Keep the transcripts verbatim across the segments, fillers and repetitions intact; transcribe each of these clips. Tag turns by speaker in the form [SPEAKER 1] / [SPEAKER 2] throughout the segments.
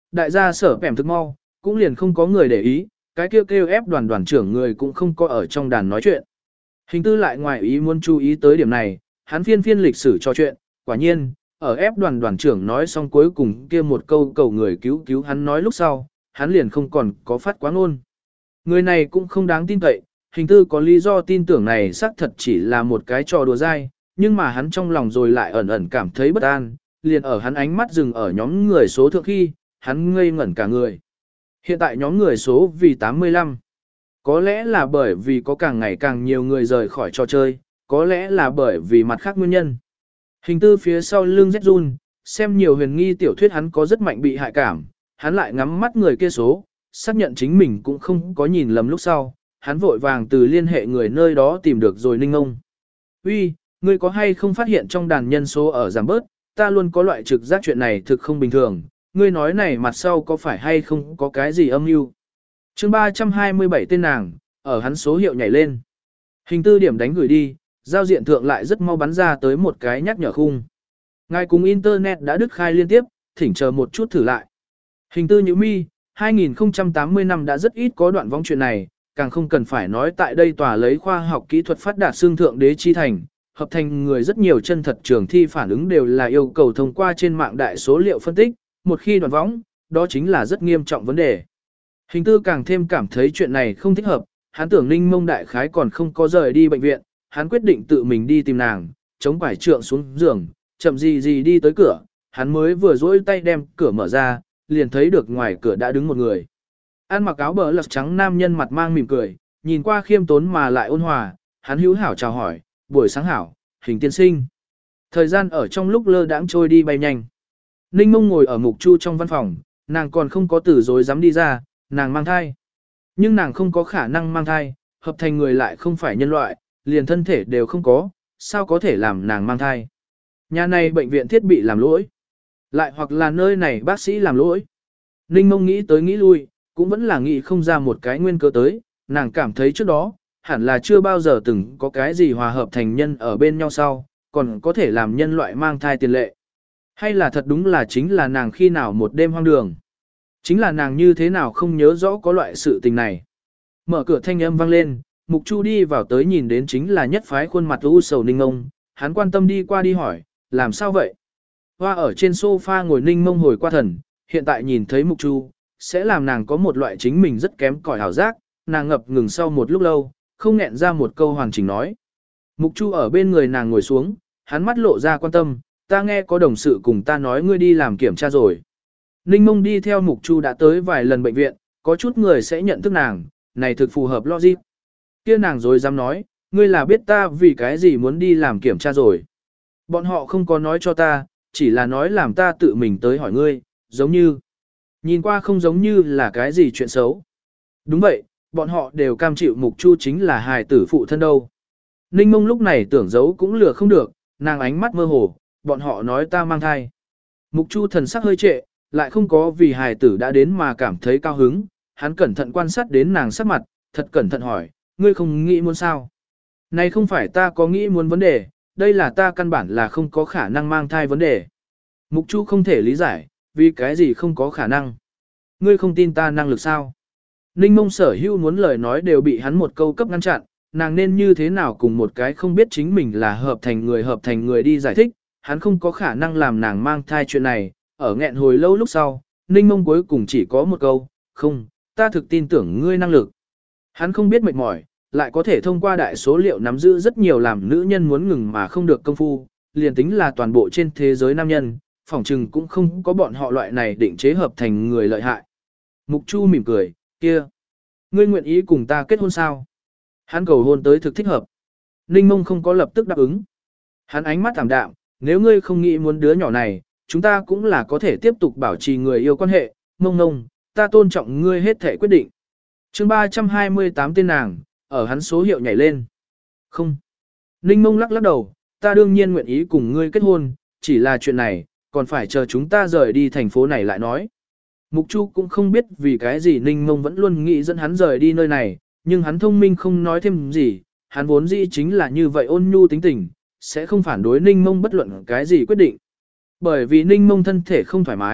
[SPEAKER 1] Đại gia sở pèm thức mau, cũng liền không có người để ý, cái kêu kêu ép đoàn đoàn trưởng người cũng không có ở trong đàn nói chuyện. Hình tư lại ngoài ý muốn chú ý tới điểm này, hắn phiên phiên lịch sử trò chuyện, quả nhiên, ở ép đoàn đoàn trưởng nói xong cuối cùng kia một câu cầu người cứu cứu hắn nói lúc sau, hắn liền không còn có phát quá ngôn. Người này cũng không đáng tin cậy, hình tư có lý do tin tưởng này xác thật chỉ là một cái trò đùa dai, nhưng mà hắn trong lòng rồi lại ẩn ẩn cảm thấy bất an, liền ở hắn ánh mắt dừng ở nhóm người số thượng khi, hắn ngây ngẩn cả người. Hiện tại nhóm người số vì tám mươi lăm. Có lẽ là bởi vì có càng ngày càng nhiều người rời khỏi trò chơi, có lẽ là bởi vì mặt khác nguyên nhân. Hình tư phía sau lưng rét run, xem nhiều huyền nghi tiểu thuyết hắn có rất mạnh bị hại cảm, hắn lại ngắm mắt người kia số, xác nhận chính mình cũng không có nhìn lầm lúc sau, hắn vội vàng từ liên hệ người nơi đó tìm được rồi Ninh Ngông. Uy, ngươi có hay không phát hiện trong đàn nhân số ở giảm bớt, ta luôn có loại trực giác chuyện này thực không bình thường, ngươi nói này mặt sau có phải hay không có cái gì âm mưu. Chương ba trăm hai mươi bảy tên nàng, ở hắn số hiệu nhảy lên. Hình tư điểm đánh gửi đi, giao diện thượng lại rất mau bắn ra tới một cái nhắc nhở khung. Ngài cùng Internet đã đứt khai liên tiếp, thỉnh chờ một chút thử lại. Hình tư nhữ mi, hai nghìn không trăm tám mươi năm đã rất ít có đoạn vong chuyện này, càng không cần phải nói tại đây tòa lấy khoa học kỹ thuật phát đạt xương thượng đế chi thành, hợp thành người rất nhiều chân thật trường thi phản ứng đều là yêu cầu thông qua trên mạng đại số liệu phân tích, một khi đoạn võng, đó chính là rất nghiêm trọng vấn đề. Hình tư càng thêm cảm thấy chuyện này không thích hợp, hắn tưởng Ninh Mông đại khái còn không có rời đi bệnh viện, hắn quyết định tự mình đi tìm nàng, chống quải trượng xuống giường, chậm gì gì đi tới cửa, hắn mới vừa dỗi tay đem cửa mở ra, liền thấy được ngoài cửa đã đứng một người. Ăn mặc áo bờ lật trắng nam nhân mặt mang mỉm cười, nhìn qua khiêm tốn mà lại ôn hòa, hắn hữu hảo chào hỏi, buổi sáng hảo, Hình tiên sinh. Thời gian ở trong lúc lơ đãng trôi đi bay nhanh. Ninh Mông ngồi ở Mục Chu trong văn phòng, nàng còn không có từ dối dám đi ra, nàng mang thai. Nhưng nàng không có khả năng mang thai, hợp thành người lại không phải nhân loại, liền thân thể đều không có, sao có thể làm nàng mang thai. Nhà này bệnh viện thiết bị làm lỗi, lại hoặc là nơi này bác sĩ làm lỗi. Ninh Mông nghĩ tới nghĩ lui, cũng vẫn là nghĩ không ra một cái nguyên cớ tới, nàng cảm thấy trước đó, hẳn là chưa bao giờ từng có cái gì hòa hợp thành nhân ở bên nhau sau, còn có thể làm nhân loại mang thai tiền lệ. Hay là thật đúng là chính là nàng khi nào một đêm hoang đường. Chính là nàng như thế nào không nhớ rõ có loại sự tình này. Mở cửa thanh âm vang lên, Mục Chu đi vào tới nhìn đến chính là nhất phái khuôn mặt u sầu Ninh Ngông, hắn quan tâm đi qua đi hỏi, làm sao vậy? Hoa ở trên sofa ngồi Ninh Mông hồi qua thần, hiện tại nhìn thấy Mục Chu, sẽ làm nàng có một loại chính mình rất kém cỏi hảo giác, nàng ngập ngừng sau một lúc lâu, không nghẹn ra một câu hoàn chỉnh nói. Mục Chu ở bên người nàng ngồi xuống, hắn mắt lộ ra quan tâm, ta nghe có đồng sự cùng ta nói ngươi đi làm kiểm tra rồi. Ninh Mông đi theo Mục Chu đã tới vài lần bệnh viện, có chút người sẽ nhận thức nàng, này thực phù hợp logic. Kia nàng rồi dám nói, ngươi là biết ta vì cái gì muốn đi làm kiểm tra rồi. Bọn họ không có nói cho ta, chỉ là nói làm ta tự mình tới hỏi ngươi, giống như. Nhìn qua không giống như là cái gì chuyện xấu. Đúng vậy, bọn họ đều cam chịu Mục Chu chính là hài tử phụ thân đâu. Ninh Mông lúc này tưởng giấu cũng lừa không được, nàng ánh mắt mơ hồ, bọn họ nói ta mang thai. Mục Chu thần sắc hơi trệ, lại không có vì hài tử đã đến mà cảm thấy cao hứng, hắn cẩn thận quan sát đến nàng sắc mặt, thật cẩn thận hỏi, ngươi không nghĩ muốn sao? Này không phải ta có nghĩ muốn vấn đề, đây là ta căn bản là không có khả năng mang thai vấn đề. Mục Chu không thể lý giải, vì cái gì không có khả năng. Ngươi không tin ta năng lực sao? Ninh Mông sở hữu muốn lời nói đều bị hắn một câu cấp ngăn chặn, nàng nên như thế nào cùng một cái không biết chính mình là hợp thành người hợp thành người đi giải thích, hắn không có khả năng làm nàng mang thai chuyện này, ở nghẹn hồi lâu lúc sau, Ninh Mông cuối cùng chỉ có một câu, không, ta thực tin tưởng ngươi năng lực. Hắn không biết mệt mỏi, lại có thể thông qua đại số liệu nắm giữ rất nhiều làm nữ nhân muốn ngừng mà không được công phu, liền tính là toàn bộ trên thế giới nam nhân, phỏng chừng cũng không có bọn họ loại này định chế hợp thành người lợi hại. Mục Chu mỉm cười, kia, ngươi nguyện ý cùng ta kết hôn sao? Hắn cầu hôn tới thực thích hợp. Ninh Mông không có lập tức đáp ứng. Hắn ánh mắt thảm đạm, nếu ngươi không nghĩ muốn đứa nhỏ này, chúng ta cũng là có thể tiếp tục bảo trì người yêu quan hệ, Mông Nông, ta tôn trọng ngươi hết thể quyết định. Chương ba trăm hai mươi tám tên nàng, ở hắn số hiệu nhảy lên. Không. Ninh Mông lắc lắc đầu, ta đương nhiên nguyện ý cùng ngươi kết hôn, chỉ là chuyện này, còn phải chờ chúng ta rời đi thành phố này lại nói. Mục Chu cũng không biết vì cái gì Ninh Mông vẫn luôn nghĩ dẫn hắn rời đi nơi này, nhưng hắn thông minh không nói thêm gì, hắn vốn dĩ chính là như vậy ôn nhu tính tình, sẽ không phản đối Ninh Mông bất luận cái gì quyết định. Bởi vì Ninh Mông thân thể không thoải mái,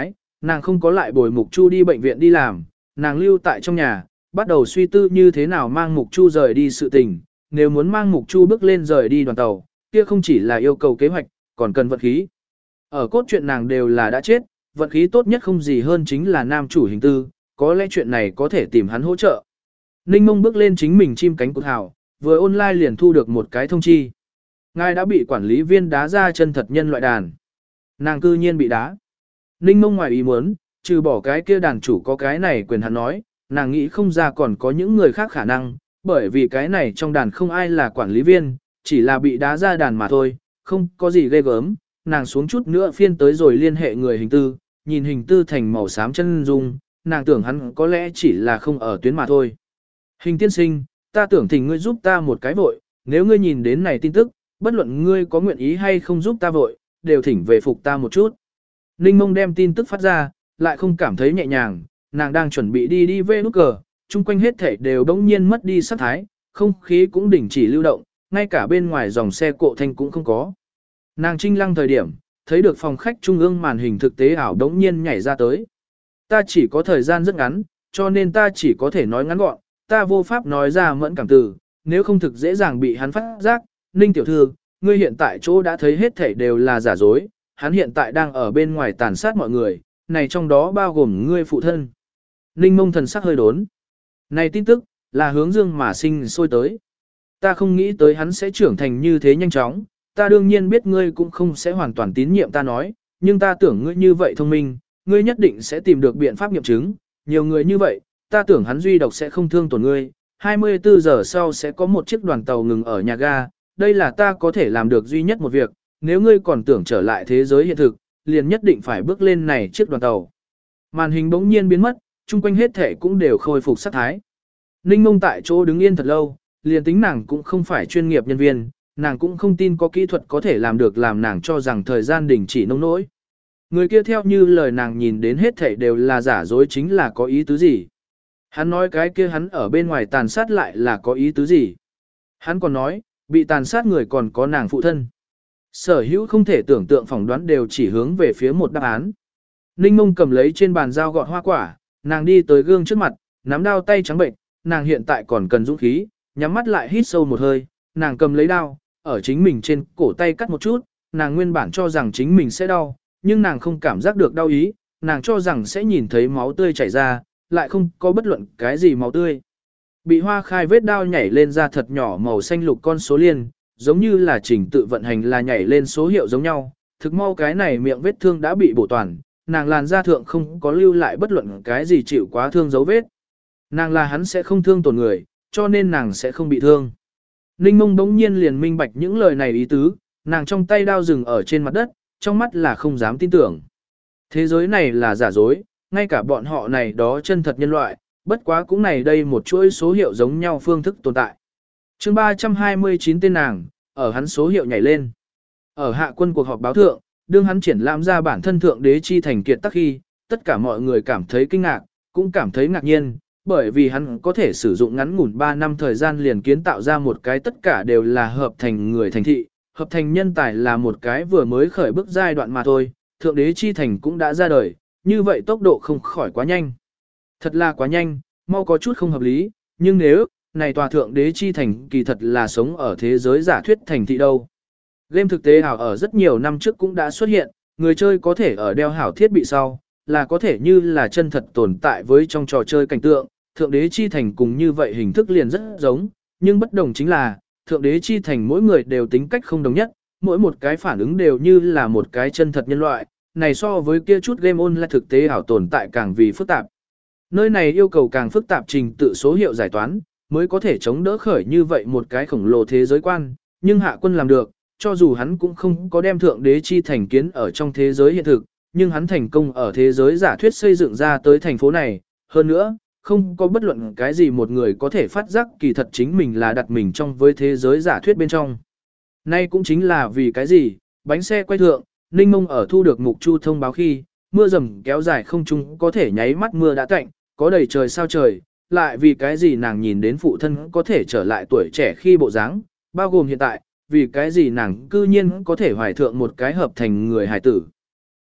[SPEAKER 1] Nàng không có lại bồi Mục Chu đi bệnh viện đi làm, nàng lưu tại trong nhà, bắt đầu suy tư như thế nào mang Mục Chu rời đi sự tình. Nếu muốn mang Mục Chu bước lên rời đi đoàn tàu, kia không chỉ là yêu cầu kế hoạch, còn cần vận khí. Ở cốt truyện nàng đều là đã chết, vận khí tốt nhất không gì hơn chính là nam chủ hình tư, có lẽ chuyện này có thể tìm hắn hỗ trợ. Ninh Mông bước lên chính mình chim cánh cụt hào, vừa online liền thu được một cái thông chi. Ngài đã bị quản lý viên đá ra chân thật nhân loại đàn. Nàng cư nhiên bị đá. Ninh Mông ngoài ý muốn, trừ bỏ cái kia đàn chủ có cái này quyền hắn nói, nàng nghĩ không ra còn có những người khác khả năng, bởi vì cái này trong đàn không ai là quản lý viên, chỉ là bị đá ra đàn mà thôi, không có gì ghê gớm. Nàng xuống chút nữa phiên tới rồi liên hệ người hình tư, nhìn hình tư thành màu xám chân dung, nàng tưởng hắn có lẽ chỉ là không ở tuyến mà thôi. Hình tiên sinh, ta tưởng thỉnh ngươi giúp ta một cái vội, nếu ngươi nhìn đến này tin tức, bất luận ngươi có nguyện ý hay không giúp ta vội, đều thỉnh về phục ta một chút. Ninh Mông đem tin tức phát ra, lại không cảm thấy nhẹ nhàng, nàng đang chuẩn bị đi đi về nút cờ, chung quanh hết thảy đều đống nhiên mất đi sắc thái, không khí cũng đình chỉ lưu động, ngay cả bên ngoài dòng xe cộ thanh cũng không có. Nàng trinh lăng thời điểm, thấy được phòng khách trung ương màn hình thực tế ảo đống nhiên nhảy ra tới. Ta chỉ có thời gian rất ngắn, cho nên ta chỉ có thể nói ngắn gọn, ta vô pháp nói ra mẫn cảm từ, nếu không thực dễ dàng bị hắn phát giác. Ninh tiểu thư, ngươi hiện tại chỗ đã thấy hết thảy đều là giả dối, hắn hiện tại đang ở bên ngoài tàn sát mọi người, này trong đó bao gồm ngươi phụ thân. Ninh Mông thần sắc hơi đốn. Này tin tức, là hướng dương mà sinh sôi tới. Ta không nghĩ tới hắn sẽ trưởng thành như thế nhanh chóng, ta đương nhiên biết ngươi cũng không sẽ hoàn toàn tín nhiệm ta nói, nhưng ta tưởng ngươi như vậy thông minh, ngươi nhất định sẽ tìm được biện pháp nghiệm chứng, nhiều người như vậy, ta tưởng hắn duy độc sẽ không thương tổn ngươi, hai mươi bốn giờ sau sẽ có một chiếc đoàn tàu ngừng ở nhà ga, đây là ta có thể làm được duy nhất một việc, nếu ngươi còn tưởng trở lại thế giới hiện thực, liền nhất định phải bước lên này chiếc đoàn tàu. Màn hình bỗng nhiên biến mất, chung quanh hết thể cũng đều khôi phục sắc thái. Ninh Mông tại chỗ đứng yên thật lâu, liền tính nàng cũng không phải chuyên nghiệp nhân viên, nàng cũng không tin có kỹ thuật có thể làm được làm nàng cho rằng thời gian đình chỉ nông nỗi. Người kia theo như lời nàng nhìn đến hết thảy đều là giả dối chính là có ý tứ gì. Hắn nói cái kia hắn ở bên ngoài tàn sát lại là có ý tứ gì. Hắn còn nói, bị tàn sát người còn có nàng phụ thân. Sở hữu không thể tưởng tượng phỏng đoán đều chỉ hướng về phía một đáp án. Ninh Mông cầm lấy trên bàn dao gọt hoa quả, nàng đi tới gương trước mặt, nắm đao tay trắng bệnh, nàng hiện tại còn cần dũng khí, nhắm mắt lại hít sâu một hơi, nàng cầm lấy đao, ở chính mình trên cổ tay cắt một chút, nàng nguyên bản cho rằng chính mình sẽ đau, nhưng nàng không cảm giác được đau ý, nàng cho rằng sẽ nhìn thấy máu tươi chảy ra, lại không có bất luận cái gì máu tươi. Bị hoa khai vết đao nhảy lên ra thật nhỏ màu xanh lục con số liên, giống như là trình tự vận hành là nhảy lên số hiệu giống nhau, thực mau cái này miệng vết thương đã bị bổ toàn, nàng làn da thượng không có lưu lại bất luận cái gì chịu quá thương dấu vết. Nàng là hắn sẽ không thương tổn người, cho nên nàng sẽ không bị thương. Ninh Mông bỗng nhiên liền minh bạch những lời này ý tứ, nàng trong tay đao dừng ở trên mặt đất, trong mắt là không dám tin tưởng. Thế giới này là giả dối, ngay cả bọn họ này đó chân thật nhân loại, bất quá cũng này đây một chuỗi số hiệu giống nhau phương thức tồn tại. chương ba trăm hai mươi chín tên nàng, ở hắn số hiệu nhảy lên. Ở hạ quân cuộc họp báo thượng, đương hắn triển lãm ra bản thân thượng đế chi thành kiệt tắc khi, tất cả mọi người cảm thấy kinh ngạc, cũng cảm thấy ngạc nhiên, bởi vì hắn có thể sử dụng ngắn ngủn ba năm thời gian liền kiến tạo ra một cái tất cả đều là hợp thành người thành thị, hợp thành nhân tài là một cái vừa mới khởi bước giai đoạn mà thôi, thượng đế chi thành cũng đã ra đời, như vậy tốc độ không khỏi quá nhanh. Thật là quá nhanh, mau có chút không hợp lý, nhưng nếu, này tòa thượng đế chi thành kỳ thật là sống ở thế giới giả thuyết thành thị đâu. Game thực tế ảo ở rất nhiều năm trước cũng đã xuất hiện, người chơi có thể ở đeo hảo thiết bị sau, là có thể như là chân thật tồn tại với trong trò chơi cảnh tượng, thượng đế chi thành cùng như vậy hình thức liền rất giống, nhưng bất đồng chính là, thượng đế chi thành mỗi người đều tính cách không đồng nhất, mỗi một cái phản ứng đều như là một cái chân thật nhân loại, này so với kia chút game online thực tế ảo tồn tại càng vì phức tạp. Nơi này yêu cầu càng phức tạp trình tự số hiệu giải toán, mới có thể chống đỡ khởi như vậy một cái khổng lồ thế giới quan, nhưng hạ quân làm được, cho dù hắn cũng không có đem thượng đế chi thành kiến ở trong thế giới hiện thực, nhưng hắn thành công ở thế giới giả thuyết xây dựng ra tới thành phố này, hơn nữa, không có bất luận cái gì một người có thể phát giác kỳ thật chính mình là đặt mình trong với thế giới giả thuyết bên trong. Nay cũng chính là vì cái gì, bánh xe quay thượng, Ninh Mông ở thu được Mục Chu thông báo khi, mưa rầm kéo dài không trung có thể nháy mắt mưa đã tạnh, có đầy trời sao trời, lại vì cái gì nàng nhìn đến phụ thân có thể trở lại tuổi trẻ khi bộ dáng, bao gồm hiện tại, vì cái gì nàng cư nhiên có thể hoài thượng một cái hợp thành người hài tử.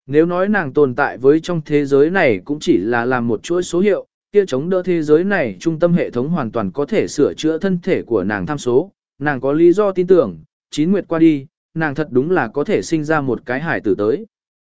[SPEAKER 1] Nếu nói nàng tồn tại với trong thế giới này cũng chỉ là làm một chuỗi số hiệu, kia chống đỡ thế giới này trung tâm hệ thống hoàn toàn có thể sửa chữa thân thể của nàng tham số, nàng có lý do tin tưởng, chín nguyệt qua đi, nàng thật đúng là có thể sinh ra một cái hải tử tới.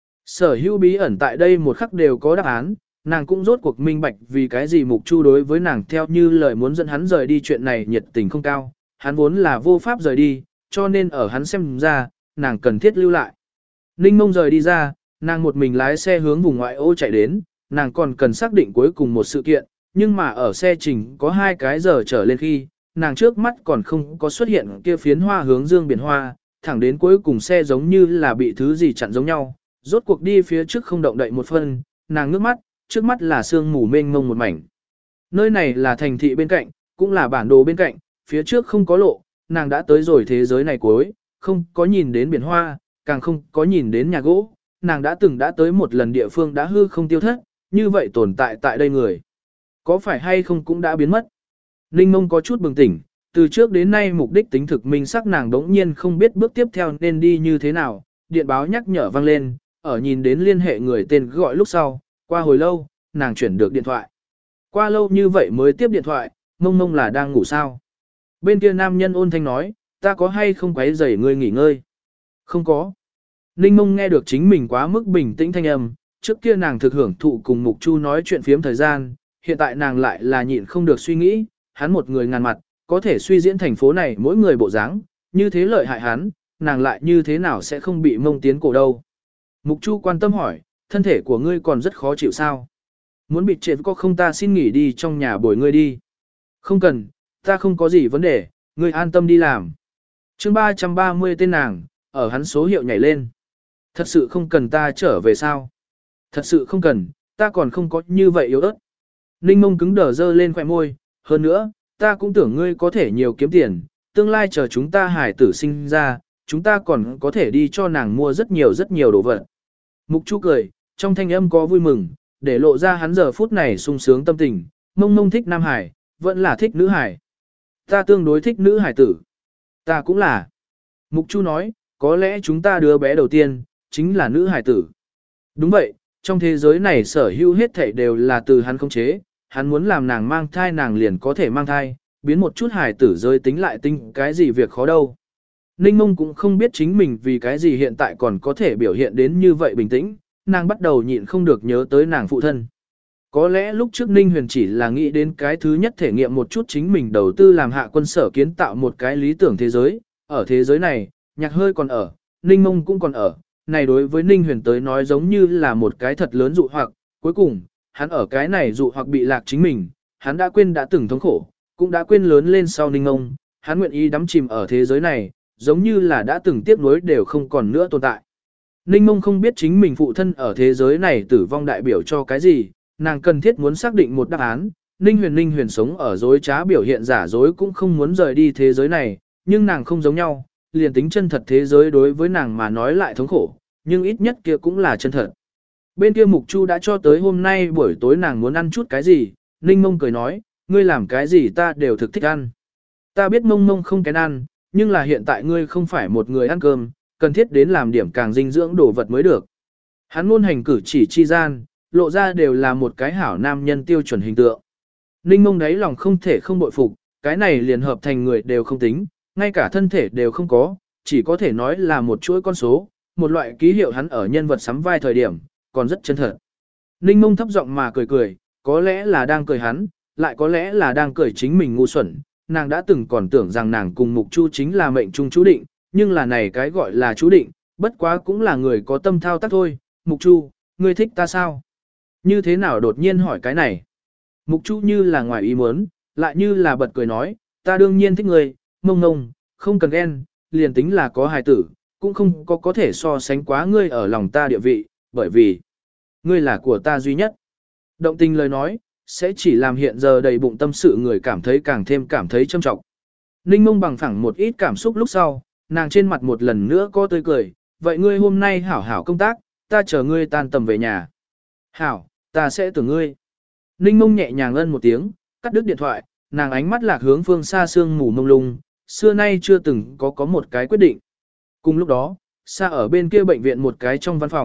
[SPEAKER 1] Sở hữu bí ẩn tại đây một khắc đều có đáp án, nàng cũng rốt cuộc minh bạch vì cái gì Mục Chu đối với nàng theo như lời muốn dẫn hắn rời đi chuyện này nhiệt tình không cao, hắn vốn là vô pháp rời đi, cho nên ở hắn xem ra, nàng cần thiết lưu lại. Ninh Mông rời đi ra, nàng một mình lái xe hướng vùng ngoại ô chạy đến, nàng còn cần xác định cuối cùng một sự kiện, nhưng mà ở xe trình có hai cái giờ trở lên khi, nàng trước mắt còn không có xuất hiện kia phiến hoa hướng dương biển hoa, thẳng đến cuối cùng xe giống như là bị thứ gì chặn giống nhau, rốt cuộc đi phía trước không động đậy một phân, nàng ngước mắt, trước mắt là sương mù mênh mông một mảnh. Nơi này là thành thị bên cạnh, cũng là bản đồ bên cạnh, phía trước không có lộ, nàng đã tới rồi thế giới này cuối, không có nhìn đến biển hoa, càng không có nhìn đến nhà gỗ, nàng đã từng đã tới một lần địa phương đã hư không tiêu thất, như vậy tồn tại tại đây người. Có phải hay không cũng đã biến mất. Ninh Mông có chút bừng tỉnh, từ trước đến nay mục đích tính thực minh sắc nàng đống nhiên không biết bước tiếp theo nên đi như thế nào, điện báo nhắc nhở vang lên, ở nhìn đến liên hệ người tên gọi lúc sau, qua hồi lâu, nàng chuyển được điện thoại. Qua lâu như vậy mới tiếp điện thoại, Mông Mông là đang ngủ sao. Bên kia nam nhân ôn thanh nói, ta có hay không quấy rầy ngươi nghỉ ngơi? Không có. Ninh Mông nghe được chính mình quá mức bình tĩnh thanh âm, trước kia nàng thực hưởng thụ cùng Mục Chu nói chuyện phiếm thời gian, hiện tại nàng lại là nhịn không được suy nghĩ, hắn một người ngàn mặt, có thể suy diễn thành phố này mỗi người bộ dáng, như thế lợi hại hắn, nàng lại như thế nào sẽ không bị mông tiến cổ đâu. Mục Chu quan tâm hỏi, thân thể của ngươi còn rất khó chịu sao? Muốn bị trễ có không ta xin nghỉ đi trong nhà bồi ngươi đi. Không cần, ta không có gì vấn đề, ngươi an tâm đi làm. Chương ba trăm ba mươi tên nàng, ở hắn số hiệu nhảy lên. Thật sự không cần ta trở về sao? Thật sự không cần, ta còn không có như vậy yếu ớt. Ninh Mông cứng đờ dơ lên khóe môi, hơn nữa, ta cũng tưởng ngươi có thể nhiều kiếm tiền, tương lai chờ chúng ta hài tử sinh ra, chúng ta còn có thể đi cho nàng mua rất nhiều rất nhiều đồ vật. Mục Chu cười, trong thanh âm có vui mừng, để lộ ra hắn giờ phút này sung sướng tâm tình, Mông Mông thích nam hải, vẫn là thích nữ hải. Ta tương đối thích nữ hải tử. Ta cũng là. Mục Chu nói, có lẽ chúng ta đứa bé đầu tiên, chính là nữ hải tử. Đúng vậy, trong thế giới này sở hữu hết thảy đều là từ hắn khống chế, hắn muốn làm nàng mang thai nàng liền có thể mang thai, biến một chút hải tử giới tính lại tính cái gì việc khó đâu. Ninh Mông cũng không biết chính mình vì cái gì hiện tại còn có thể biểu hiện đến như vậy bình tĩnh, nàng bắt đầu nhịn không được nhớ tới nàng phụ thân. Có lẽ lúc trước Ninh Huyền chỉ là nghĩ đến cái thứ nhất thể nghiệm một chút chính mình đầu tư làm hạ quân sở kiến tạo một cái lý tưởng thế giới, ở thế giới này, nhạc hơi còn ở, Ninh Mông cũng còn ở, này đối với Ninh Huyền tới nói giống như là một cái thật lớn dụ hoặc, cuối cùng, hắn ở cái này dụ hoặc bị lạc chính mình, hắn đã quên đã từng thống khổ, cũng đã quên lớn lên sau Ninh Mông, hắn nguyện ý đắm chìm ở thế giới này, giống như là đã từng tiếc nuối đều không còn nữa tồn tại. Ninh Mông không biết chính mình phụ thân ở thế giới này tử vong đại biểu cho cái gì, nàng cần thiết muốn xác định một đáp án, Ninh Huyền Ninh Huyền sống ở dối trá biểu hiện giả dối cũng không muốn rời đi thế giới này, nhưng nàng không giống nhau, liền tính chân thật thế giới đối với nàng mà nói lại thống khổ, nhưng ít nhất kia cũng là chân thật. Bên kia Mục Chu đã cho tới hôm nay buổi tối nàng muốn ăn chút cái gì, Ninh Mông cười nói, ngươi làm cái gì ta đều thực thích ăn. Ta biết Mông Mông không kén ăn, nhưng là hiện tại ngươi không phải một người ăn cơm, cần thiết đến làm điểm càng dinh dưỡng đồ vật mới được. Hắn luôn hành cử chỉ chi gian, lộ ra đều là một cái hảo nam nhân tiêu chuẩn hình tượng. Ninh Mông đáy lòng không thể không bội phục, cái này liền hợp thành người đều không tính, ngay cả thân thể đều không có, chỉ có thể nói là một chuỗi con số, một loại ký hiệu hắn ở nhân vật sắm vai thời điểm, còn rất chân thật. Ninh Mông thấp giọng mà cười cười, có lẽ là đang cười hắn, lại có lẽ là đang cười chính mình ngu xuẩn, nàng đã từng còn tưởng rằng nàng cùng Mục Chu chính là mệnh trung chú định, nhưng là này cái gọi là chú định, bất quá cũng là người có tâm thao tác thôi. Mục Chu, ngươi thích ta sao? Như thế nào đột nhiên hỏi cái này? Mục Chu như là ngoài ý muốn, lại như là bật cười nói, ta đương nhiên thích ngươi, Mông Mông, không cần ghen, liền tính là có hài tử, cũng không có có thể so sánh quá ngươi ở lòng ta địa vị, bởi vì ngươi là của ta duy nhất. Động tình lời nói, sẽ chỉ làm hiện giờ đầy bụng tâm sự người cảm thấy càng thêm cảm thấy trâm trọng. Ninh Mông bằng phẳng một ít cảm xúc lúc sau, nàng trên mặt một lần nữa có tươi cười, vậy ngươi hôm nay hảo hảo công tác, ta chờ ngươi tan tầm về nhà. Hảo, ta sẽ tưởng ngươi. Ninh Mông nhẹ nhàng ân một tiếng, cắt đứt điện thoại, nàng ánh mắt lạc hướng phương xa sương mù mông lung, xưa nay chưa từng có có một cái quyết định. Cùng lúc đó, xa ở bên kia bệnh viện một cái trong văn phòng,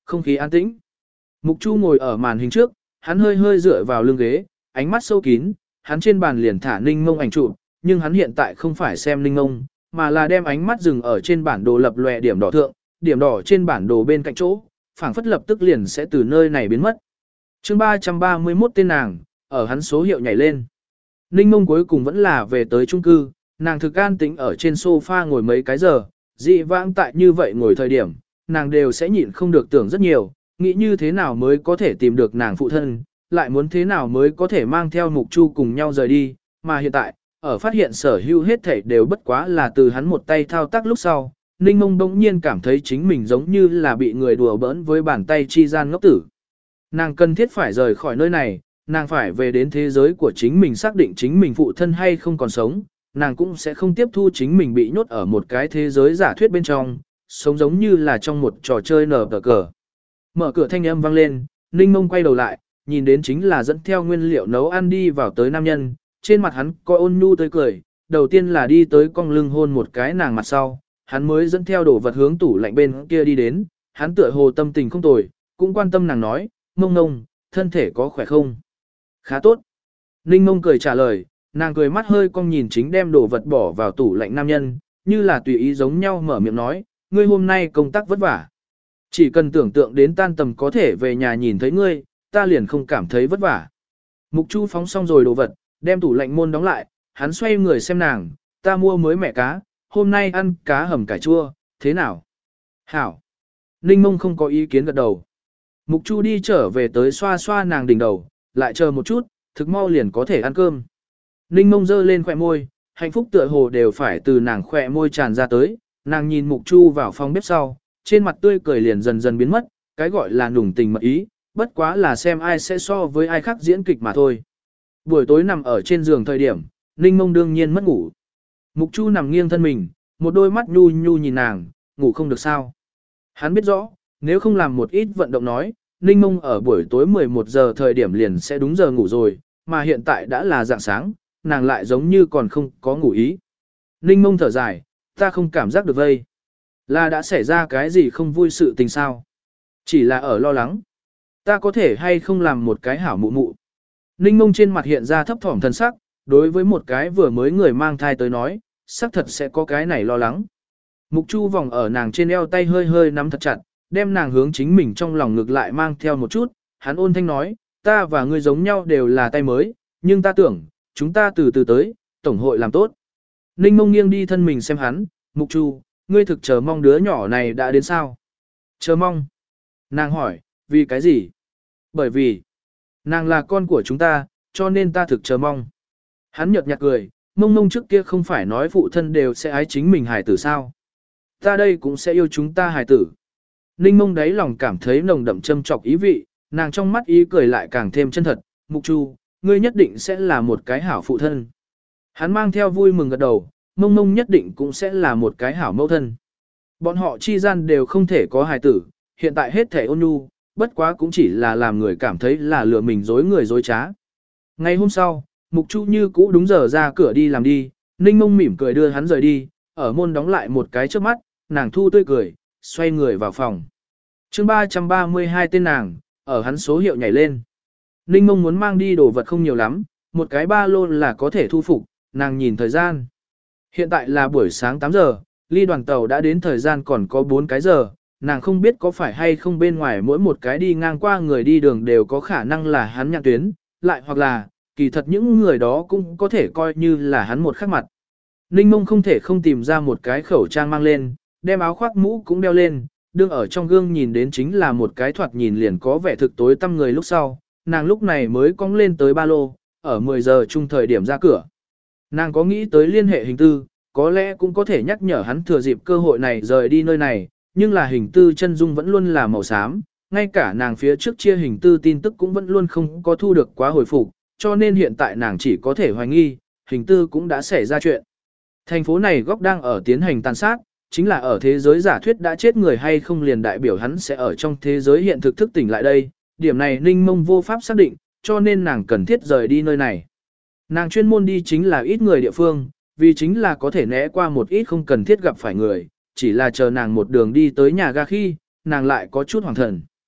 [SPEAKER 1] Không khí an tĩnh. Mục Chu ngồi ở màn hình trước, hắn hơi hơi dựa vào lưng ghế, ánh mắt sâu kín, hắn trên bàn liền thả Ninh Mông ảnh chụp, nhưng hắn hiện tại không phải xem Ninh Mông, mà là đem ánh mắt dừng ở trên bản đồ lập lòe điểm đỏ thượng, điểm đỏ trên bản đồ bên cạnh chỗ, phảng phất lập tức liền sẽ từ nơi này biến mất. Chương ba trăm ba mươi mốt tên nàng, ở hắn số hiệu nhảy lên. Ninh Mông cuối cùng vẫn là về tới chung cư, nàng thực an tĩnh ở trên sofa ngồi mấy cái giờ, dị vãng tại như vậy ngồi thời điểm, nàng đều sẽ nhịn không được tưởng rất nhiều, nghĩ như thế nào mới có thể tìm được nàng phụ thân, lại muốn thế nào mới có thể mang theo Mục Chu cùng nhau rời đi, mà hiện tại, ở phát hiện sở hữu hết thảy đều bất quá là từ hắn một tay thao tác lúc sau, Ninh Mông bỗng nhiên cảm thấy chính mình giống như là bị người đùa bỡn với bàn tay chi gian ngốc tử. Nàng cần thiết phải rời khỏi nơi này, nàng phải về đến thế giới của chính mình xác định chính mình phụ thân hay không còn sống, nàng cũng sẽ không tiếp thu chính mình bị nhốt ở một cái thế giới giả thuyết bên trong, sống giống như là trong một trò chơi nở tờ cờ. Mở cửa thanh âm vang lên, Ninh Mông quay đầu lại, nhìn đến chính là dẫn theo nguyên liệu nấu ăn đi vào tới nam nhân, trên mặt hắn có ôn nhu tươi cười, đầu tiên là đi tới cong lưng hôn một cái nàng mặt sau, hắn mới dẫn theo đồ vật hướng tủ lạnh bên kia đi đến, hắn tựa hồ tâm tình không tồi, cũng quan tâm nàng nói, Mông Mông, thân thể có khỏe không? Khá tốt. Ninh Mông cười trả lời, nàng cười mắt hơi cong nhìn chính đem đồ vật bỏ vào tủ lạnh nam nhân, như là tùy ý giống nhau mở miệng nói, ngươi hôm nay công tác vất vả. Chỉ cần tưởng tượng đến tan tầm có thể về nhà nhìn thấy ngươi, ta liền không cảm thấy vất vả. Mục Chu phóng xong rồi đồ vật, đem tủ lạnh môn đóng lại, hắn xoay người xem nàng, ta mua mới mẻ cá, hôm nay ăn cá hầm cải chua, thế nào? Hảo. Ninh Mông không có ý kiến gật đầu. Mục Chu đi trở về tới xoa xoa nàng đỉnh đầu, lại chờ một chút, thực mau liền có thể ăn cơm. Ninh Mông giơ lên khỏe môi, hạnh phúc tựa hồ đều phải từ nàng khỏe môi tràn ra tới, nàng nhìn Mục Chu vào phòng bếp sau, trên mặt tươi cười liền dần dần biến mất, cái gọi là nùng tình mật ý, bất quá là xem ai sẽ so với ai khác diễn kịch mà thôi. Buổi tối nằm ở trên giường thời điểm, Ninh Mông đương nhiên mất ngủ. Mục Chu nằm nghiêng thân mình, một đôi mắt nhu nhu nhìn nàng, ngủ không được sao. Hắn biết rõ, nếu không làm một ít vận động nói, Ninh Mông ở buổi tối mười một giờ thời điểm liền sẽ đúng giờ ngủ rồi, mà hiện tại đã là dạng sáng, nàng lại giống như còn không có ngủ ý. Ninh Mông thở dài, ta không cảm giác được vây. Là đã xảy ra cái gì không vui sự tình sao? Chỉ là ở lo lắng. Ta có thể hay không làm một cái hảo mụ mụ. Ninh Mông trên mặt hiện ra thấp thỏm thân sắc, đối với một cái vừa mới người mang thai tới nói, xác thật sẽ có cái này lo lắng. Mục Chu vòng ở nàng trên eo tay hơi hơi nắm thật chặt, đem nàng hướng chính mình trong lòng ngực lại mang theo một chút, hắn ôn thanh nói, ta và ngươi giống nhau đều là tay mới, nhưng ta tưởng, chúng ta từ từ tới, tổng hội làm tốt. Ninh Mông nghiêng đi thân mình xem hắn, Mục Chu, ngươi thực chờ mong đứa nhỏ này đã đến sao? Chờ mong. Nàng hỏi, vì cái gì? Bởi vì, nàng là con của chúng ta, cho nên ta thực chờ mong. Hắn nhợt nhạt cười, Mông Mông trước kia không phải nói phụ thân đều sẽ ái chính mình hài tử sao? Ta đây cũng sẽ yêu chúng ta hài tử. Ninh Mông đáy lòng cảm thấy nồng đậm châm trọc ý vị, nàng trong mắt ý cười lại càng thêm chân thật, Mục Chu, ngươi nhất định sẽ là một cái hảo phụ thân. Hắn mang theo vui mừng gật đầu, Mông Mông nhất định cũng sẽ là một cái hảo mẫu thân. Bọn họ chi gian đều không thể có hài tử, hiện tại hết thể ôn nhu, bất quá cũng chỉ là làm người cảm thấy là lừa mình dối người dối trá. Ngày hôm sau, Mục Chu như cũ đúng giờ ra cửa đi làm đi, Ninh Mông mỉm cười đưa hắn rời đi, ở môn đóng lại một cái trước mắt, nàng thu tươi cười, xoay người vào phòng. Chương ba trăm ba mươi hai tên nàng, ở hắn số hiệu nhảy lên. Ninh Mông muốn mang đi đồ vật không nhiều lắm, một cái ba lô là có thể thu phục, nàng nhìn thời gian. Hiện tại là buổi sáng tám giờ, ly đoàn tàu đã đến thời gian còn có bốn cái giờ, nàng không biết có phải hay không bên ngoài mỗi một cái đi ngang qua người đi đường đều có khả năng là hắn nhạc tuyến, lại hoặc là, kỳ thật những người đó cũng có thể coi như là hắn một khắc mặt. Ninh Mông không thể không tìm ra một cái khẩu trang mang lên, đem áo khoác mũ cũng đeo lên, đương ở trong gương nhìn đến chính là một cái thoạt nhìn liền có vẻ thực tối tăm người lúc sau, nàng lúc này mới cong lên tới ba lô, ở mười giờ chung thời điểm ra cửa. Nàng có nghĩ tới liên hệ hình tư, có lẽ cũng có thể nhắc nhở hắn thừa dịp cơ hội này rời đi nơi này, nhưng là hình tư chân dung vẫn luôn là màu xám, ngay cả nàng phía trước chia hình tư tin tức cũng vẫn luôn không có thu được quá hồi phục, cho nên hiện tại nàng chỉ có thể hoài nghi, hình tư cũng đã xảy ra chuyện. Thành phố này góc đang ở tiến hành tàn sát, chính là ở thế giới giả thuyết đã chết người hay không liền đại biểu hắn sẽ ở trong thế giới hiện thực thức tỉnh lại đây, điểm này Ninh Mông vô pháp xác định, cho nên nàng cần thiết rời đi nơi này. Nàng chuyên môn đi chính là ít người địa phương, vì chính là có thể né qua một ít không cần thiết gặp phải người, chỉ là chờ nàng một đường đi tới nhà ga khi, nàng lại có chút hoàng thần.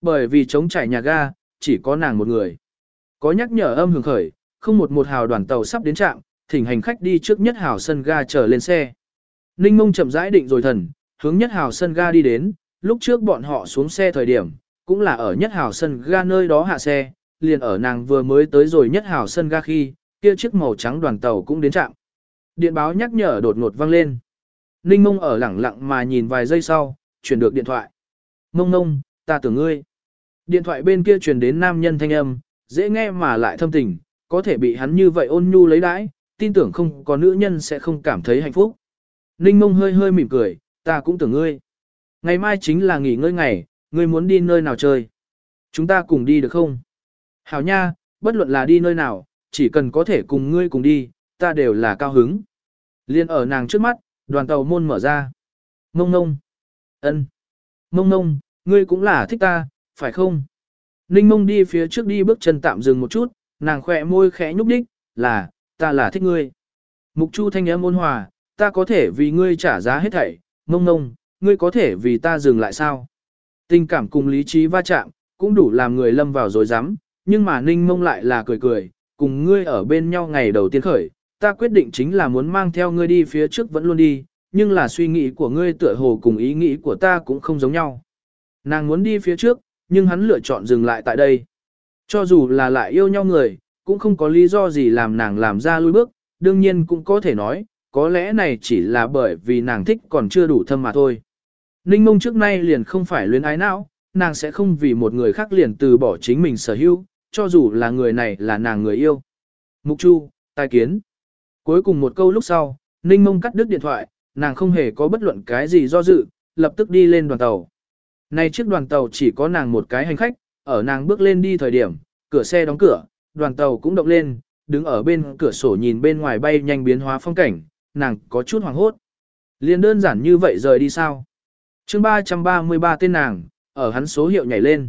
[SPEAKER 1] Bởi vì trống trải nhà ga, chỉ có nàng một người. Có nhắc nhở âm hưởng khởi, không một một hào đoàn tàu sắp đến trạm, thỉnh hành khách đi trước nhất hào sân ga chờ lên xe. Ninh Mông chậm rãi định rồi thần, hướng nhất hào sân ga đi đến, lúc trước bọn họ xuống xe thời điểm, cũng là ở nhất hào sân ga nơi đó hạ xe, liền ở nàng vừa mới tới rồi nhất hào sân ga khi, kia chiếc màu trắng đoàn tàu cũng đến trạm. Điện báo nhắc nhở đột ngột vang lên. Ninh Mông ở lẳng lặng mà nhìn vài giây sau, chuyển được điện thoại. Mông Mông, ta tưởng ngươi. Điện thoại bên kia truyền đến nam nhân thanh âm, dễ nghe mà lại thâm tình, có thể bị hắn như vậy ôn nhu lấy đãi, tin tưởng không có nữ nhân sẽ không cảm thấy hạnh phúc. Ninh Mông hơi hơi mỉm cười, ta cũng tưởng ngươi. Ngày mai chính là nghỉ ngơi ngày, ngươi muốn đi nơi nào chơi? Chúng ta cùng đi được không? Hảo nha, bất luận là đi nơi nào, chỉ cần có thể cùng ngươi cùng đi, ta đều là cao hứng. Liên ở nàng trước mắt, đoàn tàu môn mở ra. Mông Mông. Ân. Mông Mông, ngươi cũng là thích ta, phải không? Ninh Mông đi phía trước đi bước chân tạm dừng một chút, nàng khỏe môi khẽ nhúc nhích, là, ta là thích ngươi. Mục Chu thanh âm ôn hòa, ta có thể vì ngươi trả giá hết thảy, Mông Mông, ngươi có thể vì ta dừng lại sao? Tình cảm cùng lý trí va chạm, cũng đủ làm người lâm vào dối rắm, nhưng mà Ninh Mông lại là cười cười, cùng ngươi ở bên nhau ngày đầu tiên khởi, ta quyết định chính là muốn mang theo ngươi đi phía trước vẫn luôn đi, nhưng là suy nghĩ của ngươi tựa hồ cùng ý nghĩ của ta cũng không giống nhau. Nàng muốn đi phía trước, nhưng hắn lựa chọn dừng lại tại đây. Cho dù là lại yêu nhau người, cũng không có lý do gì làm nàng làm ra lui bước, đương nhiên cũng có thể nói, có lẽ này chỉ là bởi vì nàng thích còn chưa đủ thâm mà thôi. Ninh Mông trước nay liền không phải luyến ái não, nàng sẽ không vì một người khác liền từ bỏ chính mình sở hữu, cho dù là người này là nàng người yêu. Mục Chu, tai kiến. Cuối cùng một câu lúc sau, Ninh Mông cắt đứt điện thoại, nàng không hề có bất luận cái gì do dự, lập tức đi lên đoàn tàu. Này chiếc đoàn tàu chỉ có nàng một cái hành khách, ở nàng bước lên đi thời điểm, cửa xe đóng cửa, đoàn tàu cũng động lên, đứng ở bên cửa sổ nhìn bên ngoài bay nhanh biến hóa phong cảnh, nàng có chút hoảng hốt. Liên đơn giản như vậy rời đi sao? Chương ba trăm ba mươi ba tên nàng, ở hắn số hiệu nhảy lên.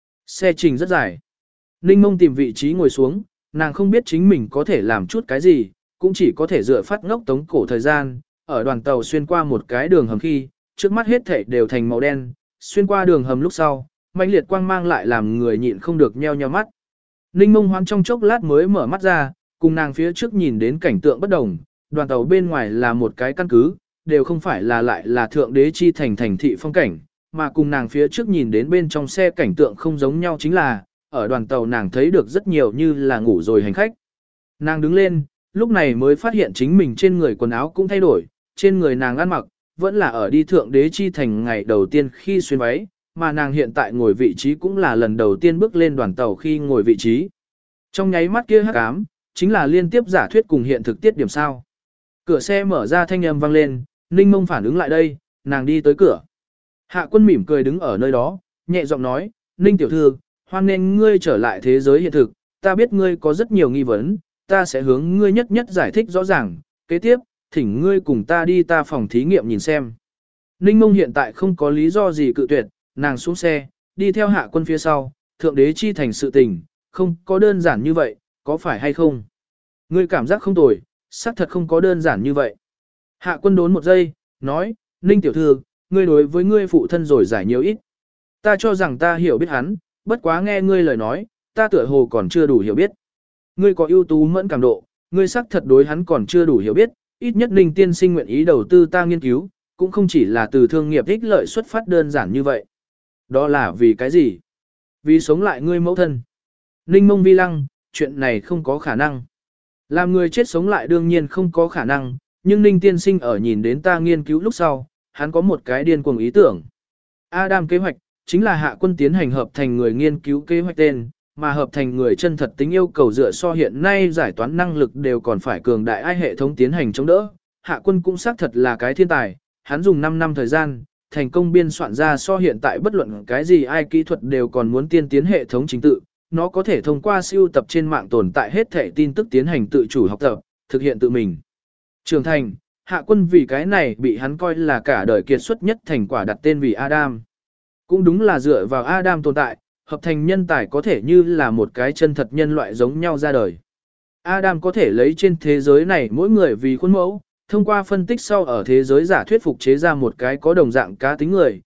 [SPEAKER 1] Xe trình rất dài. Ninh Mông tìm vị trí ngồi xuống, nàng không biết chính mình có thể làm chút cái gì, cũng chỉ có thể dựa phát ngốc tống cổ thời gian, ở đoàn tàu xuyên qua một cái đường hầm khi, trước mắt hết thảy đều thành màu đen, xuyên qua đường hầm lúc sau, mãnh liệt quang mang lại làm người nhịn không được nheo nheo mắt. Ninh Mông hoán trong chốc lát mới mở mắt ra, cùng nàng phía trước nhìn đến cảnh tượng bất đồng, đoàn tàu bên ngoài là một cái căn cứ, đều không phải là lại là thượng đế chi thành thành thị phong cảnh, mà cùng nàng phía trước nhìn đến bên trong xe cảnh tượng không giống nhau chính là, ở đoàn tàu nàng thấy được rất nhiều như là ngủ rồi hành khách. Nàng đứng lên, lúc này mới phát hiện chính mình trên người quần áo cũng thay đổi, trên người nàng ăn mặc, vẫn là ở đi thượng đế chi thành ngày đầu tiên khi xuyên váy, mà nàng hiện tại ngồi vị trí cũng là lần đầu tiên bước lên đoàn tàu khi ngồi vị trí. Trong nháy mắt kia hắc ám, chính là liên tiếp giả thuyết cùng hiện thực tiết điểm sao. Cửa xe mở ra thanh âm vang lên, Ninh Mông phản ứng lại đây, nàng đi tới cửa. Hạ Quân mỉm cười đứng ở nơi đó, nhẹ giọng nói, Ninh tiểu thư, hoan nên ngươi trở lại thế giới hiện thực, ta biết ngươi có rất nhiều nghi vấn, ta sẽ hướng ngươi nhất nhất giải thích rõ ràng, kế tiếp, thỉnh ngươi cùng ta đi ta phòng thí nghiệm nhìn xem. Ninh Mông hiện tại không có lý do gì cự tuyệt, nàng xuống xe, đi theo Hạ Quân phía sau, thượng đế chi thành sự tình, không có đơn giản như vậy, có phải hay không? Ngươi cảm giác không tồi, xác thật không có đơn giản như vậy. Hạ Quân đốn một giây, nói, Ninh tiểu thư, ngươi đối với ngươi phụ thân rồi giải nhiều ít. Ta cho rằng ta hiểu biết hắn, bất quá nghe ngươi lời nói, ta tựa hồ còn chưa đủ hiểu biết. Ngươi có ưu tú mẫn cảm độ, ngươi xác thật đối hắn còn chưa đủ hiểu biết, ít nhất Ninh tiên sinh nguyện ý đầu tư ta nghiên cứu, cũng không chỉ là từ thương nghiệp ích lợi xuất phát đơn giản như vậy. Đó là vì cái gì? Vì sống lại ngươi mẫu thân. Ninh Mông vi lăng, chuyện này không có khả năng. Làm người chết sống lại đương nhiên không có khả năng, nhưng Ninh tiên sinh ở nhìn đến ta nghiên cứu lúc sau, hắn có một cái điên cuồng ý tưởng. Adam kế hoạch, chính là Hạ Quân tiến hành hợp thành người nghiên cứu kế hoạch tên, mà hợp thành người chân thật tính yêu cầu dựa so hiện nay giải toán năng lực đều còn phải cường đại ai hệ thống tiến hành chống đỡ. Hạ Quân cũng xác thật là cái thiên tài, hắn dùng năm năm thời gian, thành công biên soạn ra so hiện tại bất luận cái gì ai kỹ thuật đều còn muốn tiên tiến hệ thống chính tự, nó có thể thông qua siêu tập trên mạng tồn tại hết thể tin tức tiến hành tự chủ học tập, thực hiện tự mình. Trưởng thành, Hạ Quân vì cái này bị hắn coi là cả đời kiệt xuất nhất thành quả đặt tên vì Adam. Cũng đúng là dựa vào Adam tồn tại, hợp thành nhân tài có thể như là một cái chân thật nhân loại giống nhau ra đời. Adam có thể lấy trên thế giới này mỗi người vì khuôn mẫu, thông qua phân tích sau ở thế giới giả thuyết phục chế ra một cái có đồng dạng cá tính người,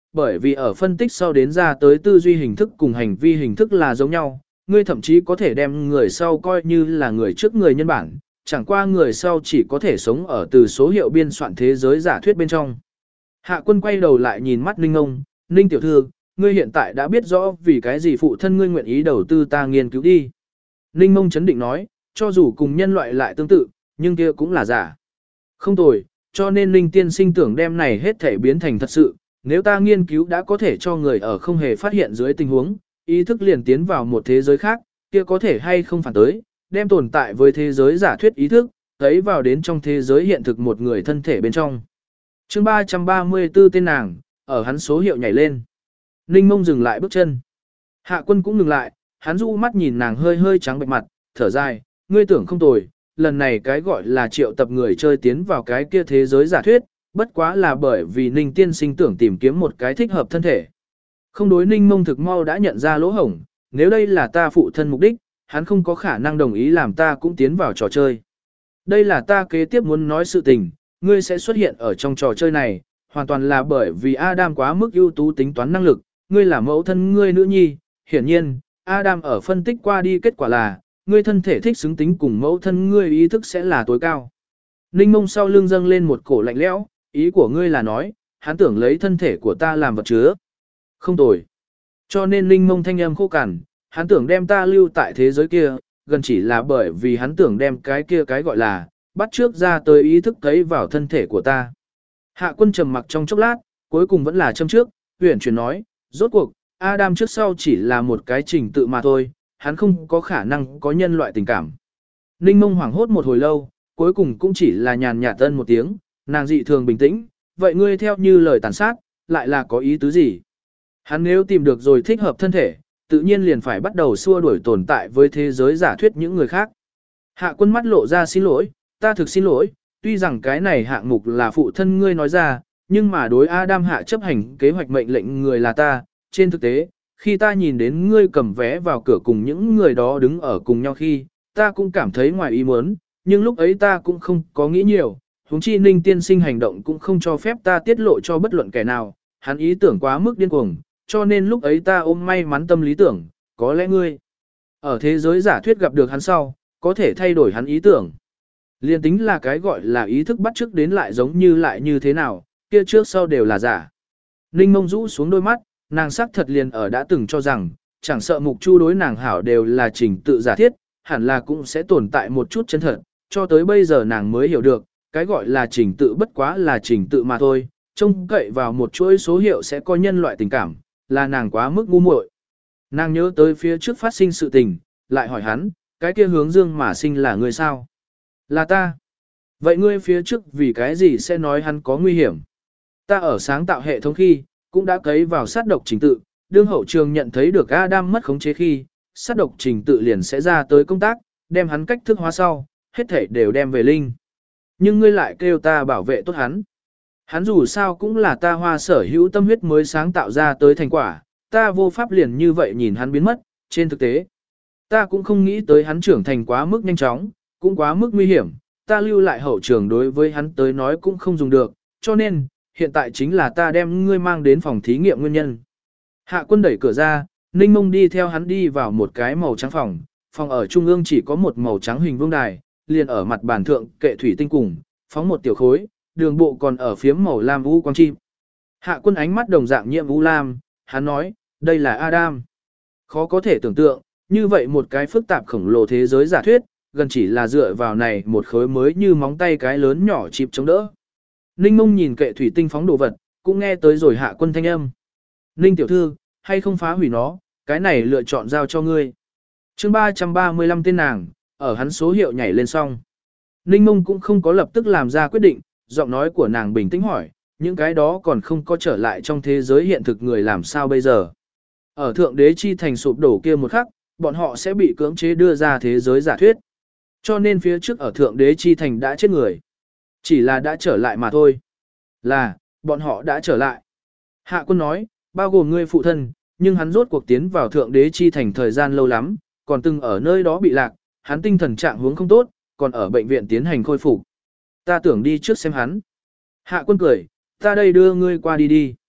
[SPEAKER 1] bởi vì ở phân tích sau đến ra tới tư duy hình thức cùng hành vi hình thức là giống nhau, ngươi thậm chí có thể đem người sau coi như là người trước người nhân bản, chẳng qua người sau chỉ có thể sống ở từ số hiệu biên soạn thế giới giả thuyết bên trong. Hạ quân quay đầu lại nhìn mắt Ninh ông, Ninh tiểu thư, ngươi hiện tại đã biết rõ vì cái gì phụ thân ngươi nguyện ý đầu tư ta nghiên cứu đi. Ninh mông chấn định nói, cho dù cùng nhân loại lại tương tự, nhưng kia cũng là giả. Không tồi, cho nên Ninh tiên sinh tưởng đem này hết thể biến thành thật sự, nếu ta nghiên cứu đã có thể cho người ở không hề phát hiện dưới tình huống, ý thức liền tiến vào một thế giới khác, kia có thể hay không phản tới, đem tồn tại với thế giới giả thuyết ý thức, thấy vào đến trong thế giới hiện thực một người thân thể bên trong. chương ba trăm ba mươi tư tên nàng, ở hắn số hiệu nhảy lên. Ninh mông dừng lại bước chân. Hạ quân cũng ngừng lại, hắn du mắt nhìn nàng hơi hơi trắng bệch mặt, thở dài, ngươi tưởng không tồi, lần này cái gọi là triệu tập người chơi tiến vào cái kia thế giới giả thuyết, bất quá là bởi vì Ninh tiên sinh tưởng tìm kiếm một cái thích hợp thân thể. Không đối Ninh mông thực mau đã nhận ra lỗ hổng, nếu đây là ta phụ thân mục đích, hắn không có khả năng đồng ý làm ta cũng tiến vào trò chơi. Đây là ta kế tiếp muốn nói sự tình, ngươi sẽ xuất hiện ở trong trò chơi này, hoàn toàn là bởi vì Adam quá mức ưu tú tính toán năng lực, ngươi là mẫu thân ngươi nữ nhi, hiển nhiên, Adam ở phân tích qua đi kết quả là, ngươi thân thể thích xứng tính cùng mẫu thân ngươi ý thức sẽ là tối cao. Ninh mông sau lưng dâng lên một cổ lạnh lẽo, ý của ngươi là nói, hắn tưởng lấy thân thể của ta làm vật chứa. Không tồi. Cho nên Ninh mông thanh âm khô cằn, hắn tưởng đem ta lưu tại thế giới kia, gần chỉ là bởi vì hắn tưởng đem cái kia cái gọi là, bắt trước ra tới ý thức thấy vào thân thể của ta. Hạ quân trầm mặc trong chốc lát, cuối cùng vẫn là châm trước, huyền chuyển nói, rốt cuộc, Adam trước sau chỉ là một cái trình tự mà thôi, hắn không có khả năng có nhân loại tình cảm. Ninh mông hoảng hốt một hồi lâu, cuối cùng cũng chỉ là nhàn nhạt tân một tiếng, nàng dị thường bình tĩnh, vậy ngươi theo như lời tàn sát, lại là có ý tứ gì? Hắn nếu tìm được rồi thích hợp thân thể, tự nhiên liền phải bắt đầu xua đuổi tồn tại với thế giới giả thuyết những người khác. Hạ quân mắt lộ ra xin lỗi, ta thực xin lỗi, tuy rằng cái này hạng mục là phụ thân ngươi nói ra, nhưng mà đối Adam hạ chấp hành kế hoạch mệnh lệnh người là ta, trên thực tế, khi ta nhìn đến ngươi cầm vé vào cửa cùng những người đó đứng ở cùng nhau khi, ta cũng cảm thấy ngoài ý muốn, nhưng lúc ấy ta cũng không có nghĩ nhiều, huống chi Ninh tiên sinh hành động cũng không cho phép ta tiết lộ cho bất luận kẻ nào, hắn ý tưởng quá mức điên cuồng, cho nên lúc ấy ta ôm may mắn tâm lý tưởng, có lẽ ngươi ở thế giới giả thuyết gặp được hắn sau, có thể thay đổi hắn ý tưởng. Liên tính là cái gọi là ý thức bắt chước đến lại giống như lại như thế nào, kia trước sau đều là giả. Ninh mông rũ xuống đôi mắt, nàng sắc thật liền ở đã từng cho rằng, chẳng sợ mục chu đối nàng hảo đều là trình tự giả thiết, hẳn là cũng sẽ tồn tại một chút chân thật, cho tới bây giờ nàng mới hiểu được, cái gọi là trình tự bất quá là trình tự mà thôi, trông cậy vào một chuỗi số hiệu sẽ có nhân loại tình cảm, là nàng quá mức ngu muội. Nàng nhớ tới phía trước phát sinh sự tình, lại hỏi hắn, cái kia hướng dương mà sinh là người sao? Là ta. Vậy ngươi phía trước vì cái gì sẽ nói hắn có nguy hiểm? Ta ở sáng tạo hệ thống khi, cũng đã cấy vào sát độc trình tự, đương hậu trường nhận thấy được Adam mất khống chế khi, sát độc trình tự liền sẽ ra tới công tác, đem hắn cách thức hóa sau, hết thể đều đem về linh. Nhưng ngươi lại kêu ta bảo vệ tốt hắn. Hắn dù sao cũng là ta hoa sở hữu tâm huyết mới sáng tạo ra tới thành quả, ta vô pháp liền như vậy nhìn hắn biến mất, trên thực tế. Ta cũng không nghĩ tới hắn trưởng thành quá mức nhanh chóng, cũng quá mức nguy hiểm, ta lưu lại hậu trường đối với hắn tới nói cũng không dùng được, cho nên, hiện tại chính là ta đem ngươi mang đến phòng thí nghiệm nguyên nhân. Hạ quân đẩy cửa ra, Ninh mông đi theo hắn đi vào một cái màu trắng phòng, phòng ở trung ương chỉ có một màu trắng hình vương đài, liền ở mặt bàn thượng kệ thủy tinh cùng, phóng một tiểu khối, đường bộ còn ở phía màu lam u quang chim. Hạ quân ánh mắt đồng dạng nhiệm u lam, hắn nói, đây là Adam. Khó có thể tưởng tượng, như vậy một cái phức tạp khổng lồ thế giới giả thuyết, gần chỉ là dựa vào này một khối mới như móng tay cái lớn nhỏ chịp chống đỡ. Ninh mông nhìn kệ thủy tinh phóng đồ vật, cũng nghe tới rồi hạ quân thanh âm. Ninh tiểu thư, hay không phá hủy nó, cái này lựa chọn giao cho ngươi. chương ba trăm ba mươi lăm tên nàng, ở hắn số hiệu nhảy lên xong. Ninh mông cũng không có lập tức làm ra quyết định, giọng nói của nàng bình tĩnh hỏi, những cái đó còn không có trở lại trong thế giới hiện thực người làm sao bây giờ. Ở thượng đế chi thành sụp đổ kia một khắc, bọn họ sẽ bị cưỡng chế đưa ra thế giới giả thuyết. Cho nên phía trước ở thượng đế chi thành đã chết người. Chỉ là đã trở lại mà thôi. Là, bọn họ đã trở lại. Hạ quân nói, bao gồm ngươi phụ thân, nhưng hắn rốt cuộc tiến vào thượng đế chi thành thời gian lâu lắm, còn từng ở nơi đó bị lạc, hắn tinh thần trạng huống không tốt, còn ở bệnh viện tiến hành khôi phục. Ta tưởng đi trước xem hắn. Hạ quân cười, ta đây đưa ngươi qua đi đi.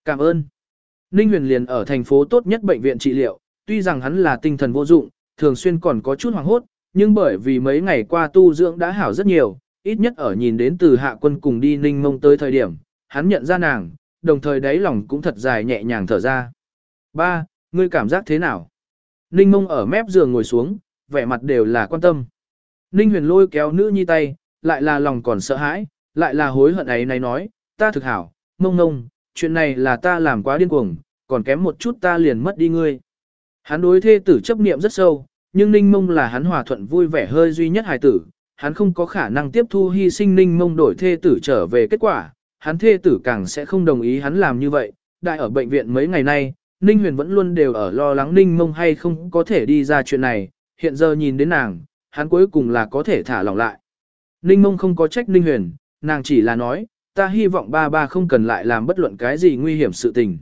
[SPEAKER 1] Cảm ơn. Ninh Huyền liền ở thành phố tốt nhất bệnh viện trị liệu, tuy rằng hắn là tinh thần vô dụng, thường xuyên còn có chút hoảng hốt, nhưng bởi vì mấy ngày qua tu dưỡng đã hảo rất nhiều, ít nhất ở nhìn đến từ Hạ Quân cùng đi Ninh Mông tới thời điểm, hắn nhận ra nàng, đồng thời đáy lòng cũng thật dài nhẹ nhàng thở ra. Ba, ngươi cảm giác thế nào? Ninh Mông ở mép giường ngồi xuống, vẻ mặt đều là quan tâm. Ninh Huyền lôi kéo nữ nhi tay, lại là lòng còn sợ hãi, lại là hối hận ấy này nói, ta thực hảo, Mông Mông, chuyện này là ta làm quá điên cuồng, còn kém một chút ta liền mất đi ngươi. Hắn đối thê tử chấp niệm rất sâu, nhưng Ninh Mông là hắn hòa thuận vui vẻ hơi duy nhất hài tử, hắn không có khả năng tiếp thu hy sinh Ninh Mông đổi thê tử trở về kết quả, hắn thê tử càng sẽ không đồng ý hắn làm như vậy. Đại ở bệnh viện mấy ngày nay, Ninh Huyền vẫn luôn đều ở lo lắng Ninh Mông hay không có thể đi ra chuyện này, hiện giờ nhìn đến nàng, hắn cuối cùng là có thể thả lỏng lại. Ninh Mông không có trách Ninh Huyền, nàng chỉ là nói, ta hy vọng ba ba không cần lại làm bất luận cái gì nguy hiểm sự tình.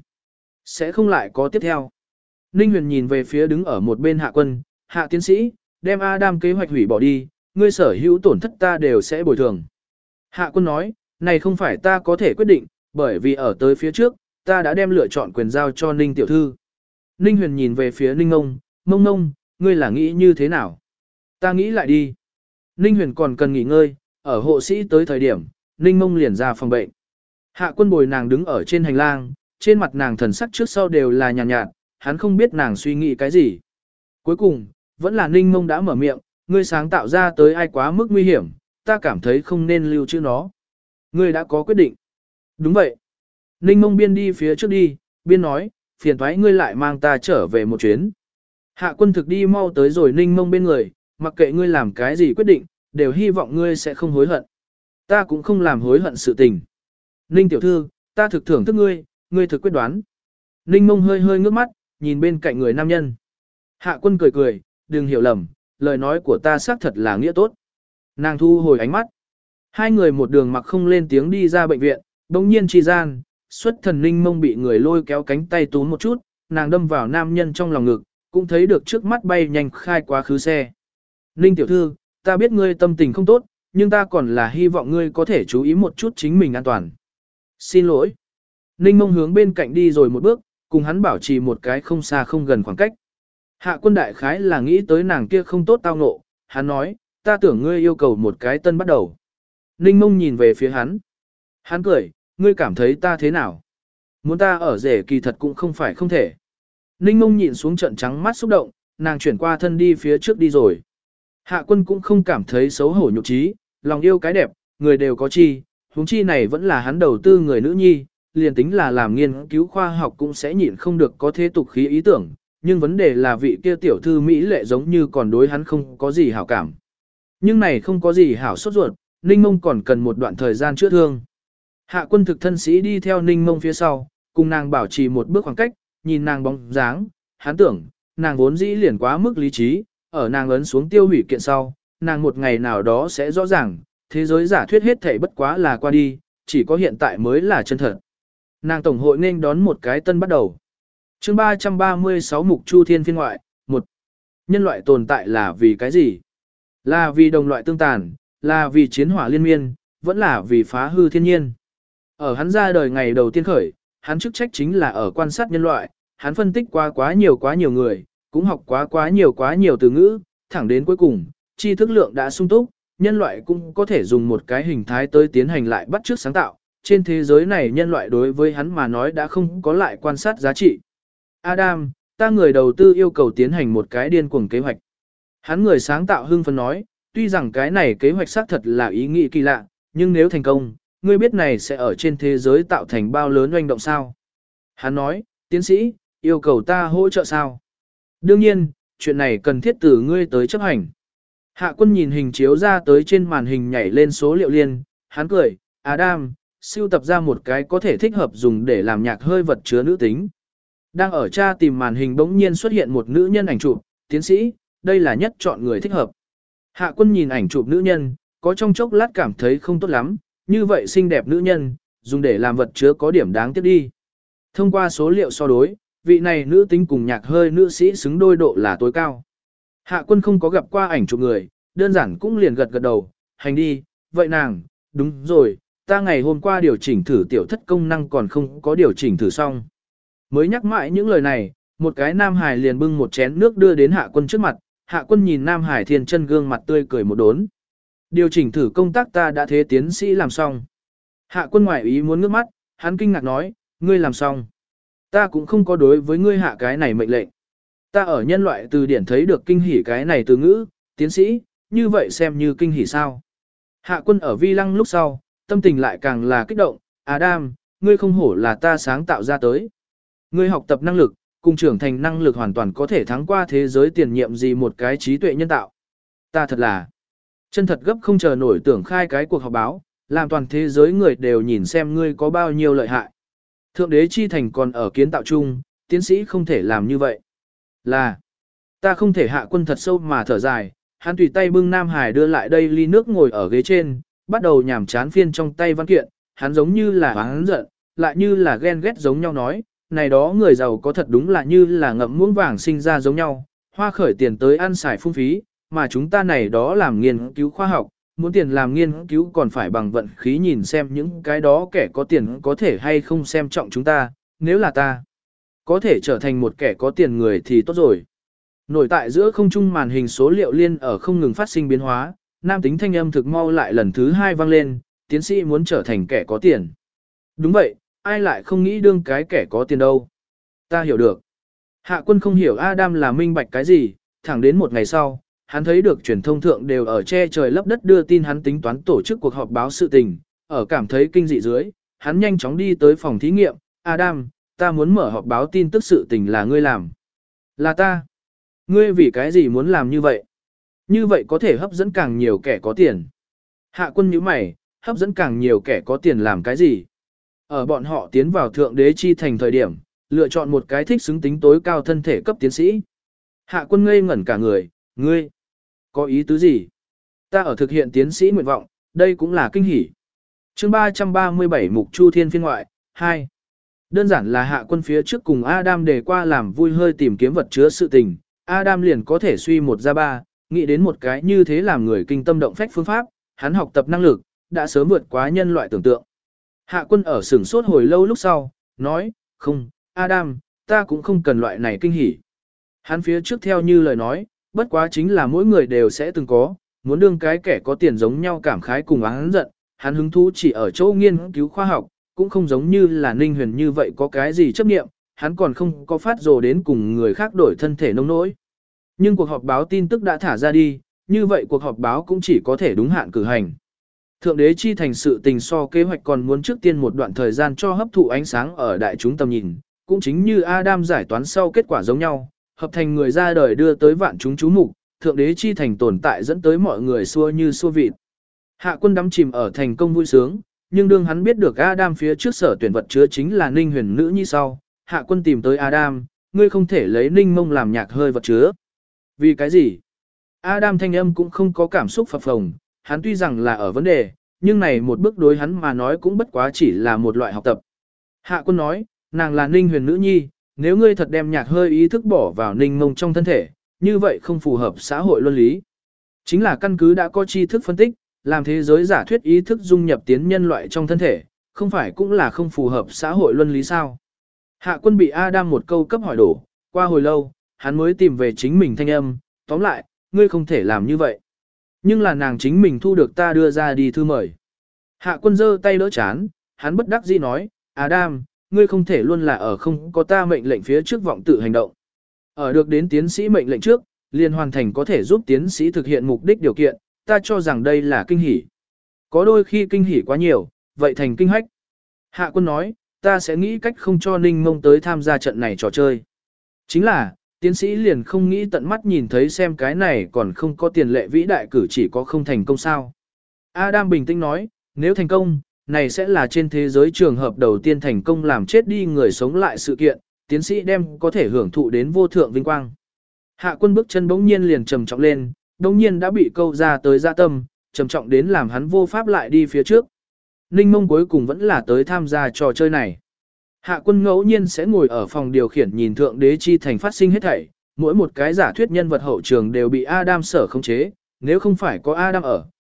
[SPEAKER 1] Sẽ không lại có tiếp theo. Ninh Huyền nhìn về phía đứng ở một bên Hạ Quân, Hạ tiến sĩ, đem Adam kế hoạch hủy bỏ đi, ngươi sở hữu tổn thất ta đều sẽ bồi thường. Hạ Quân nói, này không phải ta có thể quyết định, bởi vì ở tới phía trước, ta đã đem lựa chọn quyền giao cho Ninh tiểu thư. Ninh Huyền nhìn về phía Ninh Ngông, Mông Ngông, ngươi là nghĩ như thế nào? Ta nghĩ lại đi. Ninh Huyền còn cần nghỉ ngơi, ở hộ sĩ tới thời điểm, Ninh Mông liền ra phòng bệnh. Hạ Quân bồi nàng đứng ở trên hành lang, trên mặt nàng thần sắc trước sau đều là nhàn nhạt, nhạt, hắn không biết nàng suy nghĩ cái gì. Cuối cùng, vẫn là Ninh Mông đã mở miệng, ngươi sáng tạo ra tới ai quá mức nguy hiểm, ta cảm thấy không nên lưu trữ nó. Ngươi đã có quyết định. Đúng vậy. Ninh Mông biên đi phía trước đi, biên nói, phiền thoái ngươi lại mang ta trở về một chuyến. Hạ Quân thực đi mau tới rồi Ninh Mông bên người, mặc kệ ngươi làm cái gì quyết định, đều hy vọng ngươi sẽ không hối hận. Ta cũng không làm hối hận sự tình. Ninh tiểu thư, ta thực thưởng thức ngươi, ngươi thực quyết đoán. Ninh Mông hơi hơi ngước mắt, nhìn bên cạnh người nam nhân. Hạ Quân cười cười, đừng hiểu lầm, lời nói của ta xác thật là nghĩa tốt. Nàng thu hồi ánh mắt. Hai người một đường mặc không lên tiếng đi ra bệnh viện, bỗng nhiên chi gian, xuất thần Ninh Mông bị người lôi kéo cánh tay túm một chút, nàng đâm vào nam nhân trong lòng ngực, cũng thấy được trước mắt bay nhanh khai quá khứ xe. Ninh tiểu thư, ta biết ngươi tâm tình không tốt, nhưng ta còn là hy vọng ngươi có thể chú ý một chút chính mình an toàn. Xin lỗi. Ninh Mông hướng bên cạnh đi rồi một bước, cùng hắn bảo trì một cái không xa không gần khoảng cách. Hạ Quân đại khái là nghĩ tới nàng kia không tốt tao ngộ, hắn nói, ta tưởng ngươi yêu cầu một cái tân bắt đầu. Ninh Mông nhìn về phía hắn. Hắn cười, ngươi cảm thấy ta thế nào? Muốn ta ở rể kỳ thật cũng không phải không thể. Ninh Mông nhìn xuống trận trắng mắt xúc động, nàng chuyển qua thân đi phía trước đi rồi. Hạ Quân cũng không cảm thấy xấu hổ nhục trí, lòng yêu cái đẹp, người đều có chi, huống chi này vẫn là hắn đầu tư người nữ nhi, liền tính là làm nghiên cứu khoa học cũng sẽ nhịn không được có thế tục khí ý tưởng, nhưng vấn đề là vị kia tiểu thư Mỹ lệ giống như còn đối hắn không có gì hảo cảm. Nhưng này không có gì hảo sốt ruột, Ninh Mông còn cần một đoạn thời gian chữa thương. Hạ Quân thực thân sĩ đi theo Ninh Mông phía sau, cùng nàng bảo trì một bước khoảng cách, nhìn nàng bóng dáng, hắn tưởng, nàng vốn dĩ liền quá mức lý trí, ở nàng ấn xuống tiêu hủy kiện sau, nàng một ngày nào đó sẽ rõ ràng, thế giới giả thuyết hết thảy bất quá là qua đi, chỉ có hiện tại mới là chân thật. Nàng tổng hội nên đón một cái tân bắt đầu. Chương ba trăm ba mươi sáu Mục Chu Thiên phiên ngoại, một Nhân loại tồn tại là vì cái gì? Là vì đồng loại tương tàn, là vì chiến hỏa liên miên, vẫn là vì phá hư thiên nhiên. Ở hắn ra đời ngày đầu tiên khởi, hắn chức trách chính là ở quan sát nhân loại, hắn phân tích qua quá nhiều quá nhiều người, cũng học quá quá nhiều quá nhiều từ ngữ, thẳng đến cuối cùng, tri thức lượng đã sung túc, nhân loại cũng có thể dùng một cái hình thái tới tiến hành lại bắt chước sáng tạo. Trên thế giới này nhân loại đối với hắn mà nói đã không có lại quan sát giá trị. Adam, ta người đầu tư yêu cầu tiến hành một cái điên cuồng kế hoạch. Hắn người sáng tạo hưng phấn nói, tuy rằng cái này kế hoạch xác thật là ý nghĩ kỳ lạ, nhưng nếu thành công, ngươi biết này sẽ ở trên thế giới tạo thành bao lớn oanh động sao? Hắn nói, tiến sĩ, yêu cầu ta hỗ trợ sao? Đương nhiên, chuyện này cần thiết từ ngươi tới chấp hành. Hạ Quân nhìn hình chiếu ra tới trên màn hình nhảy lên số liệu liên, hắn cười, Adam, sưu tập ra một cái có thể thích hợp dùng để làm nhạc hơi vật chứa nữ tính. Đang ở tra tìm màn hình bỗng nhiên xuất hiện một nữ nhân ảnh chụp, tiến sĩ, đây là nhất chọn người thích hợp. Hạ Quân nhìn ảnh chụp nữ nhân, có trong chốc lát cảm thấy không tốt lắm, như vậy xinh đẹp nữ nhân, dùng để làm vật chứa có điểm đáng tiếc đi. Thông qua số liệu so đối, vị này nữ tính cùng nhạc hơi nữ sĩ xứng đôi độ là tối cao. Hạ Quân không có gặp qua ảnh chụp người, đơn giản cũng liền gật gật đầu, hành đi, vậy nàng, đúng rồi, ta ngày hôm qua điều chỉnh thử tiểu thất công năng còn không có điều chỉnh thử xong. Mới nhắc mãi những lời này, một cái Nam Hải liền bưng một chén nước đưa đến Hạ Quân trước mặt, Hạ Quân nhìn Nam Hải Thiên chân gương mặt tươi cười một đốn. Điều chỉnh thử công tác ta đã thế tiến sĩ làm xong. Hạ Quân ngoại ý muốn ngước mắt, hắn kinh ngạc nói, ngươi làm xong. Ta cũng không có đối với ngươi hạ cái này mệnh lệnh. Ta ở nhân loại từ điển thấy được kinh hỉ cái này từ ngữ, tiến sĩ, như vậy xem như kinh hỉ sao. Hạ Quân ở vi lăng lúc sau, tâm tình lại càng là kích động, Adam, ngươi không hổ là ta sáng tạo ra tới. Ngươi học tập năng lực, cùng trưởng thành năng lực hoàn toàn có thể thắng qua thế giới tiền nhiệm gì một cái trí tuệ nhân tạo. Ta thật là chân thật gấp không chờ nổi tưởng khai cái cuộc họp báo, làm toàn thế giới người đều nhìn xem ngươi có bao nhiêu lợi hại. Thượng đế chi thành còn ở kiến tạo chung, tiến sĩ không thể làm như vậy. Là, ta không thể. Hạ Quân thật sâu mà thở dài, hắn tùy tay bưng Nam Hải đưa lại đây ly nước ngồi ở ghế trên, bắt đầu nhảm chán phiên trong tay văn kiện, hắn giống như là hắn giận, lại như là ghen ghét giống nhau nói, này đó người giàu có thật đúng là như là ngậm muỗng vàng sinh ra giống nhau, hoa khởi tiền tới ăn xài phung phí, mà chúng ta này đó làm nghiên cứu khoa học, muốn tiền làm nghiên cứu còn phải bằng vận khí nhìn xem những cái đó kẻ có tiền có thể hay không xem trọng chúng ta, nếu là ta, có thể trở thành một kẻ có tiền người thì tốt rồi. Nổi tại giữa không trung màn hình số liệu liên ở không ngừng phát sinh biến hóa, nam tính thanh âm thực mau lại lần thứ hai vang lên, tiến sĩ muốn trở thành kẻ có tiền. Đúng vậy, ai lại không nghĩ đương cái kẻ có tiền đâu. Ta hiểu được. Hạ Quân không hiểu Adam là minh bạch cái gì, thẳng đến một ngày sau, hắn thấy được truyền thông thượng đều ở che trời lấp đất đưa tin hắn tính toán tổ chức cuộc họp báo sự tình, ở cảm thấy kinh dị dưới, hắn nhanh chóng đi tới phòng thí nghiệm, Adam, ta muốn mở họp báo tin tức sự tình là ngươi làm. Là ta. Ngươi vì cái gì muốn làm như vậy? Như vậy có thể hấp dẫn càng nhiều kẻ có tiền. Hạ Quân nhíu mày, hấp dẫn càng nhiều kẻ có tiền làm cái gì? Ở bọn họ tiến vào thượng đế chi thành thời điểm, lựa chọn một cái thích xứng tính tối cao thân thể cấp tiến sĩ. Hạ Quân ngây ngẩn cả người, ngươi, có ý tứ gì? Ta ở thực hiện tiến sĩ nguyện vọng, đây cũng là kinh hỉ. Chương ba trăm ba mươi bảy Mục Chu Thiên phiên ngoại, hai. Đơn giản là Hạ Quân phía trước cùng Adam đề qua làm vui hơi tìm kiếm vật chứa sự tình, Adam liền có thể suy một ra ba, nghĩ đến một cái như thế làm người kinh tâm động phách phương pháp, hắn học tập năng lực, đã sớm vượt quá nhân loại tưởng tượng. Hạ Quân ở sửng sốt hồi lâu lúc sau, nói, không, Adam, ta cũng không cần loại này kinh hỉ. Hắn phía trước theo như lời nói, bất quá chính là mỗi người đều sẽ từng có, muốn đương cái kẻ có tiền giống nhau cảm khái cùng hắn giận, hắn hứng thú chỉ ở chỗ nghiên cứu khoa học, cũng không giống như là Ninh Huyền như vậy có cái gì chấp niệm, hắn còn không có phát rồ đến cùng người khác đổi thân thể nông nỗi. Nhưng cuộc họp báo tin tức đã thả ra đi, như vậy cuộc họp báo cũng chỉ có thể đúng hạn cử hành. Thượng đế chi thành sự tình so kế hoạch còn muốn trước tiên một đoạn thời gian cho hấp thụ ánh sáng ở đại chúng tầm nhìn, cũng chính như Adam giải toán sau kết quả giống nhau, hợp thành người ra đời đưa tới vạn chúng chú mục, thượng đế chi thành tồn tại dẫn tới mọi người xua như xua vịt. Hạ Quân đắm chìm ở thành công vui sướng, nhưng đương hắn biết được Adam phía trước sở tuyển vật chứa chính là Ninh Huyền nữ nhi sau, Hạ Quân tìm tới Adam, ngươi không thể lấy Ninh Mông làm nhạc hơi vật chứa. Vì cái gì? Adam thanh âm cũng không có cảm xúc phập phồng, hắn tuy rằng là ở vấn đề, nhưng này một bước đối hắn mà nói cũng bất quá chỉ là một loại học tập. Hạ Quân nói, nàng là Ninh Huyền nữ nhi, nếu ngươi thật đem nhạc hơi ý thức bỏ vào Ninh Mông trong thân thể, như vậy không phù hợp xã hội luân lý. Chính là căn cứ đã có tri thức phân tích, làm thế giới giả thuyết ý thức dung nhập tiến nhân loại trong thân thể, không phải cũng là không phù hợp xã hội luân lý sao. Hạ Quân bị Adam một câu cấp hỏi đổ, qua hồi lâu, hắn mới tìm về chính mình thanh âm, tóm lại, ngươi không thể làm như vậy. Nhưng là nàng chính mình thu được ta đưa ra đi thư mời. Hạ Quân giơ tay đỡ chán, hắn bất đắc dĩ nói, Adam, ngươi không thể luôn là ở không có ta mệnh lệnh phía trước vọng tự hành động. Ở được đến tiến sĩ mệnh lệnh trước, liền hoàn thành có thể giúp tiến sĩ thực hiện mục đích điều kiện, ta cho rằng đây là kinh hỉ. Có đôi khi kinh hỉ quá nhiều, vậy thành kinh hách. Hạ Quân nói, ta sẽ nghĩ cách không cho Ninh Mông tới tham gia trận này trò chơi. Chính là, tiến sĩ liền không nghĩ tận mắt nhìn thấy xem cái này còn không có tiền lệ vĩ đại cử chỉ có không thành công sao. Adam bình tĩnh nói, nếu thành công, này sẽ là trên thế giới trường hợp đầu tiên thành công làm chết đi người sống lại sự kiện, tiến sĩ đem có thể hưởng thụ đến vô thượng vinh quang. Hạ Quân bước chân bỗng nhiên liền trầm trọng lên, bỗng nhiên đã bị câu ra tới dạ tâm, trầm trọng đến làm hắn vô pháp lại đi phía trước. Ninh Mông cuối cùng vẫn là tới tham gia trò chơi này. Hạ Quân ngẫu nhiên sẽ ngồi ở phòng điều khiển nhìn thượng đế chi thành phát sinh hết thảy, mỗi một cái giả thuyết nhân vật hậu trường đều bị Adam sở khống chế, nếu không phải có Adam ở,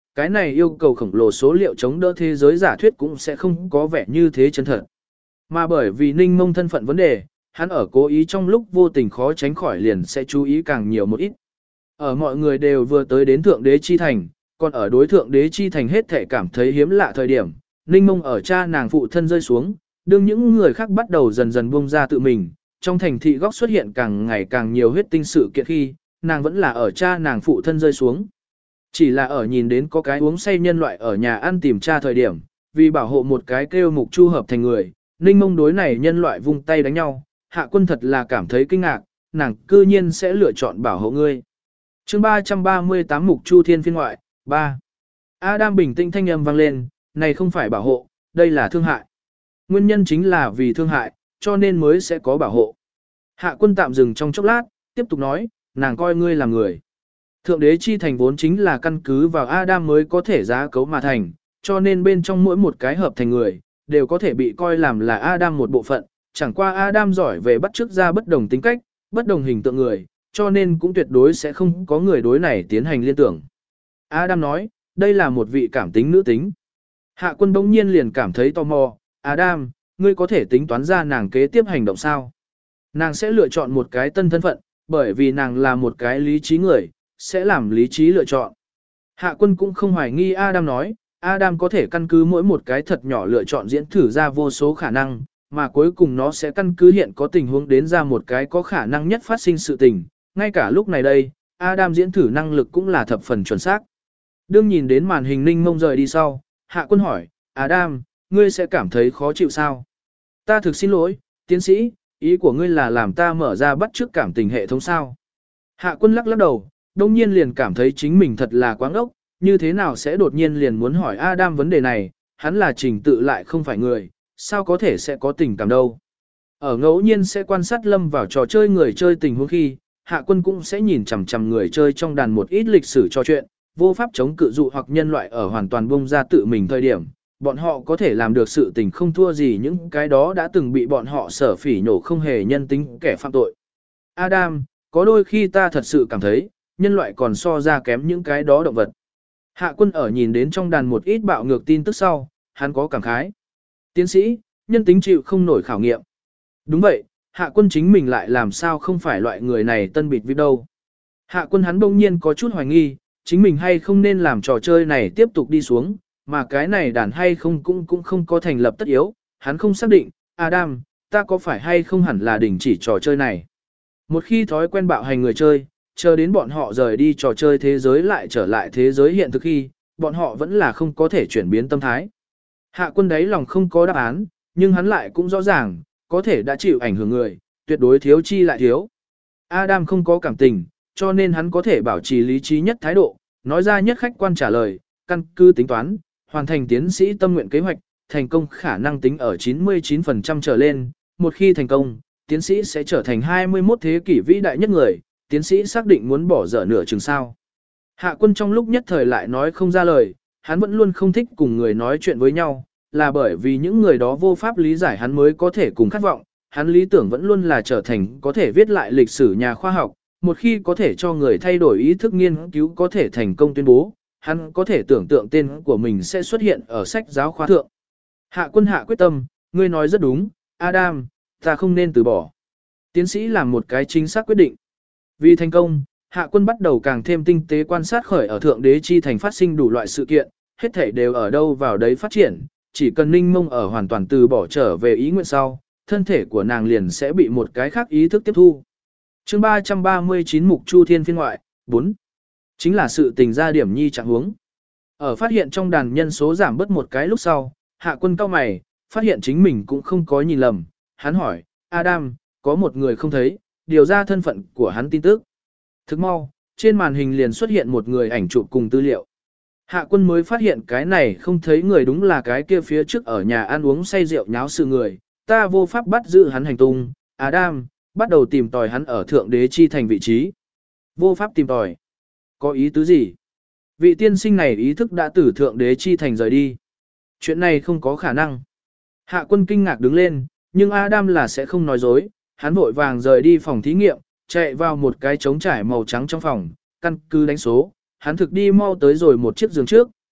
[SPEAKER 1] cái này yêu cầu khổng lồ số liệu chống đỡ thế giới giả thuyết cũng sẽ không có vẻ như thế chân thật. Mà bởi vì Ninh Mông thân phận vấn đề, hắn ở cố ý trong lúc vô tình khó tránh khỏi liền sẽ chú ý càng nhiều một ít. Ở mọi người đều vừa tới đến Thượng Đế Chi Thành, còn ở đối Thượng Đế Chi Thành hết thể cảm thấy hiếm lạ thời điểm, Ninh Mông ở cha nàng phụ thân rơi xuống, đương những người khác bắt đầu dần dần buông ra tự mình, trong thành thị góc xuất hiện càng ngày càng nhiều huyết tinh sự kiện khi, nàng vẫn là ở cha nàng phụ thân rơi xuống. Chỉ là ở nhìn đến có cái uống say nhân loại ở nhà ăn tìm cha thời điểm, vì bảo hộ một cái kêu Mục Chu hợp thành người, Ninh Mông đối này nhân loại vung tay đánh nhau, Hạ Quân thật là cảm thấy kinh ngạc, nàng cư nhiên sẽ lựa chọn bảo hộ ngươi. Chương ba trăm ba mươi tám Mục Chu Thiên phiên ngoại, ba. Adam bình tĩnh thanh âm vang lên, này không phải bảo hộ, đây là thương hại. Nguyên nhân chính là vì thương hại, cho nên mới sẽ có bảo hộ. Hạ Quân tạm dừng trong chốc lát, tiếp tục nói, nàng coi ngươi là người. Thượng Đế Chi Thành vốn chính là căn cứ vào Adam mới có thể giá cấu mà thành, cho nên bên trong mỗi một cái hợp thành người, đều có thể bị coi làm là Adam một bộ phận, chẳng qua Adam giỏi về bắt chước ra bất đồng tính cách, bất đồng hình tượng người, cho nên cũng tuyệt đối sẽ không có người đối này tiến hành liên tưởng. Adam nói, đây là một vị cảm tính nữ tính. Hạ Quân bỗng nhiên liền cảm thấy tò mò, Adam, ngươi có thể tính toán ra nàng kế tiếp hành động sao? Nàng sẽ lựa chọn một cái tân thân phận, bởi vì nàng là một cái lý trí người, sẽ làm lý trí lựa chọn. Hạ Quân cũng không hoài nghi Adam nói, Adam có thể căn cứ mỗi một cái thật nhỏ lựa chọn diễn thử ra vô số khả năng, mà cuối cùng nó sẽ căn cứ hiện có tình huống đến ra một cái có khả năng nhất phát sinh sự tình. Ngay cả lúc này đây, Adam diễn thử năng lực cũng là thập phần chuẩn xác. Đương nhìn đến màn hình Ninh Mông rời đi sau, Hạ Quân hỏi, Adam, ngươi sẽ cảm thấy khó chịu sao? Ta thực xin lỗi, tiến sĩ, ý của ngươi là làm ta mở ra bắt chước cảm tình hệ thống sao? Hạ Quân lắc lắc đầu, đông nhiên liền cảm thấy chính mình thật là quáng ốc, như thế nào sẽ đột nhiên liền muốn hỏi Adam vấn đề này, hắn là trình tự lại không phải người, sao có thể sẽ có tình cảm đâu. Ở ngẫu nhiên sẽ quan sát lâm vào trò chơi người chơi tình huống khi, Hạ Quân cũng sẽ nhìn chằm chằm người chơi trong đàn một ít lịch sử trò chuyện, vô pháp chống cự dụ hoặc nhân loại ở hoàn toàn bông ra tự mình thời điểm, bọn họ có thể làm được sự tình không thua gì những cái đó đã từng bị bọn họ sở phỉ nhổ không hề nhân tính kẻ phạm tội. Adam, có đôi khi ta thật sự cảm thấy, nhân loại còn so ra kém những cái đó động vật. Hạ Quân ở nhìn đến trong đàn một ít bạo ngược tin tức sau, hắn có cảm khái. Tiến sĩ, nhân tính chịu không nổi khảo nghiệm. Đúng vậy, Hạ Quân chính mình lại làm sao không phải loại người này tân bịt vip đâu. Hạ Quân hắn bỗng nhiên có chút hoài nghi, chính mình hay không nên làm trò chơi này tiếp tục đi xuống, mà cái này đàn hay không cũng cũng không có thành lập tất yếu, hắn không xác định, Adam, ta có phải hay không hẳn là đình chỉ trò chơi này. Một khi thói quen bạo hành người chơi, chờ đến bọn họ rời đi trò chơi thế giới lại trở lại thế giới hiện thực khi, bọn họ vẫn là không có thể chuyển biến tâm thái. Hạ Quân đấy lòng không có đáp án, nhưng hắn lại cũng rõ ràng, có thể đã chịu ảnh hưởng người, tuyệt đối thiếu chi lại thiếu. Adam không có cảm tình, cho nên hắn có thể bảo trì lý trí nhất thái độ, nói ra nhất khách quan trả lời, căn cứ tính toán, hoàn thành tiến sĩ tâm nguyện kế hoạch, thành công khả năng tính ở chín mươi chín phần trăm trở lên, một khi thành công, tiến sĩ sẽ trở thành hai mươi mốt thế kỷ vĩ đại nhất người, tiến sĩ xác định muốn bỏ dở nửa chừng sao. Hạ Quân trong lúc nhất thời lại nói không ra lời, hắn vẫn luôn không thích cùng người nói chuyện với nhau, là bởi vì những người đó vô pháp lý giải hắn mới có thể cùng khát vọng, hắn lý tưởng vẫn luôn là trở thành có thể viết lại lịch sử nhà khoa học, một khi có thể cho người thay đổi ý thức nghiên cứu có thể thành công tuyên bố, hắn có thể tưởng tượng tên của mình sẽ xuất hiện ở sách giáo khoa thượng. Hạ Quân hạ quyết tâm, ngươi nói rất đúng, Adam, ta không nên từ bỏ. Tiến sĩ làm một cái chính xác quyết định. Vì thành công, Hạ Quân bắt đầu càng thêm tinh tế quan sát khởi ở Thượng Đế Chi Thành phát sinh đủ loại sự kiện, hết thảy đều ở đâu vào đấy phát triển, chỉ cần Ninh Mông ở hoàn toàn từ bỏ trở về ý nguyện sau, thân thể của nàng liền sẽ bị một cái khác ý thức tiếp thu. Chương ba trăm ba mươi chín Mục Chu Thiên phiên ngoại, bốn. Chính là sự tình ra điểm nhi trạng huống. Ở phát hiện trong đàn nhân số giảm bớt một cái lúc sau, Hạ Quân cau mày, phát hiện chính mình cũng không có nhìn lầm, hắn hỏi, Adam, có một người không thấy, điều ra thân phận của hắn tin tức. Thức mau, trên màn hình liền xuất hiện một người ảnh chụp cùng tư liệu. Hạ Quân mới phát hiện cái này không thấy người đúng là cái kia phía trước ở nhà ăn uống say rượu nháo sự người, ta vô pháp bắt giữ hắn hành tung, Adam, bắt đầu tìm tòi hắn ở Thượng Đế Chi Thành vị trí. Vô pháp tìm tòi. Có ý tứ gì? Vị tiên sinh này ý thức đã từ Thượng Đế Chi Thành rời đi. Chuyện này không có khả năng. Hạ Quân kinh ngạc đứng lên, nhưng Adam là sẽ không nói dối, hắn vội vàng rời đi phòng thí nghiệm, chạy vào một cái trống trải màu trắng trong phòng, căn cứ đánh số, hắn thực đi mau tới rồi một chiếc giường trước,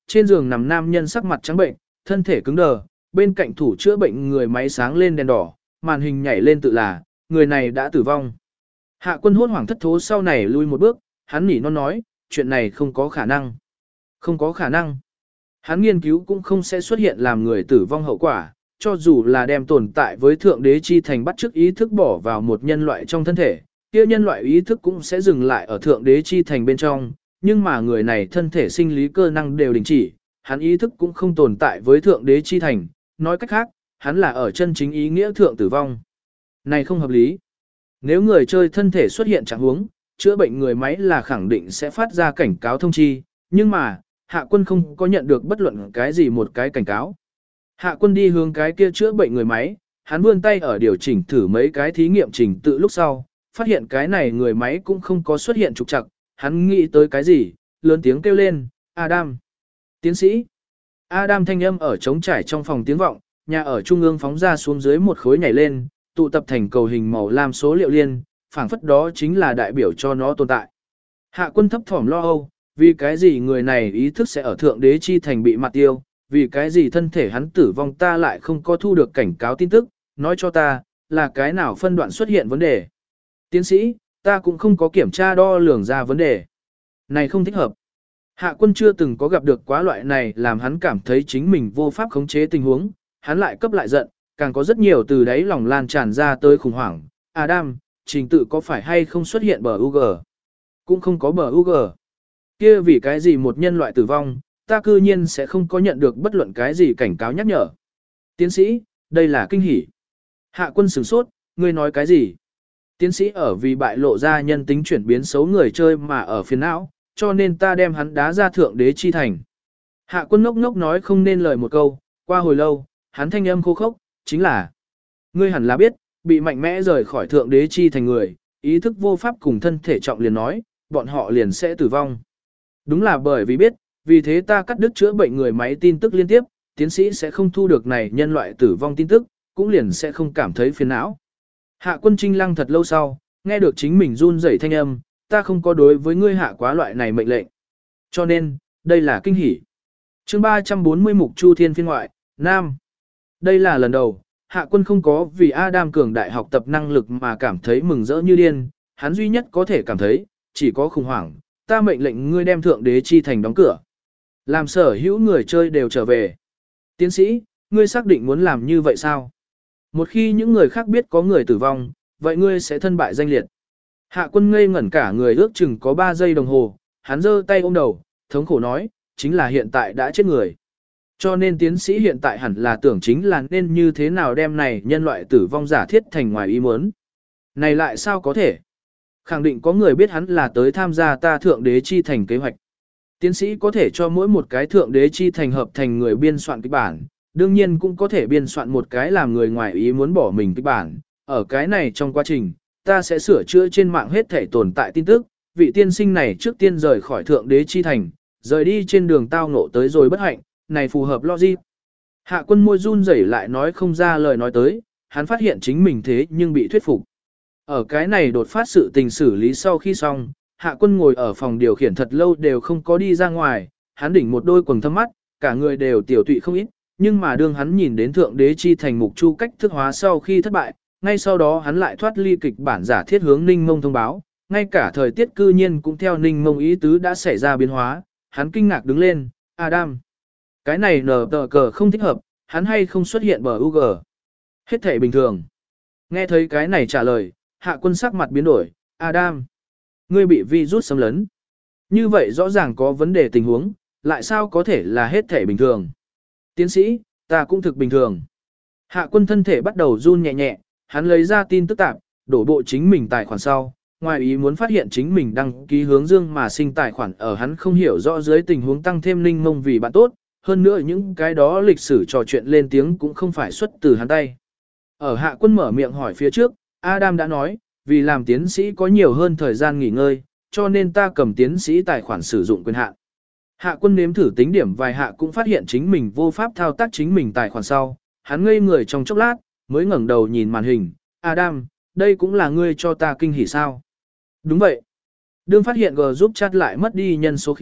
[SPEAKER 1] trên giường nằm nam nhân sắc mặt trắng bệnh, thân thể cứng đờ, bên cạnh thủ chữa bệnh người máy sáng lên đèn đỏ, màn hình nhảy lên tự là, người này đã tử vong. Hạ quân hốt hoảng thất thố sau này lui một bước, hắn nỉ non nói, chuyện này không có khả năng. Không có khả năng. Hắn nghiên cứu cũng không sẽ xuất hiện làm người tử vong hậu quả, cho dù là đem tồn tại với thượng đế chi thành bắt chước ý thức bỏ vào một nhân loại trong thân thể, kia nhân loại ý thức cũng sẽ dừng lại ở thượng đế chi thành bên trong, nhưng mà người này thân thể sinh lý cơ năng đều đình chỉ, hắn ý thức cũng không tồn tại với thượng đế chi thành, nói cách khác, hắn là ở chân chính ý nghĩa thượng tử vong. Này không hợp lý. Nếu người chơi thân thể xuất hiện trạng huống, chữa bệnh người máy là khẳng định sẽ phát ra cảnh cáo thông chi, nhưng mà, hạ quân không có nhận được bất luận cái gì một cái cảnh cáo. Hạ quân đi hướng cái kia chữa bệnh người máy, hắn vươn tay ở điều chỉnh thử mấy cái thí nghiệm trình tự lúc sau, phát hiện cái này người máy cũng không có xuất hiện trục trặc, hắn nghĩ tới cái gì, lớn tiếng kêu lên, Adam. Tiến sĩ. Adam thanh âm ở trống trải trong phòng tiếng vọng, nhà ở trung ương phóng ra xuống dưới một khối nhảy lên, tụ tập thành cầu hình màu lam số liệu liên, phảng phất đó chính là đại biểu cho nó tồn tại. Hạ quân thấp thỏm lo âu, vì cái gì người này ý thức sẽ ở thượng đế chi thành bị mặt tiêu, vì cái gì thân thể hắn tử vong ta lại không có thu được cảnh cáo tin tức, nói cho ta, là cái nào phân đoạn xuất hiện vấn đề. Tiến sĩ, ta cũng không có kiểm tra đo lường ra vấn đề. Này không thích hợp. Hạ quân chưa từng có gặp được quá loại này làm hắn cảm thấy chính mình vô pháp khống chế tình huống, hắn lại cấp lại giận, càng có rất nhiều từ đáy lòng lan tràn ra tới khủng hoảng. Adam, trình tự có phải hay không xuất hiện bờ u giê? Cũng không có bờ u giê. Kia vì cái gì một nhân loại tử vong, ta cư nhiên sẽ không có nhận được bất luận cái gì cảnh cáo nhắc nhở. Tiến sĩ, đây là kinh hỉ. Hạ quân sửng sốt, ngươi nói cái gì? Tiến sĩ ở vì bại lộ ra nhân tính chuyển biến xấu người chơi mà ở phiền não, cho nên ta đem hắn đá ra thượng đế chi thành. Hạ quân ngốc ngốc nói không nên lời một câu, qua hồi lâu, hắn thanh âm khô khốc, chính là ngươi hẳn là biết, bị mạnh mẽ rời khỏi thượng đế chi thành người, ý thức vô pháp cùng thân thể trọng liền nói, bọn họ liền sẽ tử vong. Đúng là bởi vì biết, vì thế ta cắt đứt chữa bệnh người máy tin tức liên tiếp, tiến sĩ sẽ không thu được này nhân loại tử vong tin tức, cũng liền sẽ không cảm thấy phiền não. Hạ quân trinh lăng thật lâu sau, nghe được chính mình run rẩy thanh âm, ta không có đối với ngươi hạ quá loại này mệnh lệnh. Cho nên, đây là kinh hỉ. chương ba trăm bốn mươi mục Chu Thiên phiên ngoại, Nam. Đây là lần đầu, hạ quân không có vì Adam cường đại học tập năng lực mà cảm thấy mừng rỡ như điên, hắn duy nhất có thể cảm thấy, chỉ có khủng hoảng, ta mệnh lệnh ngươi đem thượng đế chi thành đóng cửa. Làm sở hữu người chơi đều trở về. Tiến sĩ, ngươi xác định muốn làm như vậy sao? Một khi những người khác biết có người tử vong, vậy ngươi sẽ thân bại danh liệt. Hạ quân ngây ngẩn cả người ước chừng có ba giây đồng hồ, hắn giơ tay ôm đầu, thống khổ nói, chính là hiện tại đã chết người. Cho nên tiến sĩ hiện tại hẳn là tưởng chính là nên như thế nào đem này nhân loại tử vong giả thiết thành ngoài ý muốn. Này lại sao có thể? Khẳng định có người biết hắn là tới tham gia ta thượng đế chi thành kế hoạch. Tiến sĩ có thể cho mỗi một cái thượng đế chi thành hợp thành người biên soạn kịch bản, đương nhiên cũng có thể biên soạn một cái làm người ngoài ý muốn bỏ mình kịch bản. Ở cái này trong quá trình, ta sẽ sửa chữa trên mạng hết thể tồn tại tin tức, vị tiên sinh này trước tiên rời khỏi thượng đế chi thành, rời đi trên đường tao ngộ tới rồi bất hạnh, này phù hợp logic. Hạ quân môi run rẩy lại nói không ra lời nói tới, hắn phát hiện chính mình thế nhưng bị thuyết phục. Ở cái này đột phát sự tình xử lý sau khi xong, hạ quân ngồi ở phòng điều khiển thật lâu đều không có đi ra ngoài, hắn đỉnh một đôi quầng thâm mắt, cả người đều tiểu tụy không ít, nhưng mà đương hắn nhìn đến thượng đế chi thành mục chu cách thức hóa sau khi thất bại, ngay sau đó hắn lại thoát ly kịch bản giả thiết hướng Ninh Mông thông báo, ngay cả thời tiết cư nhiên cũng theo Ninh Mông ý tứ đã xảy ra biến hóa, hắn kinh ngạc đứng lên, Adam. Cái này nở tờ cờ không thích hợp, hắn hay không xuất hiện bờ u giê. Hết thể bình thường. Nghe thấy cái này trả lời, hạ quân sắc mặt biến đổi, Adam. Ngươi bị virus xâm lấn. Như vậy rõ ràng có vấn đề tình huống, lại sao có thể là hết thể bình thường. Tiến sĩ, ta cũng thực bình thường. Hạ quân thân thể bắt đầu run nhẹ nhẹ, hắn lấy ra tin tức tạp, đổ bộ chính mình tài khoản sau, ngoài ý muốn phát hiện chính mình đăng ký hướng dương mà sinh tài khoản ở hắn không hiểu rõ dưới tình huống tăng thêm Ninh Mông vì bạn tốt, hơn nữa những cái đó lịch sử trò chuyện lên tiếng cũng không phải xuất từ hắn tay. Ở hạ quân mở miệng hỏi phía trước, Adam đã nói, vì làm tiến sĩ có nhiều hơn thời gian nghỉ ngơi, cho nên ta cầm tiến sĩ tài khoản sử dụng quyền hạn. Hạ quân nếm thử tính điểm vài hạ cũng phát hiện chính mình vô pháp thao tác chính mình tài khoản sau, hắn ngây người trong chốc lát, mới ngẩng đầu nhìn màn hình, Adam, đây cũng là ngươi cho ta kinh hỉ sao. Đúng vậy. Đương phát hiện G giúp chat lại mất đi nhân số khi,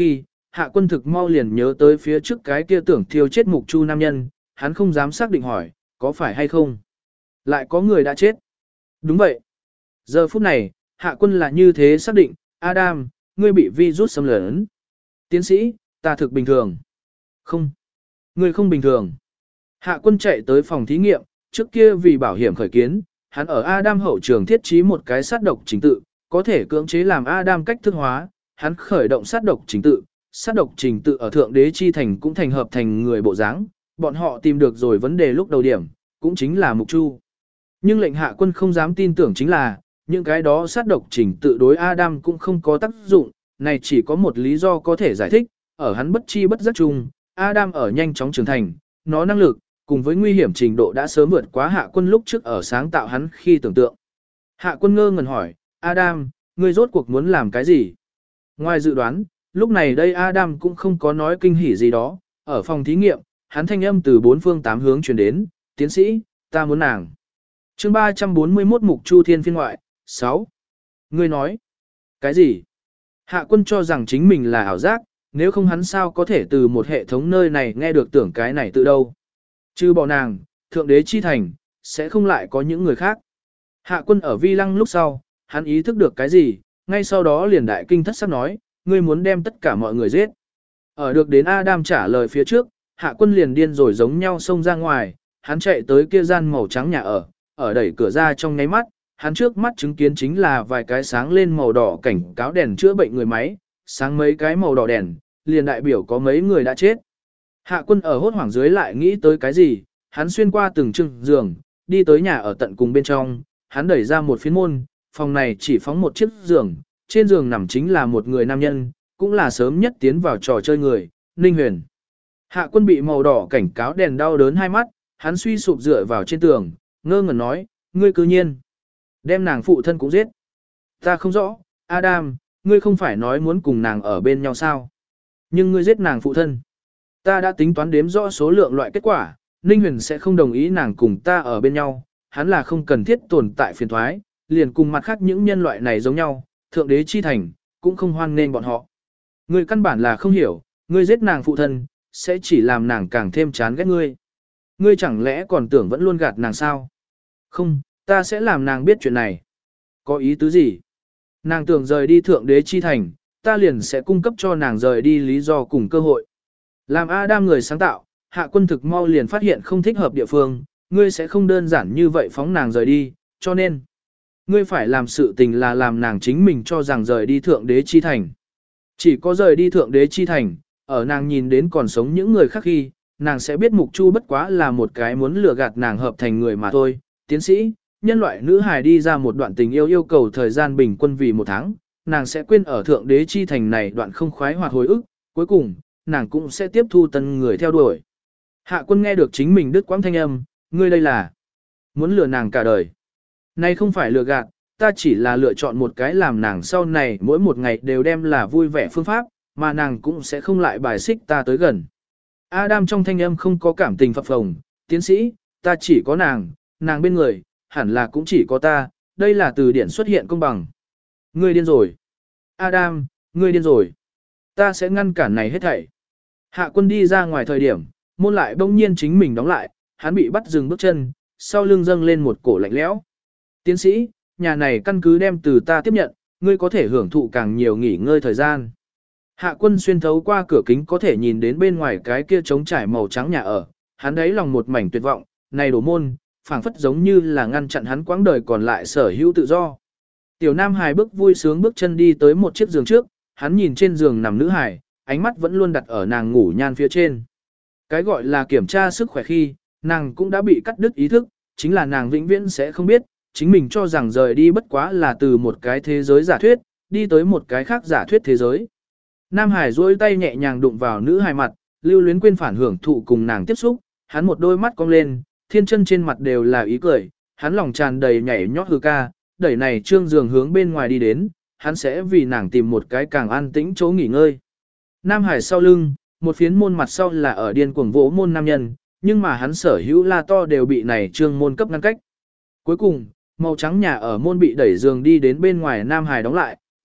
[SPEAKER 1] Hạ Quân thực mau liền nhớ tới phía trước cái kia tưởng thiêu chết Mục Chu nam nhân, hắn không dám xác định hỏi, có phải hay không? Lại có người đã chết. Đúng vậy. Giờ phút này, Hạ Quân là như thế xác định, Adam, ngươi bị virus xâm lấn. Tiến sĩ, ta thực bình thường. Không. Ngươi không bình thường. Hạ Quân chạy tới phòng thí nghiệm, trước kia vì bảo hiểm khởi kiến, hắn ở Adam hậu trường thiết trí một cái sát độc trình tự, có thể cưỡng chế làm Adam cách thức hóa, hắn khởi động sát độc trình tự, sát độc trình tự ở thượng đế chi thành cũng thành hợp thành người bộ dáng, bọn họ tìm được rồi vấn đề lúc đầu điểm, cũng chính là Mục Chu. Nhưng lệnh Hạ Quân không dám tin tưởng chính là, những cái đó sát độc trình tự đối Adam cũng không có tác dụng, này chỉ có một lý do có thể giải thích, ở hắn bất chi bất giác chung, Adam ở nhanh chóng trưởng thành, nó năng lực, cùng với nguy hiểm trình độ đã sớm vượt quá Hạ Quân lúc trước ở sáng tạo hắn khi tưởng tượng. Hạ Quân ngơ ngẩn hỏi, Adam, ngươi rốt cuộc muốn làm cái gì? Ngoài dự đoán, lúc này đây Adam cũng không có nói kinh hỉ gì đó, ở phòng thí nghiệm, hắn thanh âm từ bốn phương tám hướng truyền đến, tiến sĩ, ta muốn nàng. chương ba trăm bốn mươi mốt Mục Chu Thiên phiên ngoại, sáu. Ngươi nói, cái gì? Hạ Quân cho rằng chính mình là ảo giác, nếu không hắn sao có thể từ một hệ thống nơi này nghe được tưởng cái này từ đâu. Chứ bỏ nàng, thượng đế chi thành, sẽ không lại có những người khác. Hạ Quân ở vi lăng lúc sau, hắn ý thức được cái gì, ngay sau đó liền đại kinh thất sắc nói, ngươi muốn đem tất cả mọi người giết. Ở được đến Adam trả lời phía trước, Hạ Quân liền điên rồi giống nhau xông ra ngoài, hắn chạy tới kia gian màu trắng nhà ở, ở đẩy cửa ra trong nháy mắt, hắn trước mắt chứng kiến chính là vài cái sáng lên màu đỏ cảnh cáo đèn chữa bệnh người máy, sáng mấy cái màu đỏ đèn, liền đại biểu có mấy người đã chết. Hạ Quân ở hốt hoảng dưới lại nghĩ tới cái gì, hắn xuyên qua từng chừng giường, đi tới nhà ở tận cùng bên trong, hắn đẩy ra một phiến môn, phòng này chỉ phóng một chiếc giường, trên giường nằm chính là một người nam nhân, cũng là sớm nhất tiến vào trò chơi người, Ninh Huyền. Hạ Quân bị màu đỏ cảnh cáo đèn đau đớn hai mắt, hắn suy sụp dựa vào trên tường, ngơ ngẩn nói, ngươi cư nhiên đem nàng phụ thân cũng giết. Ta không rõ, Adam, ngươi không phải nói muốn cùng nàng ở bên nhau sao? Nhưng ngươi giết nàng phụ thân. Ta đã tính toán đếm rõ số lượng loại kết quả, Ninh Huyền sẽ không đồng ý nàng cùng ta ở bên nhau, hắn là không cần thiết tồn tại phiền thoái, liền cùng mặt khác những nhân loại này giống nhau, thượng đế chi thành, cũng không hoan nên bọn họ. Ngươi căn bản là không hiểu, ngươi giết nàng phụ thân, sẽ chỉ làm nàng càng thêm chán ghét ngươi. Ngươi chẳng lẽ còn tưởng vẫn luôn gạt nàng sao? Không, ta sẽ làm nàng biết chuyện này. Có ý tứ gì? Nàng tưởng rời đi thượng đế chi thành, ta liền sẽ cung cấp cho nàng rời đi lý do cùng cơ hội. Làm Adam người sáng tạo, Hạ Quân thực mau liền phát hiện không thích hợp địa phương, ngươi sẽ không đơn giản như vậy phóng nàng rời đi, cho nên ngươi phải làm sự tình là làm nàng chính mình cho rằng rời đi thượng đế chi thành. Chỉ có rời đi thượng đế chi thành, ở nàng nhìn đến còn sống những người khác khi, nàng sẽ biết Mục Chu bất quá là một cái muốn lừa gạt nàng hợp thành người mà thôi. Tiến sĩ, nhân loại nữ hài đi ra một đoạn tình yêu yêu cầu thời gian bình quân vì một tháng, nàng sẽ quên ở thượng đế chi thành này đoạn không khoái hoặc hồi ức, cuối cùng, nàng cũng sẽ tiếp thu tân người theo đuổi. Hạ Quân nghe được chính mình đứt quãng thanh âm, ngươi đây là muốn lừa nàng cả đời. Này không phải lừa gạt, ta chỉ là lựa chọn một cái làm nàng sau này mỗi một ngày đều đem là vui vẻ phương pháp, mà nàng cũng sẽ không lại bài xích ta tới gần. Adam trong thanh âm không có cảm tình phập phồng, tiến sĩ, ta chỉ có nàng, nàng bên người, hẳn là cũng chỉ có ta, đây là từ điển xuất hiện công bằng. Ngươi điên rồi. Adam, ngươi điên rồi. Ta sẽ ngăn cản này hết thảy. Hạ Quân đi ra ngoài thời điểm, môn lại bỗng nhiên chính mình đóng lại, hắn bị bắt dừng bước chân, sau lưng dâng lên một cổ lạnh lẽo. Tiến sĩ, nhà này căn cứ đem từ ta tiếp nhận, ngươi có thể hưởng thụ càng nhiều nghỉ ngơi thời gian. Hạ Quân xuyên thấu qua cửa kính có thể nhìn đến bên ngoài cái kia trống trải màu trắng nhà ở, hắn đấy lòng một mảnh tuyệt vọng, này đổ môn, phảng phất giống như là ngăn chặn hắn quãng đời còn lại sở hữu tự do. Tiểu Nam Hải bước vui sướng bước chân đi tới một chiếc giường trước, hắn nhìn trên giường nằm nữ hải, ánh mắt vẫn luôn đặt ở nàng ngủ nhan phía trên. Cái gọi là kiểm tra sức khỏe khi, nàng cũng đã bị cắt đứt ý thức, chính là nàng vĩnh viễn sẽ không biết, chính mình cho rằng rời đi bất quá là từ một cái thế giới giả thuyết, đi tới một cái khác giả thuyết thế giới. Nam Hải duỗi tay nhẹ nhàng đụng vào nữ hài mặt, lưu luyến quên phản hưởng thụ cùng nàng tiếp xúc, hắn một đôi mắt cong lên, thiên chân trên mặt đều là ý cười, hắn lòng tràn đầy nhảy nhót hư ca, đẩy này trương giường hướng bên ngoài đi đến, hắn sẽ vì nàng tìm một cái càng an tĩnh chỗ nghỉ ngơi. Nam Hải sau lưng, một phiến môn mặt sau là ở điên cuồng vỗ môn nam nhân, nhưng mà hắn sở hữu la to đều bị này trương môn cấp ngăn cách. Cuối cùng, màu trắng nhà ở môn bị đẩy giường đi đến bên ngoài Nam Hải đóng lại,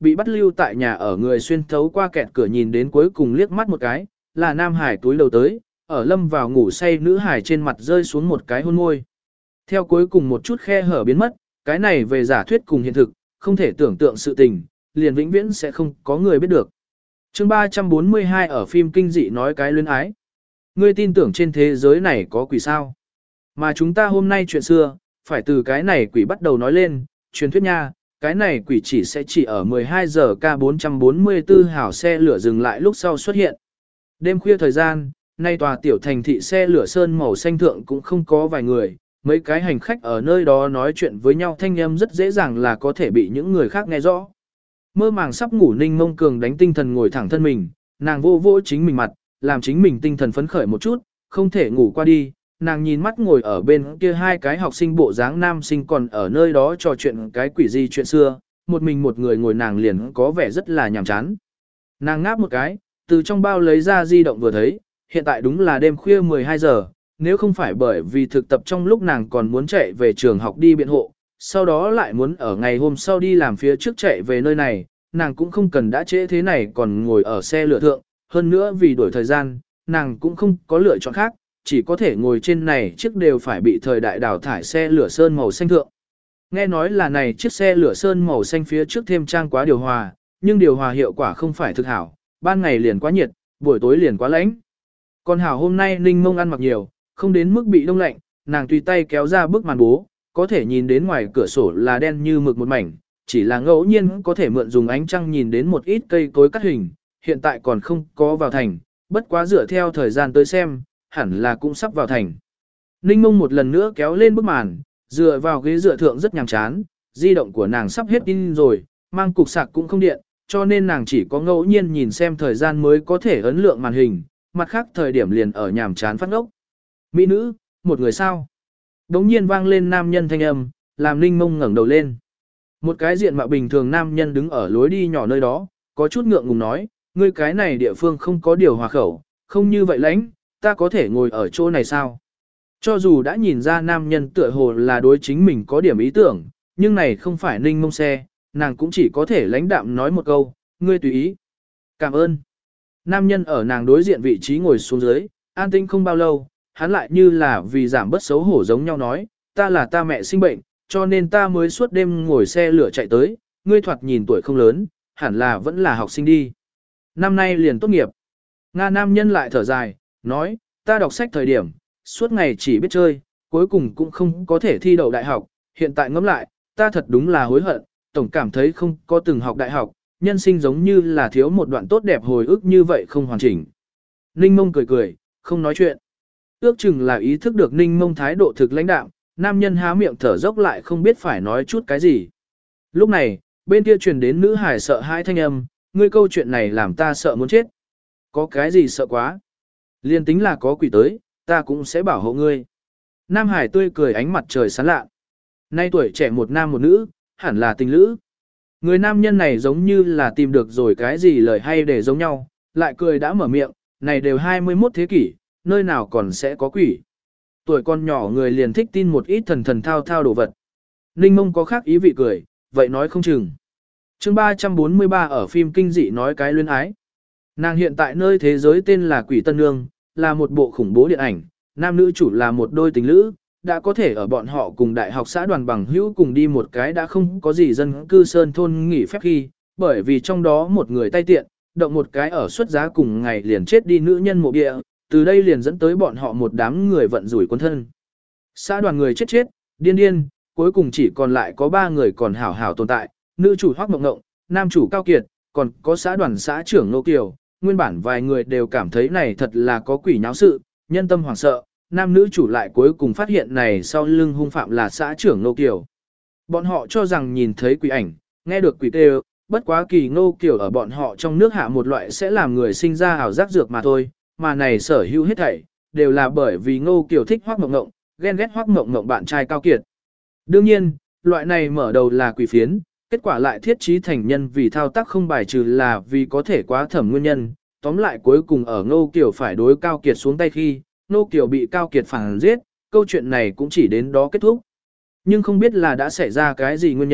[SPEAKER 1] bị bắt lưu tại nhà ở người xuyên thấu qua kẹt cửa nhìn đến cuối cùng liếc mắt một cái, là Nam Hải túi lầu tới, ở lâm vào ngủ say nữ hải trên mặt rơi xuống một cái hôn môi. Theo cuối cùng một chút khe hở biến mất, cái này về giả thuyết cùng hiện thực, không thể tưởng tượng sự tình, liền vĩnh viễn sẽ không có người biết được. Chương ba trăm bốn mươi hai ở phim kinh dị nói cái luyến ái. Ngươi tin tưởng trên thế giới này có quỷ sao? Mà chúng ta hôm nay chuyện xưa, phải từ cái này quỷ bắt đầu nói lên, truyền thuyết nha, cái này quỷ chỉ sẽ chỉ ở mười hai giờ ca bốn trăm bốn mươi tư hảo xe lửa dừng lại lúc sau xuất hiện. Đêm khuya thời gian, nay tòa tiểu thành thị xe lửa sơn màu xanh thượng cũng không có vài người, mấy cái hành khách ở nơi đó nói chuyện với nhau thanh âm rất dễ dàng là có thể bị những người khác nghe rõ. Mơ màng sắp ngủ Ninh Mông Cường đánh tinh thần ngồi thẳng thân mình, nàng vô vô chính mình mặt, làm chính mình tinh thần phấn khởi một chút, không thể ngủ qua đi. Nàng nhìn mắt ngồi ở bên kia hai cái học sinh bộ dáng nam sinh còn ở nơi đó trò chuyện cái quỷ gì chuyện xưa, một mình một người ngồi nàng liền có vẻ rất là nhàm chán. Nàng ngáp một cái, từ trong bao lấy ra di động vừa thấy, hiện tại đúng là đêm khuya mười hai giờ, nếu không phải bởi vì thực tập trong lúc nàng còn muốn chạy về trường học đi biện hộ, sau đó lại muốn ở ngày hôm sau đi làm phía trước chạy về nơi này, nàng cũng không cần đã trễ thế này còn ngồi ở xe lửa thượng, hơn nữa vì đổi thời gian, nàng cũng không có lựa chọn khác, chỉ có thể ngồi trên này chiếc đều phải bị thời đại đào thải xe lửa sơn màu xanh thượng. Nghe nói là này chiếc xe lửa sơn màu xanh phía trước thêm trang quá điều hòa, nhưng điều hòa hiệu quả không phải thực hảo, ban ngày liền quá nhiệt, buổi tối liền quá lạnh. Còn hảo hôm nay Ninh Mông ăn mặc nhiều, không đến mức bị đông lạnh, nàng tùy tay kéo ra bức màn bố, có thể nhìn đến ngoài cửa sổ là đen như mực một mảnh, chỉ là ngẫu nhiên có thể mượn dùng ánh trăng nhìn đến một ít cây cối cắt hình, hiện tại còn không có vào thành, bất quá dựa theo thời gian tới xem, hẳn là cũng sắp vào thành. Ninh Mông một lần nữa kéo lên bức màn, dựa vào ghế dựa thượng rất nhàm chán, di động của nàng sắp hết pin rồi, mang cục sạc cũng không điện, cho nên nàng chỉ có ngẫu nhiên nhìn xem thời gian mới có thể ấn lượng màn hình, mặt khác thời điểm liền ở nhàm chán phát ngốc. Mỹ nữ, một người sao? Đống nhiên vang lên nam nhân thanh âm, làm Ninh Mông ngẩng đầu lên. Một cái diện mạo bình thường nam nhân đứng ở lối đi nhỏ nơi đó, có chút ngượng ngùng nói, ngươi cái này địa phương không có điều hòa khẩu, không như vậy lãnh, ta có thể ngồi ở chỗ này sao? Cho dù đã nhìn ra nam nhân tựa hồ là đối chính mình có điểm ý tưởng, nhưng này không phải Ninh Mông xe, nàng cũng chỉ có thể lãnh đạm nói một câu, ngươi tùy ý. Cảm ơn. Nam nhân ở nàng đối diện vị trí ngồi xuống dưới, an tinh không bao lâu, hắn lại như là vì giảm bớt xấu hổ giống nhau nói, ta là ta mẹ sinh bệnh, cho nên ta mới suốt đêm ngồi xe lửa chạy tới, ngươi thoạt nhìn tuổi không lớn, hẳn là vẫn là học sinh đi. Năm nay liền tốt nghiệp. Nga nam nhân lại thở dài, nói, ta đọc sách thời điểm, suốt ngày chỉ biết chơi, cuối cùng cũng không có thể thi đậu đại học, hiện tại ngẫm lại, ta thật đúng là hối hận, tổng cảm thấy không có từng học đại học, nhân sinh giống như là thiếu một đoạn tốt đẹp hồi ức như vậy không hoàn chỉnh. Ninh Mông cười cười, không nói chuyện. Ước chừng là ý thức được Ninh Mông thái độ thực lãnh đạm, nam nhân há miệng thở dốc lại không biết phải nói chút cái gì. Lúc này, bên kia truyền đến nữ hải sợ hãi thanh âm, ngươi câu chuyện này làm ta sợ muốn chết. Có cái gì sợ quá? Liên tính là có quỷ tới, ta cũng sẽ bảo hộ ngươi. Nam hải tươi cười ánh mặt trời sáng lạ. Nay tuổi trẻ một nam một nữ, hẳn là tình lữ. Người nam nhân này giống như là tìm được rồi cái gì lời hay để giống nhau, lại cười đã mở miệng, này đều hai mươi mốt thế kỷ, nơi nào còn sẽ có quỷ. Tuổi con nhỏ người liền thích tin một ít thần thần thao thao đồ vật. Ninh Mông có khác ý vị cười, vậy nói không chừng. Chương ba trăm bốn mươi ba ở phim kinh dị nói cái luyến ái. Nàng hiện tại nơi thế giới tên là Quỷ Tân Nương, là một bộ khủng bố điện ảnh, nam nữ chủ là một đôi tình lữ, đã có thể ở bọn họ cùng đại học xã đoàn bằng hữu cùng đi một cái đã không có gì dân cư sơn thôn nghỉ phép khi, bởi vì trong đó một người tay tiện, động một cái ở xuất giá cùng ngày liền chết đi nữ nhân mộ địa, từ đây liền dẫn tới bọn họ một đám người vận rủi quân thân. Xã đoàn người chết chết, điên điên, cuối cùng chỉ còn lại có ba người còn hảo hảo tồn tại, nữ chủ Hoắc Mộng Ngộng, nam chủ Cao Kiệt, còn có xã đoàn xã trưởng Nô Kiều. Nguyên bản vài người đều cảm thấy này thật là có quỷ nháo sự, nhân tâm hoảng sợ, nam nữ chủ lại cuối cùng phát hiện này sau lưng hung phạm là xã trưởng Nô Kiều. Bọn họ cho rằng nhìn thấy quỷ ảnh, nghe được quỷ kêu, bất quá kỳ Nô Kiều ở bọn họ trong nước hạ một loại sẽ làm người sinh ra ảo giác dược mà thôi, mà này sở hữu hết thảy, đều là bởi vì Nô Kiều thích Hoắc Mộng Ngộng, ghen ghét Hoắc Mộng Ngộng bạn trai Cao Kiệt. Đương nhiên, loại này mở đầu là quỷ phiến, kết quả lại thiết trí thành nhân vì thao tác không bài trừ là vì có thể quá thẩm nguyên nhân. Tóm lại cuối cùng ở Ngô Kiều phải đối Cao Kiệt xuống tay khi, Ngô Kiều bị Cao Kiệt phản giết, câu chuyện này cũng chỉ đến đó kết thúc. Nhưng không biết là đã xảy ra cái gì nguyên nhân,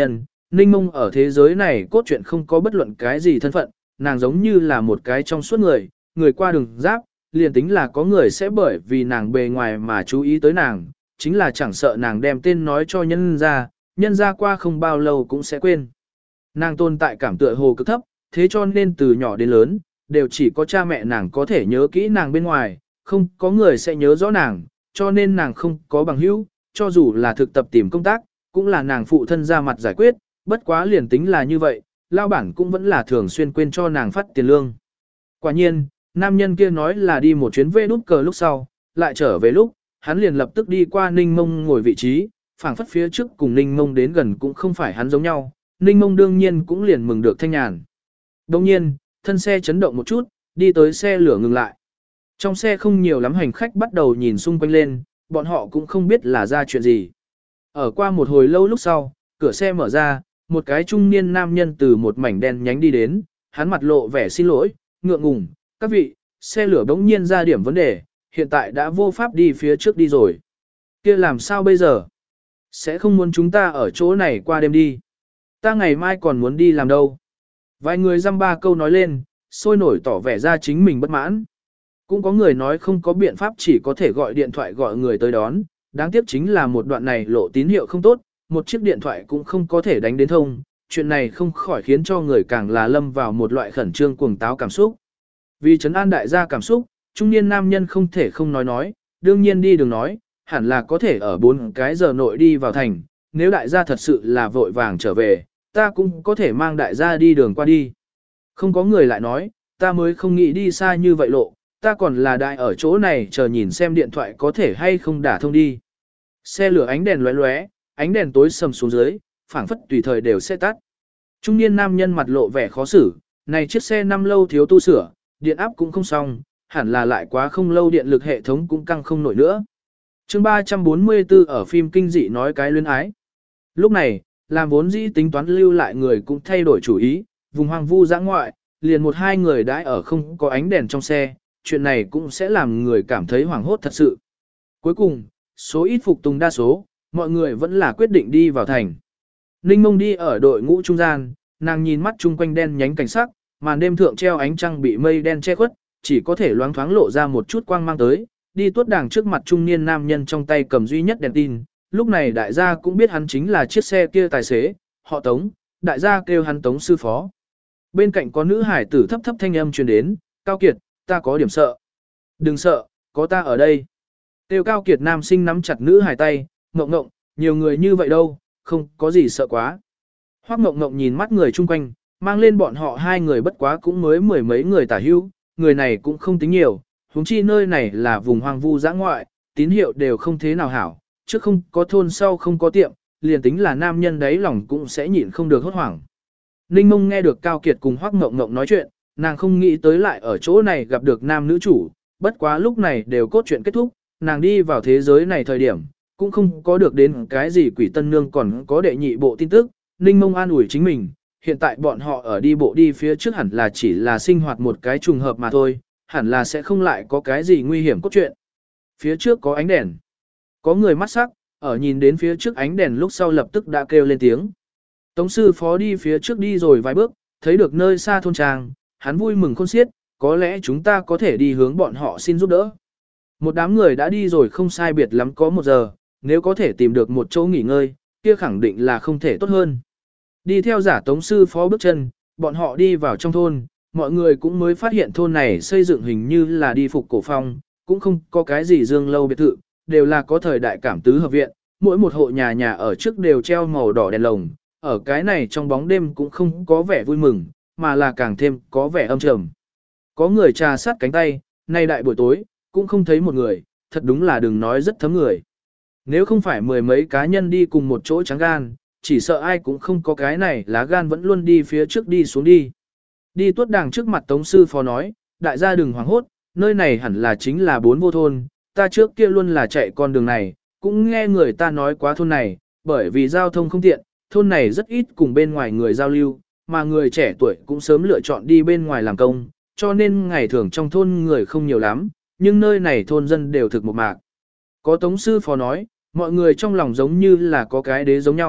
[SPEAKER 1] Ninh Mông ở thế giới này cốt truyện không có bất luận cái gì thân phận, nàng giống như là một cái trong suốt người, người qua đường giáp, liền tính là có người sẽ bởi vì nàng bề ngoài mà chú ý tới nàng, chính là chẳng sợ nàng đem tên nói cho nhân ra, nhân ra qua không bao lâu cũng sẽ quên. Nàng tồn tại cảm tựa hồ cực thấp, thế cho nên từ nhỏ đến lớn, đều chỉ có cha mẹ nàng có thể nhớ kỹ nàng bên ngoài, không có người sẽ nhớ rõ nàng, cho nên nàng không có bằng hữu, cho dù là thực tập tìm công tác, cũng là nàng phụ thân ra mặt giải quyết, bất quá liền tính là như vậy, lao bản cũng vẫn là thường xuyên quên cho nàng phát tiền lương. Quả nhiên, nam nhân kia nói là đi một chuyến về nút cờ lúc sau, lại trở về lúc, hắn liền lập tức đi qua Ninh Mông ngồi vị trí, phảng phất phía trước cùng Ninh Mông đến gần cũng không phải hắn giống nhau, Ninh Mông đương nhiên cũng liền mừng được thanh nhàn. Đồng nhiên, thân xe chấn động một chút, đi tới xe lửa ngừng lại. Trong xe không nhiều lắm hành khách bắt đầu nhìn xung quanh lên, bọn họ cũng không biết là ra chuyện gì. Ở qua một hồi lâu lúc sau, cửa xe mở ra, một cái trung niên nam nhân từ một mảnh đen nhánh đi đến, hắn mặt lộ vẻ xin lỗi, ngượng ngùng, các vị, xe lửa bỗng nhiên ra điểm vấn đề, hiện tại đã vô pháp đi phía trước đi rồi. Kia làm sao bây giờ? Sẽ không muốn chúng ta ở chỗ này qua đêm đi. Ta ngày mai còn muốn đi làm đâu. Vài người dăm ba câu nói lên, sôi nổi tỏ vẻ ra chính mình bất mãn. Cũng có người nói không có biện pháp chỉ có thể gọi điện thoại gọi người tới đón, đáng tiếc chính là một đoạn này lộ tín hiệu không tốt, một chiếc điện thoại cũng không có thể đánh đến thông, chuyện này không khỏi khiến cho người càng là lâm vào một loại khẩn trương cuồng táo cảm xúc. Vì trấn an đại gia cảm xúc, trung niên nam nhân không thể không nói nói, đương nhiên đi đường nói, hẳn là có thể ở bốn cái giờ nội đi vào thành, nếu đại gia thật sự là vội vàng trở về, ta cũng có thể mang đại gia đi đường qua đi. Không có người lại nói, ta mới không nghĩ đi xa như vậy lộ, ta còn là đại ở chỗ này chờ nhìn xem điện thoại có thể hay không đả thông đi. Xe lửa ánh đèn lóe lóe, ánh đèn tối sầm xuống dưới, phảng phất tùy thời đều sẽ tắt. Trung niên nam nhân mặt lộ vẻ khó xử, này chiếc xe năm lâu thiếu tu sửa, điện áp cũng không xong, hẳn là lại quá không lâu điện lực hệ thống cũng căng không nổi nữa. Chương ba trăm bốn mươi tư ở phim kinh dị nói cái luyến ái. Lúc này, làm vốn dĩ tính toán lưu lại người cũng thay đổi chủ ý, vùng hoang vu dã ngoại, liền một hai người đãi ở không có ánh đèn trong xe, chuyện này cũng sẽ làm người cảm thấy hoảng hốt thật sự. Cuối cùng, số ít phục tùng đa số, mọi người vẫn là quyết định đi vào thành. Ninh Mông đi ở đội ngũ trung gian, nàng nhìn mắt chung quanh đen nhánh cảnh sắc, màn đêm thượng treo ánh trăng bị mây đen che khuất, chỉ có thể loáng thoáng lộ ra một chút quang mang tới, đi tuốt đàng trước mặt trung niên nam nhân trong tay cầm duy nhất đèn tin, lúc này đại gia cũng biết hắn chính là chiếc xe kia tài xế, họ Tống, đại gia kêu hắn Tống sư phó. Bên cạnh có nữ hải tử thấp thấp thanh âm truyền đến, Cao Kiệt, ta có điểm sợ. Đừng sợ, có ta ở đây. Tiêu Cao Kiệt nam sinh nắm chặt nữ hải tay, ngộng ngộng, nhiều người như vậy đâu, không có gì sợ quá. Hoắc ngộng ngộng nhìn mắt người chung quanh, mang lên bọn họ hai người bất quá cũng mới mười mấy người tả hữu, người này cũng không tính nhiều, huống chi nơi này là vùng hoang vu dã ngoại, tín hiệu đều không thế nào hảo, trước không có thôn sau không có tiệm, liền tính là nam nhân đấy lòng cũng sẽ nhịn không được hốt hoảng. Ninh Mông nghe được Cao Kiệt cùng Hoắc Ngộng Ngộng nói chuyện, nàng không nghĩ tới lại ở chỗ này gặp được nam nữ chủ, bất quá lúc này đều cốt truyện kết thúc, nàng đi vào thế giới này thời điểm, cũng không có được đến cái gì quỷ tân nương còn có đệ nhị bộ tin tức, Ninh Mông an ủi chính mình, hiện tại bọn họ ở đi bộ đi phía trước hẳn là chỉ là sinh hoạt một cái trùng hợp mà thôi, hẳn là sẽ không lại có cái gì nguy hiểm cốt truyện. Phía trước có ánh đèn, có người mắt sắc, ở nhìn đến phía trước ánh đèn lúc sau lập tức đã kêu lên tiếng. Tống sư phó đi phía trước đi rồi vài bước, thấy được nơi xa thôn trang, hắn vui mừng khôn xiết, có lẽ chúng ta có thể đi hướng bọn họ xin giúp đỡ. Một đám người đã đi rồi không sai biệt lắm có một giờ, nếu có thể tìm được một chỗ nghỉ ngơi, kia khẳng định là không thể tốt hơn. Đi theo giả tống sư phó bước chân, bọn họ đi vào trong thôn, mọi người cũng mới phát hiện thôn này xây dựng hình như là đi phục cổ phong, cũng không có cái gì dương lâu biệt thự, đều là có thời đại cảm tứ hợp viện, mỗi một hộ nhà nhà ở trước đều treo màu đỏ đèn lồng, ở cái này trong bóng đêm cũng không có vẻ vui mừng, mà là càng thêm có vẻ âm trầm. Có người trà sát cánh tay, nay đại buổi tối, cũng không thấy một người, thật đúng là đừng nói rất thấm người. Nếu không phải mười mấy cá nhân đi cùng một chỗ trắng gan, chỉ sợ ai cũng không có cái này lá gan vẫn luôn đi phía trước đi xuống đi. Đi tuốt đàng trước mặt Tống sư phó nói, đại gia đừng hoảng hốt, nơi này hẳn là chính là bốn vô thôn, ta trước kia luôn là chạy con đường này, cũng nghe người ta nói quá thôn này, bởi vì giao thông không tiện, thôn này rất ít cùng bên ngoài người giao lưu, mà người trẻ tuổi cũng sớm lựa chọn đi bên ngoài làm công, cho nên ngày thường trong thôn người không nhiều lắm, nhưng nơi này thôn dân đều thực một mạc. Có Tống sư phó nói, mọi người trong lòng giống như là có cái đế giống nhau,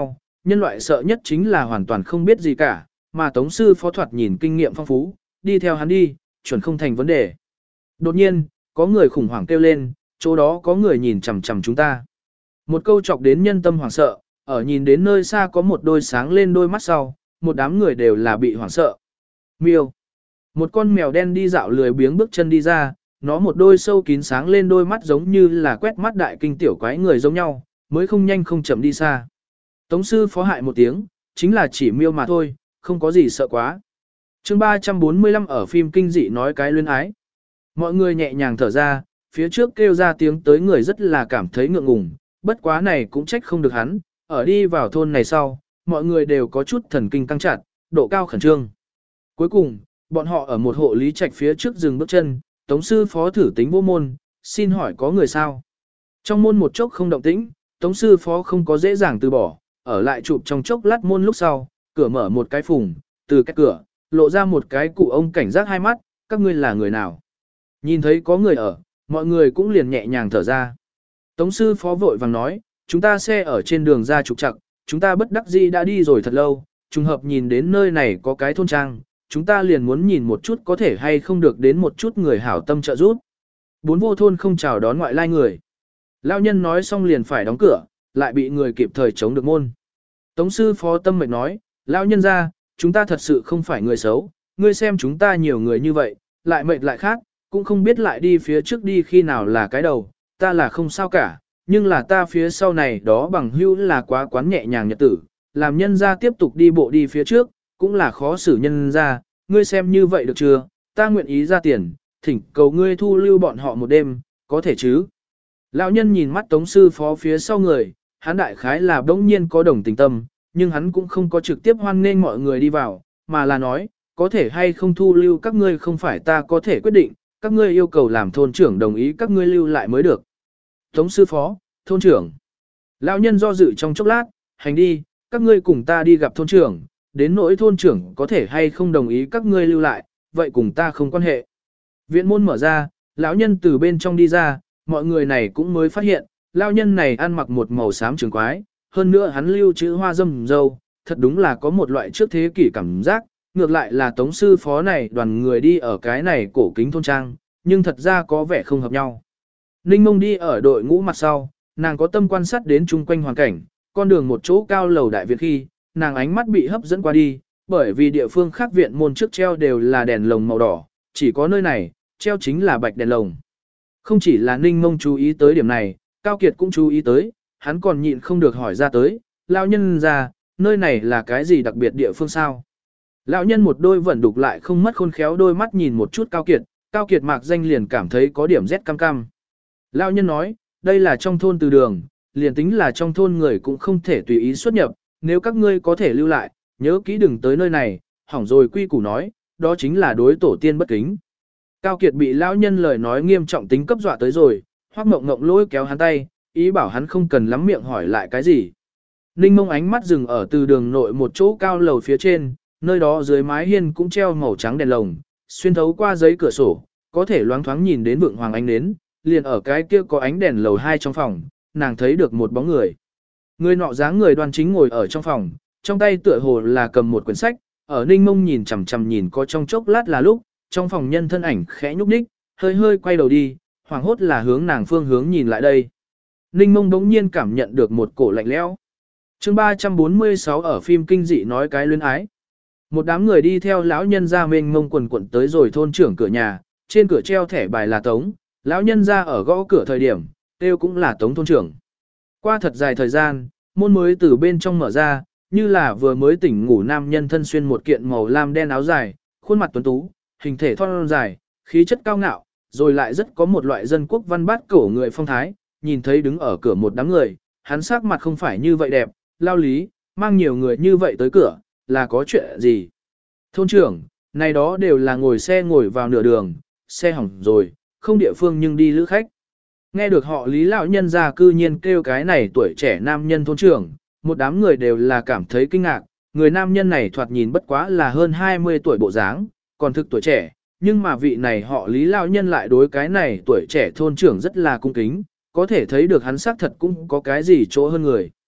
[SPEAKER 1] nhân loại sợ nhất chính là hoàn toàn không biết gì cả, mà Tống sư phó thoạt nhìn kinh nghiệm phong phú, đi theo hắn đi, chuẩn không thành vấn đề. Đột nhiên, có người khủng hoảng kêu lên, chỗ đó có người nhìn chằm chằm chúng ta. Một câu chọc đến nhân tâm hoảng sợ, ở nhìn đến nơi xa có một đôi sáng lên đôi mắt sau, một đám người đều là bị hoảng sợ. Miêu. Một con mèo đen đi dạo lười biếng bước chân đi ra, nó một đôi sâu kín sáng lên đôi mắt giống như là quét mắt đại kinh tiểu quái người giống nhau, mới không nhanh không chậm đi xa. Tống sư phó hại một tiếng, chính là chỉ miêu mà thôi, không có gì sợ quá. chương ba trăm bốn mươi lăm ở phim kinh dị nói cái luyến ái. Mọi người nhẹ nhàng thở ra, phía trước kêu ra tiếng tới người rất là cảm thấy ngượng ngùng, bất quá này cũng trách không được hắn, ở đi vào thôn này sau, mọi người đều có chút thần kinh căng chặt, độ cao khẩn trương. Cuối cùng, bọn họ ở một hộ lý trạch phía trước dừng bước chân, Tống sư phó thử tính vô môn, xin hỏi có người sao? Trong môn một chốc không động tĩnh, Tống sư phó không có dễ dàng từ bỏ, ở lại chụp trong chốc lát môn lúc sau, cửa mở một cái phùng, từ cái cửa, lộ ra một cái cụ ông cảnh giác hai mắt, các ngươi là người nào? Nhìn thấy có người ở, mọi người cũng liền nhẹ nhàng thở ra. Tống sư phó vội vàng nói, chúng ta xe ở trên đường ra trục trặc, chúng ta bất đắc dĩ đã đi rồi thật lâu, trùng hợp nhìn đến nơi này có cái thôn trang, chúng ta liền muốn nhìn một chút có thể hay không được đến một chút người hảo tâm trợ giúp. Bốn vô thôn không chào đón ngoại lai người. Lão nhân nói xong liền phải đóng cửa, lại bị người kịp thời chống được môn. Tống sư phó tâm mệt nói, lão nhân ra, chúng ta thật sự không phải người xấu, ngươi xem chúng ta nhiều người như vậy, lại mệt lại khác, cũng không biết lại đi phía trước đi khi nào là cái đầu, ta là không sao cả, nhưng là ta phía sau này đó bằng hữu là quá quán nhẹ nhàng nhật tử, làm nhân ra tiếp tục đi bộ đi phía trước, cũng là khó xử nhân ra, ngươi xem như vậy được chưa, ta nguyện ý ra tiền, thỉnh cầu ngươi thu lưu bọn họ một đêm, có thể chứ. Lão nhân nhìn mắt Tống sư phó phía sau người, hắn đại khái là đống nhiên có đồng tình tâm, nhưng hắn cũng không có trực tiếp hoan nghênh mọi người đi vào, mà là nói, có thể hay không thu lưu các ngươi không phải ta có thể quyết định, các ngươi yêu cầu làm thôn trưởng đồng ý các ngươi lưu lại mới được. Tống sư phó, thôn trưởng. Lão nhân do dự trong chốc lát, hành đi, các ngươi cùng ta đi gặp thôn trưởng, đến nỗi thôn trưởng có thể hay không đồng ý các ngươi lưu lại, vậy cùng ta không quan hệ. Viện môn mở ra, lão nhân từ bên trong đi ra, mọi người này cũng mới phát hiện, lão nhân này ăn mặc một màu xám trường quái, hơn nữa hắn lưu chữ hoa dâm dâu, thật đúng là có một loại trước thế kỷ cảm giác, ngược lại là tống sư phó này đoàn người đi ở cái này cổ kính thôn trang, nhưng thật ra có vẻ không hợp nhau. Ninh Mông đi ở đội ngũ mặt sau, nàng có tâm quan sát đến chung quanh hoàn cảnh, con đường một chỗ cao lầu đại viện khi, nàng ánh mắt bị hấp dẫn qua đi, bởi vì địa phương khác viện môn trước treo đều là đèn lồng màu đỏ, chỉ có nơi này, treo chính là bạch đèn lồng. Không chỉ là Ninh Mông chú ý tới điểm này, Cao Kiệt cũng chú ý tới, hắn còn nhịn không được hỏi ra tới, lão nhân ra, nơi này là cái gì đặc biệt địa phương sao? Lão nhân một đôi vẫn đục lại không mất khôn khéo đôi mắt nhìn một chút Cao Kiệt, Cao Kiệt mạc danh liền cảm thấy có điểm rét cam cam. Lão nhân nói, đây là trong thôn từ đường, liền tính là trong thôn người cũng không thể tùy ý xuất nhập, nếu các ngươi có thể lưu lại, nhớ kỹ đừng tới nơi này, hỏng rồi quy củ nói, đó chính là đối tổ tiên bất kính. Cao Kiệt bị lão nhân lời nói nghiêm trọng tính cấp dọa tới rồi, Hoắc Mộng Ngộng lôi kéo hắn tay, ý bảo hắn không cần lắm miệng hỏi lại cái gì. Ninh Mông ánh mắt dừng ở từ đường nội một chỗ cao lầu phía trên, nơi đó dưới mái hiên cũng treo màu trắng đèn lồng, xuyên thấu qua giấy cửa sổ, có thể loáng thoáng nhìn đến vượng hoàng ánh nến, liền ở cái kia có ánh đèn lầu hai trong phòng, nàng thấy được một bóng người. Người nọ dáng người đoan chính ngồi ở trong phòng, trong tay tựa hồ là cầm một quyển sách, ở Ninh Mông nhìn chằm chằm nhìn có trong chốc lát là lúc, trong phòng nhân thân ảnh khẽ nhúc nhích, hơi hơi quay đầu đi, hoảng hốt là hướng nàng phương hướng nhìn lại đây. Ninh Mông bỗng nhiên cảm nhận được một cổ lạnh lẽo. Chương ba trăm bốn mươi sáu ở phim kinh dị nói cái luyến ái. Một đám người đi theo lão nhân ra mênh mông quần quần tới rồi thôn trưởng cửa nhà, trên cửa treo thẻ bài là Tống, lão nhân ra ở gõ cửa thời điểm, kêu cũng là Tống thôn trưởng. Qua thật dài thời gian, môn mới từ bên trong mở ra, như là vừa mới tỉnh ngủ nam nhân thân xuyên một kiện màu lam đen áo dài, khuôn mặt tuấn tú, hình thể thon dài, khí chất cao ngạo, rồi lại rất có một loại dân quốc văn bát cổ người phong thái, nhìn thấy đứng ở cửa một đám người, hắn sắc mặt không phải như vậy đẹp, lao lý, mang nhiều người như vậy tới cửa, là có chuyện gì? Thôn trưởng, này đó đều là ngồi xe ngồi vào nửa đường, xe hỏng rồi, không địa phương nhưng đi lữ khách. Nghe được họ lý lão nhân ra cư nhiên kêu cái này tuổi trẻ nam nhân thôn trưởng, một đám người đều là cảm thấy kinh ngạc, người nam nhân này thoạt nhìn bất quá là hơn hai mươi tuổi bộ dáng, còn thực tuổi trẻ, nhưng mà vị này họ lý lão nhân lại đối cái này tuổi trẻ thôn trưởng rất là cung kính, có thể thấy được hắn xác thật cũng có cái gì chỗ hơn người.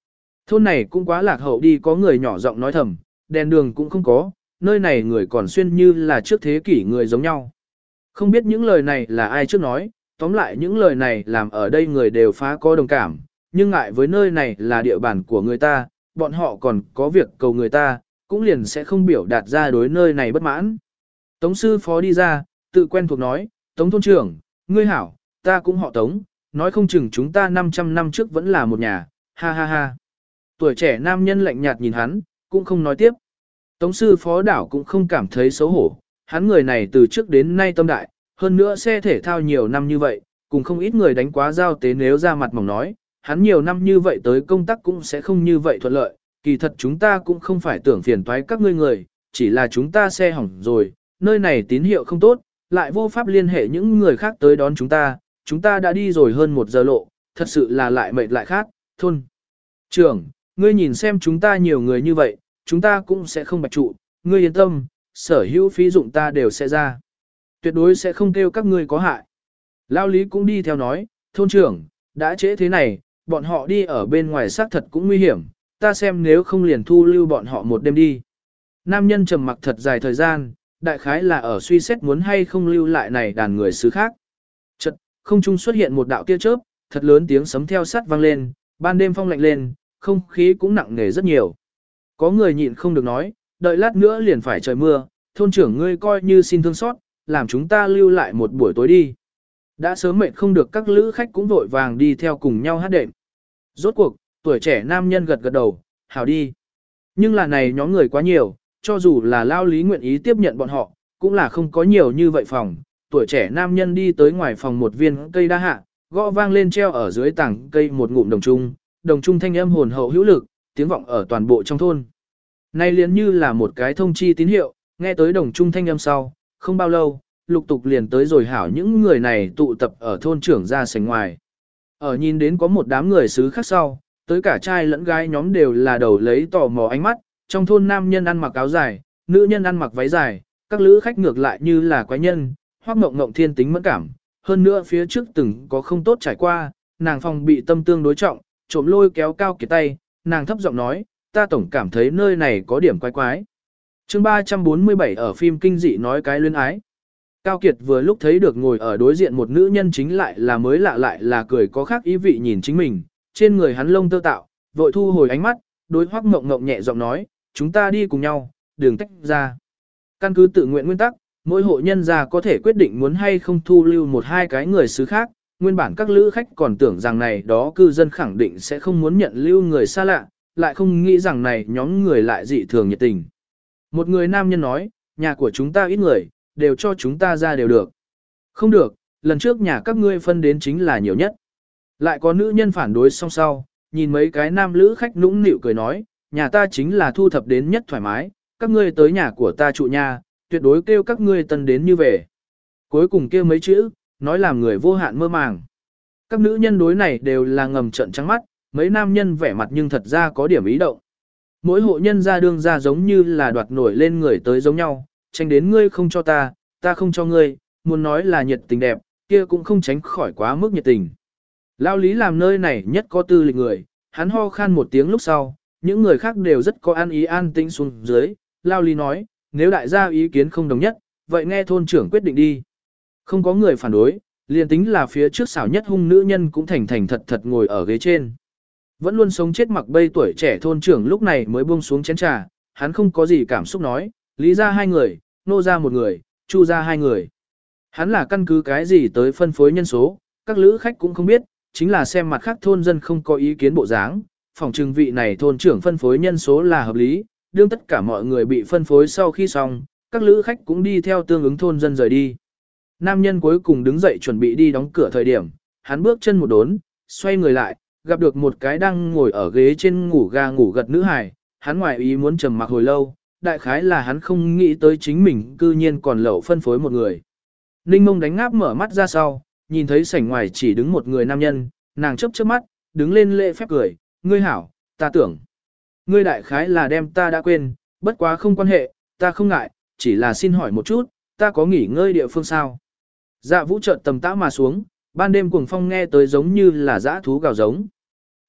[SPEAKER 1] Thôn này cũng quá lạc hậu đi, có người nhỏ giọng nói thầm, đèn đường cũng không có, nơi này người còn xuyên như là trước thế kỷ người giống nhau. Không biết những lời này là ai trước nói, tóm lại những lời này làm ở đây người đều phá có đồng cảm, nhưng ngại với nơi này là địa bàn của người ta, bọn họ còn có việc cầu người ta, cũng liền sẽ không biểu đạt ra đối nơi này bất mãn. Tống sư phó đi ra, tự quen thuộc nói, Tống thôn trưởng, ngươi hảo, ta cũng họ Tống, nói không chừng chúng ta năm trăm năm trước vẫn là một nhà, ha ha ha. Tuổi trẻ nam nhân lạnh nhạt nhìn hắn, cũng không nói tiếp. Tống sư phó đảo cũng không cảm thấy xấu hổ, hắn người này từ trước đến nay tâm đại, hơn nữa xe thể thao nhiều năm như vậy, cùng không ít người đánh quá giao tế, nếu ra mặt mỏng nói, hắn nhiều năm như vậy tới công tác cũng sẽ không như vậy thuận lợi, kỳ thật chúng ta cũng không phải tưởng phiền toái các ngươi người, chỉ là chúng ta xe hỏng rồi, nơi này tín hiệu không tốt, lại vô pháp liên hệ những người khác tới đón chúng ta, chúng ta đã đi rồi hơn một giờ lộ, thật sự là lại mệt lại khác, thôn. Trưởng, ngươi nhìn xem chúng ta nhiều người như vậy, chúng ta cũng sẽ không bạch trụ, ngươi yên tâm, sở hữu phí dụng ta đều sẽ ra. Tuyệt đối sẽ không kêu các ngươi có hại. Lao Lý cũng đi theo nói, thôn trưởng, đã trễ thế này, bọn họ đi ở bên ngoài xác thật cũng nguy hiểm, ta xem nếu không liền thu lưu bọn họ một đêm đi. Nam nhân trầm mặc thật dài thời gian, đại khái là ở suy xét muốn hay không lưu lại này đàn người xứ khác. Chợt, không trung xuất hiện một đạo tia chớp, thật lớn tiếng sấm theo sát vang lên, ban đêm phong lạnh lên, không khí cũng nặng nề rất nhiều. Có người nhịn không được nói, đợi lát nữa liền phải trời mưa, thôn trưởng ngươi coi như xin thương xót, làm chúng ta lưu lại một buổi tối đi. Đã sớm mệt không được, các lữ khách cũng vội vàng đi theo cùng nhau hát đệm. Rốt cuộc, tuổi trẻ nam nhân gật gật đầu, hảo đi. Nhưng là này nhóm người quá nhiều, cho dù là Lao Lý nguyện ý tiếp nhận bọn họ, cũng là không có nhiều như vậy phòng. Tuổi trẻ nam nhân đi tới ngoài phòng một viên cây đa hạ, gõ vang lên treo ở dưới tảng cây một ngụm đồng trung, đồng trung thanh âm hồn hậu hữu lực, tiếng vọng ở toàn bộ trong thôn. Nay liền như là một cái thông chi tín hiệu, nghe tới đồng trung thanh âm sau, không bao lâu, lục tục liền tới rồi hảo những người này tụ tập ở thôn trưởng ra sảnh ngoài. Ở nhìn đến có một đám người xứ khác sau, tới cả trai lẫn gái nhóm đều là đầu lấy tò mò ánh mắt, trong thôn nam nhân ăn mặc áo dài, nữ nhân ăn mặc váy dài, các lữ khách ngược lại như là quái nhân, hoác mộng mộng thiên tính mẫn cảm, hơn nữa phía trước từng có không tốt trải qua, nàng phòng bị tâm tương đối trọng, trộm lôi kéo cao kiệt tay, nàng thấp giọng nói, ta tổng cảm thấy nơi này có điểm quái quái. Chương ba trăm bốn mươi bảy ở phim kinh dị nói cái luyến ái. Cao Kiệt vừa lúc thấy được ngồi ở đối diện một nữ nhân chính lại là mới lạ lại là cười có khác ý vị nhìn chính mình, trên người hắn lông tơ tạo, vội thu hồi ánh mắt, đối Hoắc Ngộng Ngộng nhẹ giọng nói, chúng ta đi cùng nhau, đừng tách ra. Căn cứ tự nguyện nguyên tắc, mỗi hộ nhân gia có thể quyết định muốn hay không thu lưu một hai cái người xứ khác, nguyên bản các lữ khách còn tưởng rằng này đó cư dân khẳng định sẽ không muốn nhận lưu người xa lạ, lại không nghĩ rằng này nhóm người lại dị thường nhiệt tình. Một người nam nhân nói, nhà của chúng ta ít người, đều cho chúng ta ra đều được. Không được, lần trước nhà các ngươi phân đến chính là nhiều nhất. Lại có nữ nhân phản đối song sau, nhìn mấy cái nam lữ khách nũng nịu cười nói, nhà ta chính là thu thập đến nhất thoải mái, các ngươi tới nhà của ta trụ nhà, tuyệt đối kêu các ngươi tân đến như về. Cuối cùng kêu mấy chữ, nói làm người vô hạn mơ màng. Các nữ nhân đối này đều là ngầm trận trắng mắt, mấy nam nhân vẻ mặt nhưng thật ra có điểm ý động. Mỗi hộ nhân ra đương ra giống như là đoạt nổi lên người tới giống nhau, tranh đến ngươi không cho ta, ta không cho ngươi, muốn nói là nhiệt tình đẹp, kia cũng không tránh khỏi quá mức nhiệt tình. Lao Lý làm nơi này nhất có tư lịch người, hắn ho khan một tiếng lúc sau, những người khác đều rất có an ý an tĩnh xuống dưới. Lao Lý nói, nếu đại gia ý kiến không đồng nhất, vậy nghe thôn trưởng quyết định đi. Không có người phản đối, liền tính là phía trước xảo nhất hung nữ nhân cũng thành thành thật thật ngồi ở ghế trên. Vẫn luôn sống chết mặc bay tuổi trẻ thôn trưởng lúc này mới buông xuống chén trà, hắn không có gì cảm xúc nói, Lý ra hai người, Nô ra một người, Chu ra hai người. Hắn là căn cứ cái gì tới phân phối nhân số, các lữ khách cũng không biết, chính là xem mặt khác thôn dân không có ý kiến bộ dáng, phòng trừng vị này thôn trưởng phân phối nhân số là hợp lý, đương tất cả mọi người bị phân phối sau khi xong, các lữ khách cũng đi theo tương ứng thôn dân rời đi. Nam nhân cuối cùng đứng dậy chuẩn bị đi đóng cửa thời điểm, hắn bước chân một đốn, xoay người lại, gặp được một cái đang ngồi ở ghế trên ngủ ga ngủ gật nữ hài, hắn ngoài ý muốn trầm mặc hồi lâu, đại khái là hắn không nghĩ tới chính mình cư nhiên còn lậu phân phối một người. Ninh Mông đánh ngáp mở mắt ra sau, nhìn thấy sảnh ngoài chỉ đứng một người nam nhân, nàng chớp chớp mắt, đứng lên lễ phép cười, ngươi hảo, ta tưởng. Ngươi đại khái là đem ta đã quên, bất quá không quan hệ, ta không ngại, chỉ là xin hỏi một chút, ta có nghỉ ngơi địa phương sao? Dạ vũ chợt tầm tã mà xuống, ban đêm cuồng phong nghe tới giống như là dã thú gào giống.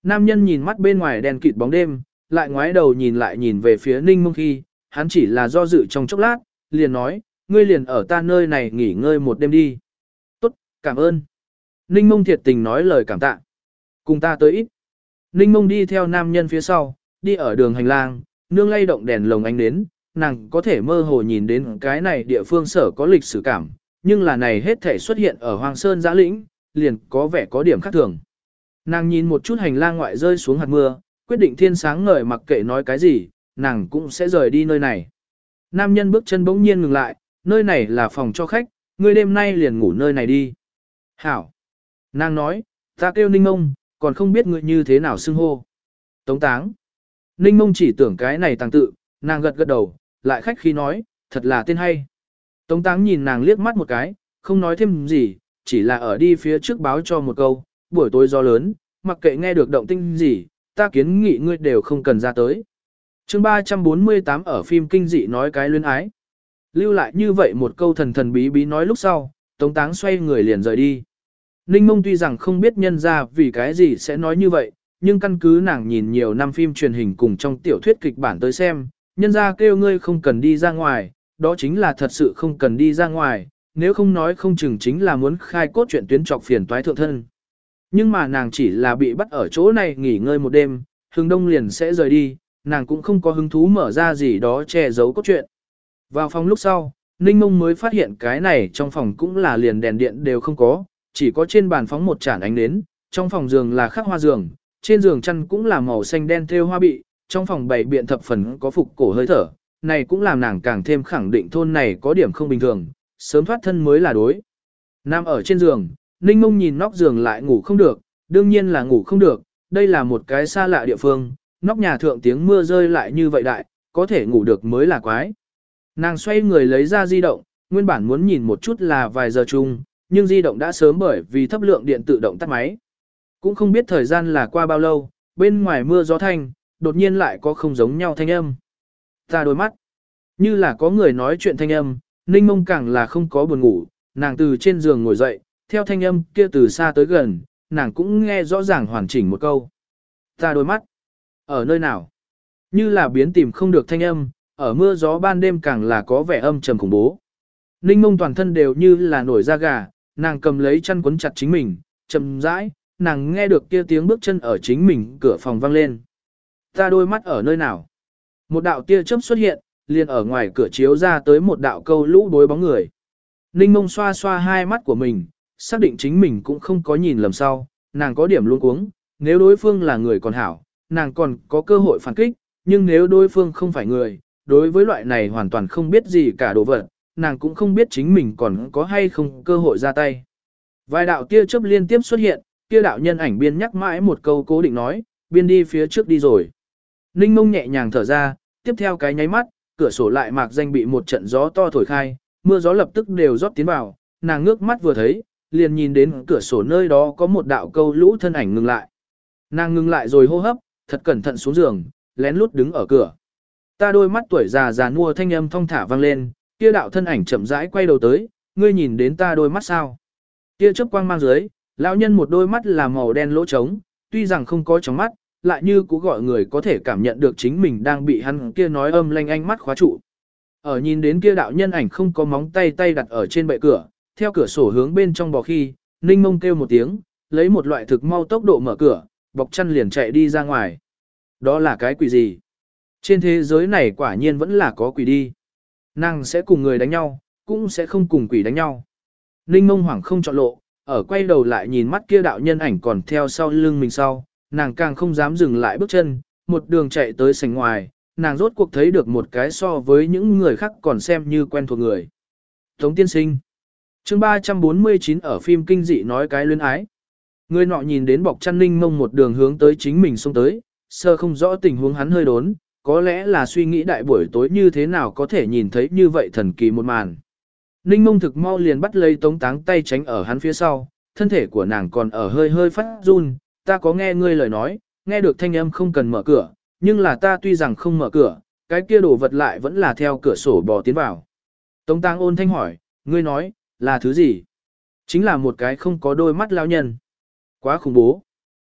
[SPEAKER 1] Nam nhân nhìn mắt bên ngoài đèn kịt bóng đêm, lại ngoái đầu nhìn lại nhìn về phía Ninh Mông khi, hắn chỉ là do dự trong chốc lát, liền nói, ngươi liền ở ta nơi này nghỉ ngơi một đêm đi. Tốt, cảm ơn. Ninh Mông thiệt tình nói lời cảm tạ. Cùng ta tới ít. Ninh Mông đi theo nam nhân phía sau, đi ở đường hành lang, nương lay động đèn lồng ánh nến, nàng có thể mơ hồ nhìn đến cái này địa phương sở có lịch sử cảm, nhưng là này hết thể xuất hiện ở Hoàng Sơn Giã Lĩnh, liền có vẻ có điểm khác thường. Nàng nhìn một chút hành lang ngoại rơi xuống hạt mưa, quyết định thiên sáng ngời mặc kệ nói cái gì, nàng cũng sẽ rời đi nơi này. Nam nhân bước chân bỗng nhiên ngừng lại, nơi này là phòng cho khách, ngươi đêm nay liền ngủ nơi này đi. Hảo. Nàng nói, ta kêu Ninh Mông, còn không biết ngươi như thế nào xưng hô. Tống Táng. Ninh Mông chỉ tưởng cái này tàng tự, nàng gật gật đầu, lại khách khí nói, thật là tên hay. Tống Táng nhìn nàng liếc mắt một cái, không nói thêm gì, chỉ là ở đi phía trước báo cho một câu, buổi tối gió lớn, mặc kệ nghe được động tinh gì, ta kiến nghị ngươi đều không cần ra tới. Chương ba trăm bốn mươi tám ở phim kinh dị nói cái luyến ái. Lưu lại như vậy một câu thần thần bí bí nói lúc sau, Tống Táng xoay người liền rời đi. Ninh Mông tuy rằng không biết nhân ra vì cái gì sẽ nói như vậy, nhưng căn cứ nàng nhìn nhiều năm phim truyền hình cùng trong tiểu thuyết kịch bản tới xem, nhân ra kêu ngươi không cần đi ra ngoài, đó chính là thật sự không cần đi ra ngoài, nếu không nói không chừng chính là muốn khai cốt chuyện tuyến trọc phiền toái thượng thân. Nhưng mà nàng chỉ là bị bắt ở chỗ này nghỉ ngơi một đêm, hướng đông liền sẽ rời đi, nàng cũng không có hứng thú mở ra gì đó che giấu cốt truyện. Vào phòng lúc sau, Ninh Mông mới phát hiện cái này trong phòng cũng là liền đèn điện đều không có, chỉ có trên bàn phóng một chản ánh nến, trong phòng giường là khắc hoa giường, trên giường chăn cũng là màu xanh đen thêu hoa bị, trong phòng bày biện thập phần có phục cổ hơi thở, này cũng làm nàng càng thêm khẳng định thôn này có điểm không bình thường, sớm thoát thân mới là đối. Nam ở trên giường, Ninh Mông nhìn nóc giường lại ngủ không được, đương nhiên là ngủ không được, đây là một cái xa lạ địa phương, nóc nhà thượng tiếng mưa rơi lại như vậy đại, có thể ngủ được mới là quái. Nàng xoay người lấy ra di động, nguyên bản muốn nhìn một chút là vài giờ chung, nhưng di động đã sớm bởi vì thấp lượng điện tự động tắt máy. Cũng không biết thời gian là qua bao lâu, bên ngoài mưa gió thanh, đột nhiên lại có không giống nhau thanh âm. Ta đôi mắt, như là có người nói chuyện thanh âm, Ninh Mông càng là không có buồn ngủ, nàng từ trên giường ngồi dậy, theo thanh âm kia từ xa tới gần, nàng cũng nghe rõ ràng hoàn chỉnh một câu. Ta đôi mắt, ở nơi nào? Như là biến tìm không được thanh âm, ở mưa gió ban đêm càng là có vẻ âm trầm khủng bố. Ninh Mông toàn thân đều như là nổi da gà, nàng cầm lấy chăn quấn chặt chính mình, chậm rãi, nàng nghe được kia tiếng bước chân ở chính mình cửa phòng vang lên. Ta đôi mắt ở nơi nào? Một đạo tia chớp xuất hiện, liền ở ngoài cửa chiếu ra tới một đạo câu lũ đối bóng người. Ninh Mông xoa xoa hai mắt của mình, xác định chính mình cũng không có nhìn lầm sau, nàng có điểm luống cuống, nếu đối phương là người còn hảo, nàng còn có cơ hội phản kích, nhưng nếu đối phương không phải người, đối với loại này hoàn toàn không biết gì cả đồ vật, nàng cũng không biết chính mình còn có hay không cơ hội ra tay. Vài đạo tia chớp liên tiếp xuất hiện, kia đạo nhân ảnh biên nhắc mãi một câu cố định nói, biên đi phía trước đi rồi. Ninh Mông nhẹ nhàng thở ra, tiếp theo cái nháy mắt, cửa sổ lại mạc danh bị một trận gió to thổi khai, mưa gió lập tức đều rót tiến vào, nàng ngước mắt vừa thấy, liền nhìn đến cửa sổ nơi đó có một đạo câu lũ thân ảnh ngừng lại. Nàng ngừng lại rồi hô hấp, thật cẩn thận xuống giường, lén lút đứng ở cửa. Ta đôi mắt tuổi già già nua thanh âm thong thả vang lên, kia đạo thân ảnh chậm rãi quay đầu tới, ngươi nhìn đến ta đôi mắt sao? Kia chớp quang mang dưới, lão nhân một đôi mắt là màu đen lỗ trống, tuy rằng không có tròng mắt, lại như cú gọi người có thể cảm nhận được chính mình đang bị hắn kia nói âm lanh ánh mắt khóa trụ. Ở nhìn đến kia đạo nhân ảnh không có móng tay tay đặt ở trên bệ cửa, theo cửa sổ hướng bên trong bò khi, Ninh Mông kêu một tiếng, lấy một loại thực mau tốc độ mở cửa, bọc chăn liền chạy đi ra ngoài. Đó là cái quỷ gì? Trên thế giới này quả nhiên vẫn là có quỷ đi. Nàng sẽ cùng người đánh nhau, cũng sẽ không cùng quỷ đánh nhau. Ninh Mông hoảng không chọn lộ, ở quay đầu lại nhìn mắt kia đạo nhân ảnh còn theo sau lưng mình sau, nàng càng không dám dừng lại bước chân, một đường chạy tới sảnh ngoài, nàng rốt cuộc thấy được một cái so với những người khác còn xem như quen thuộc người. Tống tiên sinh. Chương ba trăm bốn mươi chín ở phim kinh dị nói cái luyến ái. Người nọ nhìn đến bọc chăn Ninh Mông một đường hướng tới chính mình xông tới, sơ không rõ tình huống hắn hơi đốn, có lẽ là suy nghĩ đại buổi tối như thế nào có thể nhìn thấy như vậy thần kỳ một màn. Ninh Mông thực mau liền bắt lấy Tống Táng tay tránh ở hắn phía sau, thân thể của nàng còn ở hơi hơi phát run, ta có nghe ngươi lời nói, nghe được thanh âm không cần mở cửa, nhưng là ta tuy rằng không mở cửa, cái kia đồ vật lại vẫn là theo cửa sổ bò tiến vào. Tống Táng ôn thanh hỏi, ngươi nói, là thứ gì? Chính là một cái không có đôi mắt lão nhân. Quá khủng bố.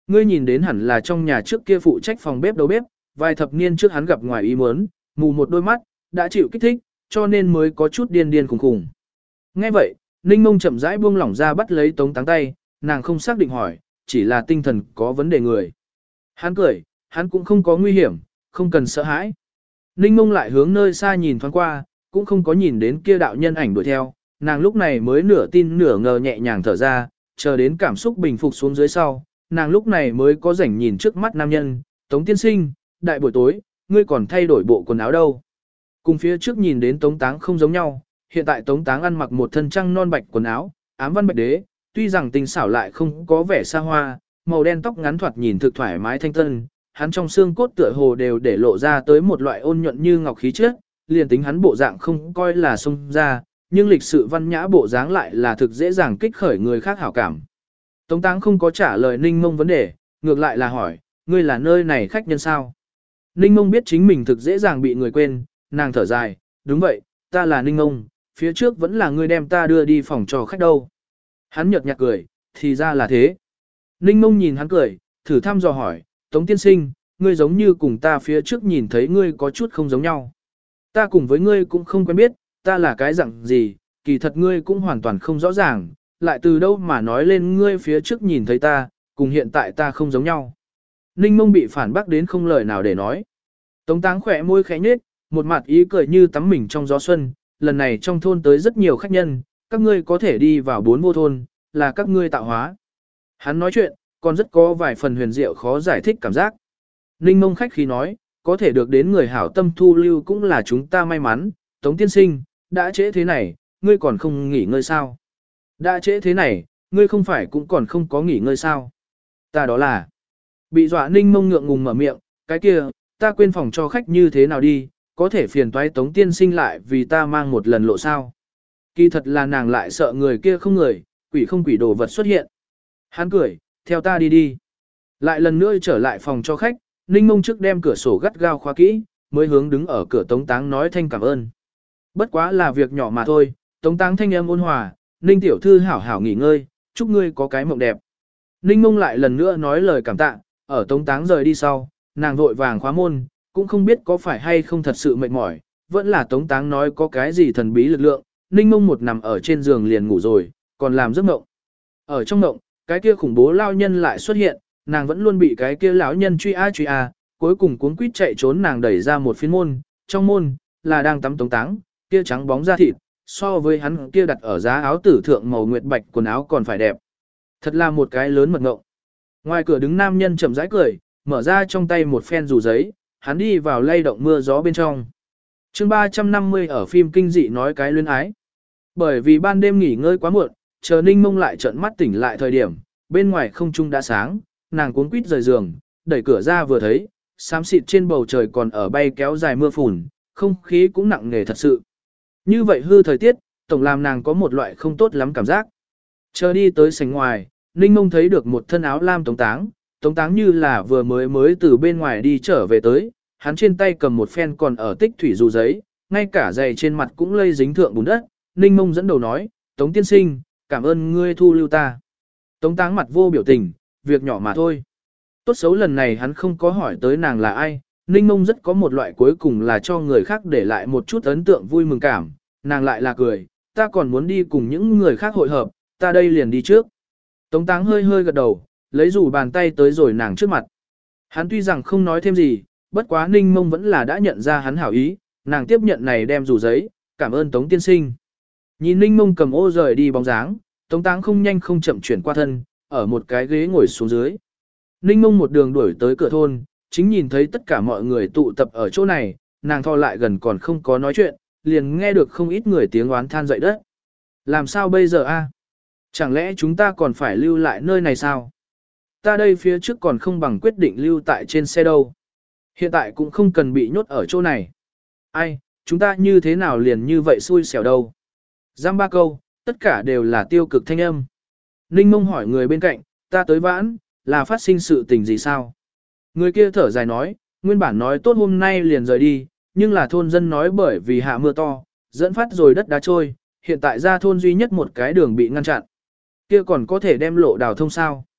[SPEAKER 1] Ngươi nhìn đến hẳn là trong nhà trước kia phụ trách phòng bếp đầu bếp, vài thập niên trước hắn gặp ngoài ý muốn, mù một đôi mắt, đã chịu kích thích, cho nên mới có chút điên điên khùng khùng. Nghe vậy, Ninh Mông chậm rãi buông lỏng ra bắt lấy Tống Táng tay, nàng không xác định hỏi, chỉ là tinh thần có vấn đề người. Hắn cười, hắn cũng không có nguy hiểm, không cần sợ hãi. Ninh Mông lại hướng nơi xa nhìn thoáng qua, cũng không có nhìn đến kia đạo nhân ảnh đuổi theo, nàng lúc này mới nửa tin nửa ngờ nhẹ nhàng thở ra, chờ đến cảm xúc bình phục xuống dưới sau, nàng lúc này mới có rảnh nhìn trước mắt nam nhân, Tống tiên sinh, đại buổi tối, ngươi còn thay đổi bộ quần áo đâu. Cùng phía trước nhìn đến Tống Táng không giống nhau, hiện tại Tống Táng ăn mặc một thân trăng non bạch quần áo, ám văn bạch đế, tuy rằng tinh xảo lại không có vẻ xa hoa, màu đen tóc ngắn thoạt nhìn thực thoải mái thanh tân, hắn trong xương cốt tựa hồ đều để lộ ra tới một loại ôn nhuận như ngọc khí chất, liền tính hắn bộ dạng không coi là xông ra, nhưng lịch sự văn nhã bộ dáng lại là thực dễ dàng kích khởi người khác hảo cảm. Tống Táng không có trả lời Ninh Mông vấn đề, ngược lại là hỏi, ngươi là nơi này khách nhân sao? Ninh Mông biết chính mình thực dễ dàng bị người quên, nàng thở dài, đúng vậy, ta là Ninh Mông, phía trước vẫn là ngươi đem ta đưa đi phòng cho khách đâu. Hắn nhợt nhạt cười, thì ra là thế. Ninh Mông nhìn hắn cười, thử thăm dò hỏi, Tống tiên sinh, ngươi giống như cùng ta phía trước nhìn thấy ngươi có chút không giống nhau. Ta cùng với ngươi cũng không quen biết, ta là cái dạng gì, kỳ thật ngươi cũng hoàn toàn không rõ ràng, lại từ đâu mà nói lên ngươi phía trước nhìn thấy ta, cùng hiện tại ta không giống nhau. Ninh Mông bị phản bác đến không lời nào để nói. Tống Táng khỏe môi khẽ nhếch, một mặt ý cười như tắm mình trong gió xuân, lần này trong thôn tới rất nhiều khách nhân, các ngươi có thể đi vào bốn vô thôn, là các ngươi tạo hóa. Hắn nói chuyện, còn rất có vài phần huyền diệu khó giải thích cảm giác. Ninh Mông khách khí nói, có thể được đến người hảo tâm thu lưu cũng là chúng ta may mắn, Tống tiên sinh, đã trễ thế này, ngươi còn không nghỉ ngơi sao? Đã trễ thế này, ngươi không phải cũng còn không có nghỉ ngơi sao? Ta đó là, bị dọa Ninh Mông ngượng ngùng mở miệng, cái kia, ta quên phòng cho khách như thế nào đi, có thể phiền toái Tống tiên sinh lại vì ta mang một lần lộ sao? Kỳ thật là nàng lại sợ người kia không người, quỷ không quỷ đồ vật xuất hiện. Hắn cười, theo ta đi đi. Lại lần nữa trở lại phòng cho khách, Ninh Mông trước đem cửa sổ gắt gao khóa kỹ, mới hướng đứng ở cửa Tống Táng nói thanh cảm ơn. Bất quá là việc nhỏ mà thôi, Tống Táng thanh âm ôn hòa, Ninh tiểu thư hảo hảo nghỉ ngơi, chúc ngươi có cái mộng đẹp. Ninh Mông lại lần nữa nói lời cảm tạ, ở Tống Táng rời đi sau, nàng vội vàng khóa môn, cũng không biết có phải hay không thật sự mệt mỏi, vẫn là Tống Táng nói có cái gì thần bí lực lượng, Ninh Mông một nằm ở trên giường liền ngủ rồi, còn làm giấc mộng. Ở trong mộng, cái kia khủng bố lao nhân lại xuất hiện, nàng vẫn luôn bị cái kia lão nhân truy a truy a, cuối cùng cuốn quýt chạy trốn, nàng đẩy ra một phiến môn, trong môn là đang tắm Tống Táng, kia trắng bóng da thịt, so với hắn kia đặt ở giá áo tử thượng màu nguyệt bạch quần áo còn phải đẹp. Thật là một cái lớn mật ngộng. Ngoài cửa đứng nam nhân chậm rãi cười, mở ra trong tay một phen dù giấy, hắn đi vào lay động mưa gió bên trong. Chương ba trăm năm mươi ở phim kinh dị nói cái luyến ái. Bởi vì ban đêm nghỉ ngơi quá muộn, chờ Ninh Mông lại trợn mắt tỉnh lại thời điểm, bên ngoài không trung đã sáng, nàng cuống quýt rời giường, đẩy cửa ra vừa thấy, xám xịt trên bầu trời còn ở bay kéo dài mưa phùn, không khí cũng nặng nề thật sự. Như vậy hư thời tiết, tổng làm nàng có một loại không tốt lắm cảm giác. Chờ đi tới sảnh ngoài, Ninh Mông thấy được một thân áo lam Tống Táng, Tống Táng như là vừa mới mới từ bên ngoài đi trở về tới, hắn trên tay cầm một phen còn ở tích thủy dù giấy, ngay cả giày trên mặt cũng lây dính thượng bùn đất. Ninh Mông dẫn đầu nói, Tống tiên sinh, cảm ơn ngươi thu lưu ta. Tống Táng mặt vô biểu tình, việc nhỏ mà thôi. Tốt xấu lần này hắn không có hỏi tới nàng là ai, Ninh Mông rất có một loại cuối cùng là cho người khác để lại một chút ấn tượng vui mừng cảm, nàng lại là cười, ta còn muốn đi cùng những người khác hội hợp, ta đây liền đi trước. Tống Táng hơi hơi gật đầu, lấy rủ bàn tay tới rồi nàng trước mặt. Hắn tuy rằng không nói thêm gì, bất quá Ninh Mông vẫn là đã nhận ra hắn hảo ý, nàng tiếp nhận này đem rủ giấy, cảm ơn Tống tiên sinh. Nhìn Ninh Mông cầm ô rời đi bóng dáng, Tống Táng không nhanh không chậm chuyển qua thân, ở một cái ghế ngồi xuống dưới. Ninh Mông một đường đuổi tới cửa thôn, chính nhìn thấy tất cả mọi người tụ tập ở chỗ này, nàng thò lại gần còn không có nói chuyện, liền nghe được không ít người tiếng oán than dậy đất. Làm sao bây giờ a? Chẳng lẽ chúng ta còn phải lưu lại nơi này sao? Ta đây phía trước còn không bằng quyết định lưu tại trên xe đâu. Hiện tại cũng không cần bị nhốt ở chỗ này. Ai, chúng ta như thế nào liền như vậy xui xẻo đâu? Giam ba câu, tất cả đều là tiêu cực thanh âm. Ninh Mông hỏi người bên cạnh, ta tới vãn, là phát sinh sự tình gì sao? Người kia thở dài nói, nguyên bản nói tốt hôm nay liền rời đi, nhưng là thôn dân nói bởi vì hạ mưa to, dẫn phát rồi đất đá trôi, hiện tại ra thôn duy nhất một cái đường bị ngăn chặn. Kia còn có thể đem lộ đào thông sao?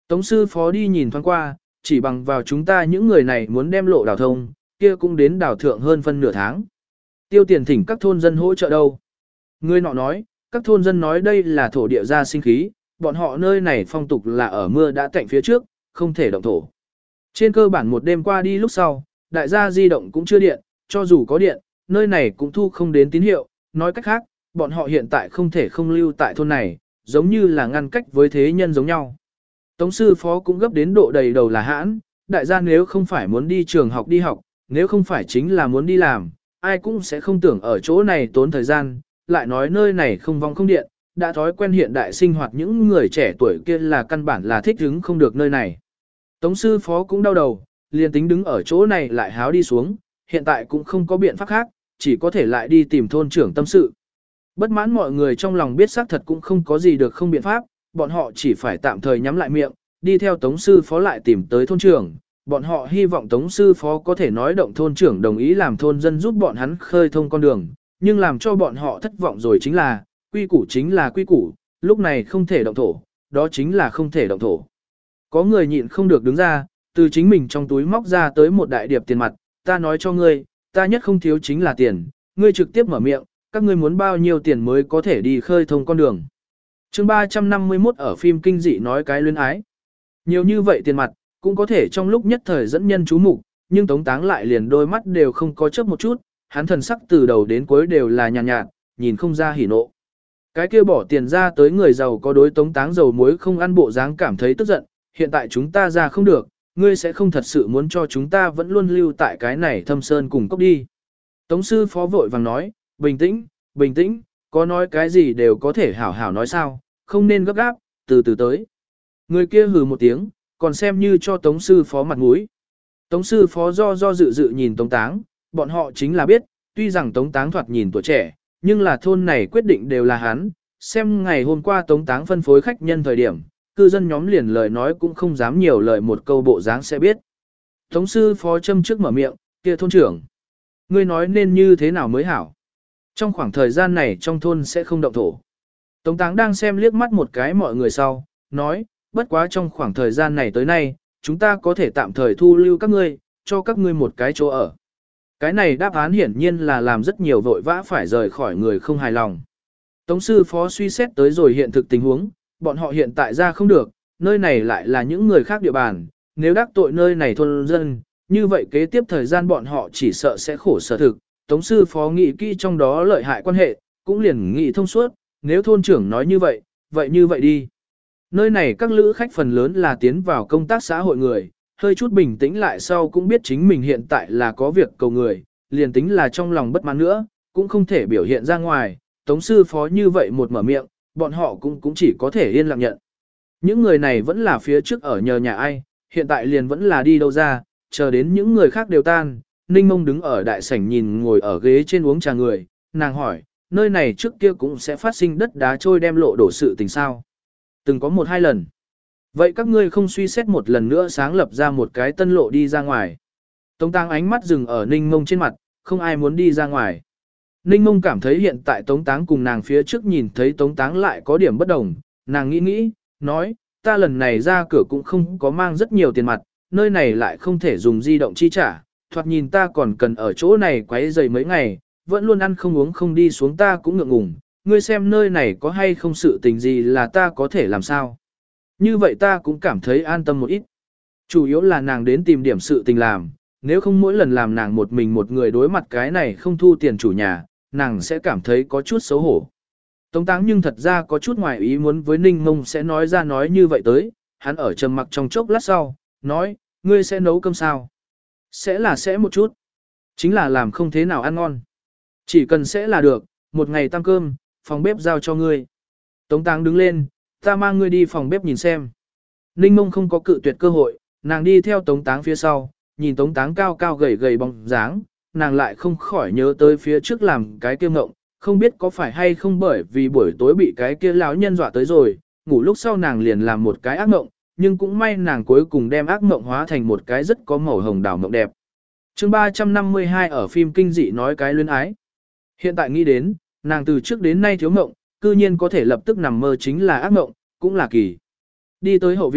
[SPEAKER 1] Tống sư phó đi nhìn thoáng qua, chỉ bằng vào chúng ta những người này muốn đem lộ đào thông, kia cũng đến đào thượng hơn phân nửa tháng. Tiêu tiền thỉnh các thôn dân hỗ trợ đâu? Người nọ nói, các thôn dân nói đây là thổ địa gia sinh khí, bọn họ nơi này phong tục là ở mưa đã cạnh phía trước, không thể động thổ. Trên cơ bản một đêm qua đi lúc sau, đại gia di động cũng chưa điện, cho dù có điện, nơi này cũng thu không đến tín hiệu, nói cách khác, bọn họ hiện tại không thể không lưu tại thôn này, giống như là ngăn cách với thế nhân giống nhau. Tống sư phó cũng gấp đến độ đầy đầu là hãn, đại gia nếu không phải muốn đi trường học đi học, nếu không phải chính là muốn đi làm, ai cũng sẽ không tưởng ở chỗ này tốn thời gian, lại nói nơi này không vong không điện, đã thói quen hiện đại sinh hoạt những người trẻ tuổi kia là căn bản là thích hứng không được nơi này. Tống sư phó cũng đau đầu, liền tính đứng ở chỗ này lại háo đi xuống, hiện tại cũng không có biện pháp khác, chỉ có thể lại đi tìm thôn trưởng tâm sự. Bất mãn mọi người trong lòng biết xác thật cũng không có gì được không biện pháp, bọn họ chỉ phải tạm thời nhắm lại miệng, đi theo tống sư phó lại tìm tới thôn trưởng. Bọn họ hy vọng tống sư phó có thể nói động thôn trưởng đồng ý làm thôn dân giúp bọn hắn khơi thông con đường, nhưng làm cho bọn họ thất vọng rồi chính là, quy củ chính là quy củ, lúc này không thể động thổ, đó chính là không thể động thổ. Có người nhịn không được đứng ra, từ chính mình trong túi móc ra tới một đại điệp tiền mặt, ta nói cho ngươi, ta nhất không thiếu chính là tiền, ngươi trực tiếp mở miệng, các ngươi muốn bao nhiêu tiền mới có thể đi khơi thông con đường. Chương ba trăm năm mươi mốt ở phim kinh dị nói cái luyến ái. Nhiều như vậy tiền mặt, cũng có thể trong lúc nhất thời dẫn nhân chú mục, nhưng Tống Táng lại liền đôi mắt đều không có chớp một chút, hắn thần sắc từ đầu đến cuối đều là nhàn nhạt, nhạt, nhìn không ra hỉ nộ. Cái kia bỏ tiền ra tới người giàu có đối Tống Táng dầu muối không ăn bộ dáng cảm thấy tức giận, hiện tại chúng ta ra không được, ngươi sẽ không thật sự muốn cho chúng ta vẫn luôn lưu tại cái này thâm sơn cùng cốc đi. Tống sư phó vội vàng nói, bình tĩnh, bình tĩnh, có nói cái gì đều có thể hảo hảo nói sao, không nên gấp gáp, từ từ tới. Người kia hừ một tiếng, còn xem như cho Tống sư phó mặt mũi. Tống sư phó do do dự dự nhìn Tống Táng, bọn họ chính là biết, tuy rằng Tống Táng thoạt nhìn tuổi trẻ, nhưng là thôn này quyết định đều là hắn, xem ngày hôm qua Tống Táng phân phối khách nhân thời điểm, cư dân nhóm liền lời nói cũng không dám nhiều lời một câu bộ dáng sẽ biết. Tống sư phó châm trước mở miệng, kia thôn trưởng. Ngươi nói nên như thế nào mới hảo? Trong khoảng thời gian này trong thôn sẽ không động thổ. Tống Táng đang xem liếc mắt một cái mọi người sau, nói, bất quá trong khoảng thời gian này tới nay, chúng ta có thể tạm thời thu lưu các ngươi, cho các ngươi một cái chỗ ở. Cái này đáp án hiển nhiên là làm rất nhiều vội vã phải rời khỏi người không hài lòng. Tống sư phó suy xét tới rồi hiện thực tình huống, bọn họ hiện tại ra không được, nơi này lại là những người khác địa bàn, nếu đắc tội nơi này thôn dân, như vậy kế tiếp thời gian bọn họ chỉ sợ sẽ khổ sở thực. Tống sư phó nghĩ kỹ trong đó lợi hại quan hệ, cũng liền nghĩ thông suốt, nếu thôn trưởng nói như vậy, vậy như vậy đi. Nơi này các lữ khách phần lớn là tiến vào công tác xã hội người, hơi chút bình tĩnh lại sau cũng biết chính mình hiện tại là có việc cầu người, liền tính là trong lòng bất mãn nữa, cũng không thể biểu hiện ra ngoài. Tống sư phó như vậy một mở miệng, bọn họ cũng cũng chỉ có thể yên lặng nhận. Những người này vẫn là phía trước ở nhờ nhà ai, hiện tại liền vẫn là đi đâu ra, chờ đến những người khác đều tan. Ninh Mông đứng ở đại sảnh nhìn ngồi ở ghế trên uống trà người, nàng hỏi, nơi này trước kia cũng sẽ phát sinh đất đá trôi đem lộ đổ sự tình sao? Từng có một hai lần. Vậy các ngươi không suy xét một lần nữa sáng lập ra một cái tân lộ đi ra ngoài. Tống Táng ánh mắt dừng ở Ninh Mông trên mặt, không ai muốn đi ra ngoài. Ninh Mông cảm thấy hiện tại Tống Táng cùng nàng phía trước nhìn thấy Tống Táng lại có điểm bất đồng, nàng nghĩ nghĩ, nói, ta lần này ra cửa cũng không có mang rất nhiều tiền mặt, nơi này lại không thể dùng di động chi trả, thoạt nhìn ta còn cần ở chỗ này quấy rầy mấy ngày, vẫn luôn ăn không uống không đi xuống ta cũng ngượng ngùng, ngươi xem nơi này có hay không sự tình gì là ta có thể làm sao. Như vậy ta cũng cảm thấy an tâm một ít. Chủ yếu là nàng đến tìm điểm sự tình làm, nếu không mỗi lần làm nàng một mình một người đối mặt cái này không thu tiền chủ nhà, nàng sẽ cảm thấy có chút xấu hổ. Tống Táng nhưng thật ra có chút ngoài ý muốn với Ninh Mông sẽ nói ra nói như vậy tới, hắn ở trầm mặc trong chốc lát sau, nói, ngươi sẽ nấu cơm sao? Sẽ là sẽ một chút. Chính là làm không thế nào ăn ngon. Chỉ cần sẽ là được, một ngày tăng cơm, phòng bếp giao cho ngươi. Tống Táng đứng lên, ta mang ngươi đi phòng bếp nhìn xem. Ninh Mông không có cự tuyệt cơ hội, nàng đi theo Tống Táng phía sau, nhìn Tống Táng cao cao gầy gầy bóng dáng, nàng lại không khỏi nhớ tới phía trước làm cái kia ngộng, không biết có phải hay không bởi vì buổi tối bị cái kia lão nhân dọa tới rồi, ngủ lúc sau nàng liền làm một cái ác ngộng, nhưng cũng may nàng cuối cùng đem ác ngộng hóa thành một cái rất có màu hồng đào mộng đẹp. Chương ba trăm năm mươi hai ở phim kinh dị nói cái luyến ái. Hiện tại nghĩ đến, nàng từ trước đến nay thiếu ngộng, cư nhiên có thể lập tức nằm mơ chính là ác ngộng, cũng là kỳ. Đi tới hậu viện,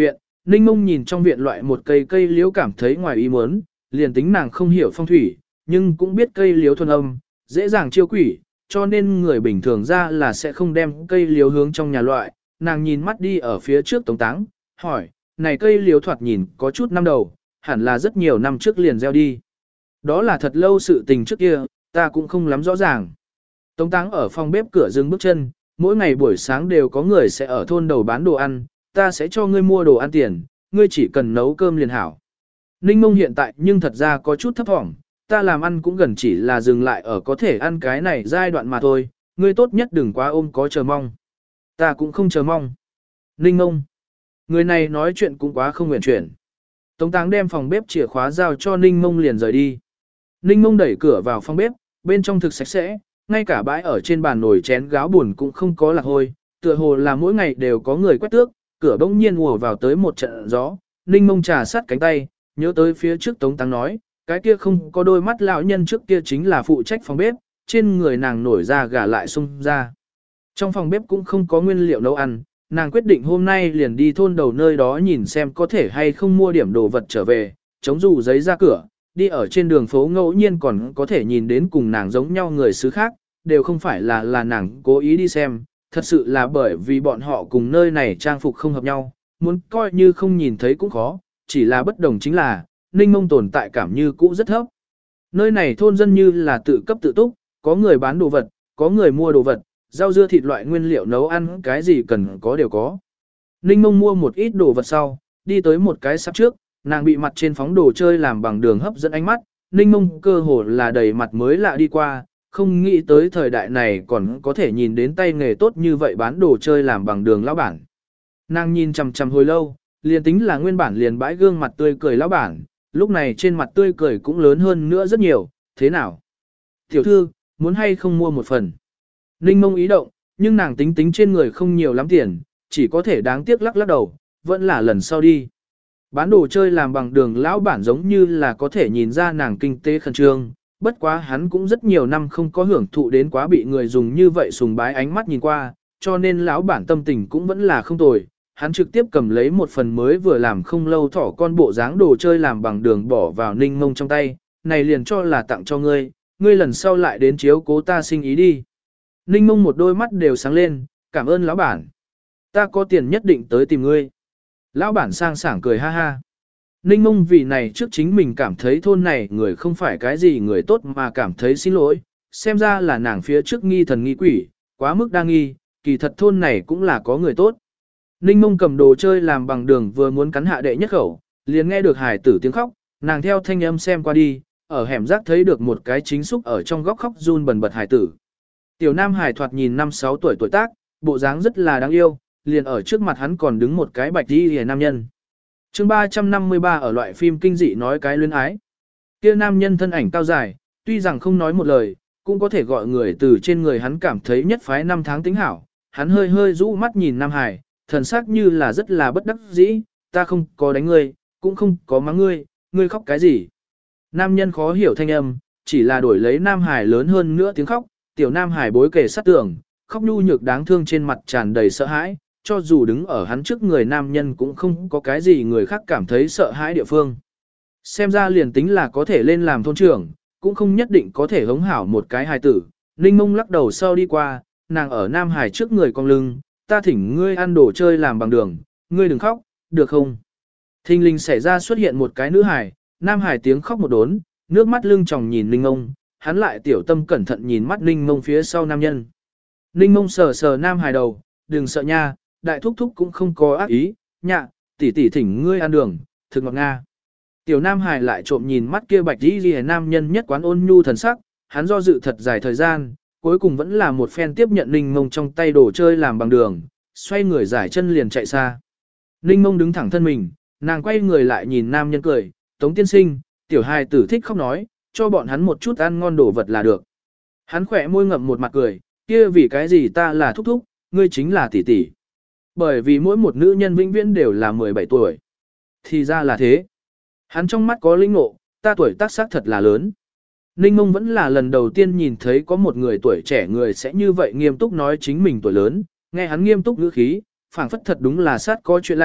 [SPEAKER 1] Ninh Mông nhìn trong viện loại một cây cây liễu cảm thấy ngoài ý muốn, liền tính nàng không hiểu phong thủy, nhưng cũng biết cây liễu thuần âm, dễ dàng chiêu quỷ, cho nên người bình thường ra là sẽ không đem cây liễu hướng trong nhà loại. Nàng nhìn mắt đi ở phía trước Tống Táng, hỏi, này cây liễu thoạt nhìn có chút năm đầu, hẳn là rất nhiều năm trước liền gieo đi. Đó là thật lâu sự tình trước kia, ta cũng không lắm rõ ràng. Tống Táng ở phòng bếp cửa dừng bước chân, mỗi ngày buổi sáng đều có người sẽ ở thôn đầu bán đồ ăn, ta sẽ cho ngươi mua đồ ăn tiền, ngươi chỉ cần nấu cơm liền hảo. Ninh Mông hiện tại nhưng thật ra có chút thấp thỏm, ta làm ăn cũng gần chỉ là dừng lại ở có thể ăn cái này giai đoạn mà thôi, ngươi tốt nhất đừng quá ôm có chờ mong. Ta cũng không chờ mong. Ninh Mông. Người này nói chuyện cũng quá không nguyện chuyển. Tống Táng đem phòng bếp chìa khóa giao cho Ninh Mông liền rời đi. Ninh Mông đẩy cửa vào phòng bếp, bên trong thực sạch sẽ, ngay cả bãi ở trên bàn nồi chén gáo buồn cũng không có lạc hôi, tựa hồ là mỗi ngày đều có người quét tước, cửa bỗng nhiên ùa vào tới một trận gió, Ninh Mông trà sát cánh tay, nhớ tới phía trước Tống Táng nói, cái kia không có đôi mắt lão nhân trước kia chính là phụ trách phòng bếp, trên người nàng nổi ra gà lại sung ra. Trong phòng bếp cũng không có nguyên liệu nấu ăn, nàng quyết định hôm nay liền đi thôn đầu nơi đó nhìn xem có thể hay không mua điểm đồ vật trở về, chống dù giấy ra cửa, đi ở trên đường phố ngẫu nhiên còn có thể nhìn đến cùng nàng giống nhau người xứ khác, đều không phải là là nàng cố ý đi xem, thật sự là bởi vì bọn họ cùng nơi này trang phục không hợp nhau, muốn coi như không nhìn thấy cũng khó, chỉ là bất đồng chính là, Ninh Mông tồn tại cảm như cũ rất thấp. Nơi này thôn dân như là tự cấp tự túc, có người bán đồ vật, có người mua đồ vật, rau dưa thịt loại nguyên liệu nấu ăn cái gì cần có đều có. Ninh Mông mua một ít đồ vật sau, đi tới một cái sạp trước, nàng bị mặt trên phóng đồ chơi làm bằng đường hấp dẫn ánh mắt, Ninh Mông cơ hồ là đầy mặt mới lạ đi qua, không nghĩ tới thời đại này còn có thể nhìn đến tay nghề tốt như vậy bán đồ chơi làm bằng đường lão bản. Nàng nhìn chằm chằm hồi lâu, liền tính là nguyên bản liền bãi gương mặt tươi cười lão bản, lúc này trên mặt tươi cười cũng lớn hơn nữa rất nhiều, thế nào? Tiểu thư, muốn hay không mua một phần? Ninh Mông ý động, nhưng nàng tính tính trên người không nhiều lắm tiền, chỉ có thể đáng tiếc lắc lắc đầu, vẫn là lần sau đi. Bán đồ chơi làm bằng đường lão bản giống như là có thể nhìn ra nàng kinh tế khẩn trương, bất quá hắn cũng rất nhiều năm không có hưởng thụ đến quá bị người dùng như vậy sùng bái ánh mắt nhìn qua, cho nên lão bản tâm tình cũng vẫn là không tồi. Hắn trực tiếp cầm lấy một phần mới vừa làm không lâu thỏ con bộ dáng đồ chơi làm bằng đường bỏ vào Ninh Mông trong tay, này liền cho là tặng cho ngươi, ngươi lần sau lại đến chiếu cố ta sinh ý đi. Ninh Mông một đôi mắt đều sáng lên, cảm ơn lão bản. Ta có tiền nhất định tới tìm ngươi. Lão bản sang sảng cười ha ha. Ninh Mông vì này trước chính mình cảm thấy thôn này người không phải cái gì người tốt mà cảm thấy xin lỗi, xem ra là nàng phía trước nghi thần nghi quỷ, quá mức đa nghi, kỳ thật thôn này cũng là có người tốt. Ninh Mông cầm đồ chơi làm bằng đường vừa muốn cắn hạ đệ nhất khẩu, liền nghe được hải tử tiếng khóc, nàng theo thanh âm xem qua đi, ở hẻm rác thấy được một cái chính xúc ở trong góc khóc run bần bật hải tử. Tiểu nam hải thoạt nhìn năm sáu tuổi tuổi tác, bộ dáng rất là đáng yêu, liền ở trước mặt hắn còn đứng một cái bạch đi hề nam nhân. chương ba trăm năm mươi ba ở loại phim kinh dị nói cái luyến ái. Kia nam nhân thân ảnh cao dài, tuy rằng không nói một lời, cũng có thể gọi người từ trên người hắn cảm thấy nhất phái năm tháng tính hảo. Hắn hơi hơi rũ mắt nhìn Nam Hải, thần sắc như là rất là bất đắc dĩ, ta không có đánh ngươi, cũng không có mắng ngươi, ngươi khóc cái gì. Nam nhân khó hiểu thanh âm, chỉ là đổi lấy Nam Hải lớn hơn nữa tiếng khóc, tiểu Nam Hải bối kề sát tường, khóc nhu nhược đáng thương trên mặt tràn đầy sợ hãi, cho dù đứng ở hắn trước người nam nhân cũng không có cái gì người khác cảm thấy sợ hãi địa phương. Xem ra liền tính là có thể lên làm thôn trưởng, cũng không nhất định có thể hống hảo một cái hài tử. Ninh Mông lắc đầu sau đi qua, nàng ở Nam Hải trước người cong lưng, ta thỉnh ngươi ăn đồ chơi làm bằng đường, ngươi đừng khóc, được không? Thình lình xảy ra xuất hiện một cái nữ hài, Nam Hải tiếng khóc một đốn, nước mắt lưng tròng nhìn Ninh Mông, hắn lại tiểu tâm cẩn thận nhìn mắt Ninh Mông phía sau nam nhân. Ninh Mông sờ sờ Nam Hải đầu, đừng sợ nha, đại thúc thúc cũng không có ác ý, nhạ, tỷ tỷ thỉnh ngươi ăn đường, thực ngọt nga. Tiểu Nam Hải lại trộm nhìn mắt kia bạch đi ghi nam nhân nhất quán ôn nhu thần sắc, hắn do dự thật dài thời gian, cuối cùng vẫn là một phen tiếp nhận Ninh Mông trong tay đồ chơi làm bằng đường, xoay người giải chân liền chạy xa. Ninh Mông đứng thẳng thân mình, nàng quay người lại nhìn nam nhân cười, Tống tiên sinh, tiểu hài tử thích khóc nói, cho bọn hắn một chút ăn ngon đồ vật là được. Hắn khỏe môi ngậm một mặt cười, kia vì cái gì ta là thúc thúc, ngươi chính là tỷ tỷ. Bởi vì mỗi một nữ nhân vĩnh viễn đều là mười bảy tuổi. Thì ra là thế. Hắn trong mắt có linh ngộ, ta tuổi tác sắc thật là lớn. Ninh Mông vẫn là lần đầu tiên nhìn thấy có một người tuổi trẻ người sẽ như vậy nghiêm túc nói chính mình tuổi lớn, nghe hắn nghiêm túc ngữ khí, phảng phất thật đúng là sát có chuyện lạ,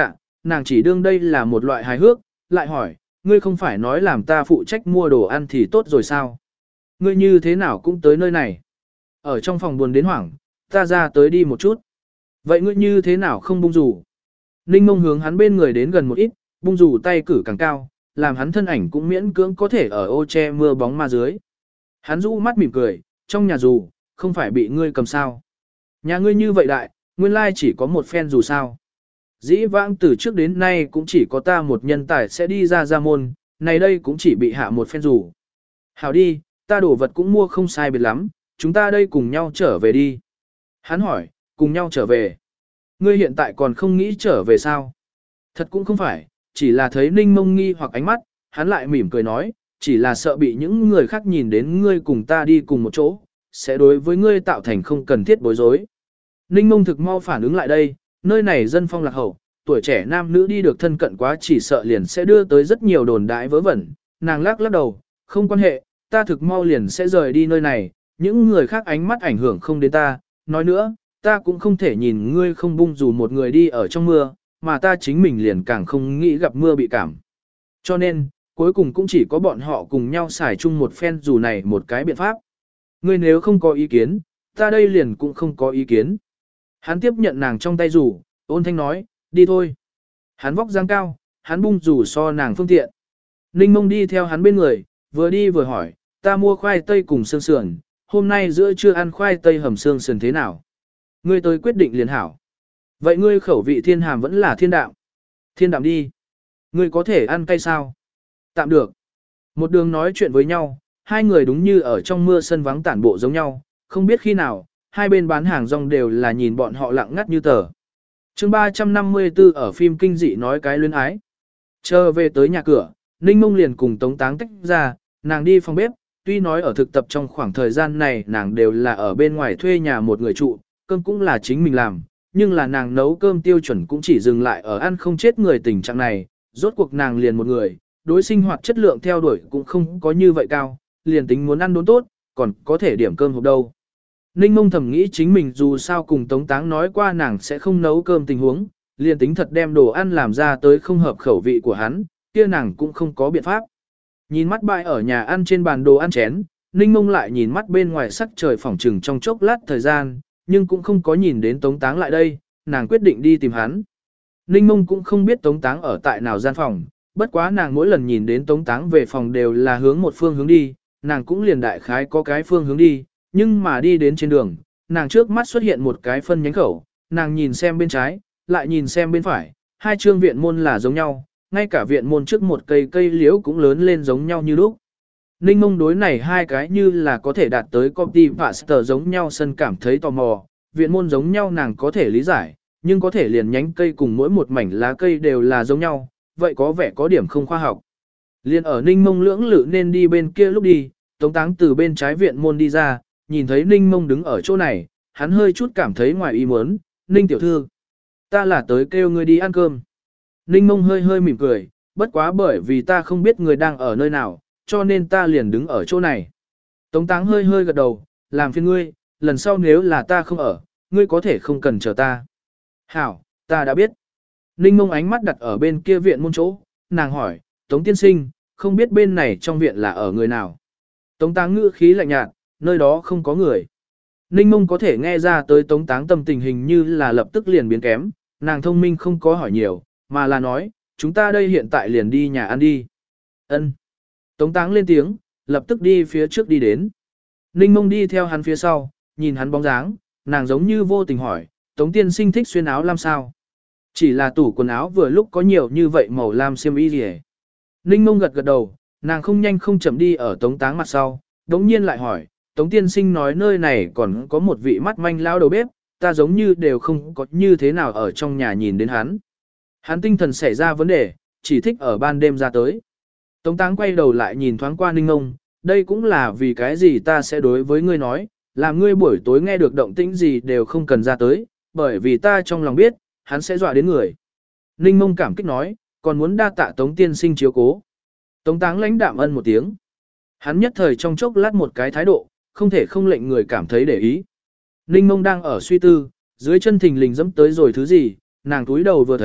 [SPEAKER 1] nàng chỉ đương đây là một loại hài hước, lại hỏi, ngươi không phải nói làm ta phụ trách mua đồ ăn thì tốt rồi sao? Ngươi như thế nào cũng tới nơi này? Ở trong phòng buồn đến hoảng, ta ra tới đi một chút. Vậy ngươi như thế nào không bung rủ? Ninh Mông hướng hắn bên người đến gần một ít, bung rủ tay cử càng cao, làm hắn thân ảnh cũng miễn cưỡng có thể ở ô che mưa bóng ma dưới. Hắn rũ mắt mỉm cười, trong nhà dù, không phải bị ngươi cầm sao. Nhà ngươi như vậy đại, nguyên lai chỉ có một phen dù sao. Dĩ vãng từ trước đến nay cũng chỉ có ta một nhân tài sẽ đi ra ra môn, này đây cũng chỉ bị hạ một phen dù. Hảo đi, ta đổ vật cũng mua không sai biệt lắm, chúng ta đây cùng nhau trở về đi. Hắn hỏi, cùng nhau trở về. Ngươi hiện tại còn không nghĩ trở về sao? Thật cũng không phải, chỉ là thấy Ninh Mông nghi hoặc ánh mắt, hắn lại mỉm cười nói, chỉ là sợ bị những người khác nhìn đến ngươi cùng ta đi cùng một chỗ, sẽ đối với ngươi tạo thành không cần thiết bối rối. Ninh Mông thực mau phản ứng lại đây, nơi này dân phong lạc hậu, tuổi trẻ nam nữ đi được thân cận quá chỉ sợ liền sẽ đưa tới rất nhiều đồn đại vớ vẩn. Nàng lắc lắc đầu, không quan hệ, ta thực mau liền sẽ rời đi nơi này, những người khác ánh mắt ảnh hưởng không đến ta. Nói nữa, ta cũng không thể nhìn ngươi không bung dù một người đi ở trong mưa, mà ta chính mình liền càng không nghĩ gặp mưa bị cảm. Cho nên, cuối cùng cũng chỉ có bọn họ cùng nhau xài chung một phen dù này một cái biện pháp. Ngươi nếu không có ý kiến, ta đây liền cũng không có ý kiến. Hắn tiếp nhận nàng trong tay dù, ôn thanh nói, đi thôi. Hắn vóc dáng cao, hắn bung dù so nàng phương tiện. Ninh Mông đi theo hắn bên người, vừa đi vừa hỏi, ta mua khoai tây cùng xương sườn, hôm nay giữa trưa ăn khoai tây hầm xương sườn thế nào? Ngươi tới quyết định liền hảo. Vậy ngươi khẩu vị thiên hàm vẫn là thiên đạm. Thiên đạm đi. Ngươi có thể ăn cay sao? Tạm được. Một đường nói chuyện với nhau, hai người đúng như ở trong mưa sân vắng tản bộ giống nhau, không biết khi nào, hai bên bán hàng rong đều là nhìn bọn họ lặng ngắt như tờ. chương ba trăm năm mươi tư ở phim kinh dị nói cái luyến ái. Chờ về tới nhà cửa, Ninh Mông liền cùng Tống Táng tách ra, nàng đi phòng bếp, tuy nói ở thực tập trong khoảng thời gian này nàng đều là ở bên ngoài thuê nhà một người trụ, cơm cũng là chính mình làm, nhưng là nàng nấu cơm tiêu chuẩn cũng chỉ dừng lại ở ăn không chết người tình trạng này, rốt cuộc nàng liền một người, đối sinh hoạt chất lượng theo đuổi cũng không có như vậy cao, liền tính muốn ăn đốn tốt, còn có thể điểm cơm hộp đâu. Ninh Mông thầm nghĩ chính mình dù sao cùng Tống Táng nói qua nàng sẽ không nấu cơm tình huống, liền tính thật đem đồ ăn làm ra tới không hợp khẩu vị của hắn, kia nàng cũng không có biện pháp. Nhìn mắt bãi ở nhà ăn trên bàn đồ ăn chén, Ninh Mông lại nhìn mắt bên ngoài sắc trời phỏng trừng trong chốc lát thời gian, nhưng cũng không có nhìn đến Tống Táng lại đây, nàng quyết định đi tìm hắn. Ninh Mông cũng không biết Tống Táng ở tại nào gian phòng, bất quá nàng mỗi lần nhìn đến Tống Táng về phòng đều là hướng một phương hướng đi, nàng cũng liền đại khái có cái phương hướng đi, nhưng mà đi đến trên đường, nàng trước mắt xuất hiện một cái phân nhánh khẩu, nàng nhìn xem bên trái, lại nhìn xem bên phải, hai chương viện môn là giống nhau, ngay cả viện môn trước một cây cây liễu cũng lớn lên giống nhau như lúc. Ninh Mông đối này hai cái như là có thể đạt tới copy paste giống nhau sân cảm thấy tò mò, viện môn giống nhau nàng có thể lý giải, nhưng có thể liền nhánh cây cùng mỗi một mảnh lá cây đều là giống nhau, vậy có vẻ có điểm không khoa học. Liên ở Ninh Mông lưỡng lự nên đi bên kia lúc đi, Tống Táng từ bên trái viện môn đi ra, nhìn thấy Ninh Mông đứng ở chỗ này, hắn hơi chút cảm thấy ngoài ý muốn, Ninh tiểu thư, ta là tới kêu ngươi đi ăn cơm. Ninh Mông hơi hơi mỉm cười, bất quá bởi vì ta không biết người đang ở nơi nào, cho nên ta liền đứng ở chỗ này. Tống Táng hơi hơi gật đầu, làm phiền ngươi, lần sau nếu là ta không ở, ngươi có thể không cần chờ ta. Hảo, ta đã biết. Ninh Mông ánh mắt đặt ở bên kia viện môn chỗ, nàng hỏi, Tống tiên sinh, không biết bên này trong viện là ở người nào. Tống Táng ngữ khí lạnh nhạt, nơi đó không có người. Ninh Mông có thể nghe ra tới Tống Táng tâm tình hình như là lập tức liền biến kém, nàng thông minh không có hỏi nhiều, mà là nói, chúng ta đây hiện tại liền đi nhà ăn đi. Ân. Tống Táng lên tiếng, lập tức đi phía trước đi đến. Ninh Mông đi theo hắn phía sau, nhìn hắn bóng dáng, nàng giống như vô tình hỏi, Tống tiên sinh thích xuyên áo lam sao? Chỉ là tủ quần áo vừa lúc có nhiều như vậy màu lam xiêm y gì hết. Ninh Mông gật gật đầu, nàng không nhanh không chậm đi ở Tống Táng mặt sau, đống nhiên lại hỏi, Tống tiên sinh nói nơi này còn có một vị mắt manh lão đầu bếp, ta giống như đều không có như thế nào ở trong nhà nhìn đến hắn. Hắn tinh thần xảy ra vấn đề, chỉ thích ở ban đêm ra tới. Tống Táng quay đầu lại nhìn thoáng qua Ninh Mông, đây cũng là vì cái gì ta sẽ đối với ngươi nói, làm ngươi buổi tối nghe được động tĩnh gì đều không cần ra tới, bởi vì ta trong lòng biết, hắn sẽ dọa đến người. Ninh Mông cảm kích nói, còn muốn đa tạ Tống tiên sinh chiếu cố. Tống Táng lãnh đạm ân một tiếng. Hắn nhất thời trong chốc lát một cái thái độ, không thể không lệnh người cảm thấy để ý. Ninh Mông đang ở suy tư, dưới chân thình lình dẫm tới rồi thứ gì, nàng túi đầu vừa thấy,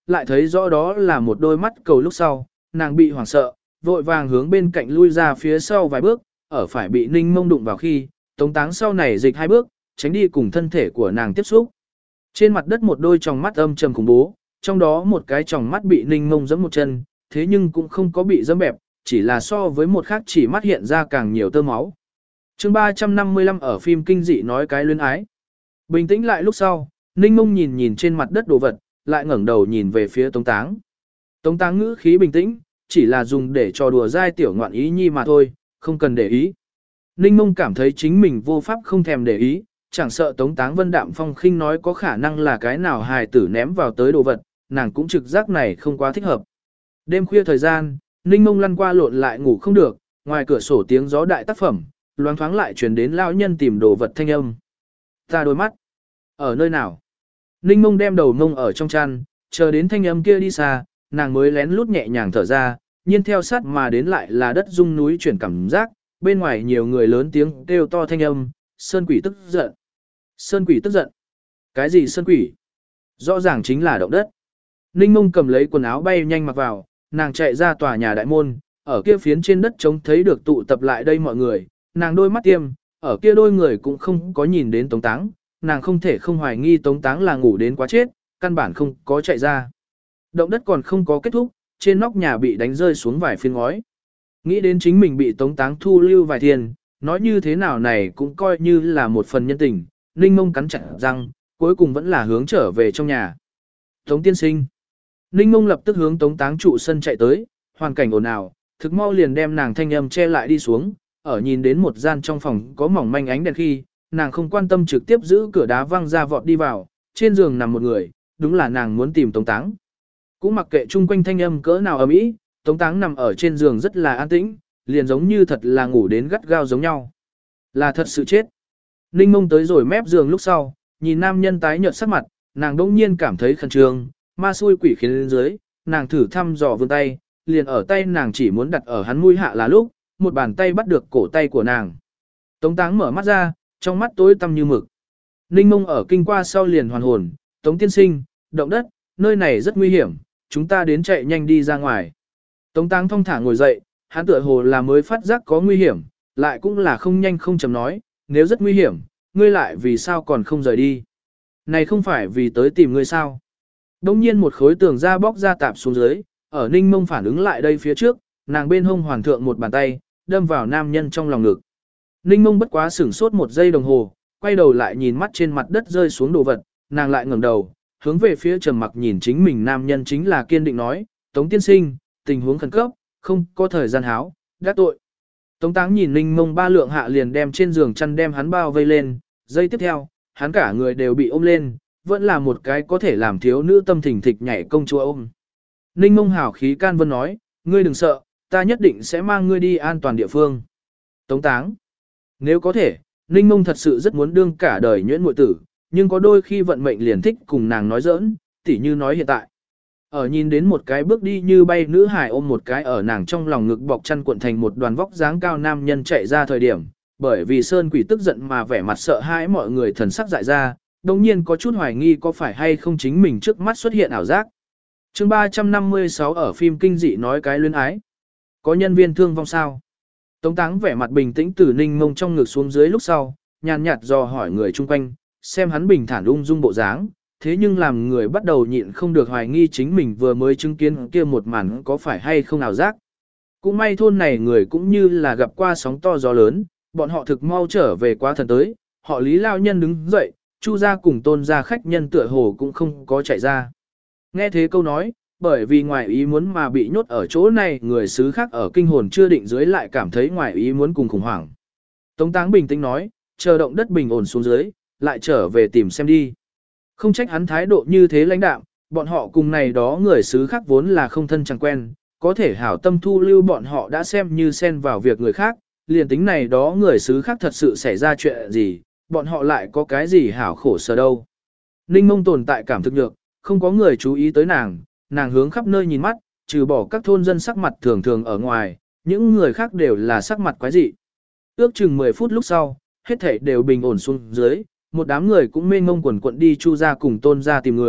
[SPEAKER 1] lại thấy rõ đó là một đôi mắt cầu lúc sau, nàng bị hoảng sợ, vội vàng hướng bên cạnh lui ra phía sau vài bước, ở phải bị Ninh Mông đụng vào khi, Tống Táng sau này dịch hai bước, tránh đi cùng thân thể của nàng tiếp xúc. Trên mặt đất một đôi tròng mắt âm trầm khủng bố, trong đó một cái tròng mắt bị Ninh Mông giẫm một chân, thế nhưng cũng không có bị giẫm bẹp, chỉ là so với một khác chỉ mắt hiện ra càng nhiều tơ máu. Chương ba trăm năm mươi lăm ở phim kinh dị nói cái luyến ái. Bình tĩnh lại lúc sau, Ninh Mông nhìn nhìn trên mặt đất đồ vật, lại ngẩng đầu nhìn về phía Tống Táng. Tống Táng ngữ khí bình tĩnh, chỉ là dùng để trò đùa dai tiểu ngoạn ý nhi mà thôi, không cần để ý. Ninh Mông cảm thấy chính mình vô pháp không thèm để ý, chẳng sợ Tống Táng Vân đạm phong khinh nói có khả năng là cái nào hài tử ném vào tới đồ vật, nàng cũng trực giác này không quá thích hợp. Đêm khuya thời gian, Ninh Mông lăn qua lộn lại ngủ không được, ngoài cửa sổ tiếng gió đại tác phẩm, loáng thoáng lại truyền đến lão nhân tìm đồ vật thanh âm. Ta đôi mắt, ở nơi nào? Ninh Mông đem đầu mông ở trong chăn, chờ đến thanh âm kia đi xa, nàng mới lén lút nhẹ nhàng thở ra, nhiên theo sát mà đến lại là đất rung núi chuyển cảm giác, bên ngoài nhiều người lớn tiếng kêu to thanh âm, sơn quỷ tức giận. Sơn quỷ tức giận. Cái gì sơn quỷ? Rõ ràng chính là động đất. Ninh Mông cầm lấy quần áo bay nhanh mặc vào, nàng chạy ra tòa nhà đại môn, ở kia phiến trên đất trống thấy được tụ tập lại đây mọi người, nàng đôi mắt tiêm, ở kia đôi người cũng không có nhìn đến Tống Táng, nàng không thể không hoài nghi Tống Táng là ngủ đến quá chết, căn bản không có chạy ra. Động đất còn không có kết thúc, trên nóc nhà bị đánh rơi xuống vài phiến ngói. Nghĩ đến chính mình bị Tống Táng thu lưu vài tiền, nói như thế nào này cũng coi như là một phần nhân tình, Ninh Mông cắn chặt răng, cuối cùng vẫn là hướng trở về trong nhà. Tống tiên sinh. Ninh Mông lập tức hướng Tống Táng trụ sân chạy tới, hoàn cảnh ồn ào, thực mau liền đem nàng thanh âm che lại đi xuống, ở nhìn đến một gian trong phòng có mỏng manh ánh đèn khi, nàng không quan tâm trực tiếp giữ cửa đá văng ra vọt đi vào, trên giường nằm một người, đúng là nàng muốn tìm Tống Táng. Cũng mặc kệ chung quanh thanh âm cỡ nào ầm ĩ, Tống Táng nằm ở trên giường rất là an tĩnh, liền giống như thật là ngủ đến gắt gao giống nhau. Là thật sự chết. Ninh Mông tới rồi mép giường lúc sau, nhìn nam nhân tái nhợt sắc mặt, nàng đông nhiên cảm thấy khẩn trương, ma xui quỷ khiến lên dưới, nàng thử thăm dò vươn tay, liền ở tay nàng chỉ muốn đặt ở hắn mũi hạ là lúc, một bàn tay bắt được cổ tay của nàng. Tống Táng mở mắt ra, trong mắt tối tăm như mực. Ninh Mông ở kinh qua sau liền hoàn hồn, Tống tiên sinh, động đất, nơi này rất nguy hiểm, chúng ta đến chạy nhanh đi ra ngoài. Tống Táng thong thả ngồi dậy, hắn tựa hồ là mới phát giác có nguy hiểm, lại cũng là không nhanh không chậm nói, nếu rất nguy hiểm, ngươi lại vì sao còn không rời đi. Này không phải vì tới tìm ngươi sao. Đông nhiên một khối tường da bóc ra tạp xuống dưới, ở Ninh Mông phản ứng lại đây phía trước, nàng bên hông hoàn thượng một bàn tay, đâm vào nam nhân trong lòng ngực. Ninh Mông bất quá sửng sốt một giây đồng hồ, quay đầu lại nhìn mắt trên mặt đất rơi xuống đồ vật, nàng lại ngẩng đầu, hướng về phía trầm mặc nhìn chính mình nam nhân chính là kiên định nói, Tống tiên sinh, tình huống khẩn cấp, không có thời gian háo, đắc tội. Tống Táng nhìn Ninh Mông ba lượng hạ liền đem trên giường chăn đem hắn bao vây lên, giây tiếp theo, hắn cả người đều bị ôm lên, vẫn là một cái có thể làm thiếu nữ tâm thình thịch nhảy công chúa ôm. Ninh Mông hào khí can vân nói, ngươi đừng sợ, ta nhất định sẽ mang ngươi đi an toàn địa phương. Tống Táng. Nếu có thể, Ninh Mông thật sự rất muốn đương cả đời nhuyễn muội tử, nhưng có đôi khi vận mệnh liền thích cùng nàng nói giỡn, tỉ như nói hiện tại. Ở nhìn đến một cái bước đi như bay nữ hài ôm một cái ở nàng trong lòng ngực bọc chăn cuộn thành một đoàn vóc dáng cao nam nhân chạy ra thời điểm, bởi vì sơn quỷ tức giận mà vẻ mặt sợ hãi mọi người thần sắc dại ra, đồng nhiên có chút hoài nghi có phải hay không chính mình trước mắt xuất hiện ảo giác. Chương ba trăm năm mươi sáu ở phim kinh dị nói cái luyến ái. Có nhân viên thương vong sao? Tống Táng vẻ mặt bình tĩnh từ Ninh Mông trong ngực xuống dưới lúc sau, nhàn nhạt dò hỏi người chung quanh, xem hắn bình thản ung dung bộ dáng, thế nhưng làm người bắt đầu nhịn không được hoài nghi chính mình vừa mới chứng kiến kia một màn có phải hay không ảo giác. Cũng may thôn này người cũng như là gặp qua sóng to gió lớn, bọn họ thực mau trở về quá thần tới, họ Lý lao nhân đứng dậy, Chu gia cùng Tôn gia khách nhân tựa hồ cũng không có chạy ra. Nghe thế câu nói, bởi vì ngoài ý muốn mà bị nhốt ở chỗ này, người xứ khác ở kinh hồn chưa định dưới lại cảm thấy ngoài ý muốn cùng khủng hoảng. Tống Táng bình tĩnh nói, chờ động đất bình ổn xuống dưới, lại trở về tìm xem đi. Không trách hắn thái độ như thế lãnh đạm, bọn họ cùng này đó người xứ khác vốn là không thân chẳng quen, có thể hảo tâm thu lưu bọn họ đã xem như xen vào việc người khác, liền tính này đó người xứ khác thật sự xảy ra chuyện gì, bọn họ lại có cái gì hảo khổ sở đâu. Ninh Mông tồn tại cảm thực nhược, không có người chú ý tới nàng, nàng hướng khắp nơi nhìn mắt, trừ bỏ các thôn dân sắc mặt thường thường ở ngoài, những người khác đều là sắc mặt quái dị. Ước chừng mười phút lúc sau, hết thảy đều bình ổn xuống dưới, một đám người cũng mênh mông quần quận đi Chu gia cùng Tôn gia tìm người,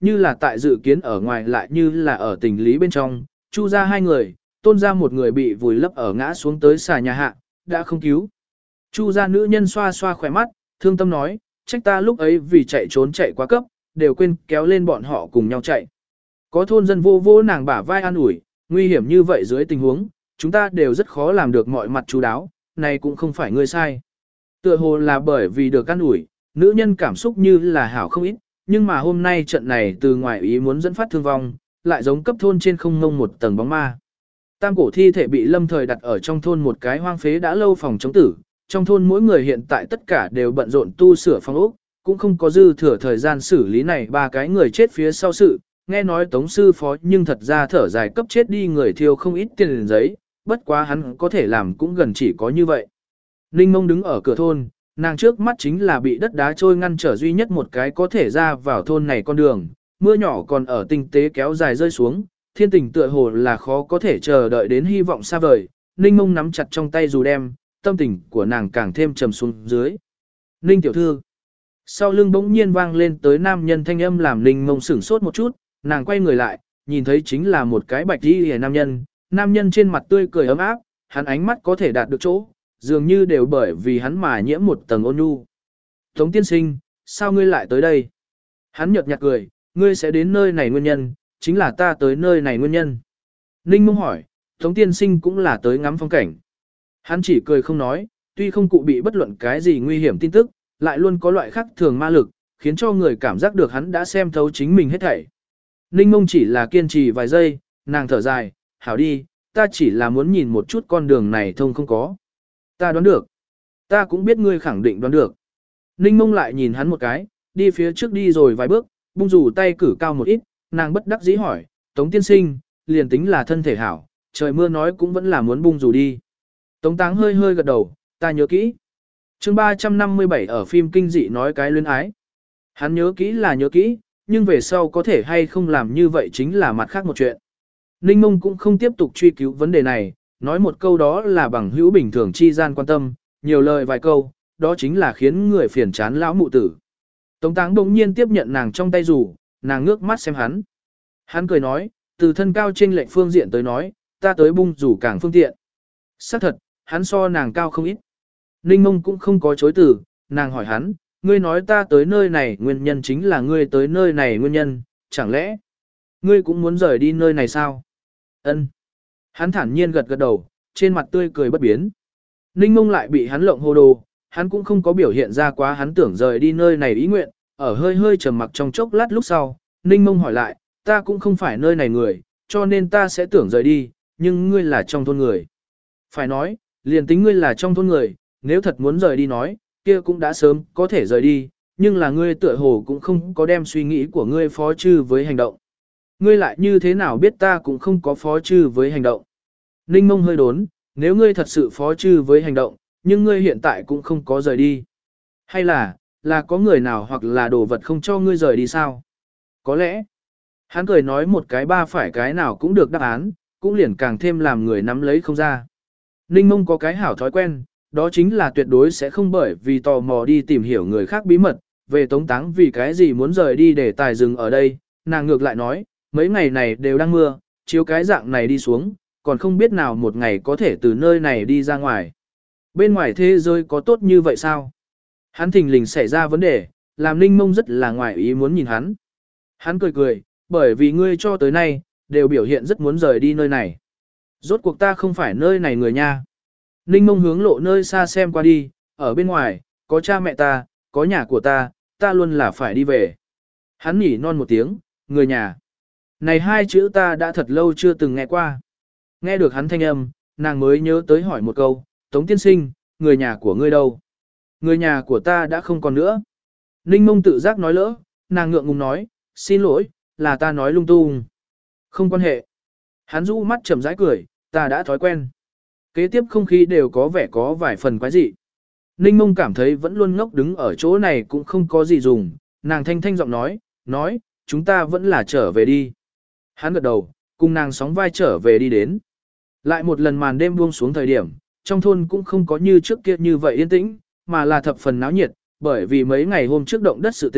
[SPEAKER 1] như là tại dự kiến ở ngoài lại như là ở tình lý bên trong, Chu ra hai người, Tôn ra một người bị vùi lấp ở ngã xuống tới xà nhà hạ, đã không cứu. Chu ra nữ nhân xoa xoa khỏe mắt, thương tâm nói, trách ta lúc ấy vì chạy trốn chạy quá cấp, đều quên kéo lên bọn họ cùng nhau chạy. Có thôn dân vô vô nàng bả vai an ủi, nguy hiểm như vậy dưới tình huống, chúng ta đều rất khó làm được mọi mặt chú đáo, này cũng không phải ngươi sai. Tựa hồ là bởi vì được an ủi, nữ nhân cảm xúc như là hảo không ít, nhưng mà hôm nay trận này từ ngoài ý muốn dẫn phát thương vong, lại giống cấp thôn trên không ngông một tầng bóng ma. Tam cổ thi thể bị lâm thời đặt ở trong thôn một cái hoang phế đã lâu phòng chống tử, trong thôn mỗi người hiện tại tất cả đều bận rộn tu sửa phòng ốc, cũng không có dư thừa thời gian xử lý này ba cái người chết phía sau sự, nghe nói tống sư phó nhưng thật ra thở dài cấp chết đi người thiêu không ít tiền giấy, bất quá hắn có thể làm cũng gần chỉ có như vậy. Ninh Mông đứng ở cửa thôn, nàng trước mắt chính là bị đất đá trôi ngăn trở duy nhất một cái có thể ra vào thôn này con đường, mưa nhỏ còn ở tinh tế kéo dài rơi xuống, thiên tình tựa hồ là khó có thể chờ đợi đến hy vọng xa vời. Ninh Mông nắm chặt trong tay dù đem, tâm tình của nàng càng thêm trầm xuống dưới. Ninh tiểu thư, sau lưng bỗng nhiên vang lên tới nam nhân thanh âm làm Ninh Mông sửng sốt một chút, nàng quay người lại, nhìn thấy chính là một cái bạch y hề nam nhân, nam nhân trên mặt tươi cười ấm áp, hắn ánh mắt có thể đạt được chỗ, dường như đều bởi vì hắn mà nhiễm một tầng ôn nhu. Tống tiên sinh, sao ngươi lại tới đây? Hắn nhợt nhạt cười, ngươi sẽ đến nơi này nguyên nhân, chính là ta tới nơi này nguyên nhân. Ninh Mông hỏi, Tống tiên sinh cũng là tới ngắm phong cảnh. Hắn chỉ cười không nói, tuy không cụ bị bất luận cái gì nguy hiểm tin tức, lại luôn có loại khác thường ma lực, khiến cho người cảm giác được hắn đã xem thấu chính mình hết thảy. Ninh Mông chỉ là kiên trì vài giây, nàng thở dài, hảo đi, ta chỉ là muốn nhìn một chút con đường này thông không có. Ta đoán được. Ta cũng biết ngươi khẳng định đoán được. Ninh Mông lại nhìn hắn một cái, đi phía trước đi rồi vài bước, bung rủ tay cử cao một ít, nàng bất đắc dĩ hỏi, Tống tiên sinh, liền tính là thân thể hảo, trời mưa nói cũng vẫn là muốn bung rủ đi. Tống Táng hơi hơi gật đầu, ta nhớ kỹ. chương ba trăm năm mươi bảy ở phim kinh dị nói cái luyến ái. Hắn nhớ kỹ là nhớ kỹ, nhưng về sau có thể hay không làm như vậy chính là mặt khác một chuyện. Ninh Mông cũng không tiếp tục truy cứu vấn đề này, nói một câu đó là bằng hữu bình thường chi gian quan tâm, nhiều lời vài câu, đó chính là khiến người phiền chán lão mụ tử. Tống Táng bỗng nhiên tiếp nhận nàng trong tay rủ, nàng ngước mắt xem hắn. Hắn cười nói, từ thân cao trên lệnh phương diện tới nói, ta tới bung rủ càng phương tiện. Xác thật, hắn so nàng cao không ít. Ninh Mông cũng không có chối từ, nàng hỏi hắn, ngươi nói ta tới nơi này nguyên nhân chính là ngươi tới nơi này nguyên nhân, chẳng lẽ ngươi cũng muốn rời đi nơi này sao? Ân. Hắn thản nhiên gật gật đầu, trên mặt tươi cười bất biến. Ninh Mông lại bị hắn lộng hồ đồ, hắn cũng không có biểu hiện ra quá hắn tưởng rời đi nơi này ý nguyện, ở hơi hơi trầm mặc trong chốc lát lúc sau, Ninh Mông hỏi lại, ta cũng không phải nơi này người, cho nên ta sẽ tưởng rời đi, nhưng ngươi là trong thôn người. Phải nói, liền tính ngươi là trong thôn người, nếu thật muốn rời đi nói, kia cũng đã sớm có thể rời đi, nhưng là ngươi tựa hồ cũng không có đem suy nghĩ của ngươi phó trừ với hành động. Ngươi lại như thế nào biết ta cũng không có phó trừ với hành động. Ninh Mông hơi đốn, nếu ngươi thật sự phó trừ với hành động, nhưng ngươi hiện tại cũng không có rời đi. Hay là, là có người nào hoặc là đồ vật không cho ngươi rời đi sao? Có lẽ, hắn cười nói một cái ba phải cái nào cũng được đáp án, cũng liền càng thêm làm người nắm lấy không ra. Ninh Mông có cái hảo thói quen, đó chính là tuyệt đối sẽ không bởi vì tò mò đi tìm hiểu người khác bí mật, về Tống Táng vì cái gì muốn rời đi để tài dừng ở đây, nàng ngược lại nói, mấy ngày này đều đang mưa, chiếu cái dạng này đi xuống, còn không biết nào một ngày có thể từ nơi này đi ra ngoài. Bên ngoài thế giới có tốt như vậy sao? Hắn thình lình xảy ra vấn đề, làm Ninh Mông rất là ngoài ý muốn nhìn hắn. Hắn cười cười, bởi vì ngươi cho tới nay, đều biểu hiện rất muốn rời đi nơi này. Rốt cuộc ta không phải nơi này người nha. Ninh Mông hướng lộ nơi xa xem qua đi, ở bên ngoài, có cha mẹ ta, có nhà của ta, ta luôn là phải đi về. Hắn nhỉ non một tiếng, người nhà. Này hai chữ ta đã thật lâu chưa từng nghe qua. Nghe được hắn thanh âm, nàng mới nhớ tới hỏi một câu, Tống tiên sinh, người nhà của ngươi đâu? Người nhà của ta đã không còn nữa. Ninh Mông tự giác nói lỡ, nàng ngượng ngùng nói, xin lỗi, là ta nói lung tung. Không quan hệ. Hắn rũ mắt chậm rãi cười, ta đã thói quen. Kế tiếp không khí đều có vẻ có vài phần quái dị. Ninh Mông cảm thấy vẫn luôn ngốc đứng ở chỗ này cũng không có gì dùng, nàng thanh thanh giọng nói, nói, chúng ta vẫn là trở về đi. Hắn gật đầu, cùng nàng sóng vai trở về đi đến. Lại một lần màn đêm buông xuống thời điểm, trong thôn cũng không có như trước kia như vậy yên tĩnh, mà là thập phần náo nhiệt, bởi vì mấy ngày hôm trước động đất sự tình,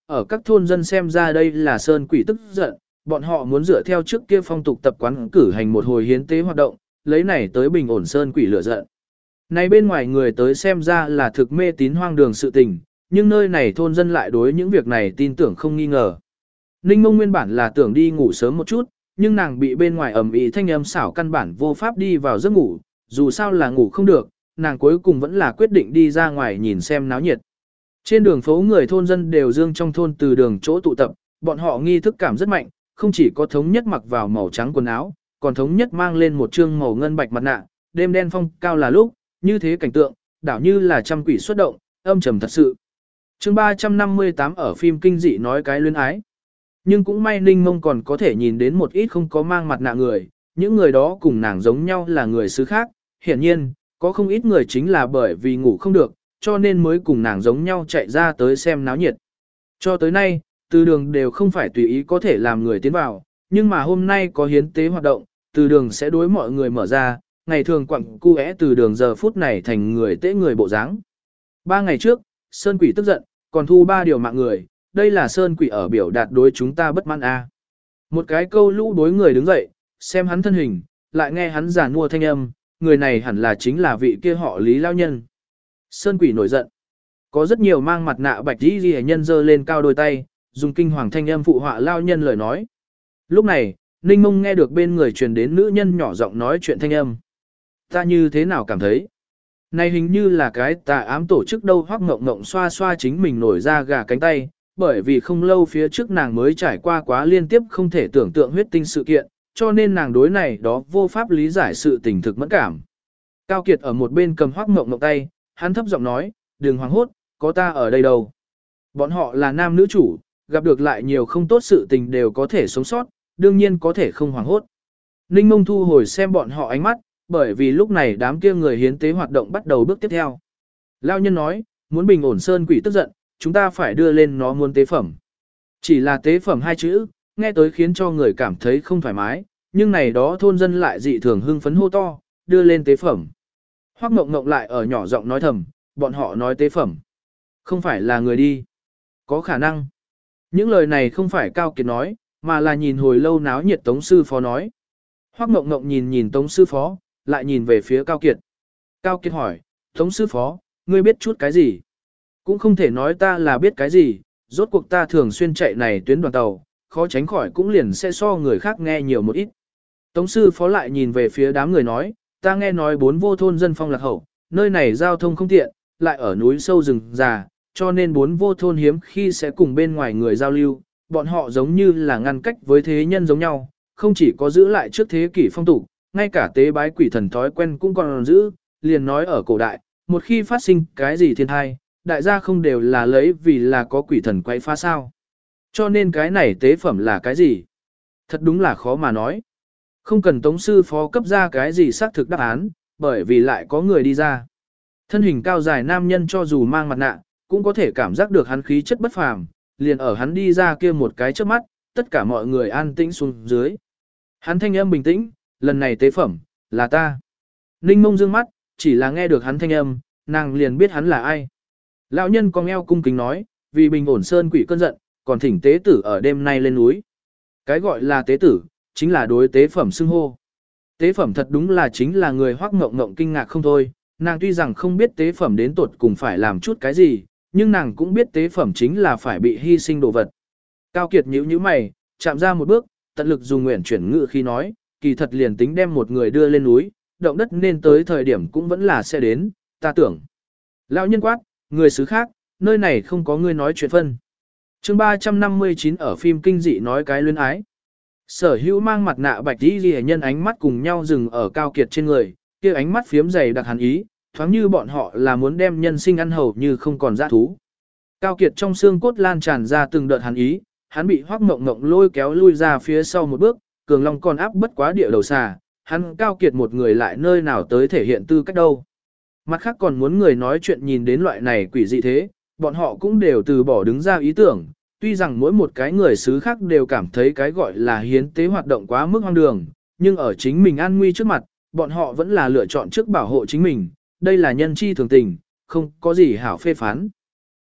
[SPEAKER 1] ở các thôn dân xem ra đây là sơn quỷ tức giận, bọn họ muốn dựa theo trước kia phong tục tập quán cử hành một hồi hiến tế hoạt động, lấy này tới bình ổn sơn quỷ lửa giận. Này bên ngoài người tới xem ra là thực mê tín hoang đường sự tình, nhưng nơi này thôn dân lại đối những việc này tin tưởng không nghi ngờ. Ninh Mông nguyên bản là tưởng đi ngủ sớm một chút, nhưng nàng bị bên ngoài ầm ĩ thanh âm xảo căn bản vô pháp đi vào giấc ngủ, dù sao là ngủ không được, nàng cuối cùng vẫn là quyết định đi ra ngoài nhìn xem náo nhiệt. Trên đường phố người thôn dân đều dương trong thôn từ đường chỗ tụ tập, bọn họ nghi thức cảm rất mạnh, không chỉ có thống nhất mặc vào màu trắng quần áo, còn thống nhất mang lên một trương màu ngân bạch mặt nạ, đêm đen phong cao là lúc, như thế cảnh tượng, đảo như là trăm quỷ xuất động, âm trầm thật sự. Chương ba trăm năm mươi tám ở phim kinh dị nói cái luyến ái. Nhưng cũng may Ninh Mông còn có thể nhìn đến một ít không có mang mặt nạ người, những người đó cùng nàng giống nhau là người xứ khác, hiển nhiên, có không ít người chính là bởi vì ngủ không được, cho nên mới cùng nàng giống nhau chạy ra tới xem náo nhiệt. Cho tới nay, từ đường đều không phải tùy ý có thể làm người tiến vào, nhưng mà hôm nay có hiến tế hoạt động, từ đường sẽ đối mọi người mở ra, ngày thường quặng cu é từ đường giờ phút này thành người tế người bộ dáng. Ba ngày trước, Sơn Quỷ tức giận, còn thu ba điều mạng người, đây là Sơn Quỷ ở biểu đạt đối chúng ta bất mãn a. Một cái câu lũ đối người đứng dậy, xem hắn thân hình, lại nghe hắn giàn mua thanh âm, người này hẳn là chính là vị kia họ Lý Lao Nhân. Sơn Quỷ nổi giận. Có rất nhiều mang mặt nạ bạch y ghi nhân giơ lên cao đôi tay, dùng kinh hoàng thanh âm phụ họa Lao Nhân lời nói. Lúc này, Ninh Mông nghe được bên người truyền đến nữ nhân nhỏ giọng nói chuyện thanh âm. Ta như thế nào cảm thấy? Này hình như là cái tà ám tổ chức đâu. Hoắc Ngộng Ngộng xoa xoa chính mình nổi ra gà cánh tay, bởi vì không lâu phía trước nàng mới trải qua quá liên tiếp không thể tưởng tượng huyết tinh sự kiện, cho nên nàng đối này đó vô pháp lý giải sự tình thực mẫn cảm. Cao Kiệt ở một bên cầm Hoắc Ngộng Ngộng tay, hắn thấp giọng nói, đừng hoảng hốt, có ta ở đây đâu. Bọn họ là nam nữ chủ, gặp được lại nhiều không tốt sự tình đều có thể sống sót, đương nhiên có thể không hoảng hốt. Ninh Mông thu hồi xem bọn họ ánh mắt, bởi vì lúc này đám kia người hiến tế hoạt động bắt đầu bước tiếp theo. Lao nhân nói, muốn bình ổn Sơn Quỷ tức giận, chúng ta phải đưa lên nó muốn tế phẩm. Chỉ là tế phẩm hai chữ, nghe tới khiến cho người cảm thấy không thoải mái, nhưng này đó thôn dân lại dị thường hưng phấn hô to, đưa lên tế phẩm. Hoắc Ngộng Ngộng lại ở nhỏ giọng nói thầm, bọn họ nói tế phẩm. Không phải là người đi. Có khả năng. Những lời này không phải Cao Kiệt nói, mà là nhìn hồi lâu náo nhiệt Tống Sư Phó nói. Hoắc Ngộng Ngộng nhìn nhìn Tống Sư Phó, lại nhìn về phía Cao Kiệt. Cao Kiệt hỏi, Tống Sư Phó, ngươi biết chút cái gì? Cũng không thể nói ta là biết cái gì, rốt cuộc ta thường xuyên chạy này tuyến đoàn tàu, khó tránh khỏi cũng liền sẽ so người khác nghe nhiều một ít. Tống Sư Phó lại nhìn về phía đám người nói, ta nghe nói bốn vô thôn dân phong lạc hậu, nơi này giao thông không tiện, lại ở núi sâu rừng già, cho nên bốn vô thôn hiếm khi sẽ cùng bên ngoài người giao lưu, bọn họ giống như là ngăn cách với thế nhân giống nhau, không chỉ có giữ lại trước thế kỷ phong tục, ngay cả tế bái quỷ thần thói quen cũng còn giữ, liền nói ở cổ đại, một khi phát sinh cái gì thiên thai, đại gia không đều là lấy vì là có quỷ thần quay phá sao. Cho nên cái này tế phẩm là cái gì? Thật đúng là khó mà nói. Không cần Tống Sư Phó cấp ra cái gì xác thực đáp án, bởi vì lại có người đi ra. Thân hình cao dài nam nhân cho dù mang mặt nạ, cũng có thể cảm giác được hắn khí chất bất phàm, liền ở hắn đi ra kia một cái trước mắt, tất cả mọi người an tĩnh xuống dưới. Hắn thanh âm bình tĩnh, lần này tế phẩm, là ta. Ninh Mông dương mắt, chỉ là nghe được hắn thanh âm, nàng liền biết hắn là ai. Lão nhân cong eo cung kính nói, vì bình ổn Sơn Quỷ cơn giận, còn thỉnh tế tử ở đêm nay lên núi. Cái gọi là tế tử, chính là đối tế phẩm xưng hô. Tế phẩm thật đúng là chính là người Hoắc Ngộng Ngộng kinh ngạc không thôi, nàng tuy rằng không biết tế phẩm đến tột cùng phải làm chút cái gì, nhưng nàng cũng biết tế phẩm chính là phải bị hy sinh đồ vật. Cao Kiệt nhíu nhíu mày, chạm ra một bước, tận lực dùng nguyện chuyển ngữ khi nói, kỳ thật liền tính đem một người đưa lên núi, động đất nên tới thời điểm cũng vẫn là sẽ đến, ta tưởng. Lão nhân quát, người xứ khác, nơi này không có người nói chuyện phân. Chương ba trăm năm mươi chín ở phim kinh dị nói cái luyến ái. Sở Hữu mang mặt nạ bạch y liễu nhân ánh mắt cùng nhau dừng ở Cao Kiệt trên người, kia ánh mắt phiếm dày đặc hàn ý, thoáng như bọn họ là muốn đem nhân sinh ăn hầu như không còn dã thú. Cao Kiệt trong xương cốt lan tràn ra từng đợt hàn ý, hắn bị Hoắc Ngộng Ngộng lôi kéo lui ra phía sau một bước, cường long còn áp bất quá địa đầu xà, hắn Cao Kiệt một người lại nơi nào tới thể hiện tư cách đâu. Mặt khác còn muốn người nói chuyện nhìn đến loại này quỷ dị thế, bọn họ cũng đều từ bỏ đứng ra ý tưởng, tuy rằng mỗi một cái người xứ khác đều cảm thấy cái gọi là hiến tế hoạt động quá mức hoang đường, nhưng ở chính mình an nguy trước mặt, bọn họ vẫn là lựa chọn trước bảo hộ chính mình, đây là nhân chi thường tình, không có gì hảo phê phán.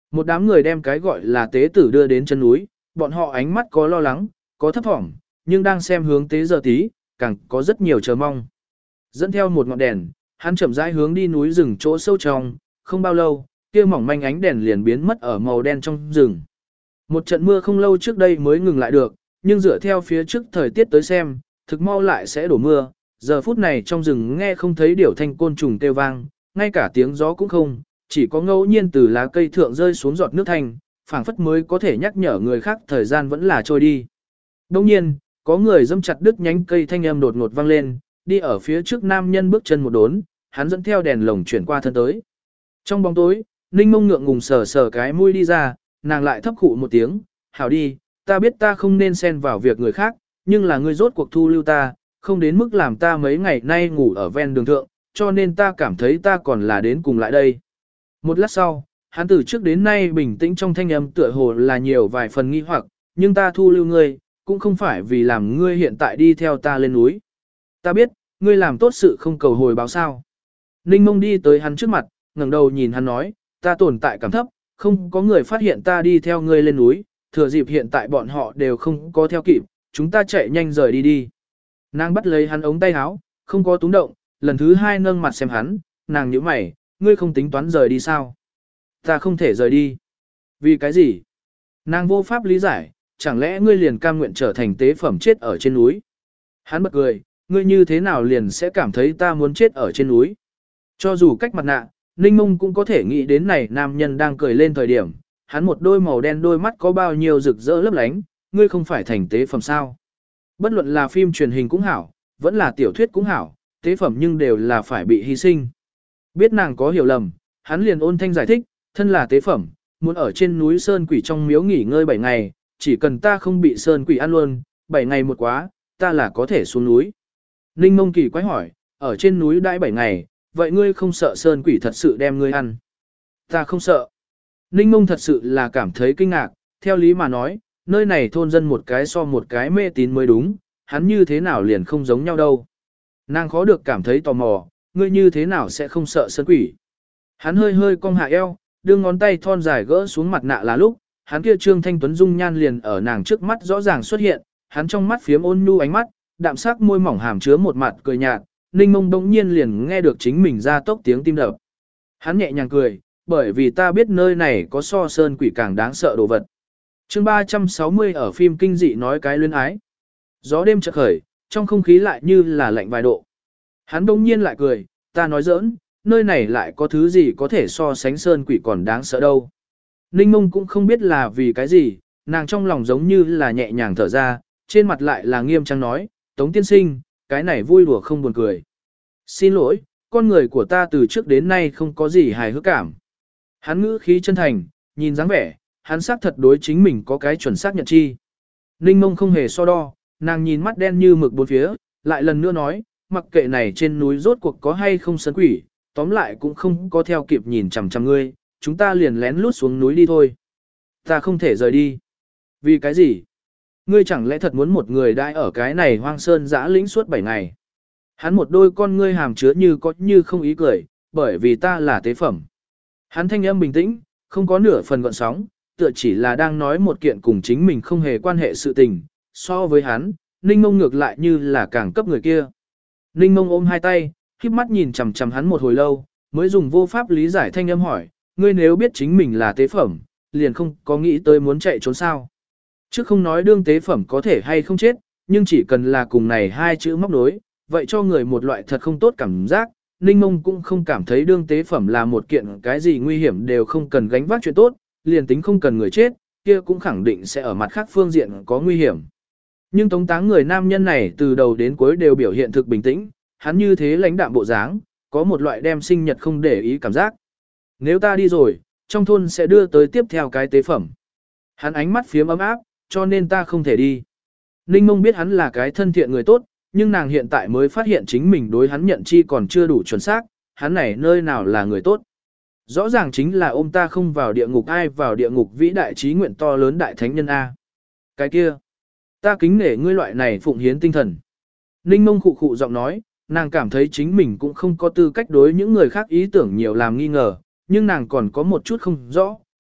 [SPEAKER 1] Một đám người đem cái gọi là tế tử đưa đến chân núi, bọn họ ánh mắt có lo lắng, có thấp thỏm, nhưng đang xem hướng tế giờ tí, càng có rất nhiều chờ mong. Dẫn theo một ngọn đèn, hắn chậm rãi hướng đi núi rừng chỗ sâu trong, không bao lâu, kia mỏng manh ánh đèn liền biến mất ở màu đen trong rừng. Một trận mưa không lâu trước đây mới ngừng lại được, nhưng dựa theo phía trước thời tiết tới xem, thực mau lại sẽ đổ mưa. Giờ phút này trong rừng nghe không thấy điểu thanh côn trùng kêu vang, ngay cả tiếng gió cũng không, chỉ có ngẫu nhiên từ lá cây thượng rơi xuống giọt nước thanh, phảng phất mới có thể nhắc nhở người khác thời gian vẫn là trôi đi. Đồng nhiên, có người dâm chặt đứt nhánh cây thanh âm đột ngột vang lên, đi ở phía trước nam nhân bước chân một đốn, hắn dẫn theo đèn lồng chuyển qua thân tới. Trong bóng tối, Ninh Mông ngượng ngùng sờ sờ cái mũi đi ra, nàng lại thấp khụ một tiếng, hảo đi, ta biết ta không nên xen vào việc người khác, nhưng là ngươi rốt cuộc thu lưu ta, không đến mức làm ta mấy ngày nay ngủ ở ven đường thượng, cho nên ta cảm thấy ta còn là đến cùng lại đây. Một lát sau, hắn từ trước đến nay bình tĩnh trong thanh âm tựa hồ là nhiều vài phần nghi hoặc, nhưng ta thu lưu ngươi, cũng không phải vì làm ngươi hiện tại đi theo ta lên núi. Ta biết, ngươi làm tốt sự không cầu hồi báo sao. Ninh Mông đi tới hắn trước mặt, ngẩng đầu nhìn hắn nói, ta tồn tại cảm thấp, không có người phát hiện ta đi theo ngươi lên núi, thừa dịp hiện tại bọn họ đều không có theo kịp, chúng ta chạy nhanh rời đi đi. Nàng bắt lấy hắn ống tay áo, không có túng động, lần thứ hai nâng mặt xem hắn, nàng nhíu mày, ngươi không tính toán rời đi sao? Ta không thể rời đi. Vì cái gì? Nàng vô pháp lý giải, chẳng lẽ ngươi liền cam nguyện trở thành tế phẩm chết ở trên núi? Hắn bật cười, ngươi như thế nào liền sẽ cảm thấy ta muốn chết ở trên núi? Cho dù cách mặt nạ, Ninh Mông cũng có thể nghĩ đến này nam nhân đang cười lên thời điểm, hắn một đôi màu đen đôi mắt có bao nhiêu rực rỡ lấp lánh, ngươi không phải thành tế phẩm sao? Bất luận là phim truyền hình cũng hảo, vẫn là tiểu thuyết cũng hảo, tế phẩm nhưng đều là phải bị hy sinh. Biết nàng có hiểu lầm, hắn liền ôn thanh giải thích, thân là tế phẩm, muốn ở trên núi Sơn Quỷ trong miếu nghỉ ngơi bảy ngày, chỉ cần ta không bị Sơn Quỷ ăn luôn, bảy ngày một quá, ta là có thể xuống núi. Ninh Mông kỳ quái hỏi, ở trên núi đãi bảy ngày, vậy ngươi không sợ Sơn Quỷ thật sự đem ngươi ăn? Ta không sợ. Ninh Mông thật sự là cảm thấy kinh ngạc, theo lý mà nói, nơi này thôn dân một cái so một cái mê tín mới đúng, hắn như thế nào liền không giống nhau đâu. Nàng khó được cảm thấy tò mò, ngươi như thế nào sẽ không sợ Sơn Quỷ? Hắn hơi hơi cong hạ eo, đưa ngón tay thon dài gỡ xuống mặt nạ là lúc, hắn kia trương thanh tuấn dung nhan liền ở nàng trước mắt rõ ràng xuất hiện, hắn trong mắt phiếm ôn nhu ánh mắt, đạm sắc môi mỏng hàm chứa một mặt cười nhạt, Ninh Mông bỗng nhiên liền nghe được chính mình ra tốc tiếng tim đập. Hắn nhẹ nhàng cười, bởi vì ta biết nơi này có so Sơn Quỷ càng đáng sợ đồ vật. Chương ba trăm sáu mươi ở phim kinh dị nói cái luyến ái. Gió đêm chợt khởi, trong không khí lại như là lạnh vài độ. Hắn bỗng nhiên lại cười, ta nói giỡn, nơi này lại có thứ gì có thể so sánh Sơn Quỷ còn đáng sợ đâu. Ninh Mông cũng không biết là vì cái gì, nàng trong lòng giống như là nhẹ nhàng thở ra, trên mặt lại là nghiêm trang nói, Tống tiên sinh, cái này vui đùa không buồn cười. Xin lỗi, con người của ta từ trước đến nay không có gì hài hước cảm. Hắn ngữ khí chân thành, nhìn dáng vẻ, hắn xác thật đối chính mình có cái chuẩn xác nhận chi. Ninh Mông không hề so đo, nàng nhìn mắt đen như mực bốn phía, lại lần nữa nói, mặc kệ này trên núi rốt cuộc có hay không Sơn Quỷ, tóm lại cũng không có theo kịp nhìn chằm chằm ngươi, chúng ta liền lén lút xuống núi đi thôi. Ta không thể rời đi. Vì cái gì? Ngươi chẳng lẽ thật muốn một người đãi ở cái này hoang sơn dã lĩnh suốt bảy ngày? Hắn một đôi con ngươi hàm chứa như có như không ý cười, bởi vì ta là tế phẩm. Hắn thanh âm bình tĩnh, không có nửa phần gợn sóng, tựa chỉ là đang nói một kiện cùng chính mình không hề quan hệ sự tình. So với hắn, Ninh Mông ngược lại như là càng cấp người kia. Ninh Mông ôm hai tay, khiếp mắt nhìn chằm chằm hắn một hồi lâu, mới dùng vô pháp lý giải thanh âm hỏi, ngươi nếu biết chính mình là tế phẩm, liền không có nghĩ tới muốn chạy trốn sao. Chứ không nói đương tế phẩm có thể hay không chết, nhưng chỉ cần là cùng này hai chữ móc nối, vậy cho người một loại thật không tốt cảm giác. Ninh Mông cũng không cảm thấy đương tế phẩm là một kiện cái gì nguy hiểm đều không cần gánh vác chuyện tốt, liền tính không cần người chết, kia cũng khẳng định sẽ ở mặt khác phương diện có nguy hiểm. Nhưng tống táng người nam nhân này từ đầu đến cuối đều biểu hiện thực bình tĩnh, hắn như thế lãnh đạm bộ dáng, có một loại đem sinh nhật không để ý cảm giác. Nếu ta đi rồi, trong thôn sẽ đưa tới tiếp theo cái tế phẩm. Hắn ánh mắt phiếm ấm áp, cho nên ta không thể đi. Ninh Mông biết hắn là cái thân thiện người tốt, nhưng nàng hiện tại mới phát hiện chính mình đối hắn nhận chi còn chưa đủ chuẩn xác, hắn này nơi nào là người tốt. Rõ ràng chính là ôm ta không vào địa ngục ai vào địa ngục vĩ đại trí nguyện to lớn đại thánh nhân A. Cái kia, ta kính nể ngươi loại này phụng hiến tinh thần. Ninh Mông khụ khụ giọng nói, nàng cảm thấy chính mình cũng không có tư cách đối những người khác ý tưởng nhiều làm nghi ngờ, nhưng nàng còn có một chút không rõ,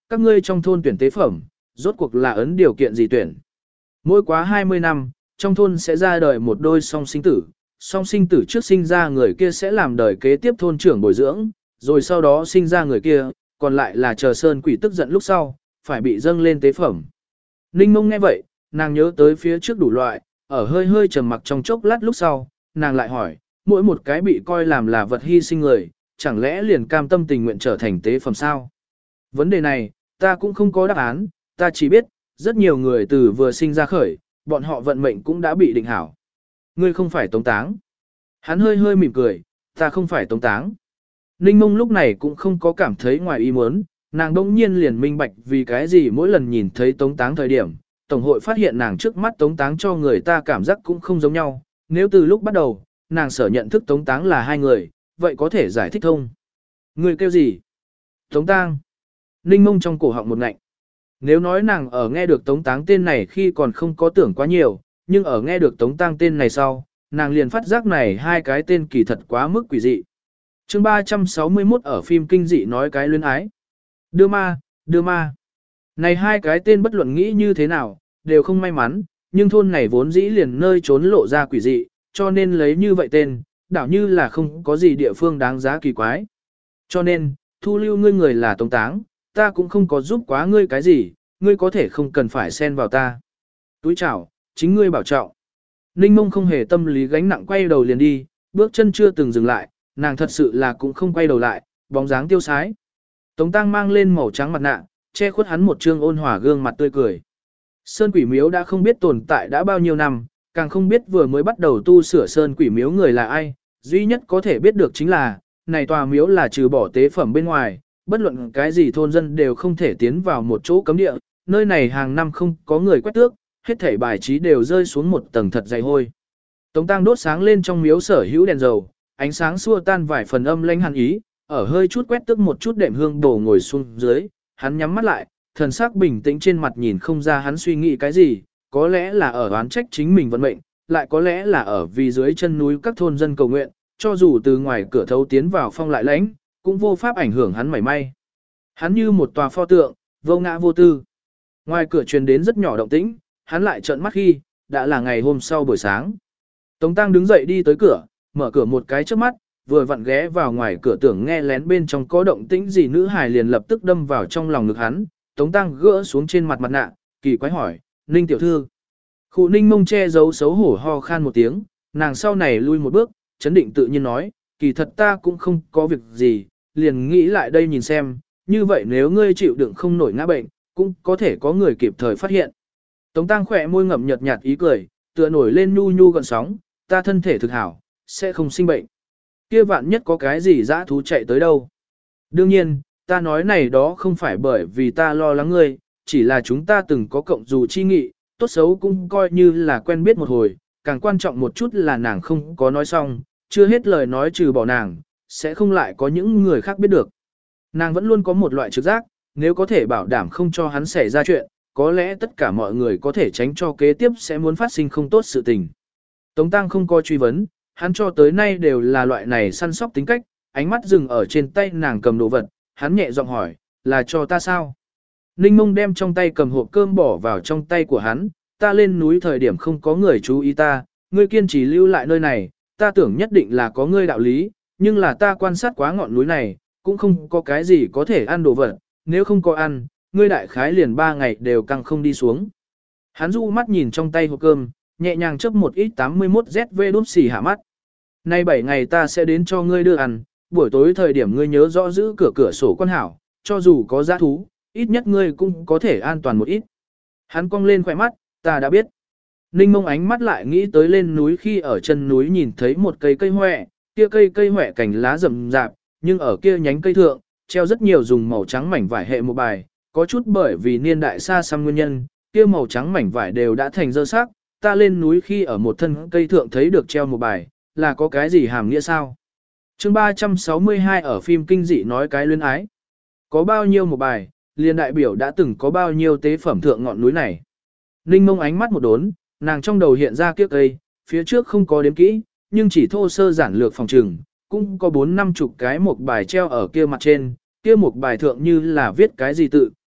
[SPEAKER 1] các ngươi trong thôn tuyển tế phẩm, rốt cuộc là ấn điều kiện gì tuyển. Mỗi quá hai mươi năm, trong thôn sẽ ra đời một đôi song sinh tử, song sinh tử trước sinh ra người kia sẽ làm đời kế tiếp thôn trưởng bồi dưỡng, rồi sau đó sinh ra người kia, còn lại là chờ sơn quỷ tức giận lúc sau, phải bị dâng lên tế phẩm. Ninh Mông nghe vậy, nàng nhớ tới phía trước đủ loại, ở hơi hơi trầm mặc trong chốc lát lúc sau, nàng lại hỏi, mỗi một cái bị coi làm là vật hy sinh người, chẳng lẽ liền cam tâm tình nguyện trở thành tế phẩm sao? Vấn đề này, ta cũng không có đáp án, ta chỉ biết, rất nhiều người từ vừa sinh ra khởi, bọn họ vận mệnh cũng đã bị định hảo. Ngươi không phải tống táng. Hắn hơi hơi mỉm cười, ta không phải tống táng. Ninh Mông lúc này cũng không có cảm thấy ngoài ý muốn, nàng đông nhiên liền minh bạch vì cái gì mỗi lần nhìn thấy tống táng thời điểm, Tổng hội phát hiện nàng trước mắt tống táng cho người ta cảm giác cũng không giống nhau, nếu từ lúc bắt đầu, nàng sở nhận thức tống táng là hai người, vậy có thể giải thích thông. Người kêu gì? Tống tang. Ninh Mông trong cổ họng một ngạnh. Nếu nói nàng ở nghe được tống táng tên này khi còn không có tưởng quá nhiều, nhưng ở nghe được tống tang tên này sau, nàng liền phát giác này hai cái tên kỳ thật quá mức quỷ dị. chương ba trăm sáu mươi mốt ở phim kinh dị nói cái luyến ái. Đưa ma, đưa ma. Này hai cái tên bất luận nghĩ như thế nào, đều không may mắn, nhưng thôn này vốn dĩ liền nơi trốn lộ ra quỷ dị, cho nên lấy như vậy tên, đảo như là không có gì địa phương đáng giá kỳ quái. Cho nên, thu lưu ngươi người là tống táng, ta cũng không có giúp quá ngươi cái gì, ngươi có thể không cần phải xen vào ta. Túi chào, chính ngươi bảo trọng. Ninh Mông không hề tâm lý gánh nặng quay đầu liền đi, bước chân chưa từng dừng lại, nàng thật sự là cũng không quay đầu lại, bóng dáng tiêu sái. Tống Tăng mang lên màu trắng mặt nạ, che khuất hắn một trương ôn hòa gương mặt tươi cười. Sơn Quỷ Miếu đã không biết tồn tại đã bao nhiêu năm, càng không biết vừa mới bắt đầu tu sửa Sơn Quỷ Miếu người là ai, duy nhất có thể biết được chính là, này tòa miếu là trừ bỏ tế phẩm bên ngoài, bất luận cái gì thôn dân đều không thể tiến vào một chỗ cấm địa, nơi này hàng năm không có người quét tước, hết thảy bài trí đều rơi xuống một tầng thật dày hôi. Tống Tăng đốt sáng lên trong miếu sở hữu đèn dầu, ánh sáng xua tan vài phần âm lãnh hàn ý, ở hơi chút quét tước một chút đệm hương đổ ngồi xuống dưới, hắn nhắm mắt lại, thần sắc bình tĩnh trên mặt nhìn không ra hắn suy nghĩ cái gì, có lẽ là ở oán trách chính mình vận mệnh, lại có lẽ là ở vì dưới chân núi các thôn dân cầu nguyện, cho dù từ ngoài cửa thấu tiến vào phong lại lãnh, cũng vô pháp ảnh hưởng hắn mảy may. Hắn như một tòa pho tượng, vô ngã vô tư. Ngoài cửa truyền đến rất nhỏ động tĩnh, hắn lại trợn mắt khi, đã là ngày hôm sau buổi sáng. Tống Tăng đứng dậy đi tới cửa, mở cửa một cái trước mắt, vừa vặn ghé vào ngoài cửa tưởng nghe lén bên trong có động tĩnh gì, nữ hài liền lập tức đâm vào trong lòng ngực hắn. Tống Tăng gỡ xuống trên mặt mặt nạ, kỳ quái hỏi, Ninh tiểu thư. Khụ Ninh Mông che giấu xấu hổ ho khan một tiếng, nàng sau này lui một bước, chấn định tự nhiên nói, kỳ thật ta cũng không có việc gì, liền nghĩ lại đây nhìn xem, như vậy nếu ngươi chịu đựng không nổi ngã bệnh, cũng có thể có người kịp thời phát hiện. Tống Tăng khỏe môi ngậm nhợt nhạt ý cười, tựa nổi lên nhu nhu gợn sóng, ta thân thể thực hảo, sẽ không sinh bệnh. Kia vạn nhất có cái gì dã thú chạy tới đâu. Đương nhiên, ta nói này đó không phải bởi vì ta lo lắng ngươi, chỉ là chúng ta từng có cộng dù chi nghị, tốt xấu cũng coi như là quen biết một hồi, càng quan trọng một chút là nàng không có nói xong, chưa hết lời nói trừ bỏ nàng, sẽ không lại có những người khác biết được. Nàng vẫn luôn có một loại trực giác, nếu có thể bảo đảm không cho hắn xảy ra chuyện, có lẽ tất cả mọi người có thể tránh cho kế tiếp sẽ muốn phát sinh không tốt sự tình. Tống Tăng không có truy vấn, hắn cho tới nay đều là loại này săn sóc tính cách, ánh mắt dừng ở trên tay nàng cầm đồ vật, hắn nhẹ giọng hỏi, là cho ta sao? Ninh Mông đem trong tay cầm hộp cơm bỏ vào trong tay của hắn, ta lên núi thời điểm không có người chú ý ta, ngươi kiên trì lưu lại nơi này, ta tưởng nhất định là có ngươi đạo lý, nhưng là ta quan sát quá ngọn núi này, cũng không có cái gì có thể ăn đồ vật, nếu không có ăn, ngươi đại khái liền ba ngày đều căng không đi xuống. Hắn du mắt nhìn trong tay hộp cơm, nhẹ nhàng chấp một ít tám mươi mốt Z V đút xì hạ mắt. Nay bảy ngày ta sẽ đến cho ngươi đưa ăn, buổi tối thời điểm ngươi nhớ rõ giữ cửa cửa sổ quan hảo, cho dù có dã thú, ít nhất ngươi cũng có thể an toàn một ít. Hắn cong lên khỏe mắt, ta đã biết. Ninh Mông ánh mắt lại nghĩ tới lên núi khi ở chân núi nhìn thấy một cây cây hoẹ, kia cây cây hoẹ cành lá rậm rạp, nhưng ở kia nhánh cây thượng, treo rất nhiều dùng màu trắng mảnh vải hệ một bài, có chút bởi vì niên đại xa xăm nguyên nhân, kia màu trắng mảnh vải đều đã thành dơ sắc, ta lên núi khi ở một thân cây thượng thấy được treo một bài, là có cái gì hàm nghĩa sao? chương ba trăm sáu mươi hai ở phim kinh dị nói cái luyến ái. Có bao nhiêu một bài, liền đại biểu đã từng có bao nhiêu tế phẩm thượng ngọn núi này. Ninh Mông ánh mắt một đốn, nàng trong đầu hiện ra kiếp cây, phía trước không có đếm kỹ, nhưng chỉ thô sơ giản lược phòng trừng, cũng có bốn năm chục cái một bài treo ở kia mặt trên, kia một bài thượng như là viết cái gì tự,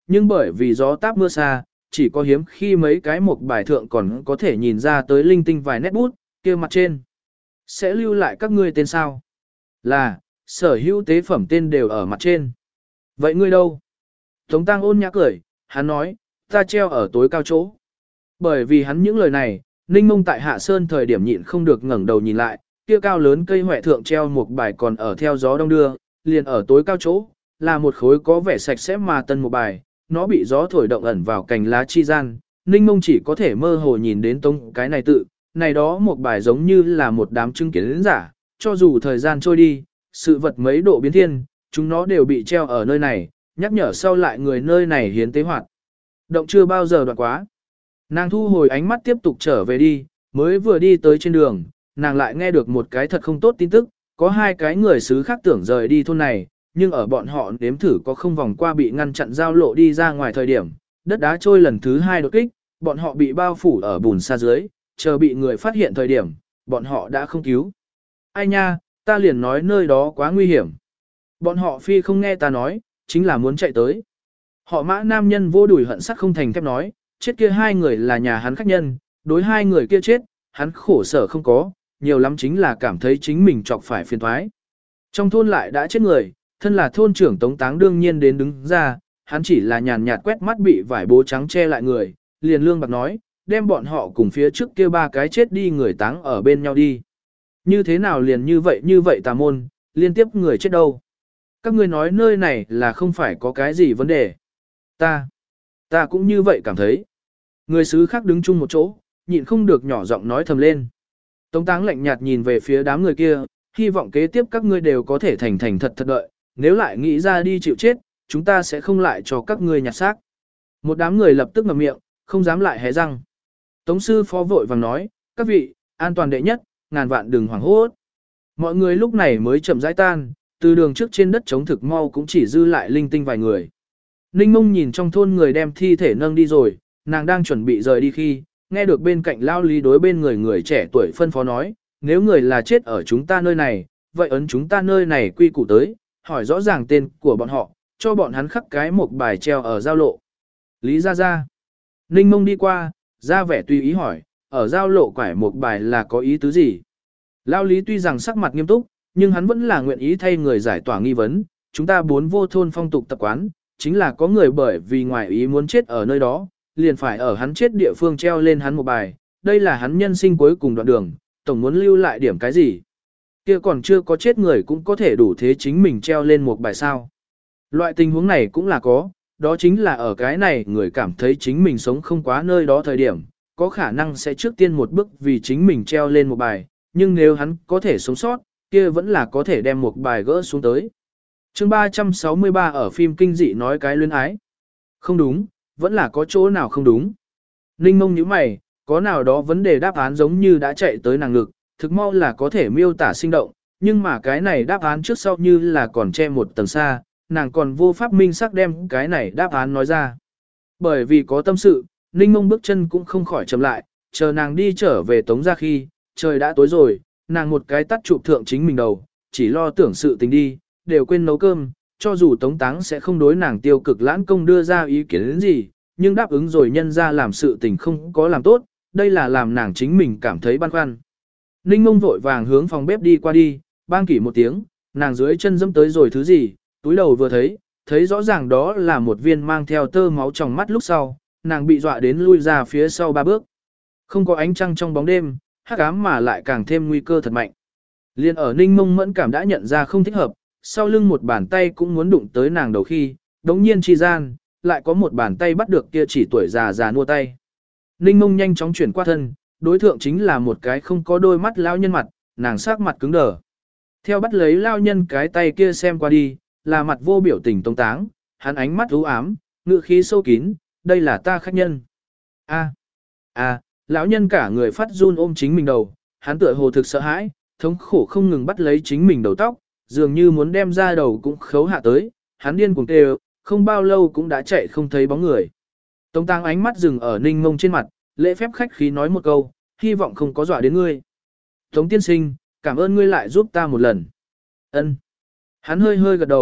[SPEAKER 1] nhưng bởi vì gió táp mưa xa, chỉ có hiếm khi mấy cái một bài thượng còn có thể nhìn ra tới linh tinh vài nét bút, kia mặt trên. Sẽ lưu lại các ngươi tên sao? Là, sở hữu tế phẩm tên đều ở mặt trên. Vậy ngươi đâu? Tống Tăng ôn nhã cười, hắn nói, ta treo ở tối cao chỗ. Bởi vì hắn những lời này, Ninh Mông tại Hạ Sơn thời điểm nhịn không được ngẩng đầu nhìn lại, kia cao lớn cây hoại thượng treo một bài còn ở theo gió đông đưa, liền ở tối cao chỗ, là một khối có vẻ sạch sẽ mà tân một bài, nó bị gió thổi động ẩn vào cành lá chi gian, Ninh Mông chỉ có thể mơ hồ nhìn đến tông cái này tự, này đó một bài giống như là một đám chứng kiến giả, cho dù thời gian trôi đi, sự vật mấy độ biến thiên, chúng nó đều bị treo ở nơi này, nhắc nhở sau lại người nơi này hiến tế hoạt. Động chưa bao giờ đoạn quá. Nàng thu hồi ánh mắt tiếp tục trở về đi, mới vừa đi tới trên đường, nàng lại nghe được một cái thật không tốt tin tức, có hai cái người xứ khác tưởng rời đi thôn này, nhưng ở bọn họ nếm thử có không vòng qua bị ngăn chặn giao lộ đi ra ngoài thời điểm, đất đá trôi lần thứ hai đột kích, bọn họ bị bao phủ ở bùn xa dưới, chờ bị người phát hiện thời điểm, bọn họ đã không cứu. Ai nha, ta liền nói nơi đó quá nguy hiểm. Bọn họ phi không nghe ta nói, chính là muốn chạy tới. Họ Mã nam nhân vô đuổi hận sắt không thành thép nói, chết kia hai người là nhà hắn khách nhân, đối hai người kia chết, hắn khổ sở không có, nhiều lắm chính là cảm thấy chính mình chọc phải phiền toái. Trong thôn lại đã chết người, thân là thôn trưởng Tống Táng đương nhiên đến đứng ra, hắn chỉ là nhàn nhạt quét mắt bị vải bố trắng che lại người, liền lương bạc nói, đem bọn họ cùng phía trước kia ba cái chết đi người táng ở bên nhau đi. Như thế nào liền như vậy như vậy tà môn, liên tiếp người chết đâu. Các ngươi nói nơi này là không phải có cái gì vấn đề. Ta, ta cũng như vậy cảm thấy. Người xứ khác đứng chung một chỗ, nhịn không được nhỏ giọng nói thầm lên. Tống Táng lạnh nhạt nhìn về phía đám người kia, hy vọng kế tiếp các ngươi đều có thể thành thành thật thật đợi, nếu lại nghĩ ra đi chịu chết, chúng ta sẽ không lại cho các ngươi nhặt xác. Một đám người lập tức ngậm miệng, không dám lại hé răng. Tống sư phó vội vàng nói, các vị, an toàn đệ nhất, ngàn vạn đừng hoảng hốt. Mọi người lúc này mới chậm rãi tan, từ đường trước trên đất chống thực mau cũng chỉ dư lại linh tinh vài người. Ninh Mông nhìn trong thôn người đem thi thể nâng đi rồi, nàng đang chuẩn bị rời đi khi, nghe được bên cạnh lao lý đối bên người người trẻ tuổi phân phó nói, nếu người là chết ở chúng ta nơi này, vậy ấn chúng ta nơi này quy củ tới, hỏi rõ ràng tên của bọn họ, cho bọn hắn khắc cái một bài treo ở giao lộ. Lý ra ra. Ninh Mông đi qua, ra vẻ tùy ý hỏi, ở giao lộ quải một bài là có ý tứ gì? Lao lý tuy rằng sắc mặt nghiêm túc, nhưng hắn vẫn là nguyện ý thay người giải tỏa nghi vấn, chúng ta bốn vô thôn phong tục tập quán, chính là có người bởi vì ngoài ý muốn chết ở nơi đó, liền phải ở hắn chết địa phương treo lên hắn một bài, đây là hắn nhân sinh cuối cùng đoạn đường, tổng muốn lưu lại điểm cái gì. Kia còn chưa có chết người cũng có thể đủ thế chính mình treo lên một bài sao. Loại tình huống này cũng là có, đó chính là ở cái này người cảm thấy chính mình sống không quá nơi đó thời điểm, có khả năng sẽ trước tiên một bước vì chính mình treo lên một bài, nhưng nếu hắn có thể sống sót, kia vẫn là có thể đem một bài gỡ xuống tới. Chương ba trăm sáu mươi ba ở phim kinh dị nói cái luyến ái. Không đúng, vẫn là có chỗ nào không đúng. Ninh Mông nhíu mày, có nào đó vấn đề đáp án giống như đã chạy tới nàng ngực, thực mau là có thể miêu tả sinh động, nhưng mà cái này đáp án trước sau như là còn che một tầng xa, nàng còn vô pháp minh sắc đem cái này đáp án nói ra. Bởi vì có tâm sự, Ninh Mông bước chân cũng không khỏi chậm lại, chờ nàng đi trở về Tống ra khi, trời đã tối rồi, nàng một cái tắt chụp thượng chính mình đầu, chỉ lo tưởng sự tình đi, đều quên nấu cơm, cho dù Tống Táng sẽ không đối nàng tiêu cực lãng công đưa ra ý kiến đến gì, nhưng đáp ứng rồi nhân ra làm sự tình không có làm tốt, đây là làm nàng chính mình cảm thấy băn khoăn. Ninh Mông vội vàng hướng phòng bếp đi qua đi, bang kỷ một tiếng, nàng dưới chân dẫm tới rồi thứ gì, túi đầu vừa thấy, thấy rõ ràng đó là một viên mang theo tơ máu trong mắt lúc sau, nàng bị dọa đến lui ra phía sau ba bước. Không có ánh trăng trong bóng đêm, hắc ám mà lại càng thêm nguy cơ thật mạnh. Liên ở Ninh Mông mẫn cảm đã nhận ra không thích hợp, sau lưng một bàn tay cũng muốn đụng tới nàng đầu khi, đống nhiên chi gian, lại có một bàn tay bắt được kia chỉ tuổi già già nua tay. Ninh Mông nhanh chóng chuyển qua thân, đối thượng chính là một cái không có đôi mắt lao nhân mặt, nàng sắc mặt cứng đờ. Theo bắt lấy lao nhân cái tay kia xem qua đi, là mặt vô biểu tình Tống Táng, hắn ánh mắt u ám, ngự khí sâu kín, đây là ta khách nhân. A, a, lão nhân cả người phát run ôm chính mình đầu, hắn tựa hồ thực sợ hãi, thống khổ không ngừng bắt lấy chính mình đầu tóc, dường như muốn đem ra đầu cũng khấu hạ tới, hắn điên cuồng kêu, không bao lâu cũng đã chạy không thấy bóng người. Tống Táng ánh mắt dừng ở Ninh Mông trên mặt, lễ phép khách khí nói một câu, hy vọng không có dọa đến ngươi. Tống tiên sinh, cảm ơn ngươi lại giúp ta một lần. Ân. Hắn hơi hơi gật đầu,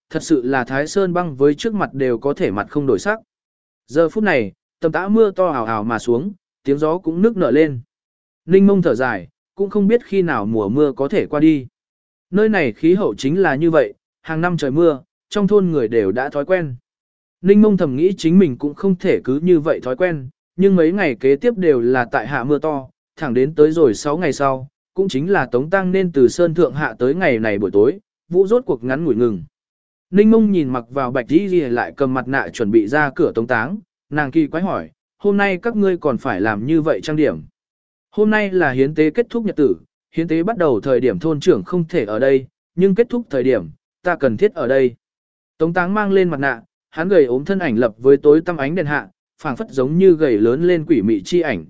[SPEAKER 1] thật sự là Thái Sơn băng với trước mặt đều có thể mặt không đổi sắc. Giờ phút này, tầm tã mưa to ào ào mà xuống, tiếng gió cũng nức nở lên. Ninh Mông thở dài, cũng không biết khi nào mùa mưa có thể qua đi. Nơi này khí hậu chính là như vậy, hàng năm trời mưa, trong thôn người đều đã thói quen. Ninh Mông thầm nghĩ chính mình cũng không thể cứ như vậy thói quen, nhưng mấy ngày kế tiếp đều là tại hạ mưa to, thẳng đến tới rồi sáu ngày sau, cũng chính là Tống Tăng nên từ sơn thượng hạ tới ngày này buổi tối, vũ rốt cuộc ngắn ngủi ngừng. Ninh Mông nhìn mặc vào bạch đi ghi lại cầm mặt nạ chuẩn bị ra cửa Tống Táng, nàng kỳ quái hỏi, hôm nay các ngươi còn phải làm như vậy trang điểm. Hôm nay là hiến tế kết thúc nhật tử, hiến tế bắt đầu thời điểm thôn trưởng không thể ở đây, nhưng kết thúc thời điểm, ta cần thiết ở đây. Tống Táng mang lên mặt nạ, hắn gầy ốm thân ảnh lập với tối tăm ánh đèn hạ, phảng phất giống như gầy lớn lên quỷ mị chi ảnh.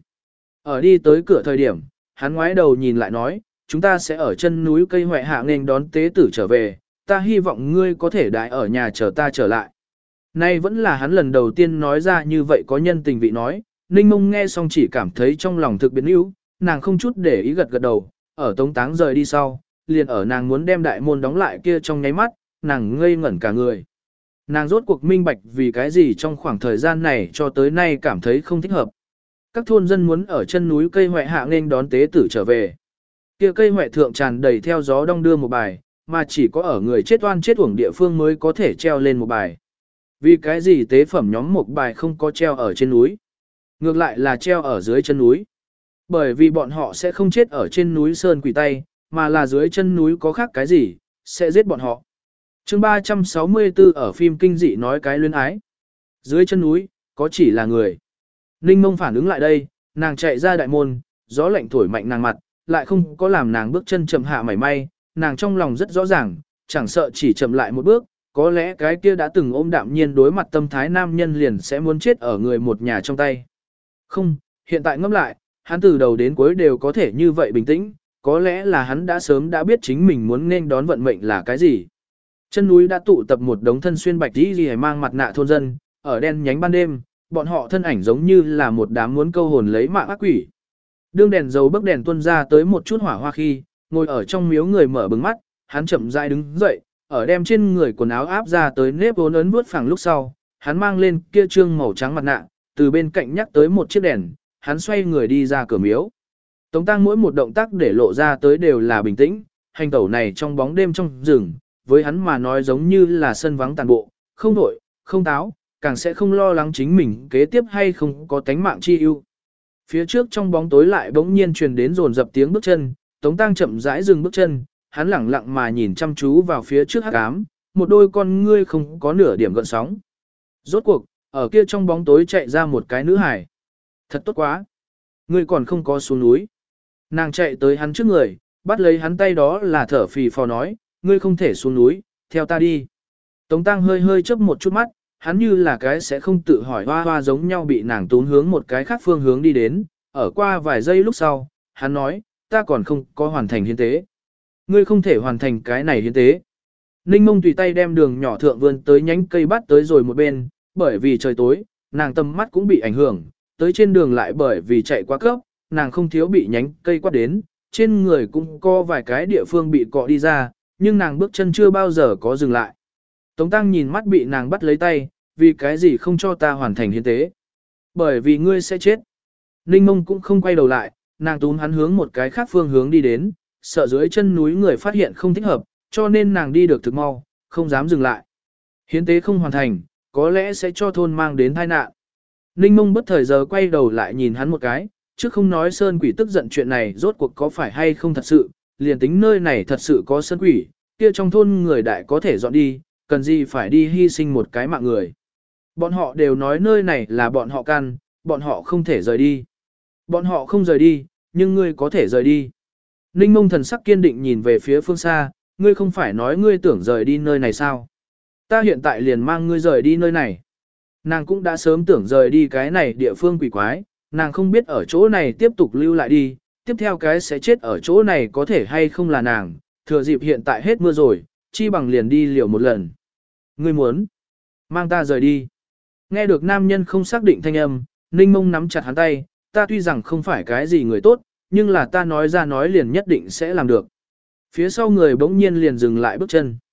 [SPEAKER 1] Ở đi tới cửa thời điểm, hắn ngoái đầu nhìn lại nói, chúng ta sẽ ở chân núi cây hoại hạ nên đón tế tử trở về, ta hy vọng ngươi có thể đãi ở nhà chờ ta trở lại. Nay vẫn là hắn lần đầu tiên nói ra như vậy có nhân tình vị nói, Ninh Mông nghe xong chỉ cảm thấy trong lòng thực biến yếu, nàng không chút để ý gật gật đầu, ở Tống Táng rời đi sau, liền ở nàng muốn đem đại môn đóng lại kia trong nháy mắt, nàng ngây ngẩn cả người. Nàng rốt cuộc minh bạch vì cái gì trong khoảng thời gian này cho tới nay cảm thấy không thích hợp. Các thôn dân muốn ở chân núi cây hoại hạ nên đón tế tử trở về. Kia cây hoại thượng tràn đầy theo gió đong đưa một bài, mà chỉ có ở người chết oan chết uổng địa phương mới có thể treo lên một bài. Vì cái gì tế phẩm nhóm một bài không có treo ở trên núi, ngược lại là treo ở dưới chân núi. Bởi vì bọn họ sẽ không chết ở trên núi sơn quỷ tay, mà là dưới chân núi có khác cái gì, sẽ giết bọn họ. Chương ba trăm sáu mươi tư ở phim kinh dị nói cái luyến ái. Dưới chân núi, có chỉ là người. Ninh Mông phản ứng lại đây, nàng chạy ra đại môn, gió lạnh thổi mạnh nàng mặt, lại không có làm nàng bước chân chậm hạ mảy may, nàng trong lòng rất rõ ràng, chẳng sợ chỉ chậm lại một bước, có lẽ cái kia đã từng ôm đạm nhiên đối mặt tâm thái nam nhân liền sẽ muốn chết ở người một nhà trong tay. Không, hiện tại ngẫm lại, hắn từ đầu đến cuối đều có thể như vậy bình tĩnh, có lẽ là hắn đã sớm đã biết chính mình muốn nên đón vận mệnh là cái gì. Chân núi đã tụ tập một đống thân xuyên bạch y liễu mang mặt nạ thôn dân, ở đen nhánh ban đêm, bọn họ thân ảnh giống như là một đám muốn câu hồn lấy mạng ác quỷ. Đương đèn dầu bấc đèn tuôn ra tới một chút hỏa hoa khi, ngồi ở trong miếu người mở bừng mắt, hắn chậm rãi đứng dậy, ở đem trên người quần áo áp ra tới nếp vốn ấn vuốt phẳng lúc sau, hắn mang lên kia trương màu trắng mặt nạ, từ bên cạnh nhắc tới một chiếc đèn, hắn xoay người đi ra cửa miếu. Tống Tăng mỗi một động tác để lộ ra tới đều là bình tĩnh, hành tẩu này trong bóng đêm trong rừng, với hắn mà nói giống như là sân vắng tàn bộ, không đổi, không táo, càng sẽ không lo lắng chính mình kế tiếp hay không có tánh mạng chi ưu. Phía trước trong bóng tối lại bỗng nhiên truyền đến rồn dập tiếng bước chân, Tống Tăng chậm rãi dừng bước chân, hắn lẳng lặng mà nhìn chăm chú vào phía trước hắc ám, một đôi con ngươi không có nửa điểm gợn sóng. Rốt cuộc, ở kia trong bóng tối chạy ra một cái nữ hải. Thật tốt quá. Ngươi còn không có xuống núi. Nàng chạy tới hắn trước người, bắt lấy hắn tay đó là thở phì phò nói, ngươi không thể xuống núi, theo ta đi. Tống Tăng hơi hơi chớp một chút mắt, hắn như là cái sẽ không tự hỏi hoa hoa giống nhau bị nàng tún hướng một cái khác phương hướng đi đến, ở qua vài giây lúc sau, hắn nói, ta còn không có hoàn thành hiến tế. Ngươi không thể hoàn thành cái này hiến tế. Ninh Mông tùy tay đem đường nhỏ thượng vươn tới nhánh cây bắt tới rồi một bên, bởi vì trời tối, nàng tầm mắt cũng bị ảnh hưởng, tới trên đường lại bởi vì chạy quá cấp, nàng không thiếu bị nhánh cây quát đến, trên người cũng có vài cái địa phương bị cọ đi ra, nhưng nàng bước chân chưa bao giờ có dừng lại. Tống Tăng nhìn mắt bị nàng bắt lấy tay, vì cái gì không cho ta hoàn thành hiến tế. Bởi vì ngươi sẽ chết. Ninh Mông cũng không quay đầu lại, nàng túm hắn hướng một cái khác phương hướng đi đến, sợ dưới chân núi người phát hiện không thích hợp, cho nên nàng đi được thực mau, không dám dừng lại. Hiến tế không hoàn thành, có lẽ sẽ cho thôn mang đến tai nạn. Ninh Mông bất thời giờ quay đầu lại nhìn hắn một cái, chứ không nói sơn quỷ tức giận chuyện này rốt cuộc có phải hay không thật sự, liền tính nơi này thật sự có sơn quỷ, kia trong thôn người đại có thể dọn đi, cần gì phải đi hy sinh một cái mạng người. Bọn họ đều nói nơi này là bọn họ căn, bọn họ không thể rời đi. Bọn họ không rời đi, nhưng ngươi có thể rời đi. Ninh Mông thần sắc kiên định nhìn về phía phương xa, ngươi không phải nói ngươi tưởng rời đi nơi này sao? Ta hiện tại liền mang ngươi rời đi nơi này. Nàng cũng đã sớm tưởng rời đi cái này địa phương quỷ quái, nàng không biết ở chỗ này tiếp tục lưu lại đi, tiếp theo cái sẽ chết ở chỗ này có thể hay không là nàng, thừa dịp hiện tại hết mưa rồi, chi bằng liền đi liều một lần. Ngươi muốn mang ta rời đi. Nghe được nam nhân không xác định thanh âm, Ninh Mông nắm chặt hắn tay, ta tuy rằng không phải cái gì người tốt, nhưng là ta nói ra nói liền nhất định sẽ làm được. Phía sau người bỗng nhiên liền dừng lại bước chân.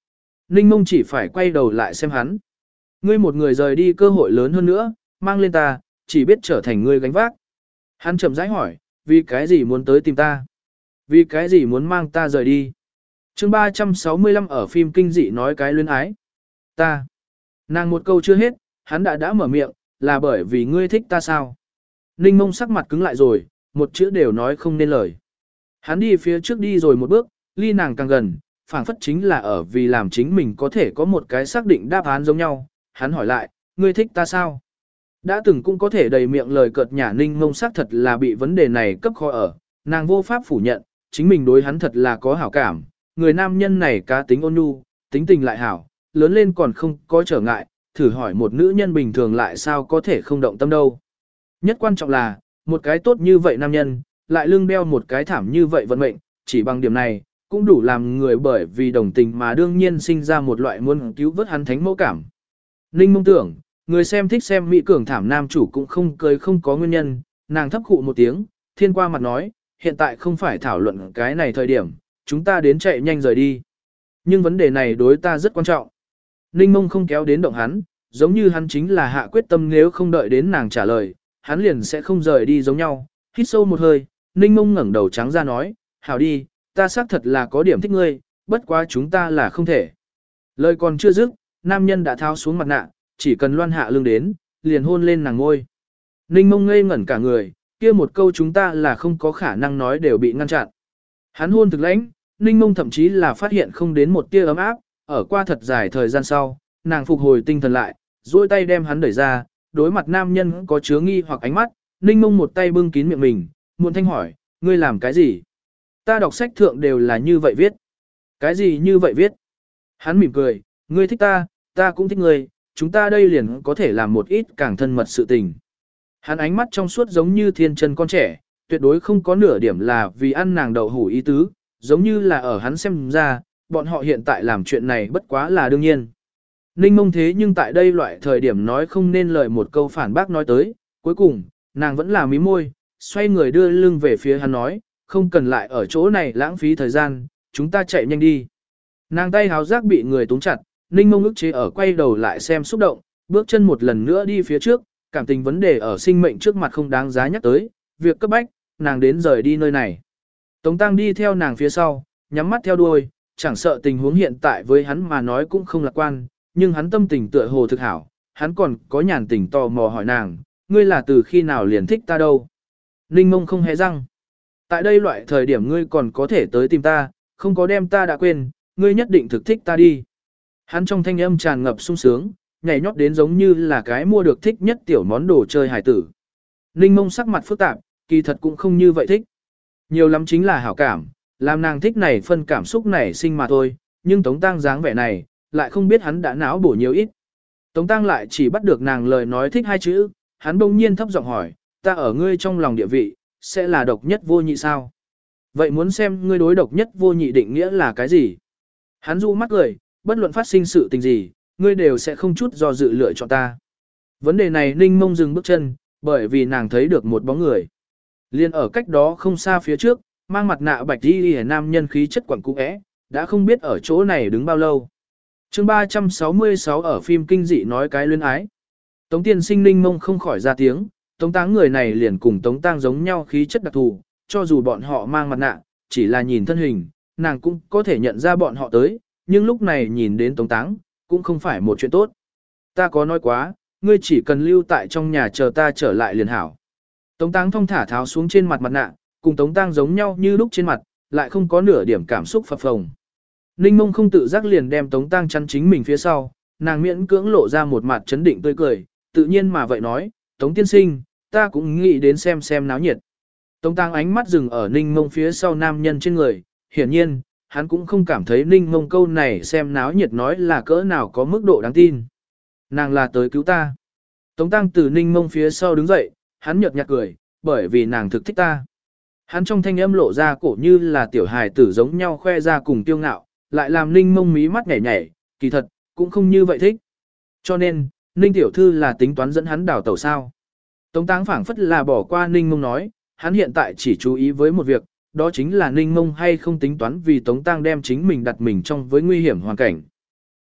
[SPEAKER 1] Ninh Mông chỉ phải quay đầu lại xem hắn. Ngươi một người rời đi cơ hội lớn hơn nữa, mang lên ta, chỉ biết trở thành ngươi gánh vác. Hắn chậm rãi hỏi, vì cái gì muốn tới tìm ta? Vì cái gì muốn mang ta rời đi? chương ba trăm sáu mươi lăm ở phim kinh dị nói cái luyến ái. Ta. Nàng một câu chưa hết, hắn đã đã mở miệng, là bởi vì ngươi thích ta sao? Ninh Mông sắc mặt cứng lại rồi, một chữ đều nói không nên lời. Hắn đi phía trước đi rồi một bước, ly nàng càng gần, phảng phất chính là ở vì làm chính mình có thể có một cái xác định đáp án giống nhau. Hắn hỏi lại, ngươi thích ta sao? Đã từng cũng có thể đầy miệng lời cợt nhả Ninh Mông xác thật là bị vấn đề này cấp khó ở, nàng vô pháp phủ nhận, chính mình đối hắn thật là có hảo cảm, người nam nhân này cá tính ôn nhu, tính tình lại hảo, lớn lên còn không có trở ngại, thử hỏi một nữ nhân bình thường lại sao có thể không động tâm đâu. Nhất quan trọng là, một cái tốt như vậy nam nhân, lại lưng đeo một cái thảm như vậy vận mệnh, chỉ bằng điểm này, cũng đủ làm người bởi vì đồng tình mà đương nhiên sinh ra một loại muốn cứu vớt hắn thánh mẫu cảm. Ninh Mông tưởng, người xem thích xem mỹ cường thảm nam chủ cũng không cười không có nguyên nhân, nàng thấp khụ một tiếng, thiên qua mặt nói, hiện tại không phải thảo luận cái này thời điểm, chúng ta đến chạy nhanh rời đi. Nhưng vấn đề này đối ta rất quan trọng. Ninh Mông không kéo đến động hắn, giống như hắn chính là hạ quyết tâm nếu không đợi đến nàng trả lời, hắn liền sẽ không rời đi giống nhau. Hít sâu một hơi, Ninh Mông ngẩng đầu trắng ra nói, hảo đi, ta xác thật là có điểm thích ngươi, bất quá chúng ta là không thể. Lời còn chưa dứt, nam nhân đã tháo xuống mặt nạ, chỉ cần loan hạ lưng đến, liền hôn lên nàng ngôi. Ninh Mông ngây ngẩn cả người, kia một câu chúng ta là không có khả năng nói đều bị ngăn chặn. Hắn hôn thực lãnh, Ninh Mông thậm chí là phát hiện không đến một tia ấm áp, ở qua thật dài thời gian sau, nàng phục hồi tinh thần lại, duỗi tay đem hắn đẩy ra, đối mặt nam nhân có chứa nghi hoặc ánh mắt, Ninh Mông một tay bưng kín miệng mình, muộn thanh hỏi, ngươi làm cái gì? Ta đọc sách thượng đều là như vậy viết. Cái gì như vậy viết? Hắn mỉm cười, ngươi thích ta, ta cũng thích ngươi, chúng ta đây liền có thể làm một ít càng thân mật sự tình. Hắn ánh mắt trong suốt giống như thiên chân con trẻ, tuyệt đối không có nửa điểm là vì ăn nàng đậu hủ ý tứ, giống như là ở hắn xem ra, bọn họ hiện tại làm chuyện này bất quá là đương nhiên. Ninh Mông thế nhưng tại đây loại thời điểm nói không nên lời một câu phản bác nói tới, cuối cùng, nàng vẫn là mí môi, xoay người đưa lưng về phía hắn nói, không cần lại ở chỗ này lãng phí thời gian, chúng ta chạy nhanh đi. Nàng tay háo giác bị người túng chặt, Ninh Mông ức chế ở quay đầu lại xem xúc động, bước chân một lần nữa đi phía trước, cảm tình vấn đề ở sinh mệnh trước mặt không đáng giá nhắc tới, việc cấp bách, nàng đến rời đi nơi này. Tống Tăng đi theo nàng phía sau, nhắm mắt theo đuôi, chẳng sợ tình huống hiện tại với hắn mà nói cũng không lạc quan, nhưng hắn tâm tình tựa hồ thực hảo, hắn còn có nhàn tình tò mò hỏi nàng, ngươi là từ khi nào liền thích ta đâu. Ninh Mông không hề răng. Tại đây loại thời điểm ngươi còn có thể tới tìm ta, không có đem ta đã quên, ngươi nhất định thực thích ta đi. Hắn trong thanh âm tràn ngập sung sướng, nhảy nhót đến giống như là cái mua được thích nhất tiểu món đồ chơi hải tử. Ninh Mông sắc mặt phức tạp, kỳ thật cũng không như vậy thích. Nhiều lắm chính là hảo cảm, làm nàng thích này phân cảm xúc này sinh mà thôi, nhưng Tống Tăng dáng vẻ này, lại không biết hắn đã não bổ nhiều ít. Tống Tăng lại chỉ bắt được nàng lời nói thích hai chữ, hắn bỗng nhiên thấp giọng hỏi, ta ở ngươi trong lòng địa vị, sẽ là độc nhất vô nhị sao? Vậy muốn xem ngươi đối độc nhất vô nhị định nghĩa là cái gì? Hắn dụ mắt cười, bất luận phát sinh sự tình gì, ngươi đều sẽ không chút do dự lựa chọn ta. Vấn đề này Ninh Mông dừng bước chân, bởi vì nàng thấy được một bóng người. Liên ở cách đó không xa phía trước, mang mặt nạ bạch đi đi nam nhân khí chất quẩn cũ é, đã không biết ở chỗ này đứng bao lâu. chương ba trăm sáu mươi sáu ở phim kinh dị nói cái luyến ái. Tống tiên sinh Ninh Mông không khỏi ra tiếng, Tống Táng người này liền cùng Tống Tang giống nhau khí chất đặc thù, cho dù bọn họ mang mặt nạ, chỉ là nhìn thân hình, nàng cũng có thể nhận ra bọn họ tới, nhưng lúc này nhìn đến Tống Táng, cũng không phải một chuyện tốt. Ta có nói quá, ngươi chỉ cần lưu tại trong nhà chờ ta trở lại liền hảo. Tống Táng thong thả tháo xuống trên mặt mặt nạ, cùng Tống Tang giống nhau như lúc trên mặt, lại không có nửa điểm cảm xúc phập phồng. Ninh Mông không tự giác liền đem Tống Tang chắn chính mình phía sau, nàng miễn cưỡng lộ ra một mặt chấn định tươi cười, tự nhiên mà vậy nói, Tống tiên sinh, ta cũng nghĩ đến xem xem náo nhiệt. Tống Tang ánh mắt dừng ở Ninh Mông phía sau nam nhân trên người, hiển nhiên, hắn cũng không cảm thấy Ninh Mông câu này xem náo nhiệt nói là cỡ nào có mức độ đáng tin. Nàng là tới cứu ta. Tống Tang từ Ninh Mông phía sau đứng dậy, hắn nhợt nhạt cười, bởi vì nàng thực thích ta. Hắn trong thanh âm lộ ra cổ như là tiểu hài tử giống nhau khoe ra cùng tiêu ngạo, lại làm Ninh Mông mí mắt nhảy nhảy, kỳ thật, cũng không như vậy thích. Cho nên, Ninh tiểu thư là tính toán dẫn hắn đào tẩu sao. Tống Táng phảng phất là bỏ qua Ninh Mông nói, hắn hiện tại chỉ chú ý với một việc, đó chính là Ninh Mông hay không tính toán vì Tống Tang đem chính mình đặt mình trong với nguy hiểm hoàn cảnh.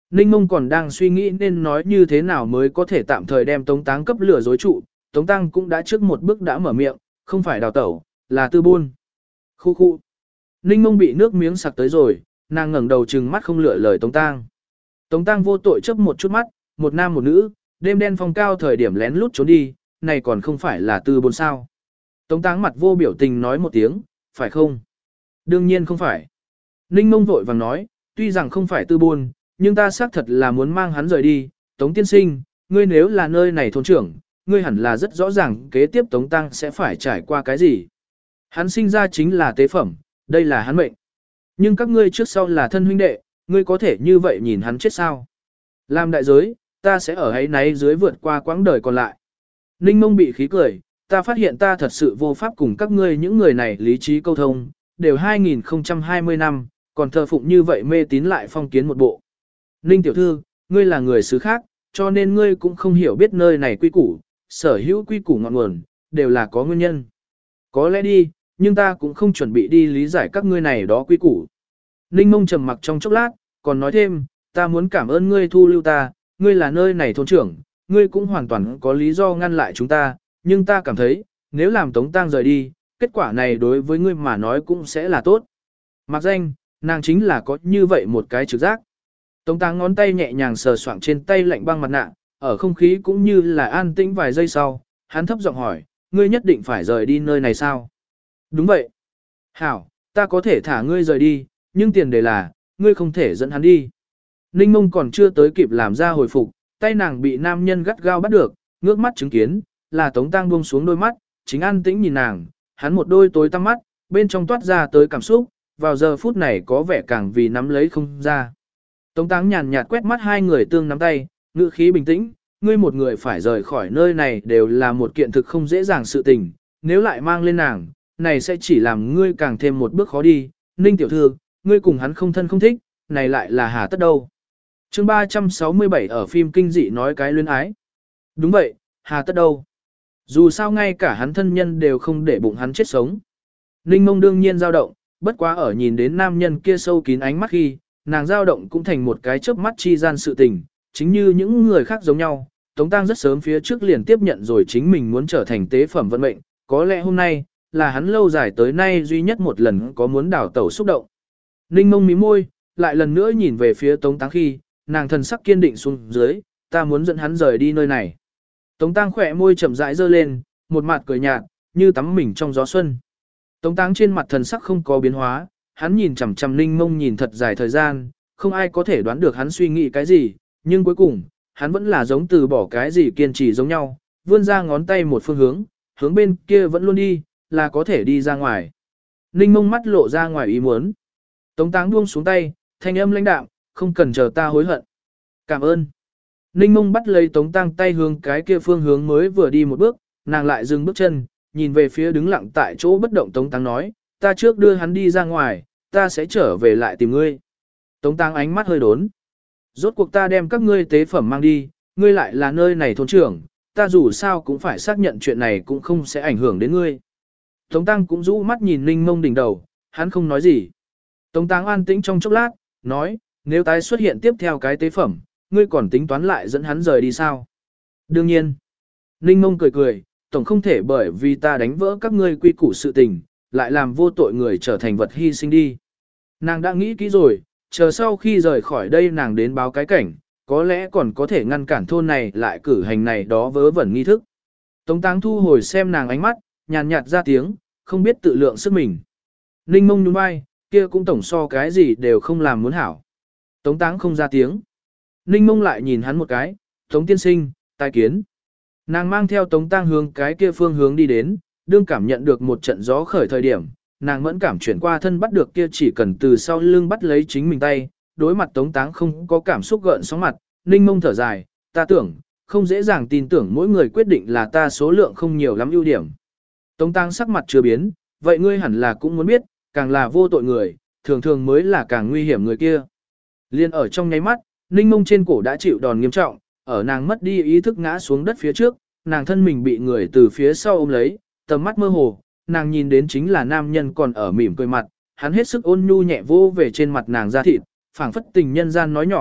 [SPEAKER 1] Ninh Mông còn đang suy nghĩ nên nói như thế nào mới có thể tạm thời đem Tống Táng cấp lửa dối trụ, Tống Tăng cũng đã trước một bước đã mở miệng, không phải đào tẩu, là tư buôn. Khu khu. Ninh Mông bị nước miếng sặc tới rồi, nàng ngẩng đầu trừng mắt không lựa lời Tống Tăng. Tống Tăng vô tội chớp một chút mắt, một nam một nữ, đêm đen phong cao thời điểm lén lút trốn đi, này còn không phải là tư buôn sao. Tống Tăng mặt vô biểu tình nói một tiếng, phải không? Đương nhiên không phải. Ninh Mông vội vàng nói, tuy rằng không phải tư buôn, nhưng ta xác thật là muốn mang hắn rời đi. Tống tiên sinh, ngươi nếu là nơi này thôn trưởng, ngươi hẳn là rất rõ ràng kế tiếp Tống Tăng sẽ phải trải qua cái gì. Hắn sinh ra chính là tế phẩm, đây là hắn mệnh. Nhưng các ngươi trước sau là thân huynh đệ, ngươi có thể như vậy nhìn hắn chết sao? Làm đại giới, ta sẽ ở ấy náy dưới vượt qua quãng đời còn lại. Ninh Mông bị khí cười, ta phát hiện ta thật sự vô pháp cùng các ngươi những người này lý trí câu thông, đều hai nghìn không trăm hai mươi năm, còn thờ phụng như vậy mê tín lại phong kiến một bộ. Ninh tiểu thư, ngươi là người xứ khác, cho nên ngươi cũng không hiểu biết nơi này quy củ, sở hữu quy củ ngọn nguồn, đều là có nguyên nhân. Có lẽ đi, nhưng ta cũng không chuẩn bị đi lý giải các ngươi này đó quy củ. Ninh Mông trầm mặc trong chốc lát, còn nói thêm, ta muốn cảm ơn ngươi thu lưu ta, ngươi là nơi này thôn trưởng, ngươi cũng hoàn toàn có lý do ngăn lại chúng ta, nhưng ta cảm thấy, nếu làm Tống Tăng rời đi, kết quả này đối với ngươi mà nói cũng sẽ là tốt. Mặc danh, nàng chính là có như vậy một cái trực giác. Tống Tăng ngón tay nhẹ nhàng sờ soạng trên tay lạnh băng mặt nạ, ở không khí cũng như là an tĩnh vài giây sau, hắn thấp giọng hỏi, ngươi nhất định phải rời đi nơi này sao? Đúng vậy. Hảo, ta có thể thả ngươi rời đi, nhưng tiền đề là, ngươi không thể dẫn hắn đi. Ninh Mông còn chưa tới kịp làm ra hồi phục, tay nàng bị nam nhân gắt gao bắt được, ngước mắt chứng kiến, là Tống Tăng buông xuống đôi mắt, chính an tĩnh nhìn nàng, hắn một đôi tối tăm mắt, bên trong toát ra tới cảm xúc, vào giờ phút này có vẻ càng vì nắm lấy không ra. Tống Tăng nhàn nhạt quét mắt hai người tương nắm tay, ngữ khí bình tĩnh, ngươi một người phải rời khỏi nơi này đều là một kiện thực không dễ dàng sự tình, nếu lại mang lên nàng, này sẽ chỉ làm ngươi càng thêm một bước khó đi. Ninh tiểu thư, ngươi cùng hắn không thân không thích, này lại là hà tất đâu. Chương ba trăm sáu mươi bảy ở phim kinh dị nói cái luyến ái. Đúng vậy, hà tất đâu. Dù sao ngay cả hắn thân nhân đều không để bụng hắn chết sống. Ninh Mông đương nhiên dao động, bất quá ở nhìn đến nam nhân kia sâu kín ánh mắt khi, nàng dao động cũng thành một cái chớp mắt chi gian sự tình, chính như những người khác giống nhau. Tống Tăng rất sớm phía trước liền tiếp nhận rồi chính mình muốn trở thành tế phẩm vận mệnh, có lẽ hôm nay, là hắn lâu dài tới nay duy nhất một lần có muốn đảo tẩu xúc động. Ninh Mông mím môi, lại lần nữa nhìn về phía Tống Tăng khi, nàng thần sắc kiên định xuống dưới, ta muốn dẫn hắn rời đi nơi này. Tống Tăng khỏe môi chậm rãi dơ lên, một mặt cười nhạt, như tắm mình trong gió xuân. Tống Tăng trên mặt thần sắc không có biến hóa, hắn nhìn chằm chằm Ninh Mông nhìn thật dài thời gian, không ai có thể đoán được hắn suy nghĩ cái gì, nhưng cuối cùng, hắn vẫn là giống từ bỏ cái gì kiên trì giống nhau, vươn ra ngón tay một phương hướng, hướng bên kia vẫn luôn đi, là có thể đi ra ngoài. Ninh Mông mắt lộ ra ngoài ý muốn. Tống Tăng buông xuống tay, thanh âm lãnh đạm, không cần chờ ta hối hận. Cảm ơn. Ninh Mông bắt lấy Tống Tăng tay hướng cái kia phương hướng mới vừa đi một bước, nàng lại dừng bước chân, nhìn về phía đứng lặng tại chỗ bất động Tống Tăng nói, ta trước đưa hắn đi ra ngoài, ta sẽ trở về lại tìm ngươi. Tống Tăng ánh mắt hơi đốn. Rốt cuộc ta đem các ngươi tế phẩm mang đi, ngươi lại là nơi này thôn trưởng, ta dù sao cũng phải xác nhận chuyện này cũng không sẽ ảnh hưởng đến ngươi. Tống Tăng cũng rũ mắt nhìn Ninh Mông đỉnh đầu, hắn không nói gì. Tống Tăng an tĩnh trong chốc lát, nói, nếu tái xuất hiện tiếp theo cái tế phẩm, ngươi còn tính toán lại dẫn hắn rời đi sao? Đương nhiên. Ninh Mông cười cười, tổng không thể bởi vì ta đánh vỡ các ngươi quy củ sự tình, lại làm vô tội người trở thành vật hy sinh đi. Nàng đã nghĩ kỹ rồi, chờ sau khi rời khỏi đây nàng đến báo cái cảnh, có lẽ còn có thể ngăn cản thôn này lại cử hành này đó vớ vẩn nghi thức. Tống Tăng thu hồi xem nàng ánh mắt, nhàn nhạt ra tiếng, không biết tự lượng sức mình. Ninh Mông nhún vai, kia cũng tổng so cái gì đều không làm muốn hảo. Tống Tăng không ra tiếng. Ninh Mông lại nhìn hắn một cái, Tống tiên sinh, tai kiến. Nàng mang theo Tống Tăng hướng cái kia phương hướng đi đến, đương cảm nhận được một trận gió khởi thời điểm, nàng mẫn cảm chuyển qua thân bắt được kia chỉ cần từ sau lưng bắt lấy chính mình tay, đối mặt Tống Tăng không có cảm xúc gợn sóng mặt, Ninh Mông thở dài, ta tưởng, không dễ dàng tin tưởng mỗi người quyết định là ta số lượng không nhiều lắm ưu điểm. Tống Tăng sắc mặt chưa biến, vậy ngươi hẳn là cũng muốn biết, càng là vô tội người, thường thường mới là càng nguy hiểm người kia. Liên ở trong nháy mắt, Ninh Mông trên cổ đã chịu đòn nghiêm trọng, ở nàng mất đi ý thức ngã xuống đất phía trước, nàng thân mình bị người từ phía sau ôm lấy, tầm mắt mơ hồ, nàng nhìn đến chính là nam nhân còn ở mỉm cười mặt, hắn hết sức ôn nhu nhẹ vô về trên mặt nàng da thịt, phảng phất tình nhân gian nói nhỏ,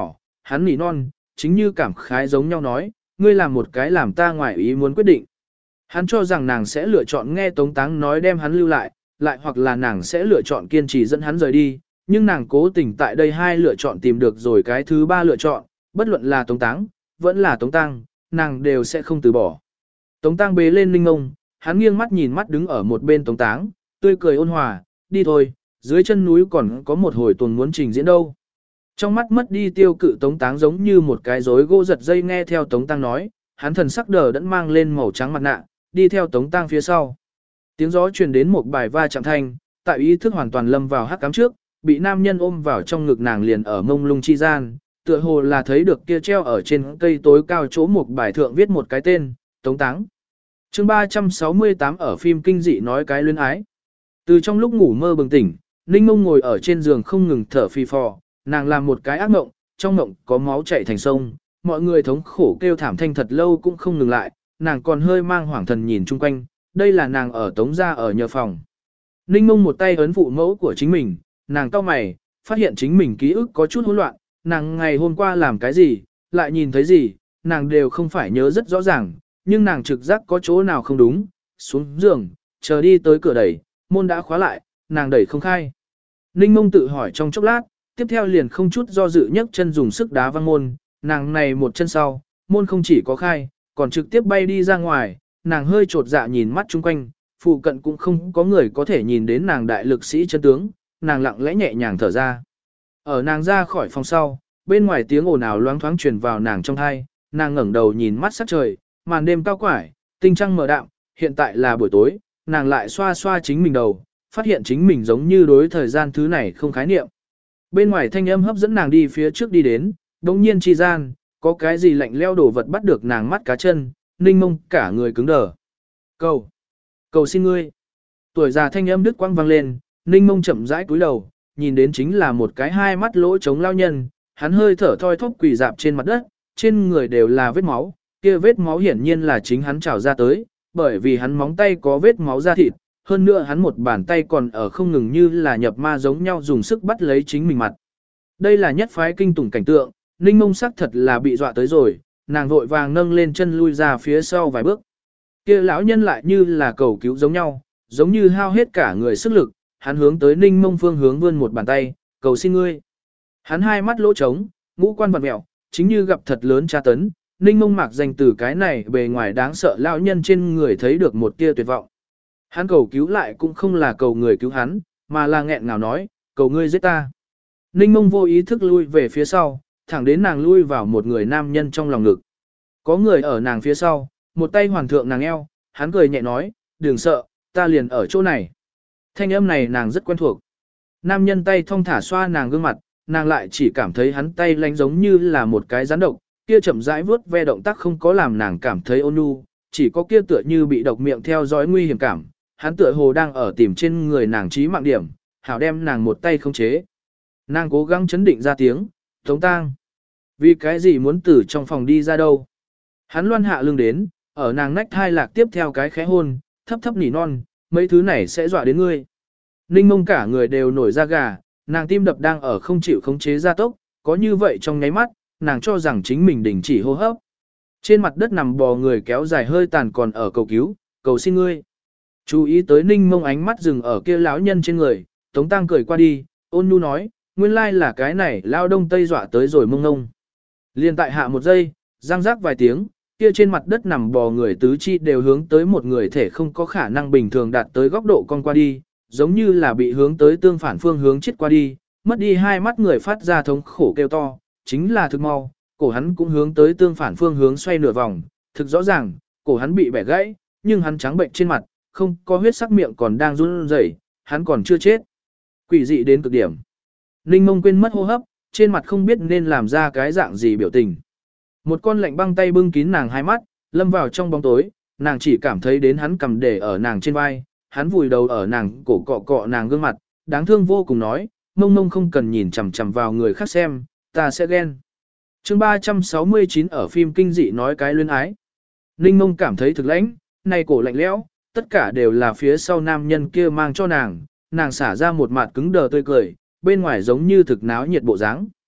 [SPEAKER 1] hắn nỉ non, chính như cảm khái giống nhau nói, ngươi làm một cái làm ta ngoài ý muốn quyết định. Hắn cho rằng nàng sẽ lựa chọn nghe Tống Táng nói đem hắn lưu lại, lại hoặc là nàng sẽ lựa chọn kiên trì dẫn hắn rời đi, nhưng nàng cố tình tại đây hai lựa chọn tìm được rồi cái thứ ba lựa chọn, bất luận là Tống Táng, vẫn là Tống Tăng, nàng đều sẽ không từ bỏ. Tống Tăng bế lên Ninh Ngông, hắn nghiêng mắt nhìn mắt đứng ở một bên Tống Táng, tươi cười ôn hòa, đi thôi, dưới chân núi còn có một hồi tuần muốn trình diễn đâu. Trong mắt mất đi tiêu cự Tống Táng giống như một cái rối gỗ giật dây nghe theo Tống Tăng nói, hắn thần sắc đờ đẫn mang lên màu trắng mặt nạ, đi theo Tống Tăng phía sau. Tiếng gió truyền đến một bài va chạm thanh, tại ý thức hoàn toàn lâm vào hắc cám trước, bị nam nhân ôm vào trong ngực nàng liền ở mông lung chi gian, tựa hồ là thấy được kia treo ở trên cây tối cao chỗ một bài thượng viết một cái tên, Tống Táng. Chương ba trăm sáu mươi tám ở phim kinh dị nói cái luyến ái. Từ trong lúc ngủ mơ bừng tỉnh, Ninh Mông ngồi ở trên giường không ngừng thở phì phò, nàng làm một cái ác mộng, trong mộng có máu chảy thành sông, mọi người thống khổ kêu thảm thanh thật lâu cũng không ngừng lại, nàng còn hơi mang hoảng thần nhìn chung quanh, đây là nàng ở Tống gia ở nhờ phòng. Ninh Mông một tay ấn phụ mẫu của chính mình, nàng cau mày, phát hiện chính mình ký ức có chút hỗn loạn, nàng ngày hôm qua làm cái gì, lại nhìn thấy gì, nàng đều không phải nhớ rất rõ ràng, nhưng nàng trực giác có chỗ nào không đúng, xuống giường, chờ đi tới cửa đẩy, môn đã khóa lại, nàng đẩy không khai. Ninh Mông tự hỏi trong chốc lát, tiếp theo liền không chút do dự nhấc chân dùng sức đá văng môn, nàng này một chân sau, môn không chỉ có khai, còn trực tiếp bay đi ra ngoài, nàng hơi trột dạ nhìn mắt chung quanh, phụ cận cũng không có người có thể nhìn đến nàng đại lực sĩ chân tướng, nàng lặng lẽ nhẹ nhàng thở ra. Ở nàng ra khỏi phòng sau, bên ngoài tiếng ồn ào loáng thoáng truyền vào nàng trong thai, nàng ngẩng đầu nhìn mắt sắc trời, màn đêm cao quải, tinh trăng mờ đạm, hiện tại là buổi tối, nàng lại xoa xoa chính mình đầu, phát hiện chính mình giống như đối thời gian thứ này không khái niệm. Bên ngoài thanh âm hấp dẫn nàng đi phía trước đi đến, đồng nhiên chi gian, có cái gì lạnh leo đổ vật bắt được nàng mắt cá chân, Ninh Mông cả người cứng đờ. Cầu! Cầu xin ngươi! Tuổi già thanh âm đứt quăng vang lên, Ninh Mông chậm rãi cúi đầu, nhìn đến chính là một cái hai mắt lỗ trống lao nhân, hắn hơi thở thoi thóp quỳ dạp trên mặt đất, trên người đều là vết máu, kia vết máu hiển nhiên là chính hắn trào ra tới, bởi vì hắn móng tay có vết máu da thịt, hơn nữa hắn một bàn tay còn ở không ngừng như là nhập ma giống nhau dùng sức bắt lấy chính mình mặt. Đây là nhất phái kinh tủng cảnh tượng, Ninh Mông sắc thật là bị dọa tới rồi, nàng vội vàng nâng lên chân lui ra phía sau vài bước. Kia lão nhân lại như là cầu cứu giống nhau, giống như hao hết cả người sức lực, hắn hướng tới Ninh Mông phương hướng vươn một bàn tay, cầu xin ngươi. Hắn hai mắt lỗ trống, ngũ quan vặn mẹo, chính như gặp thật lớn tra tấn, Ninh Mông mạc danh từ cái này bề ngoài đáng sợ lão nhân trên người thấy được một tia tuyệt vọng. Hắn cầu cứu lại cũng không là cầu người cứu hắn, mà là nghẹn ngào nói, cầu ngươi giết ta. Ninh Mông vô ý thức lui về phía sau, thẳng đến nàng lui vào một người nam nhân trong lòng ngực. Có người ở nàng phía sau, một tay hoàn thượng nàng eo, hắn cười nhẹ nói, đừng sợ, ta liền ở chỗ này. Thanh âm này nàng rất quen thuộc. Nam nhân tay thong thả xoa nàng gương mặt, nàng lại chỉ cảm thấy hắn tay lánh giống như là một cái rắn độc, kia chậm rãi vướt ve động tác không có làm nàng cảm thấy ôn nhu, chỉ có kia tựa như bị độc miệng theo dõi nguy hiểm cảm. Hắn tựa hồ đang ở tìm trên người nàng trí mạng điểm, hảo đem nàng một tay khống chế. Nàng cố gắng chấn định ra tiếng, Tống Tang. Vì cái gì muốn từ trong phòng đi ra đâu? Hắn loan hạ lưng đến, ở nàng nách hai lạc tiếp theo cái khẽ hôn, thấp thấp nỉ non, mấy thứ này sẽ dọa đến ngươi. Ninh Mông cả người đều nổi da gà, nàng tim đập đang ở không chịu khống chế gia tốc, có như vậy trong nháy mắt, nàng cho rằng chính mình đình chỉ hô hấp. Trên mặt đất nằm bò người kéo dài hơi tàn còn ở cầu cứu, cầu xin ngươi. Chú ý tới Ninh Mông ánh mắt dừng ở kia lão nhân trên người, Tống Tăng cười qua đi, ôn nhu nói, nguyên lai là cái này lao đông tây dọa tới rồi mông ngông. Liên tại hạ một giây, răng rác vài tiếng, kia trên mặt đất nằm bò người tứ chi đều hướng tới một người thể không có khả năng bình thường đạt tới góc độ con qua đi, giống như là bị hướng tới tương phản phương hướng chết qua đi, mất đi hai mắt người phát ra thống khổ kêu to, chính là thực mau, cổ hắn cũng hướng tới tương phản phương hướng xoay nửa vòng, thực rõ ràng, cổ hắn bị bẻ gãy, nhưng hắn trắng bệnh trên mặt, không có huyết sắc miệng còn đang run rẩy, hắn còn chưa chết. Quỷ dị đến cực điểm. Ninh Mông quên mất hô hấp, trên mặt không biết nên làm ra cái dạng gì biểu tình. Một con lạnh băng tay bưng kín nàng hai mắt, lâm vào trong bóng tối, nàng chỉ cảm thấy đến hắn cầm để ở nàng trên vai, hắn vùi đầu ở nàng cổ cọ cọ nàng gương mặt, đáng thương vô cùng nói, Mông Mông không cần nhìn chằm chằm vào người khác xem, ta sẽ ghen. Chương ba trăm sáu mươi chín ở phim kinh dị nói cái luyến ái. Ninh Mông cảm thấy thực lãnh, này cổ lạnh lẽo, tất cả đều là phía sau nam nhân kia mang cho nàng, nàng xả ra một mặt cứng đờ tươi cười, bên ngoài giống như thực náo nhiệt bộ dáng.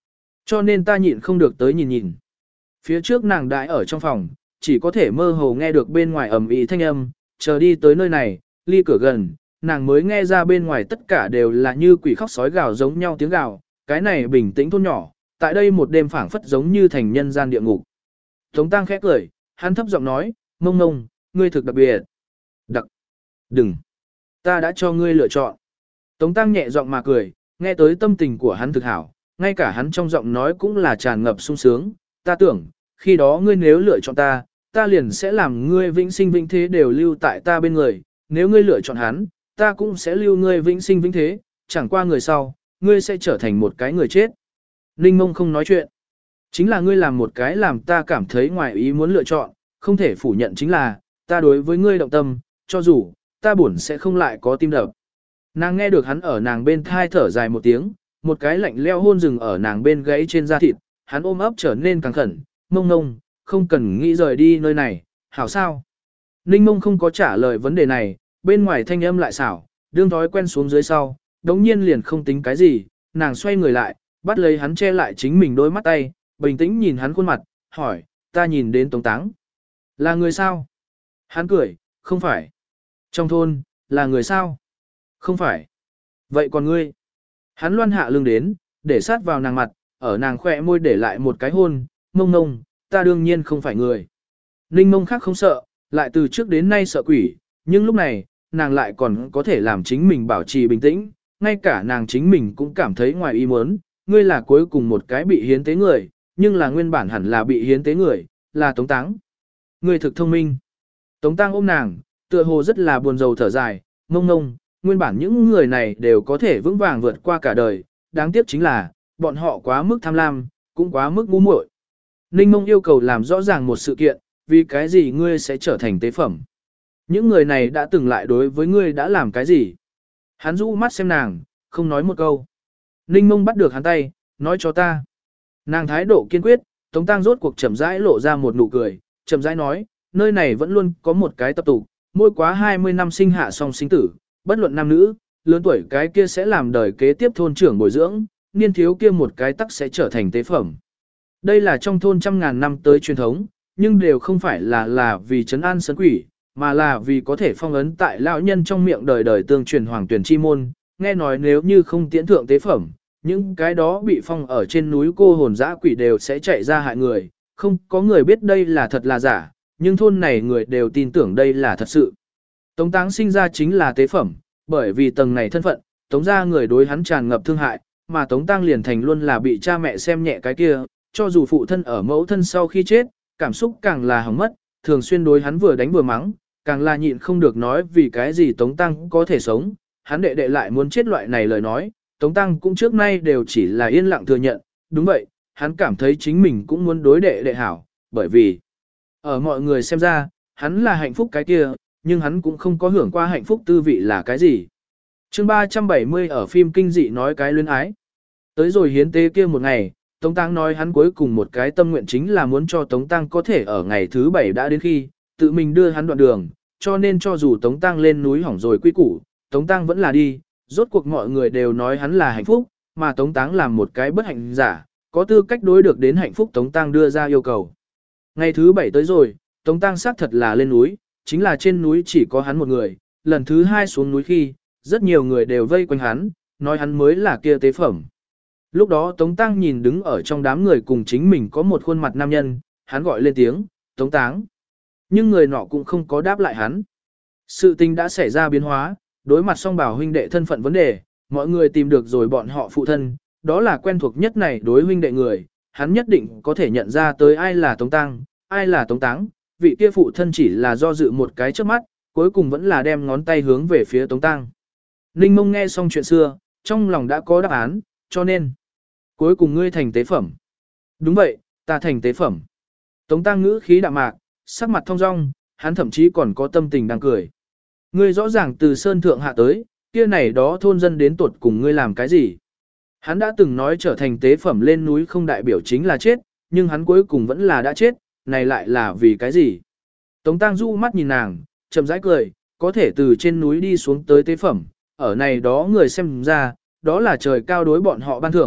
[SPEAKER 1] Cho nên ta nhịn không được tới nhìn nhìn. Phía trước nàng đãi ở trong phòng, chỉ có thể mơ hồ nghe được bên ngoài ầm ĩ thanh âm, chờ đi tới nơi này, ly cửa gần, nàng mới nghe ra bên ngoài tất cả đều là như quỷ khóc sói gào giống nhau tiếng gào, cái này bình tĩnh thôn nhỏ, tại đây một đêm phảng phất giống như thành nhân gian địa ngục. Tống Tăng khẽ cười, hắn thấp giọng nói, Mông Mông, ngươi thực đặc biệt. Đặc. Đừng. Ta đã cho ngươi lựa chọn. Tống Tăng nhẹ giọng mà cười, nghe tới tâm tình của hắn thực hảo, ngay cả hắn trong giọng nói cũng là tràn ngập sung sướng. Ta tưởng, khi đó ngươi nếu lựa chọn ta, ta liền sẽ làm ngươi vĩnh sinh vĩnh thế đều lưu tại ta bên người. Nếu ngươi lựa chọn hắn, ta cũng sẽ lưu ngươi vĩnh sinh vĩnh thế, chẳng qua người sau, ngươi sẽ trở thành một cái người chết. Ninh Mông không nói chuyện. Chính là ngươi làm một cái làm ta cảm thấy ngoài ý muốn lựa chọn, không thể phủ nhận chính là, ta đối với ngươi động tâm, cho dù, ta buồn sẽ không lại có tim đập. Nàng nghe được hắn ở nàng bên thai thở dài một tiếng, một cái lạnh leo hôn rừng ở nàng bên gãy trên da thịt, hắn ôm ấp trở nên càng khẩn, Mông Mông, không cần nghĩ rời đi nơi này, hảo sao? Ninh Mông không có trả lời vấn đề này, bên ngoài thanh âm lại xảo, đương thói quen xuống dưới sau, đống nhiên liền không tính cái gì, nàng xoay người lại, bắt lấy hắn che lại chính mình đôi mắt tay, bình tĩnh nhìn hắn khuôn mặt, hỏi, ta nhìn đến Tống Táng. Là người sao? Hắn cười, không phải. Trong thôn, là người sao? Không phải. Vậy còn ngươi? Hắn loan hạ lưng đến, để sát vào nàng mặt, ở nàng khỏe môi để lại một cái hôn, Mông Mông, ta đương nhiên không phải người. Ninh Mông khác không sợ, lại từ trước đến nay sợ quỷ, nhưng lúc này, nàng lại còn có thể làm chính mình bảo trì bình tĩnh, ngay cả nàng chính mình cũng cảm thấy ngoài ý muốn, ngươi là cuối cùng một cái bị hiến tế người, nhưng là nguyên bản hẳn là bị hiến tế người, là Tống Táng. Ngươi thực thông minh. Tống Tăng ôm nàng, tựa hồ rất là buồn rầu thở dài, Mông Mông, nguyên bản những người này đều có thể vững vàng vượt qua cả đời, đáng tiếc chính là, bọn họ quá mức tham lam, cũng quá mức ngu muội. Ninh Mông yêu cầu làm rõ ràng một sự kiện, vì cái gì ngươi sẽ trở thành tế phẩm. Những người này đã từng lại đối với ngươi đã làm cái gì? Hắn rũ mắt xem nàng, không nói một câu. Ninh Mông bắt được hắn tay, nói cho ta. Nàng thái độ kiên quyết, Tống Tăng rốt cuộc chậm rãi lộ ra một nụ cười, chậm rãi nói, nơi này vẫn luôn có một cái tập tục, mỗi quá hai mươi năm sinh hạ song sinh tử, bất luận nam nữ, lớn tuổi cái kia sẽ làm đời kế tiếp thôn trưởng bồi dưỡng, niên thiếu kia một cái tắc sẽ trở thành tế phẩm. Đây là trong thôn trăm ngàn năm tới truyền thống, nhưng đều không phải là là vì trấn an sấn quỷ, mà là vì có thể phong ấn tại lão nhân trong miệng đời đời tương truyền hoàng tuyển chi môn, nghe nói nếu như không tiễn thượng tế phẩm, những cái đó bị phong ở trên núi cô hồn dã quỷ đều sẽ chạy ra hại người, không có người biết đây là thật là giả, nhưng thôn này người đều tin tưởng đây là thật sự. Tống Táng sinh ra chính là tế phẩm, bởi vì tầng này thân phận, Tống gia người đối hắn tràn ngập thương hại, mà Tống Tăng liền thành luôn là bị cha mẹ xem nhẹ cái kia, cho dù phụ thân ở mẫu thân sau khi chết, cảm xúc càng là hỏng mất, thường xuyên đối hắn vừa đánh vừa mắng, càng là nhịn không được nói vì cái gì Tống Tăng có thể sống, hắn đệ đệ lại muốn chết loại này lời nói, Tống Tăng cũng trước nay đều chỉ là yên lặng thừa nhận, đúng vậy, hắn cảm thấy chính mình cũng muốn đối đệ đệ hảo, bởi vì ở mọi người xem ra, hắn là hạnh phúc cái kia, nhưng hắn cũng không có hưởng qua hạnh phúc tư vị là cái gì. Chương ba trăm bảy mươi ở phim kinh dị nói cái luyến ái. Tới rồi hiến tế kia một ngày, Tống Tăng nói hắn cuối cùng một cái tâm nguyện chính là muốn cho Tống Tăng có thể ở ngày thứ bảy đã đến khi, tự mình đưa hắn đoạn đường, cho nên cho dù Tống Tăng lên núi hỏng rồi quy củ, Tống Tăng vẫn là đi, rốt cuộc mọi người đều nói hắn là hạnh phúc, mà Tống Tăng làm một cái bất hạnh giả, có tư cách đối được đến hạnh phúc Tống Tăng đưa ra yêu cầu. Ngày thứ bảy tới rồi, Tống Tăng xác thật là lên núi, chính là trên núi chỉ có hắn một người, lần thứ hai xuống núi khi, rất nhiều người đều vây quanh hắn, nói hắn mới là kia tế phẩm. Lúc đó Tống Tăng nhìn đứng ở trong đám người cùng chính mình có một khuôn mặt nam nhân, hắn gọi lên tiếng, Tống Táng. Nhưng người nọ cũng không có đáp lại hắn. Sự tình đã xảy ra biến hóa, đối mặt song bảo huynh đệ thân phận vấn đề, mọi người tìm được rồi bọn họ phụ thân, đó là quen thuộc nhất này đối huynh đệ người, hắn nhất định có thể nhận ra tới ai là Tống Tăng, ai là Tống Táng, vị kia phụ thân chỉ là do dự một cái trước mắt, cuối cùng vẫn là đem ngón tay hướng về phía Tống Tăng. Ninh Mông nghe xong chuyện xưa, trong lòng đã có đáp án, cho nên, cuối cùng ngươi thành tế phẩm. Đúng vậy, ta thành tế phẩm. Tống Tăng ngữ khí đạm mạc, sắc mặt thông dong, hắn thậm chí còn có tâm tình đang cười. Ngươi rõ ràng từ sơn thượng hạ tới, kia này đó thôn dân đến tuột cùng ngươi làm cái gì? Hắn đã từng nói trở thành tế phẩm lên núi không đại biểu chính là chết, nhưng hắn cuối cùng vẫn là đã chết, này lại là vì cái gì? Tống Tăng du mắt nhìn nàng, chậm rãi cười, có thể từ trên núi đi xuống tới tế phẩm, ở này đó người xem ra, đó là trời cao đối bọn họ ban thưởng,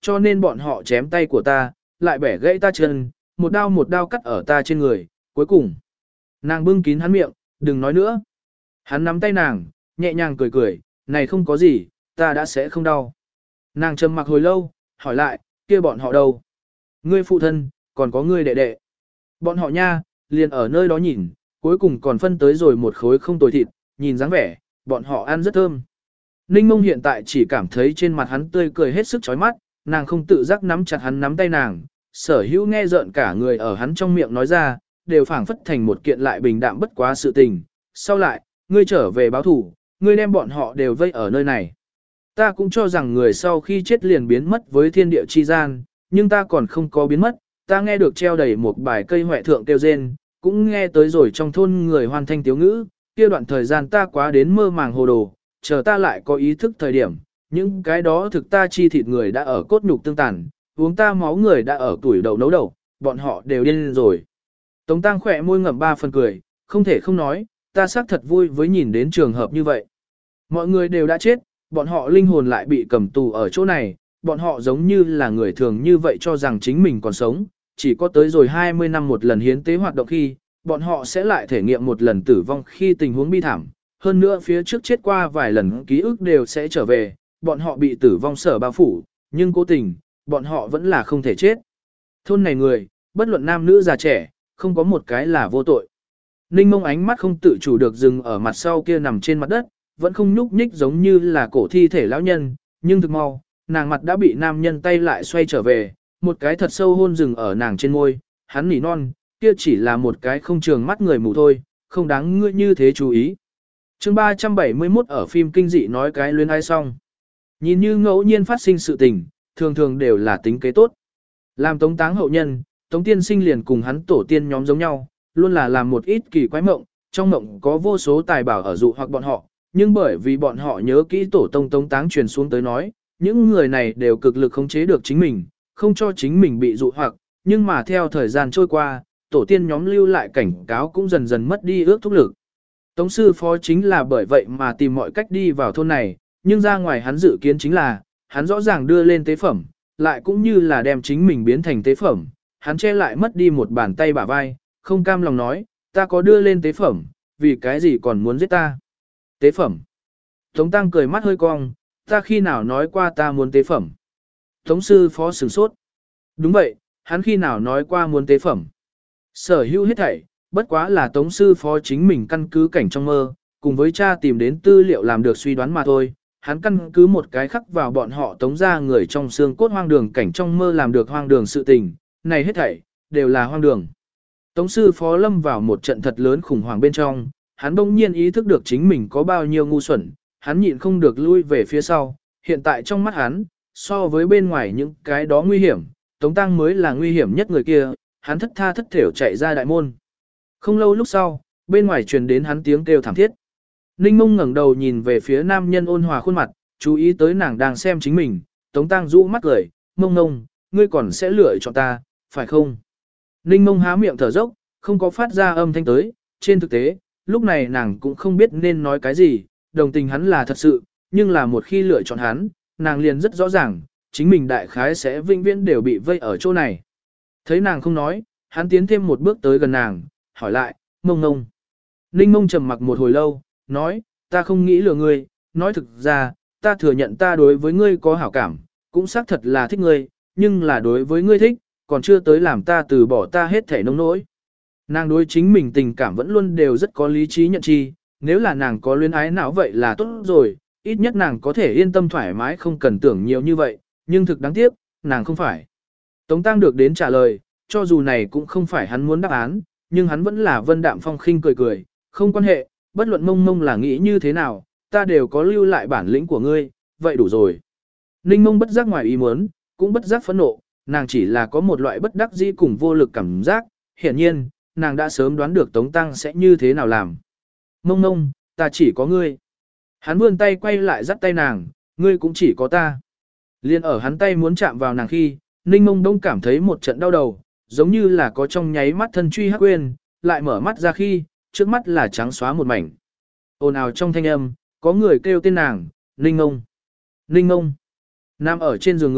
[SPEAKER 1] cho nên bọn họ chém tay của ta, lại bẻ gãy ta chân, một đao một đao cắt ở ta trên người, cuối cùng. Nàng bưng kín hắn miệng, đừng nói nữa. Hắn nắm tay nàng, nhẹ nhàng cười cười, này không có gì, ta đã sẽ không đau. Nàng trầm mặc hồi lâu, hỏi lại, kia bọn họ đâu? Ngươi phụ thân, còn có ngươi đệ đệ. Bọn họ nha, liền ở nơi đó nhìn, cuối cùng còn phân tới rồi một khối không tồi thịt, nhìn dáng vẻ, bọn họ ăn rất thơm. Ninh Mông hiện tại chỉ cảm thấy trên mặt hắn tươi cười hết sức chói mắt, nàng không tự giác nắm chặt hắn nắm tay nàng, sở hữu nghe rợn cả người ở hắn trong miệng nói ra, đều phảng phất thành một kiện lại bình đạm bất quá sự tình. Sau lại, ngươi trở về báo thủ, ngươi đem bọn họ đều vây ở nơi này. Ta cũng cho rằng người sau khi chết liền biến mất với thiên địa chi gian, nhưng ta còn không có biến mất, ta nghe được treo đầy một bài cây hoại thượng kêu rên, cũng nghe tới rồi trong thôn người hoàn thanh tiếu ngữ, kia đoạn thời gian ta quá đến mơ màng hồ đồ, chờ ta lại có ý thức thời điểm, những cái đó thực ta chi thịt người đã ở cốt nhục tương tàn, uống ta máu người đã ở tuổi đầu nấu đầu, bọn họ đều điên rồi. Tống Tăng khỏe môi ngậm ba phần cười, không thể không nói, ta xác thật vui với nhìn đến trường hợp như vậy. Mọi người đều đã chết, bọn họ linh hồn lại bị cầm tù ở chỗ này, bọn họ giống như là người thường như vậy cho rằng chính mình còn sống, chỉ có tới rồi hai mươi năm một lần hiến tế hoạt động khi, bọn họ sẽ lại thể nghiệm một lần tử vong khi tình huống bi thảm. Hơn nữa phía trước chết qua vài lần ký ức đều sẽ trở về, bọn họ bị tử vong sở bao phủ, nhưng cố tình, bọn họ vẫn là không thể chết. Thôn này người, bất luận nam nữ già trẻ, không có một cái là vô tội. Ninh Mông ánh mắt không tự chủ được dừng ở mặt sau kia nằm trên mặt đất, vẫn không nhúc nhích giống như là cổ thi thể lão nhân, nhưng thực mau, nàng mặt đã bị nam nhân tay lại xoay trở về, một cái thật sâu hôn dừng ở nàng trên môi, hắn nỉ non, kia chỉ là một cái không trường mắt người mù thôi, không đáng ngươi như thế chú ý. Chương ba trăm bảy mươi mốt ở phim kinh dị nói cái luyến ai xong. Nhìn như ngẫu nhiên phát sinh sự tình, thường thường đều là tính kế tốt. Làm tống táng hậu nhân, tống tiên sinh liền cùng hắn tổ tiên nhóm giống nhau, luôn là làm một ít kỳ quái mộng, trong mộng có vô số tài bảo ở dụ hoặc bọn họ, nhưng bởi vì bọn họ nhớ kỹ tổ tông tống táng truyền xuống tới nói, những người này đều cực lực khống chế được chính mình, không cho chính mình bị dụ hoặc, nhưng mà theo thời gian trôi qua, tổ tiên nhóm lưu lại cảnh cáo cũng dần dần mất đi ước thúc lực. Tống sư phó chính là bởi vậy mà tìm mọi cách đi vào thôn này, nhưng ra ngoài hắn dự kiến chính là, hắn rõ ràng đưa lên tế phẩm, lại cũng như là đem chính mình biến thành tế phẩm, hắn che lại mất đi một bàn tay bả vai, không cam lòng nói, ta có đưa lên tế phẩm, vì cái gì còn muốn giết ta. Tế phẩm. Tống Tăng cười mắt hơi cong, ta khi nào nói qua ta muốn tế phẩm. Tống sư phó sửng sốt. Đúng vậy, hắn khi nào nói qua muốn tế phẩm. Sở hữu hết thảy, bất quá là tống sư phó chính mình căn cứ cảnh trong mơ, cùng với cha tìm đến tư liệu làm được suy đoán mà thôi. Hắn căn cứ một cái khắc vào bọn họ tống ra người trong xương cốt hoang đường cảnh trong mơ làm được hoang đường sự tình, này hết thảy, đều là hoang đường. Tống sư phó lâm vào một trận thật lớn khủng hoảng bên trong, hắn bỗng nhiên ý thức được chính mình có bao nhiêu ngu xuẩn, hắn nhịn không được lui về phía sau, hiện tại trong mắt hắn, so với bên ngoài những cái đó nguy hiểm, Tống Tăng mới là nguy hiểm nhất người kia, hắn thất tha thất thểu chạy ra đại môn. Không lâu lúc sau, bên ngoài truyền đến hắn tiếng kêu thảm thiết. Ninh Mông ngẩng đầu nhìn về phía nam nhân ôn hòa khuôn mặt, chú ý tới nàng đang xem chính mình, Tống Tăng rũ mắt cười, Mông Mông, ngươi còn sẽ lựa chọn ta, phải không? Ninh Mông há miệng thở dốc, không có phát ra âm thanh tới, trên thực tế, lúc này nàng cũng không biết nên nói cái gì, đồng tình hắn là thật sự, nhưng là một khi lựa chọn hắn, nàng liền rất rõ ràng, chính mình đại khái sẽ vĩnh viễn đều bị vây ở chỗ này. Thấy nàng không nói, hắn tiến thêm một bước tới gần nàng, hỏi lại, Mông Mông. Ninh Mông trầm mặc một hồi lâu, nói, ta không nghĩ lừa ngươi, nói thực ra, ta thừa nhận ta đối với ngươi có hảo cảm, cũng xác thật là thích ngươi, nhưng là đối với ngươi thích, còn chưa tới làm ta từ bỏ ta hết thể nông nỗi. Nàng đối chính mình tình cảm vẫn luôn đều rất có lý trí nhận chi, nếu là nàng có luyến ái não vậy là tốt rồi, ít nhất nàng có thể yên tâm thoải mái không cần tưởng nhiều như vậy, nhưng thực đáng tiếc, nàng không phải. Tống Tăng được đến trả lời, cho dù này cũng không phải hắn muốn đáp án, nhưng hắn vẫn là vân đạm phong khinh cười cười, không quan hệ, bất luận Mông Mông là nghĩ như thế nào, ta đều có lưu lại bản lĩnh của ngươi, vậy đủ rồi. Ninh Mông bất giác ngoài ý muốn, cũng bất giác phẫn nộ, nàng chỉ là có một loại bất đắc dĩ cùng vô lực cảm giác, hiển nhiên, nàng đã sớm đoán được Tống Tăng sẽ như thế nào làm. Mông Mông, ta chỉ có ngươi. Hắn vươn tay quay lại dắt tay nàng, ngươi cũng chỉ có ta. Liên ở hắn tay muốn chạm vào nàng khi, Ninh Mông đông cảm thấy một trận đau đầu, giống như là có trong nháy mắt thân truy hắc quên, lại mở mắt ra khi, trước mắt là trắng xóa một mảnh. Ồn ào trong thanh âm, có người kêu tên nàng, Ninh Mông. Ninh Mông. Nam ở trên giường người,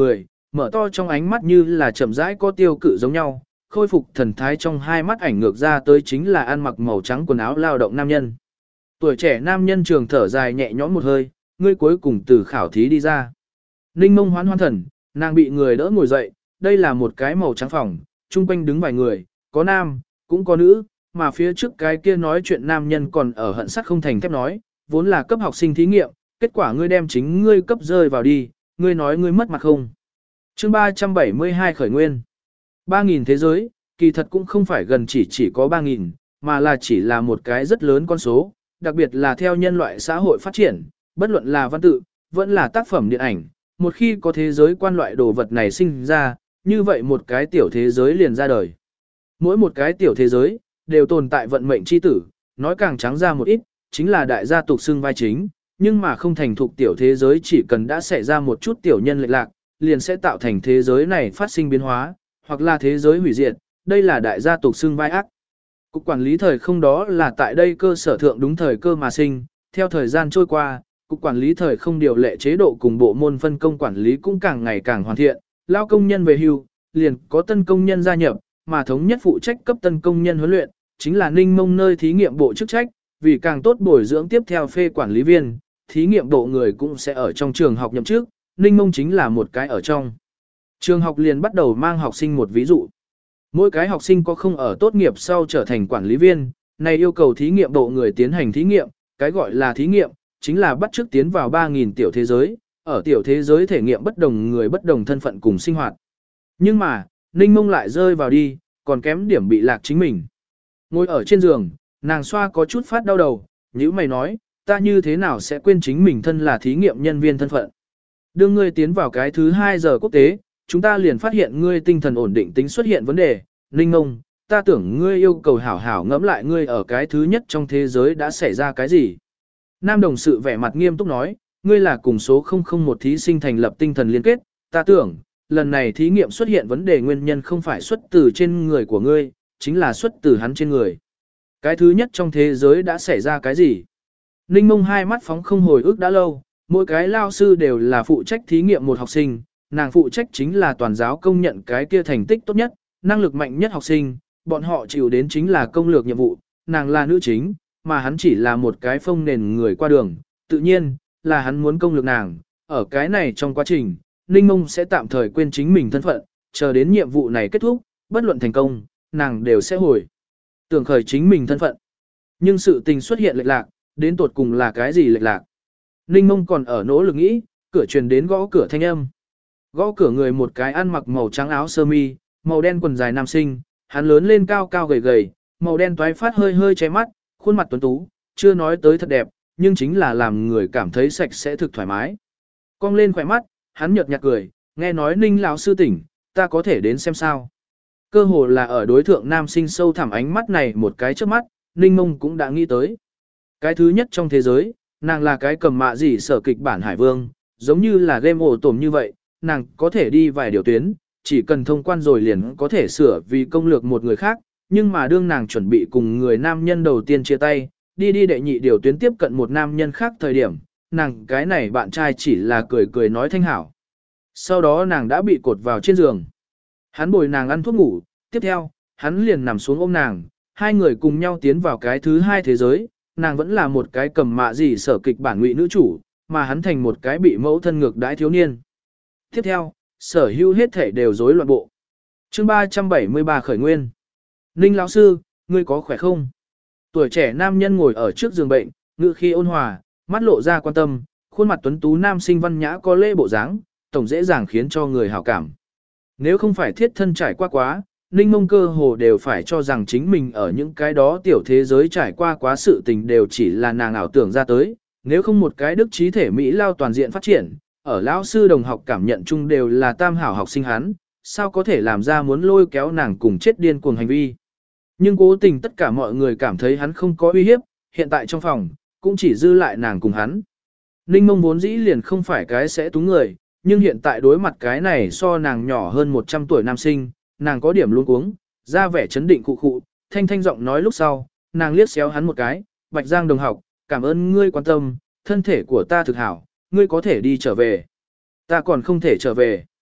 [SPEAKER 1] mở to trong ánh mắt như là chậm rãi có tiêu cự giống nhau, khôi phục thần thái trong hai mắt ảnh ngược ra tới chính là ăn mặc màu trắng quần áo lao động nam nhân. Tuổi trẻ nam nhân trường thở dài nhẹ nhõm một hơi, ngươi cuối cùng từ khảo thí đi ra. Ninh Mông hoán hoan thần, nàng bị người đỡ ngồi dậy, đây là một cái màu trắng phòng, chung quanh đứng vài người, có nam, cũng có nữ, mà phía trước cái kia nói chuyện nam nhân còn ở hận sắt không thành thép nói, vốn là cấp học sinh thí nghiệm, kết quả ngươi đem chính ngươi cấp rơi vào đi, ngươi nói ngươi mất mặt không. Chương ba trăm bảy mươi hai khởi nguyên. ba nghìn thế giới, kỳ thật cũng không phải gần chỉ chỉ có ba nghìn, mà là chỉ là một cái rất lớn con số, đặc biệt là theo nhân loại xã hội phát triển, bất luận là văn tự, vẫn là tác phẩm điện ảnh, một khi có thế giới quan loại đồ vật này sinh ra, như vậy một cái tiểu thế giới liền ra đời. Mỗi một cái tiểu thế giới, đều tồn tại vận mệnh chi tử, nói càng trắng ra một ít, chính là đại gia tục xưng vai chính, nhưng mà không thành thục tiểu thế giới chỉ cần đã xảy ra một chút tiểu nhân lệch lạc, liền sẽ tạo thành thế giới này phát sinh biến hóa, hoặc là thế giới hủy diệt, đây là đại gia tục xưng vai ác. Cục quản lý thời không đó là tại đây cơ sở thượng đúng thời cơ mà sinh, theo thời gian trôi qua, cục quản lý thời không điều lệ chế độ cùng bộ môn phân công quản lý cũng càng ngày càng hoàn thiện, lao công nhân về hưu, liền có tân công nhân gia nhập, mà thống nhất phụ trách cấp tân công nhân huấn luyện, chính là Ninh Mông nơi thí nghiệm bộ chức trách, vì càng tốt bồi dưỡng tiếp theo phê quản lý viên, thí nghiệm bộ người cũng sẽ ở trong trường học nhậm chức, Ninh Mông chính là một cái ở trong. Trường học liền bắt đầu mang học sinh một ví dụ. Mỗi cái học sinh có không ở tốt nghiệp sau trở thành quản lý viên, này yêu cầu thí nghiệm bộ người tiến hành thí nghiệm, cái gọi là thí nghiệm, chính là bắt chước tiến vào ba nghìn tiểu thế giới, ở tiểu thế giới thể nghiệm bất đồng người bất đồng thân phận cùng sinh hoạt. Nhưng mà, Ninh Mông lại rơi vào đi, còn kém điểm bị lạc chính mình. Ngồi ở trên giường, nàng xoa có chút phát đau đầu, như mày nói, ta như thế nào sẽ quên chính mình thân là thí nghiệm nhân viên thân phận. Đưa ngươi tiến vào cái thứ hai giờ quốc tế, chúng ta liền phát hiện ngươi tinh thần ổn định tính xuất hiện vấn đề, Ninh Mông, ta tưởng ngươi yêu cầu hảo hảo ngẫm lại ngươi ở cái thứ nhất trong thế giới đã xảy ra cái gì. Nam đồng sự vẻ mặt nghiêm túc nói, ngươi là cùng số không không một thí sinh thành lập tinh thần liên kết, ta tưởng, lần này thí nghiệm xuất hiện vấn đề nguyên nhân không phải xuất từ trên người của ngươi, chính là xuất từ hắn trên người. Cái thứ nhất trong thế giới đã xảy ra cái gì? Ninh Mông hai mắt phóng không hồi ức đã lâu, mỗi cái lao sư đều là phụ trách thí nghiệm một học sinh, nàng phụ trách chính là toàn giáo công nhận cái kia thành tích tốt nhất, năng lực mạnh nhất học sinh, bọn họ chịu đến chính là công lược nhiệm vụ, nàng là nữ chính, mà hắn chỉ là một cái phông nền người qua đường, tự nhiên, là hắn muốn công lược nàng, ở cái này trong quá trình, Ninh Mông sẽ tạm thời quên chính mình thân phận, chờ đến nhiệm vụ này kết thúc, bất luận thành công, nàng đều sẽ hồi tưởng khởi chính mình thân phận. Nhưng sự tình xuất hiện lệch lạc, đến tột cùng là cái gì lệch lạc? Ninh Mông còn ở nỗ lực nghĩ, cửa truyền đến gõ cửa thanh âm. Gõ cửa người một cái ăn mặc màu trắng áo sơ mi, màu đen quần dài nam sinh, hắn lớn lên cao cao gầy gầy, màu đen toái phát hơi hơi che mắt, khuôn mặt tuấn tú, chưa nói tới thật đẹp, nhưng chính là làm người cảm thấy sạch sẽ thực thoải mái. Cong lên khỏe mắt, hắn nhợt nhạt cười, nghe nói Ninh lão sư tỉnh, ta có thể đến xem sao. Cơ hồ là ở đối thượng nam sinh sâu thẳm ánh mắt này một cái trước mắt, Ninh Mông cũng đã nghĩ tới. Cái thứ nhất trong thế giới, nàng là cái cầm mạ gì sở kịch bản Hải Vương, giống như là game ổ tổm như vậy, nàng có thể đi vài điều tuyến, chỉ cần thông quan rồi liền có thể sửa vì công lược một người khác, nhưng mà đương nàng chuẩn bị cùng người nam nhân đầu tiên chia tay, đi đi đệ nhị điều tuyến tiếp cận một nam nhân khác thời điểm, nàng cái này bạn trai chỉ là cười cười nói thanh hảo. Sau đó nàng đã bị cột vào trên giường. Hắn bồi nàng ăn thuốc ngủ, tiếp theo, hắn liền nằm xuống ôm nàng, hai người cùng nhau tiến vào cái thứ hai thế giới, nàng vẫn là một cái cầm mạ gì sở kịch bản ngụy nữ chủ, mà hắn thành một cái bị mẫu thân ngược đãi thiếu niên. Tiếp theo, sở hữu hết thể đều rối loạn bộ. Chương ba trăm bảy mươi ba khởi nguyên. Ninh lão sư, ngươi có khỏe không? Tuổi trẻ nam nhân ngồi ở trước giường bệnh, ngữ khi ôn hòa, mắt lộ ra quan tâm, khuôn mặt tuấn tú nam sinh văn nhã có lễ bộ dáng, tổng dễ dàng khiến cho người hảo cảm. Nếu không phải thiết thân trải qua quá, Ninh Mông cơ hồ đều phải cho rằng chính mình ở những cái đó tiểu thế giới trải qua quá sự tình đều chỉ là nàng ảo tưởng ra tới, nếu không một cái đức trí thể Mỹ lao toàn diện phát triển, ở lão sư đồng học cảm nhận chung đều là tam hảo học sinh hắn, sao có thể làm ra muốn lôi kéo nàng cùng chết điên cuồng hành vi. Nhưng cố tình tất cả mọi người cảm thấy hắn không có uy hiếp, hiện tại trong phòng, cũng chỉ dư lại nàng cùng hắn. Ninh Mông vốn dĩ liền không phải cái sẽ túng người, nhưng hiện tại đối mặt cái này so nàng nhỏ hơn một trăm tuổi nam sinh, nàng có điểm luống cuống, ra vẻ chấn định khụ khụ, thanh thanh giọng nói lúc sau, nàng liếc xéo hắn một cái, Bạch Giang đồng học, cảm ơn ngươi quan tâm, thân thể của ta thực hảo, ngươi có thể đi trở về. Ta còn không thể trở về.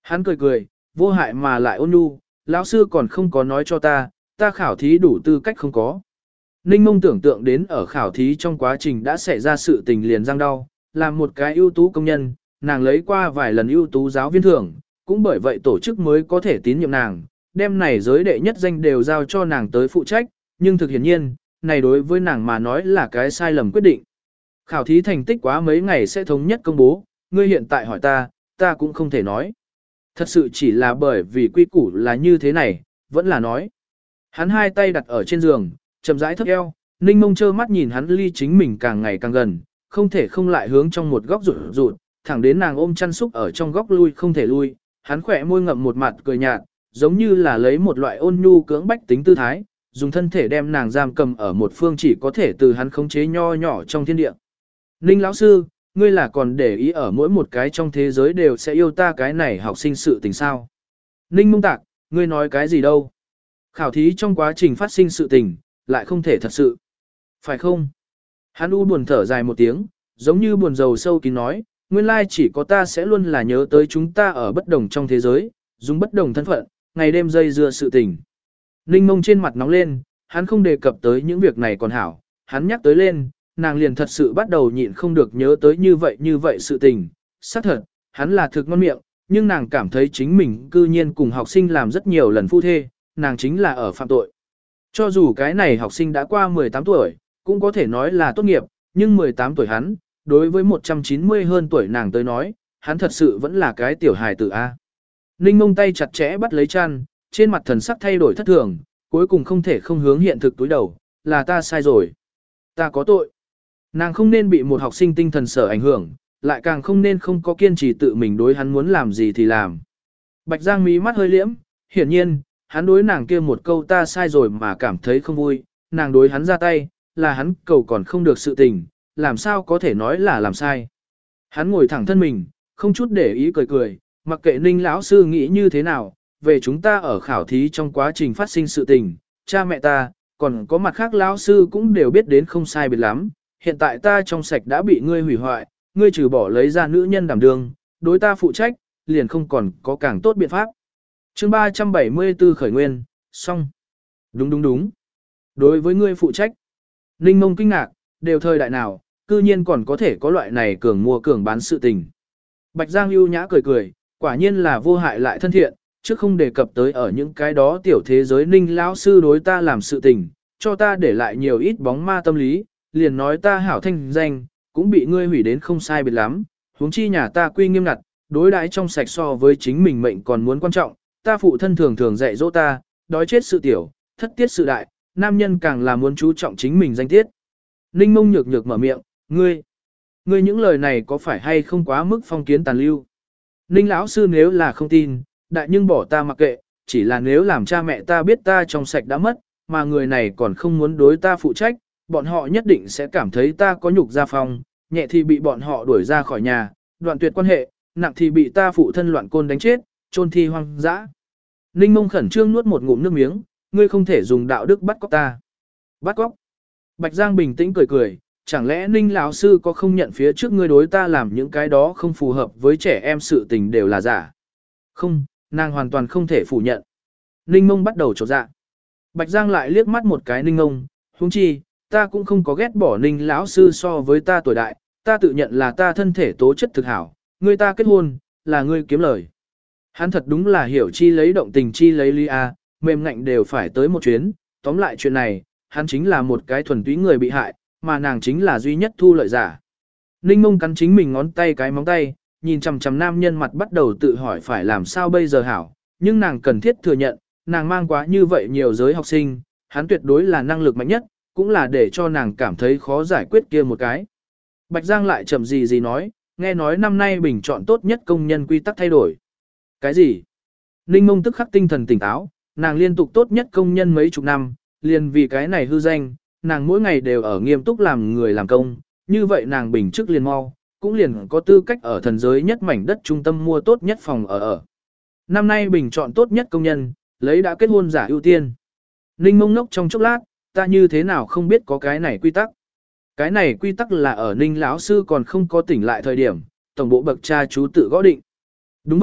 [SPEAKER 1] Hắn cười cười, vô hại mà lại ôn nhu, lão sư còn không có nói cho ta, ta khảo thí đủ tư cách không có. Ninh Mông tưởng tượng đến ở khảo thí trong quá trình đã xảy ra sự tình liền răng đau, làm một cái ưu tú công nhân, nàng lấy qua vài lần ưu tú giáo viên thưởng, cũng bởi vậy tổ chức mới có thể tín nhiệm nàng, đem này giới đệ nhất danh đều giao cho nàng tới phụ trách, nhưng thực hiển nhiên, này đối với nàng mà nói là cái sai lầm quyết định. Khảo thí thành tích quá mấy ngày sẽ thống nhất công bố, ngươi hiện tại hỏi ta, ta cũng không thể nói. Thật sự chỉ là bởi vì quy củ là như thế này, vẫn là nói. Hắn hai tay đặt ở trên giường, chậm rãi thấp eo, Ninh Mông trơ mắt nhìn hắn ly chính mình càng ngày càng gần, không thể không lại hướng trong một góc rụt rụt, thẳng đến nàng ôm chăn xúc ở trong góc lui không thể lui, hắn khỏe môi ngậm một mặt cười nhạt, giống như là lấy một loại ôn nhu cưỡng bách tính tư thái, dùng thân thể đem nàng giam cầm ở một phương chỉ có thể từ hắn khống chế nho nhỏ trong thiên địa. Ninh lão sư, ngươi là còn để ý ở mỗi một cái trong thế giới đều sẽ yêu ta cái này học sinh sự tình sao? Ninh Mông Tạc, ngươi nói cái gì đâu? Khảo thí trong quá trình phát sinh sự tình, lại không thể thật sự. Phải không? Hắn u buồn thở dài một tiếng, giống như buồn rầu sâu kín nói, nguyên lai chỉ có ta sẽ luôn là nhớ tới chúng ta ở bất đồng trong thế giới, dùng bất đồng thân phận, ngày đêm dây dưa sự tình. Ninh Mông trên mặt nóng lên, hắn không đề cập tới những việc này còn hảo, hắn nhắc tới lên, nàng liền thật sự bắt đầu nhịn không được nhớ tới như vậy như vậy sự tình. Xác thật, hắn là thực ngon miệng, nhưng nàng cảm thấy chính mình cư nhiên cùng học sinh làm rất nhiều lần phu thê, nàng chính là ở phạm tội. Cho dù cái này học sinh đã qua mười tám tuổi, cũng có thể nói là tốt nghiệp, nhưng mười tám tuổi hắn, đối với một trăm chín mươi hơn tuổi nàng tới nói, hắn thật sự vẫn là cái tiểu hài tử A. Ninh Mông tay chặt chẽ bắt lấy chăn, trên mặt thần sắc thay đổi thất thường, cuối cùng không thể không hướng hiện thực túi đầu, là ta sai rồi. Ta có tội. Nàng không nên bị một học sinh tinh thần sở ảnh hưởng, lại càng không nên không có kiên trì tự mình đối hắn muốn làm gì thì làm. Bạch Giang mí mắt hơi liễm, hiển nhiên, hắn đối nàng kia một câu ta sai rồi mà cảm thấy không vui, nàng đối hắn ra tay, là hắn cầu còn không được sự tình, làm sao có thể nói là làm sai. Hắn ngồi thẳng thân mình, không chút để ý cười cười, mặc kệ Ninh lão sư nghĩ như thế nào, về chúng ta ở khảo thí trong quá trình phát sinh sự tình, cha mẹ ta, còn có mặt khác lão sư cũng đều biết đến không sai biệt lắm, hiện tại ta trong sạch đã bị ngươi hủy hoại, ngươi trừ bỏ lấy ra nữ nhân đảm đương, đối ta phụ trách, liền không còn có càng tốt biện pháp. Chương ba trăm bảy mươi tư khởi nguyên, xong. Đúng đúng đúng. Đối với ngươi phụ trách. Ninh Mông kinh ngạc, đều thời đại nào, cư nhiên còn có thể có loại này cường mua cường bán sự tình. Bạch Giang ưu nhã cười cười, quả nhiên là vô hại lại thân thiện, chứ không đề cập tới ở những cái đó tiểu thế giới Ninh lão sư đối ta làm sự tình, cho ta để lại nhiều ít bóng ma tâm lý, liền nói ta hảo thanh danh, cũng bị ngươi hủy đến không sai biệt lắm, huống chi nhà ta quy nghiêm ngặt, đối đãi trong sạch so với chính mình mệnh còn muốn quan trọng, ta phụ thân thường thường dạy dỗ ta, đói chết sự tiểu, thất tiết sự đại, nam nhân càng là muốn chú trọng chính mình danh tiết. Ninh Mông nhược nhược mở miệng, ngươi, ngươi những lời này có phải hay không quá mức phong kiến tàn lưu? Ninh lão sư nếu là không tin, đại nhưng bỏ ta mặc kệ, chỉ là nếu làm cha mẹ ta biết ta trong sạch đã mất, mà người này còn không muốn đối ta phụ trách, bọn họ nhất định sẽ cảm thấy ta có nhục gia phong, nhẹ thì bị bọn họ đuổi ra khỏi nhà, đoạn tuyệt quan hệ, nặng thì bị ta phụ thân loạn côn đánh chết, chôn thi hoang dã. Ninh Mông khẩn trương nuốt một ngụm nước miếng, ngươi không thể dùng đạo đức bắt cóc ta. Bắt cóc? Bạch Giang bình tĩnh cười cười, chẳng lẽ Ninh lão sư có không nhận phía trước ngươi đối ta làm những cái đó không phù hợp với trẻ em sự tình đều là giả? Không, nàng hoàn toàn không thể phủ nhận. Ninh Mông bắt đầu trột dạ. Bạch Giang lại liếc mắt một cái Ninh Mông, huống chi, ta cũng không có ghét bỏ Ninh lão sư so với ta tuổi đại, ta tự nhận là ta thân thể tố chất thực hảo, ngươi ta kết hôn, là ngươi kiếm lời. Hắn thật đúng là hiểu chi lấy động tình chi lấy ly a, mềm ngạnh đều phải tới một chuyến, tóm lại chuyện này, hắn chính là một cái thuần túy người bị hại, mà nàng chính là duy nhất thu lợi giả. Ninh Mông cắn chính mình ngón tay cái móng tay, nhìn chằm chằm nam nhân mặt bắt đầu tự hỏi phải làm sao bây giờ hảo, nhưng nàng cần thiết thừa nhận, nàng mang quá như vậy nhiều giới học sinh, hắn tuyệt đối là năng lực mạnh nhất, cũng là để cho nàng cảm thấy khó giải quyết kia một cái. Bạch Giang lại chậm gì gì nói, nghe nói năm nay bình chọn tốt nhất công nhân quy tắc thay đổi. Cái gì? Ninh Mông tức khắc tinh thần tỉnh táo, nàng liên tục tốt nhất công nhân mấy chục năm, liền vì cái này hư danh, nàng mỗi ngày đều ở nghiêm túc làm người làm công, như vậy nàng bình chức liền mau, cũng liền có tư cách ở thần giới nhất mảnh đất trung tâm mua tốt nhất phòng ở ở. Năm nay bình chọn tốt nhất công nhân, lấy đã kết hôn giả ưu tiên. Ninh Mông ngốc trong chốc lát, ta như thế nào không biết có cái này quy tắc. Cái này quy tắc là ở Ninh lão sư còn không có tỉnh lại thời điểm, tổng bộ bậc cha chú tự gõ định. Đúng vậy,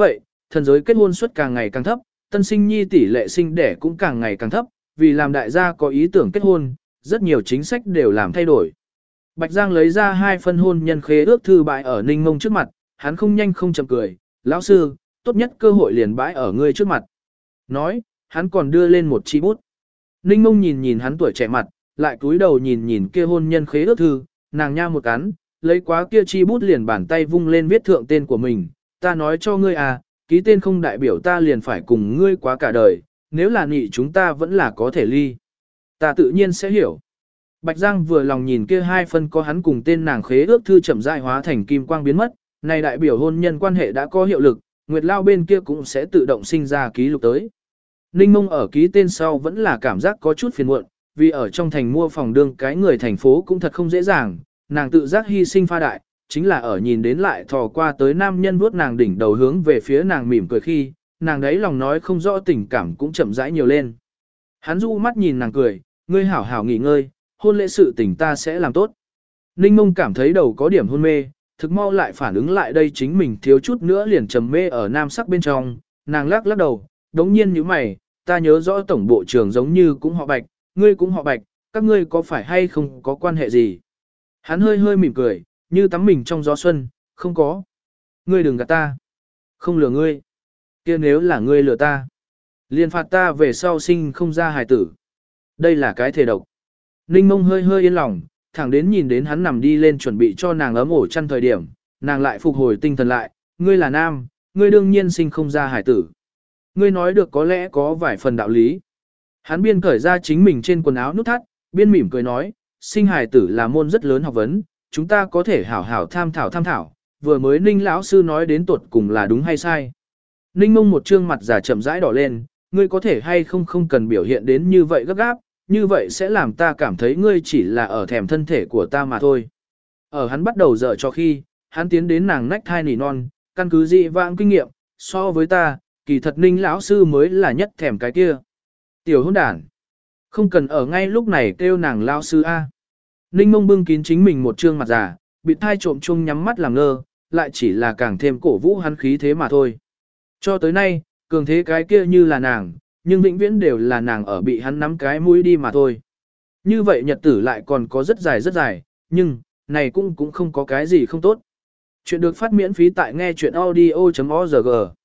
[SPEAKER 1] thần giới kết hôn suất càng ngày càng thấp, tân sinh nhi tỷ lệ sinh đẻ cũng càng ngày càng thấp, vì làm đại gia có ý tưởng kết hôn, rất nhiều chính sách đều làm thay đổi. Bạch Giang lấy ra hai phân hôn nhân khế ước thư bãi ở Ninh Mông trước mặt, hắn không nhanh không chậm cười, lão sư, tốt nhất cơ hội liền bãi ở ngươi trước mặt. Nói, hắn còn đưa lên một chi bút. Ninh Mông nhìn nhìn hắn tuổi trẻ mặt, lại cúi đầu nhìn nhìn kia hôn nhân khế ước thư, nàng nha một cắn, lấy quá kia chi bút liền bàn tay vung lên viết thượng tên của mình, ta nói cho ngươi à, ký tên không đại biểu ta liền phải cùng ngươi quá cả đời, nếu là nị chúng ta vẫn là có thể ly. Ta tự nhiên sẽ hiểu. Bạch Giang vừa lòng nhìn kia hai phân có hắn cùng tên nàng khế ước thư chậm rãi hóa thành kim quang biến mất, này đại biểu hôn nhân quan hệ đã có hiệu lực, Nguyệt Lao bên kia cũng sẽ tự động sinh ra ký lục tới. Ninh Mông ở ký tên sau vẫn là cảm giác có chút phiền muộn, vì ở trong thành mua phòng đương cái người thành phố cũng thật không dễ dàng, nàng tự giác hy sinh pha đại, chính là ở nhìn đến lại thò qua tới nam nhân vuốt nàng đỉnh đầu hướng về phía nàng mỉm cười khi, nàng đấy lòng nói không rõ tình cảm cũng chậm rãi nhiều lên. Hắn du mắt nhìn nàng cười, ngươi hảo hảo nghỉ ngơi, hôn lễ sự tình ta sẽ làm tốt. Ninh Mông cảm thấy đầu có điểm hôn mê, thực mau lại phản ứng lại đây chính mình thiếu chút nữa liền trầm mê ở nam sắc bên trong, nàng lắc lắc đầu, đống nhiên như mày, ta nhớ rõ tổng bộ trưởng giống như cũng họ Bạch, ngươi cũng họ Bạch, các ngươi có phải hay không có quan hệ gì? Hắn hơi hơi mỉm cười, như tắm mình trong gió xuân, không có. Ngươi đừng gạt ta. Không lừa ngươi. Kia nếu là ngươi lừa ta, liền phạt ta về sau sinh không ra hài tử. Đây là cái thể độc. Ninh Mông hơi hơi yên lòng, thẳng đến nhìn đến hắn nằm đi lên chuẩn bị cho nàng ấm ổ chăn thời điểm, nàng lại phục hồi tinh thần lại, ngươi là nam, ngươi đương nhiên sinh không ra hài tử. Ngươi nói được có lẽ có vài phần đạo lý. Hắn biên cởi ra chính mình trên quần áo nút thắt, biên mỉm cười nói, sinh hài tử là môn rất lớn học vấn, chúng ta có thể hảo hảo tham thảo tham thảo, vừa mới Ninh lão sư nói đến tuột cùng là đúng hay sai. Ninh Mông một trương mặt giả chậm rãi đỏ lên, ngươi có thể hay không không cần biểu hiện đến như vậy gấp gáp, như vậy sẽ làm ta cảm thấy ngươi chỉ là ở thèm thân thể của ta mà thôi. Ở hắn bắt đầu dở cho khi, hắn tiến đến nàng nách thai nỉ non, căn cứ dị vãng kinh nghiệm, so với ta, kỳ thật Ninh lão sư mới là nhất thèm cái kia. Tiểu hôn đản, không cần ở ngay lúc này kêu nàng lão sư A. Ninh Mông bưng kín chính mình một trương mặt giả, bị thai trộm chung nhắm mắt làm ngơ, lại chỉ là càng thêm cổ vũ hắn khí thế mà thôi. Cho tới nay, cường thế cái kia như là nàng, nhưng vĩnh viễn đều là nàng ở bị hắn nắm cái mũi đi mà thôi. Như vậy nhật tử lại còn có rất dài rất dài, nhưng, này cũng cũng không có cái gì không tốt. Chuyện được phát miễn phí tại nghe chuyện audio chấm org.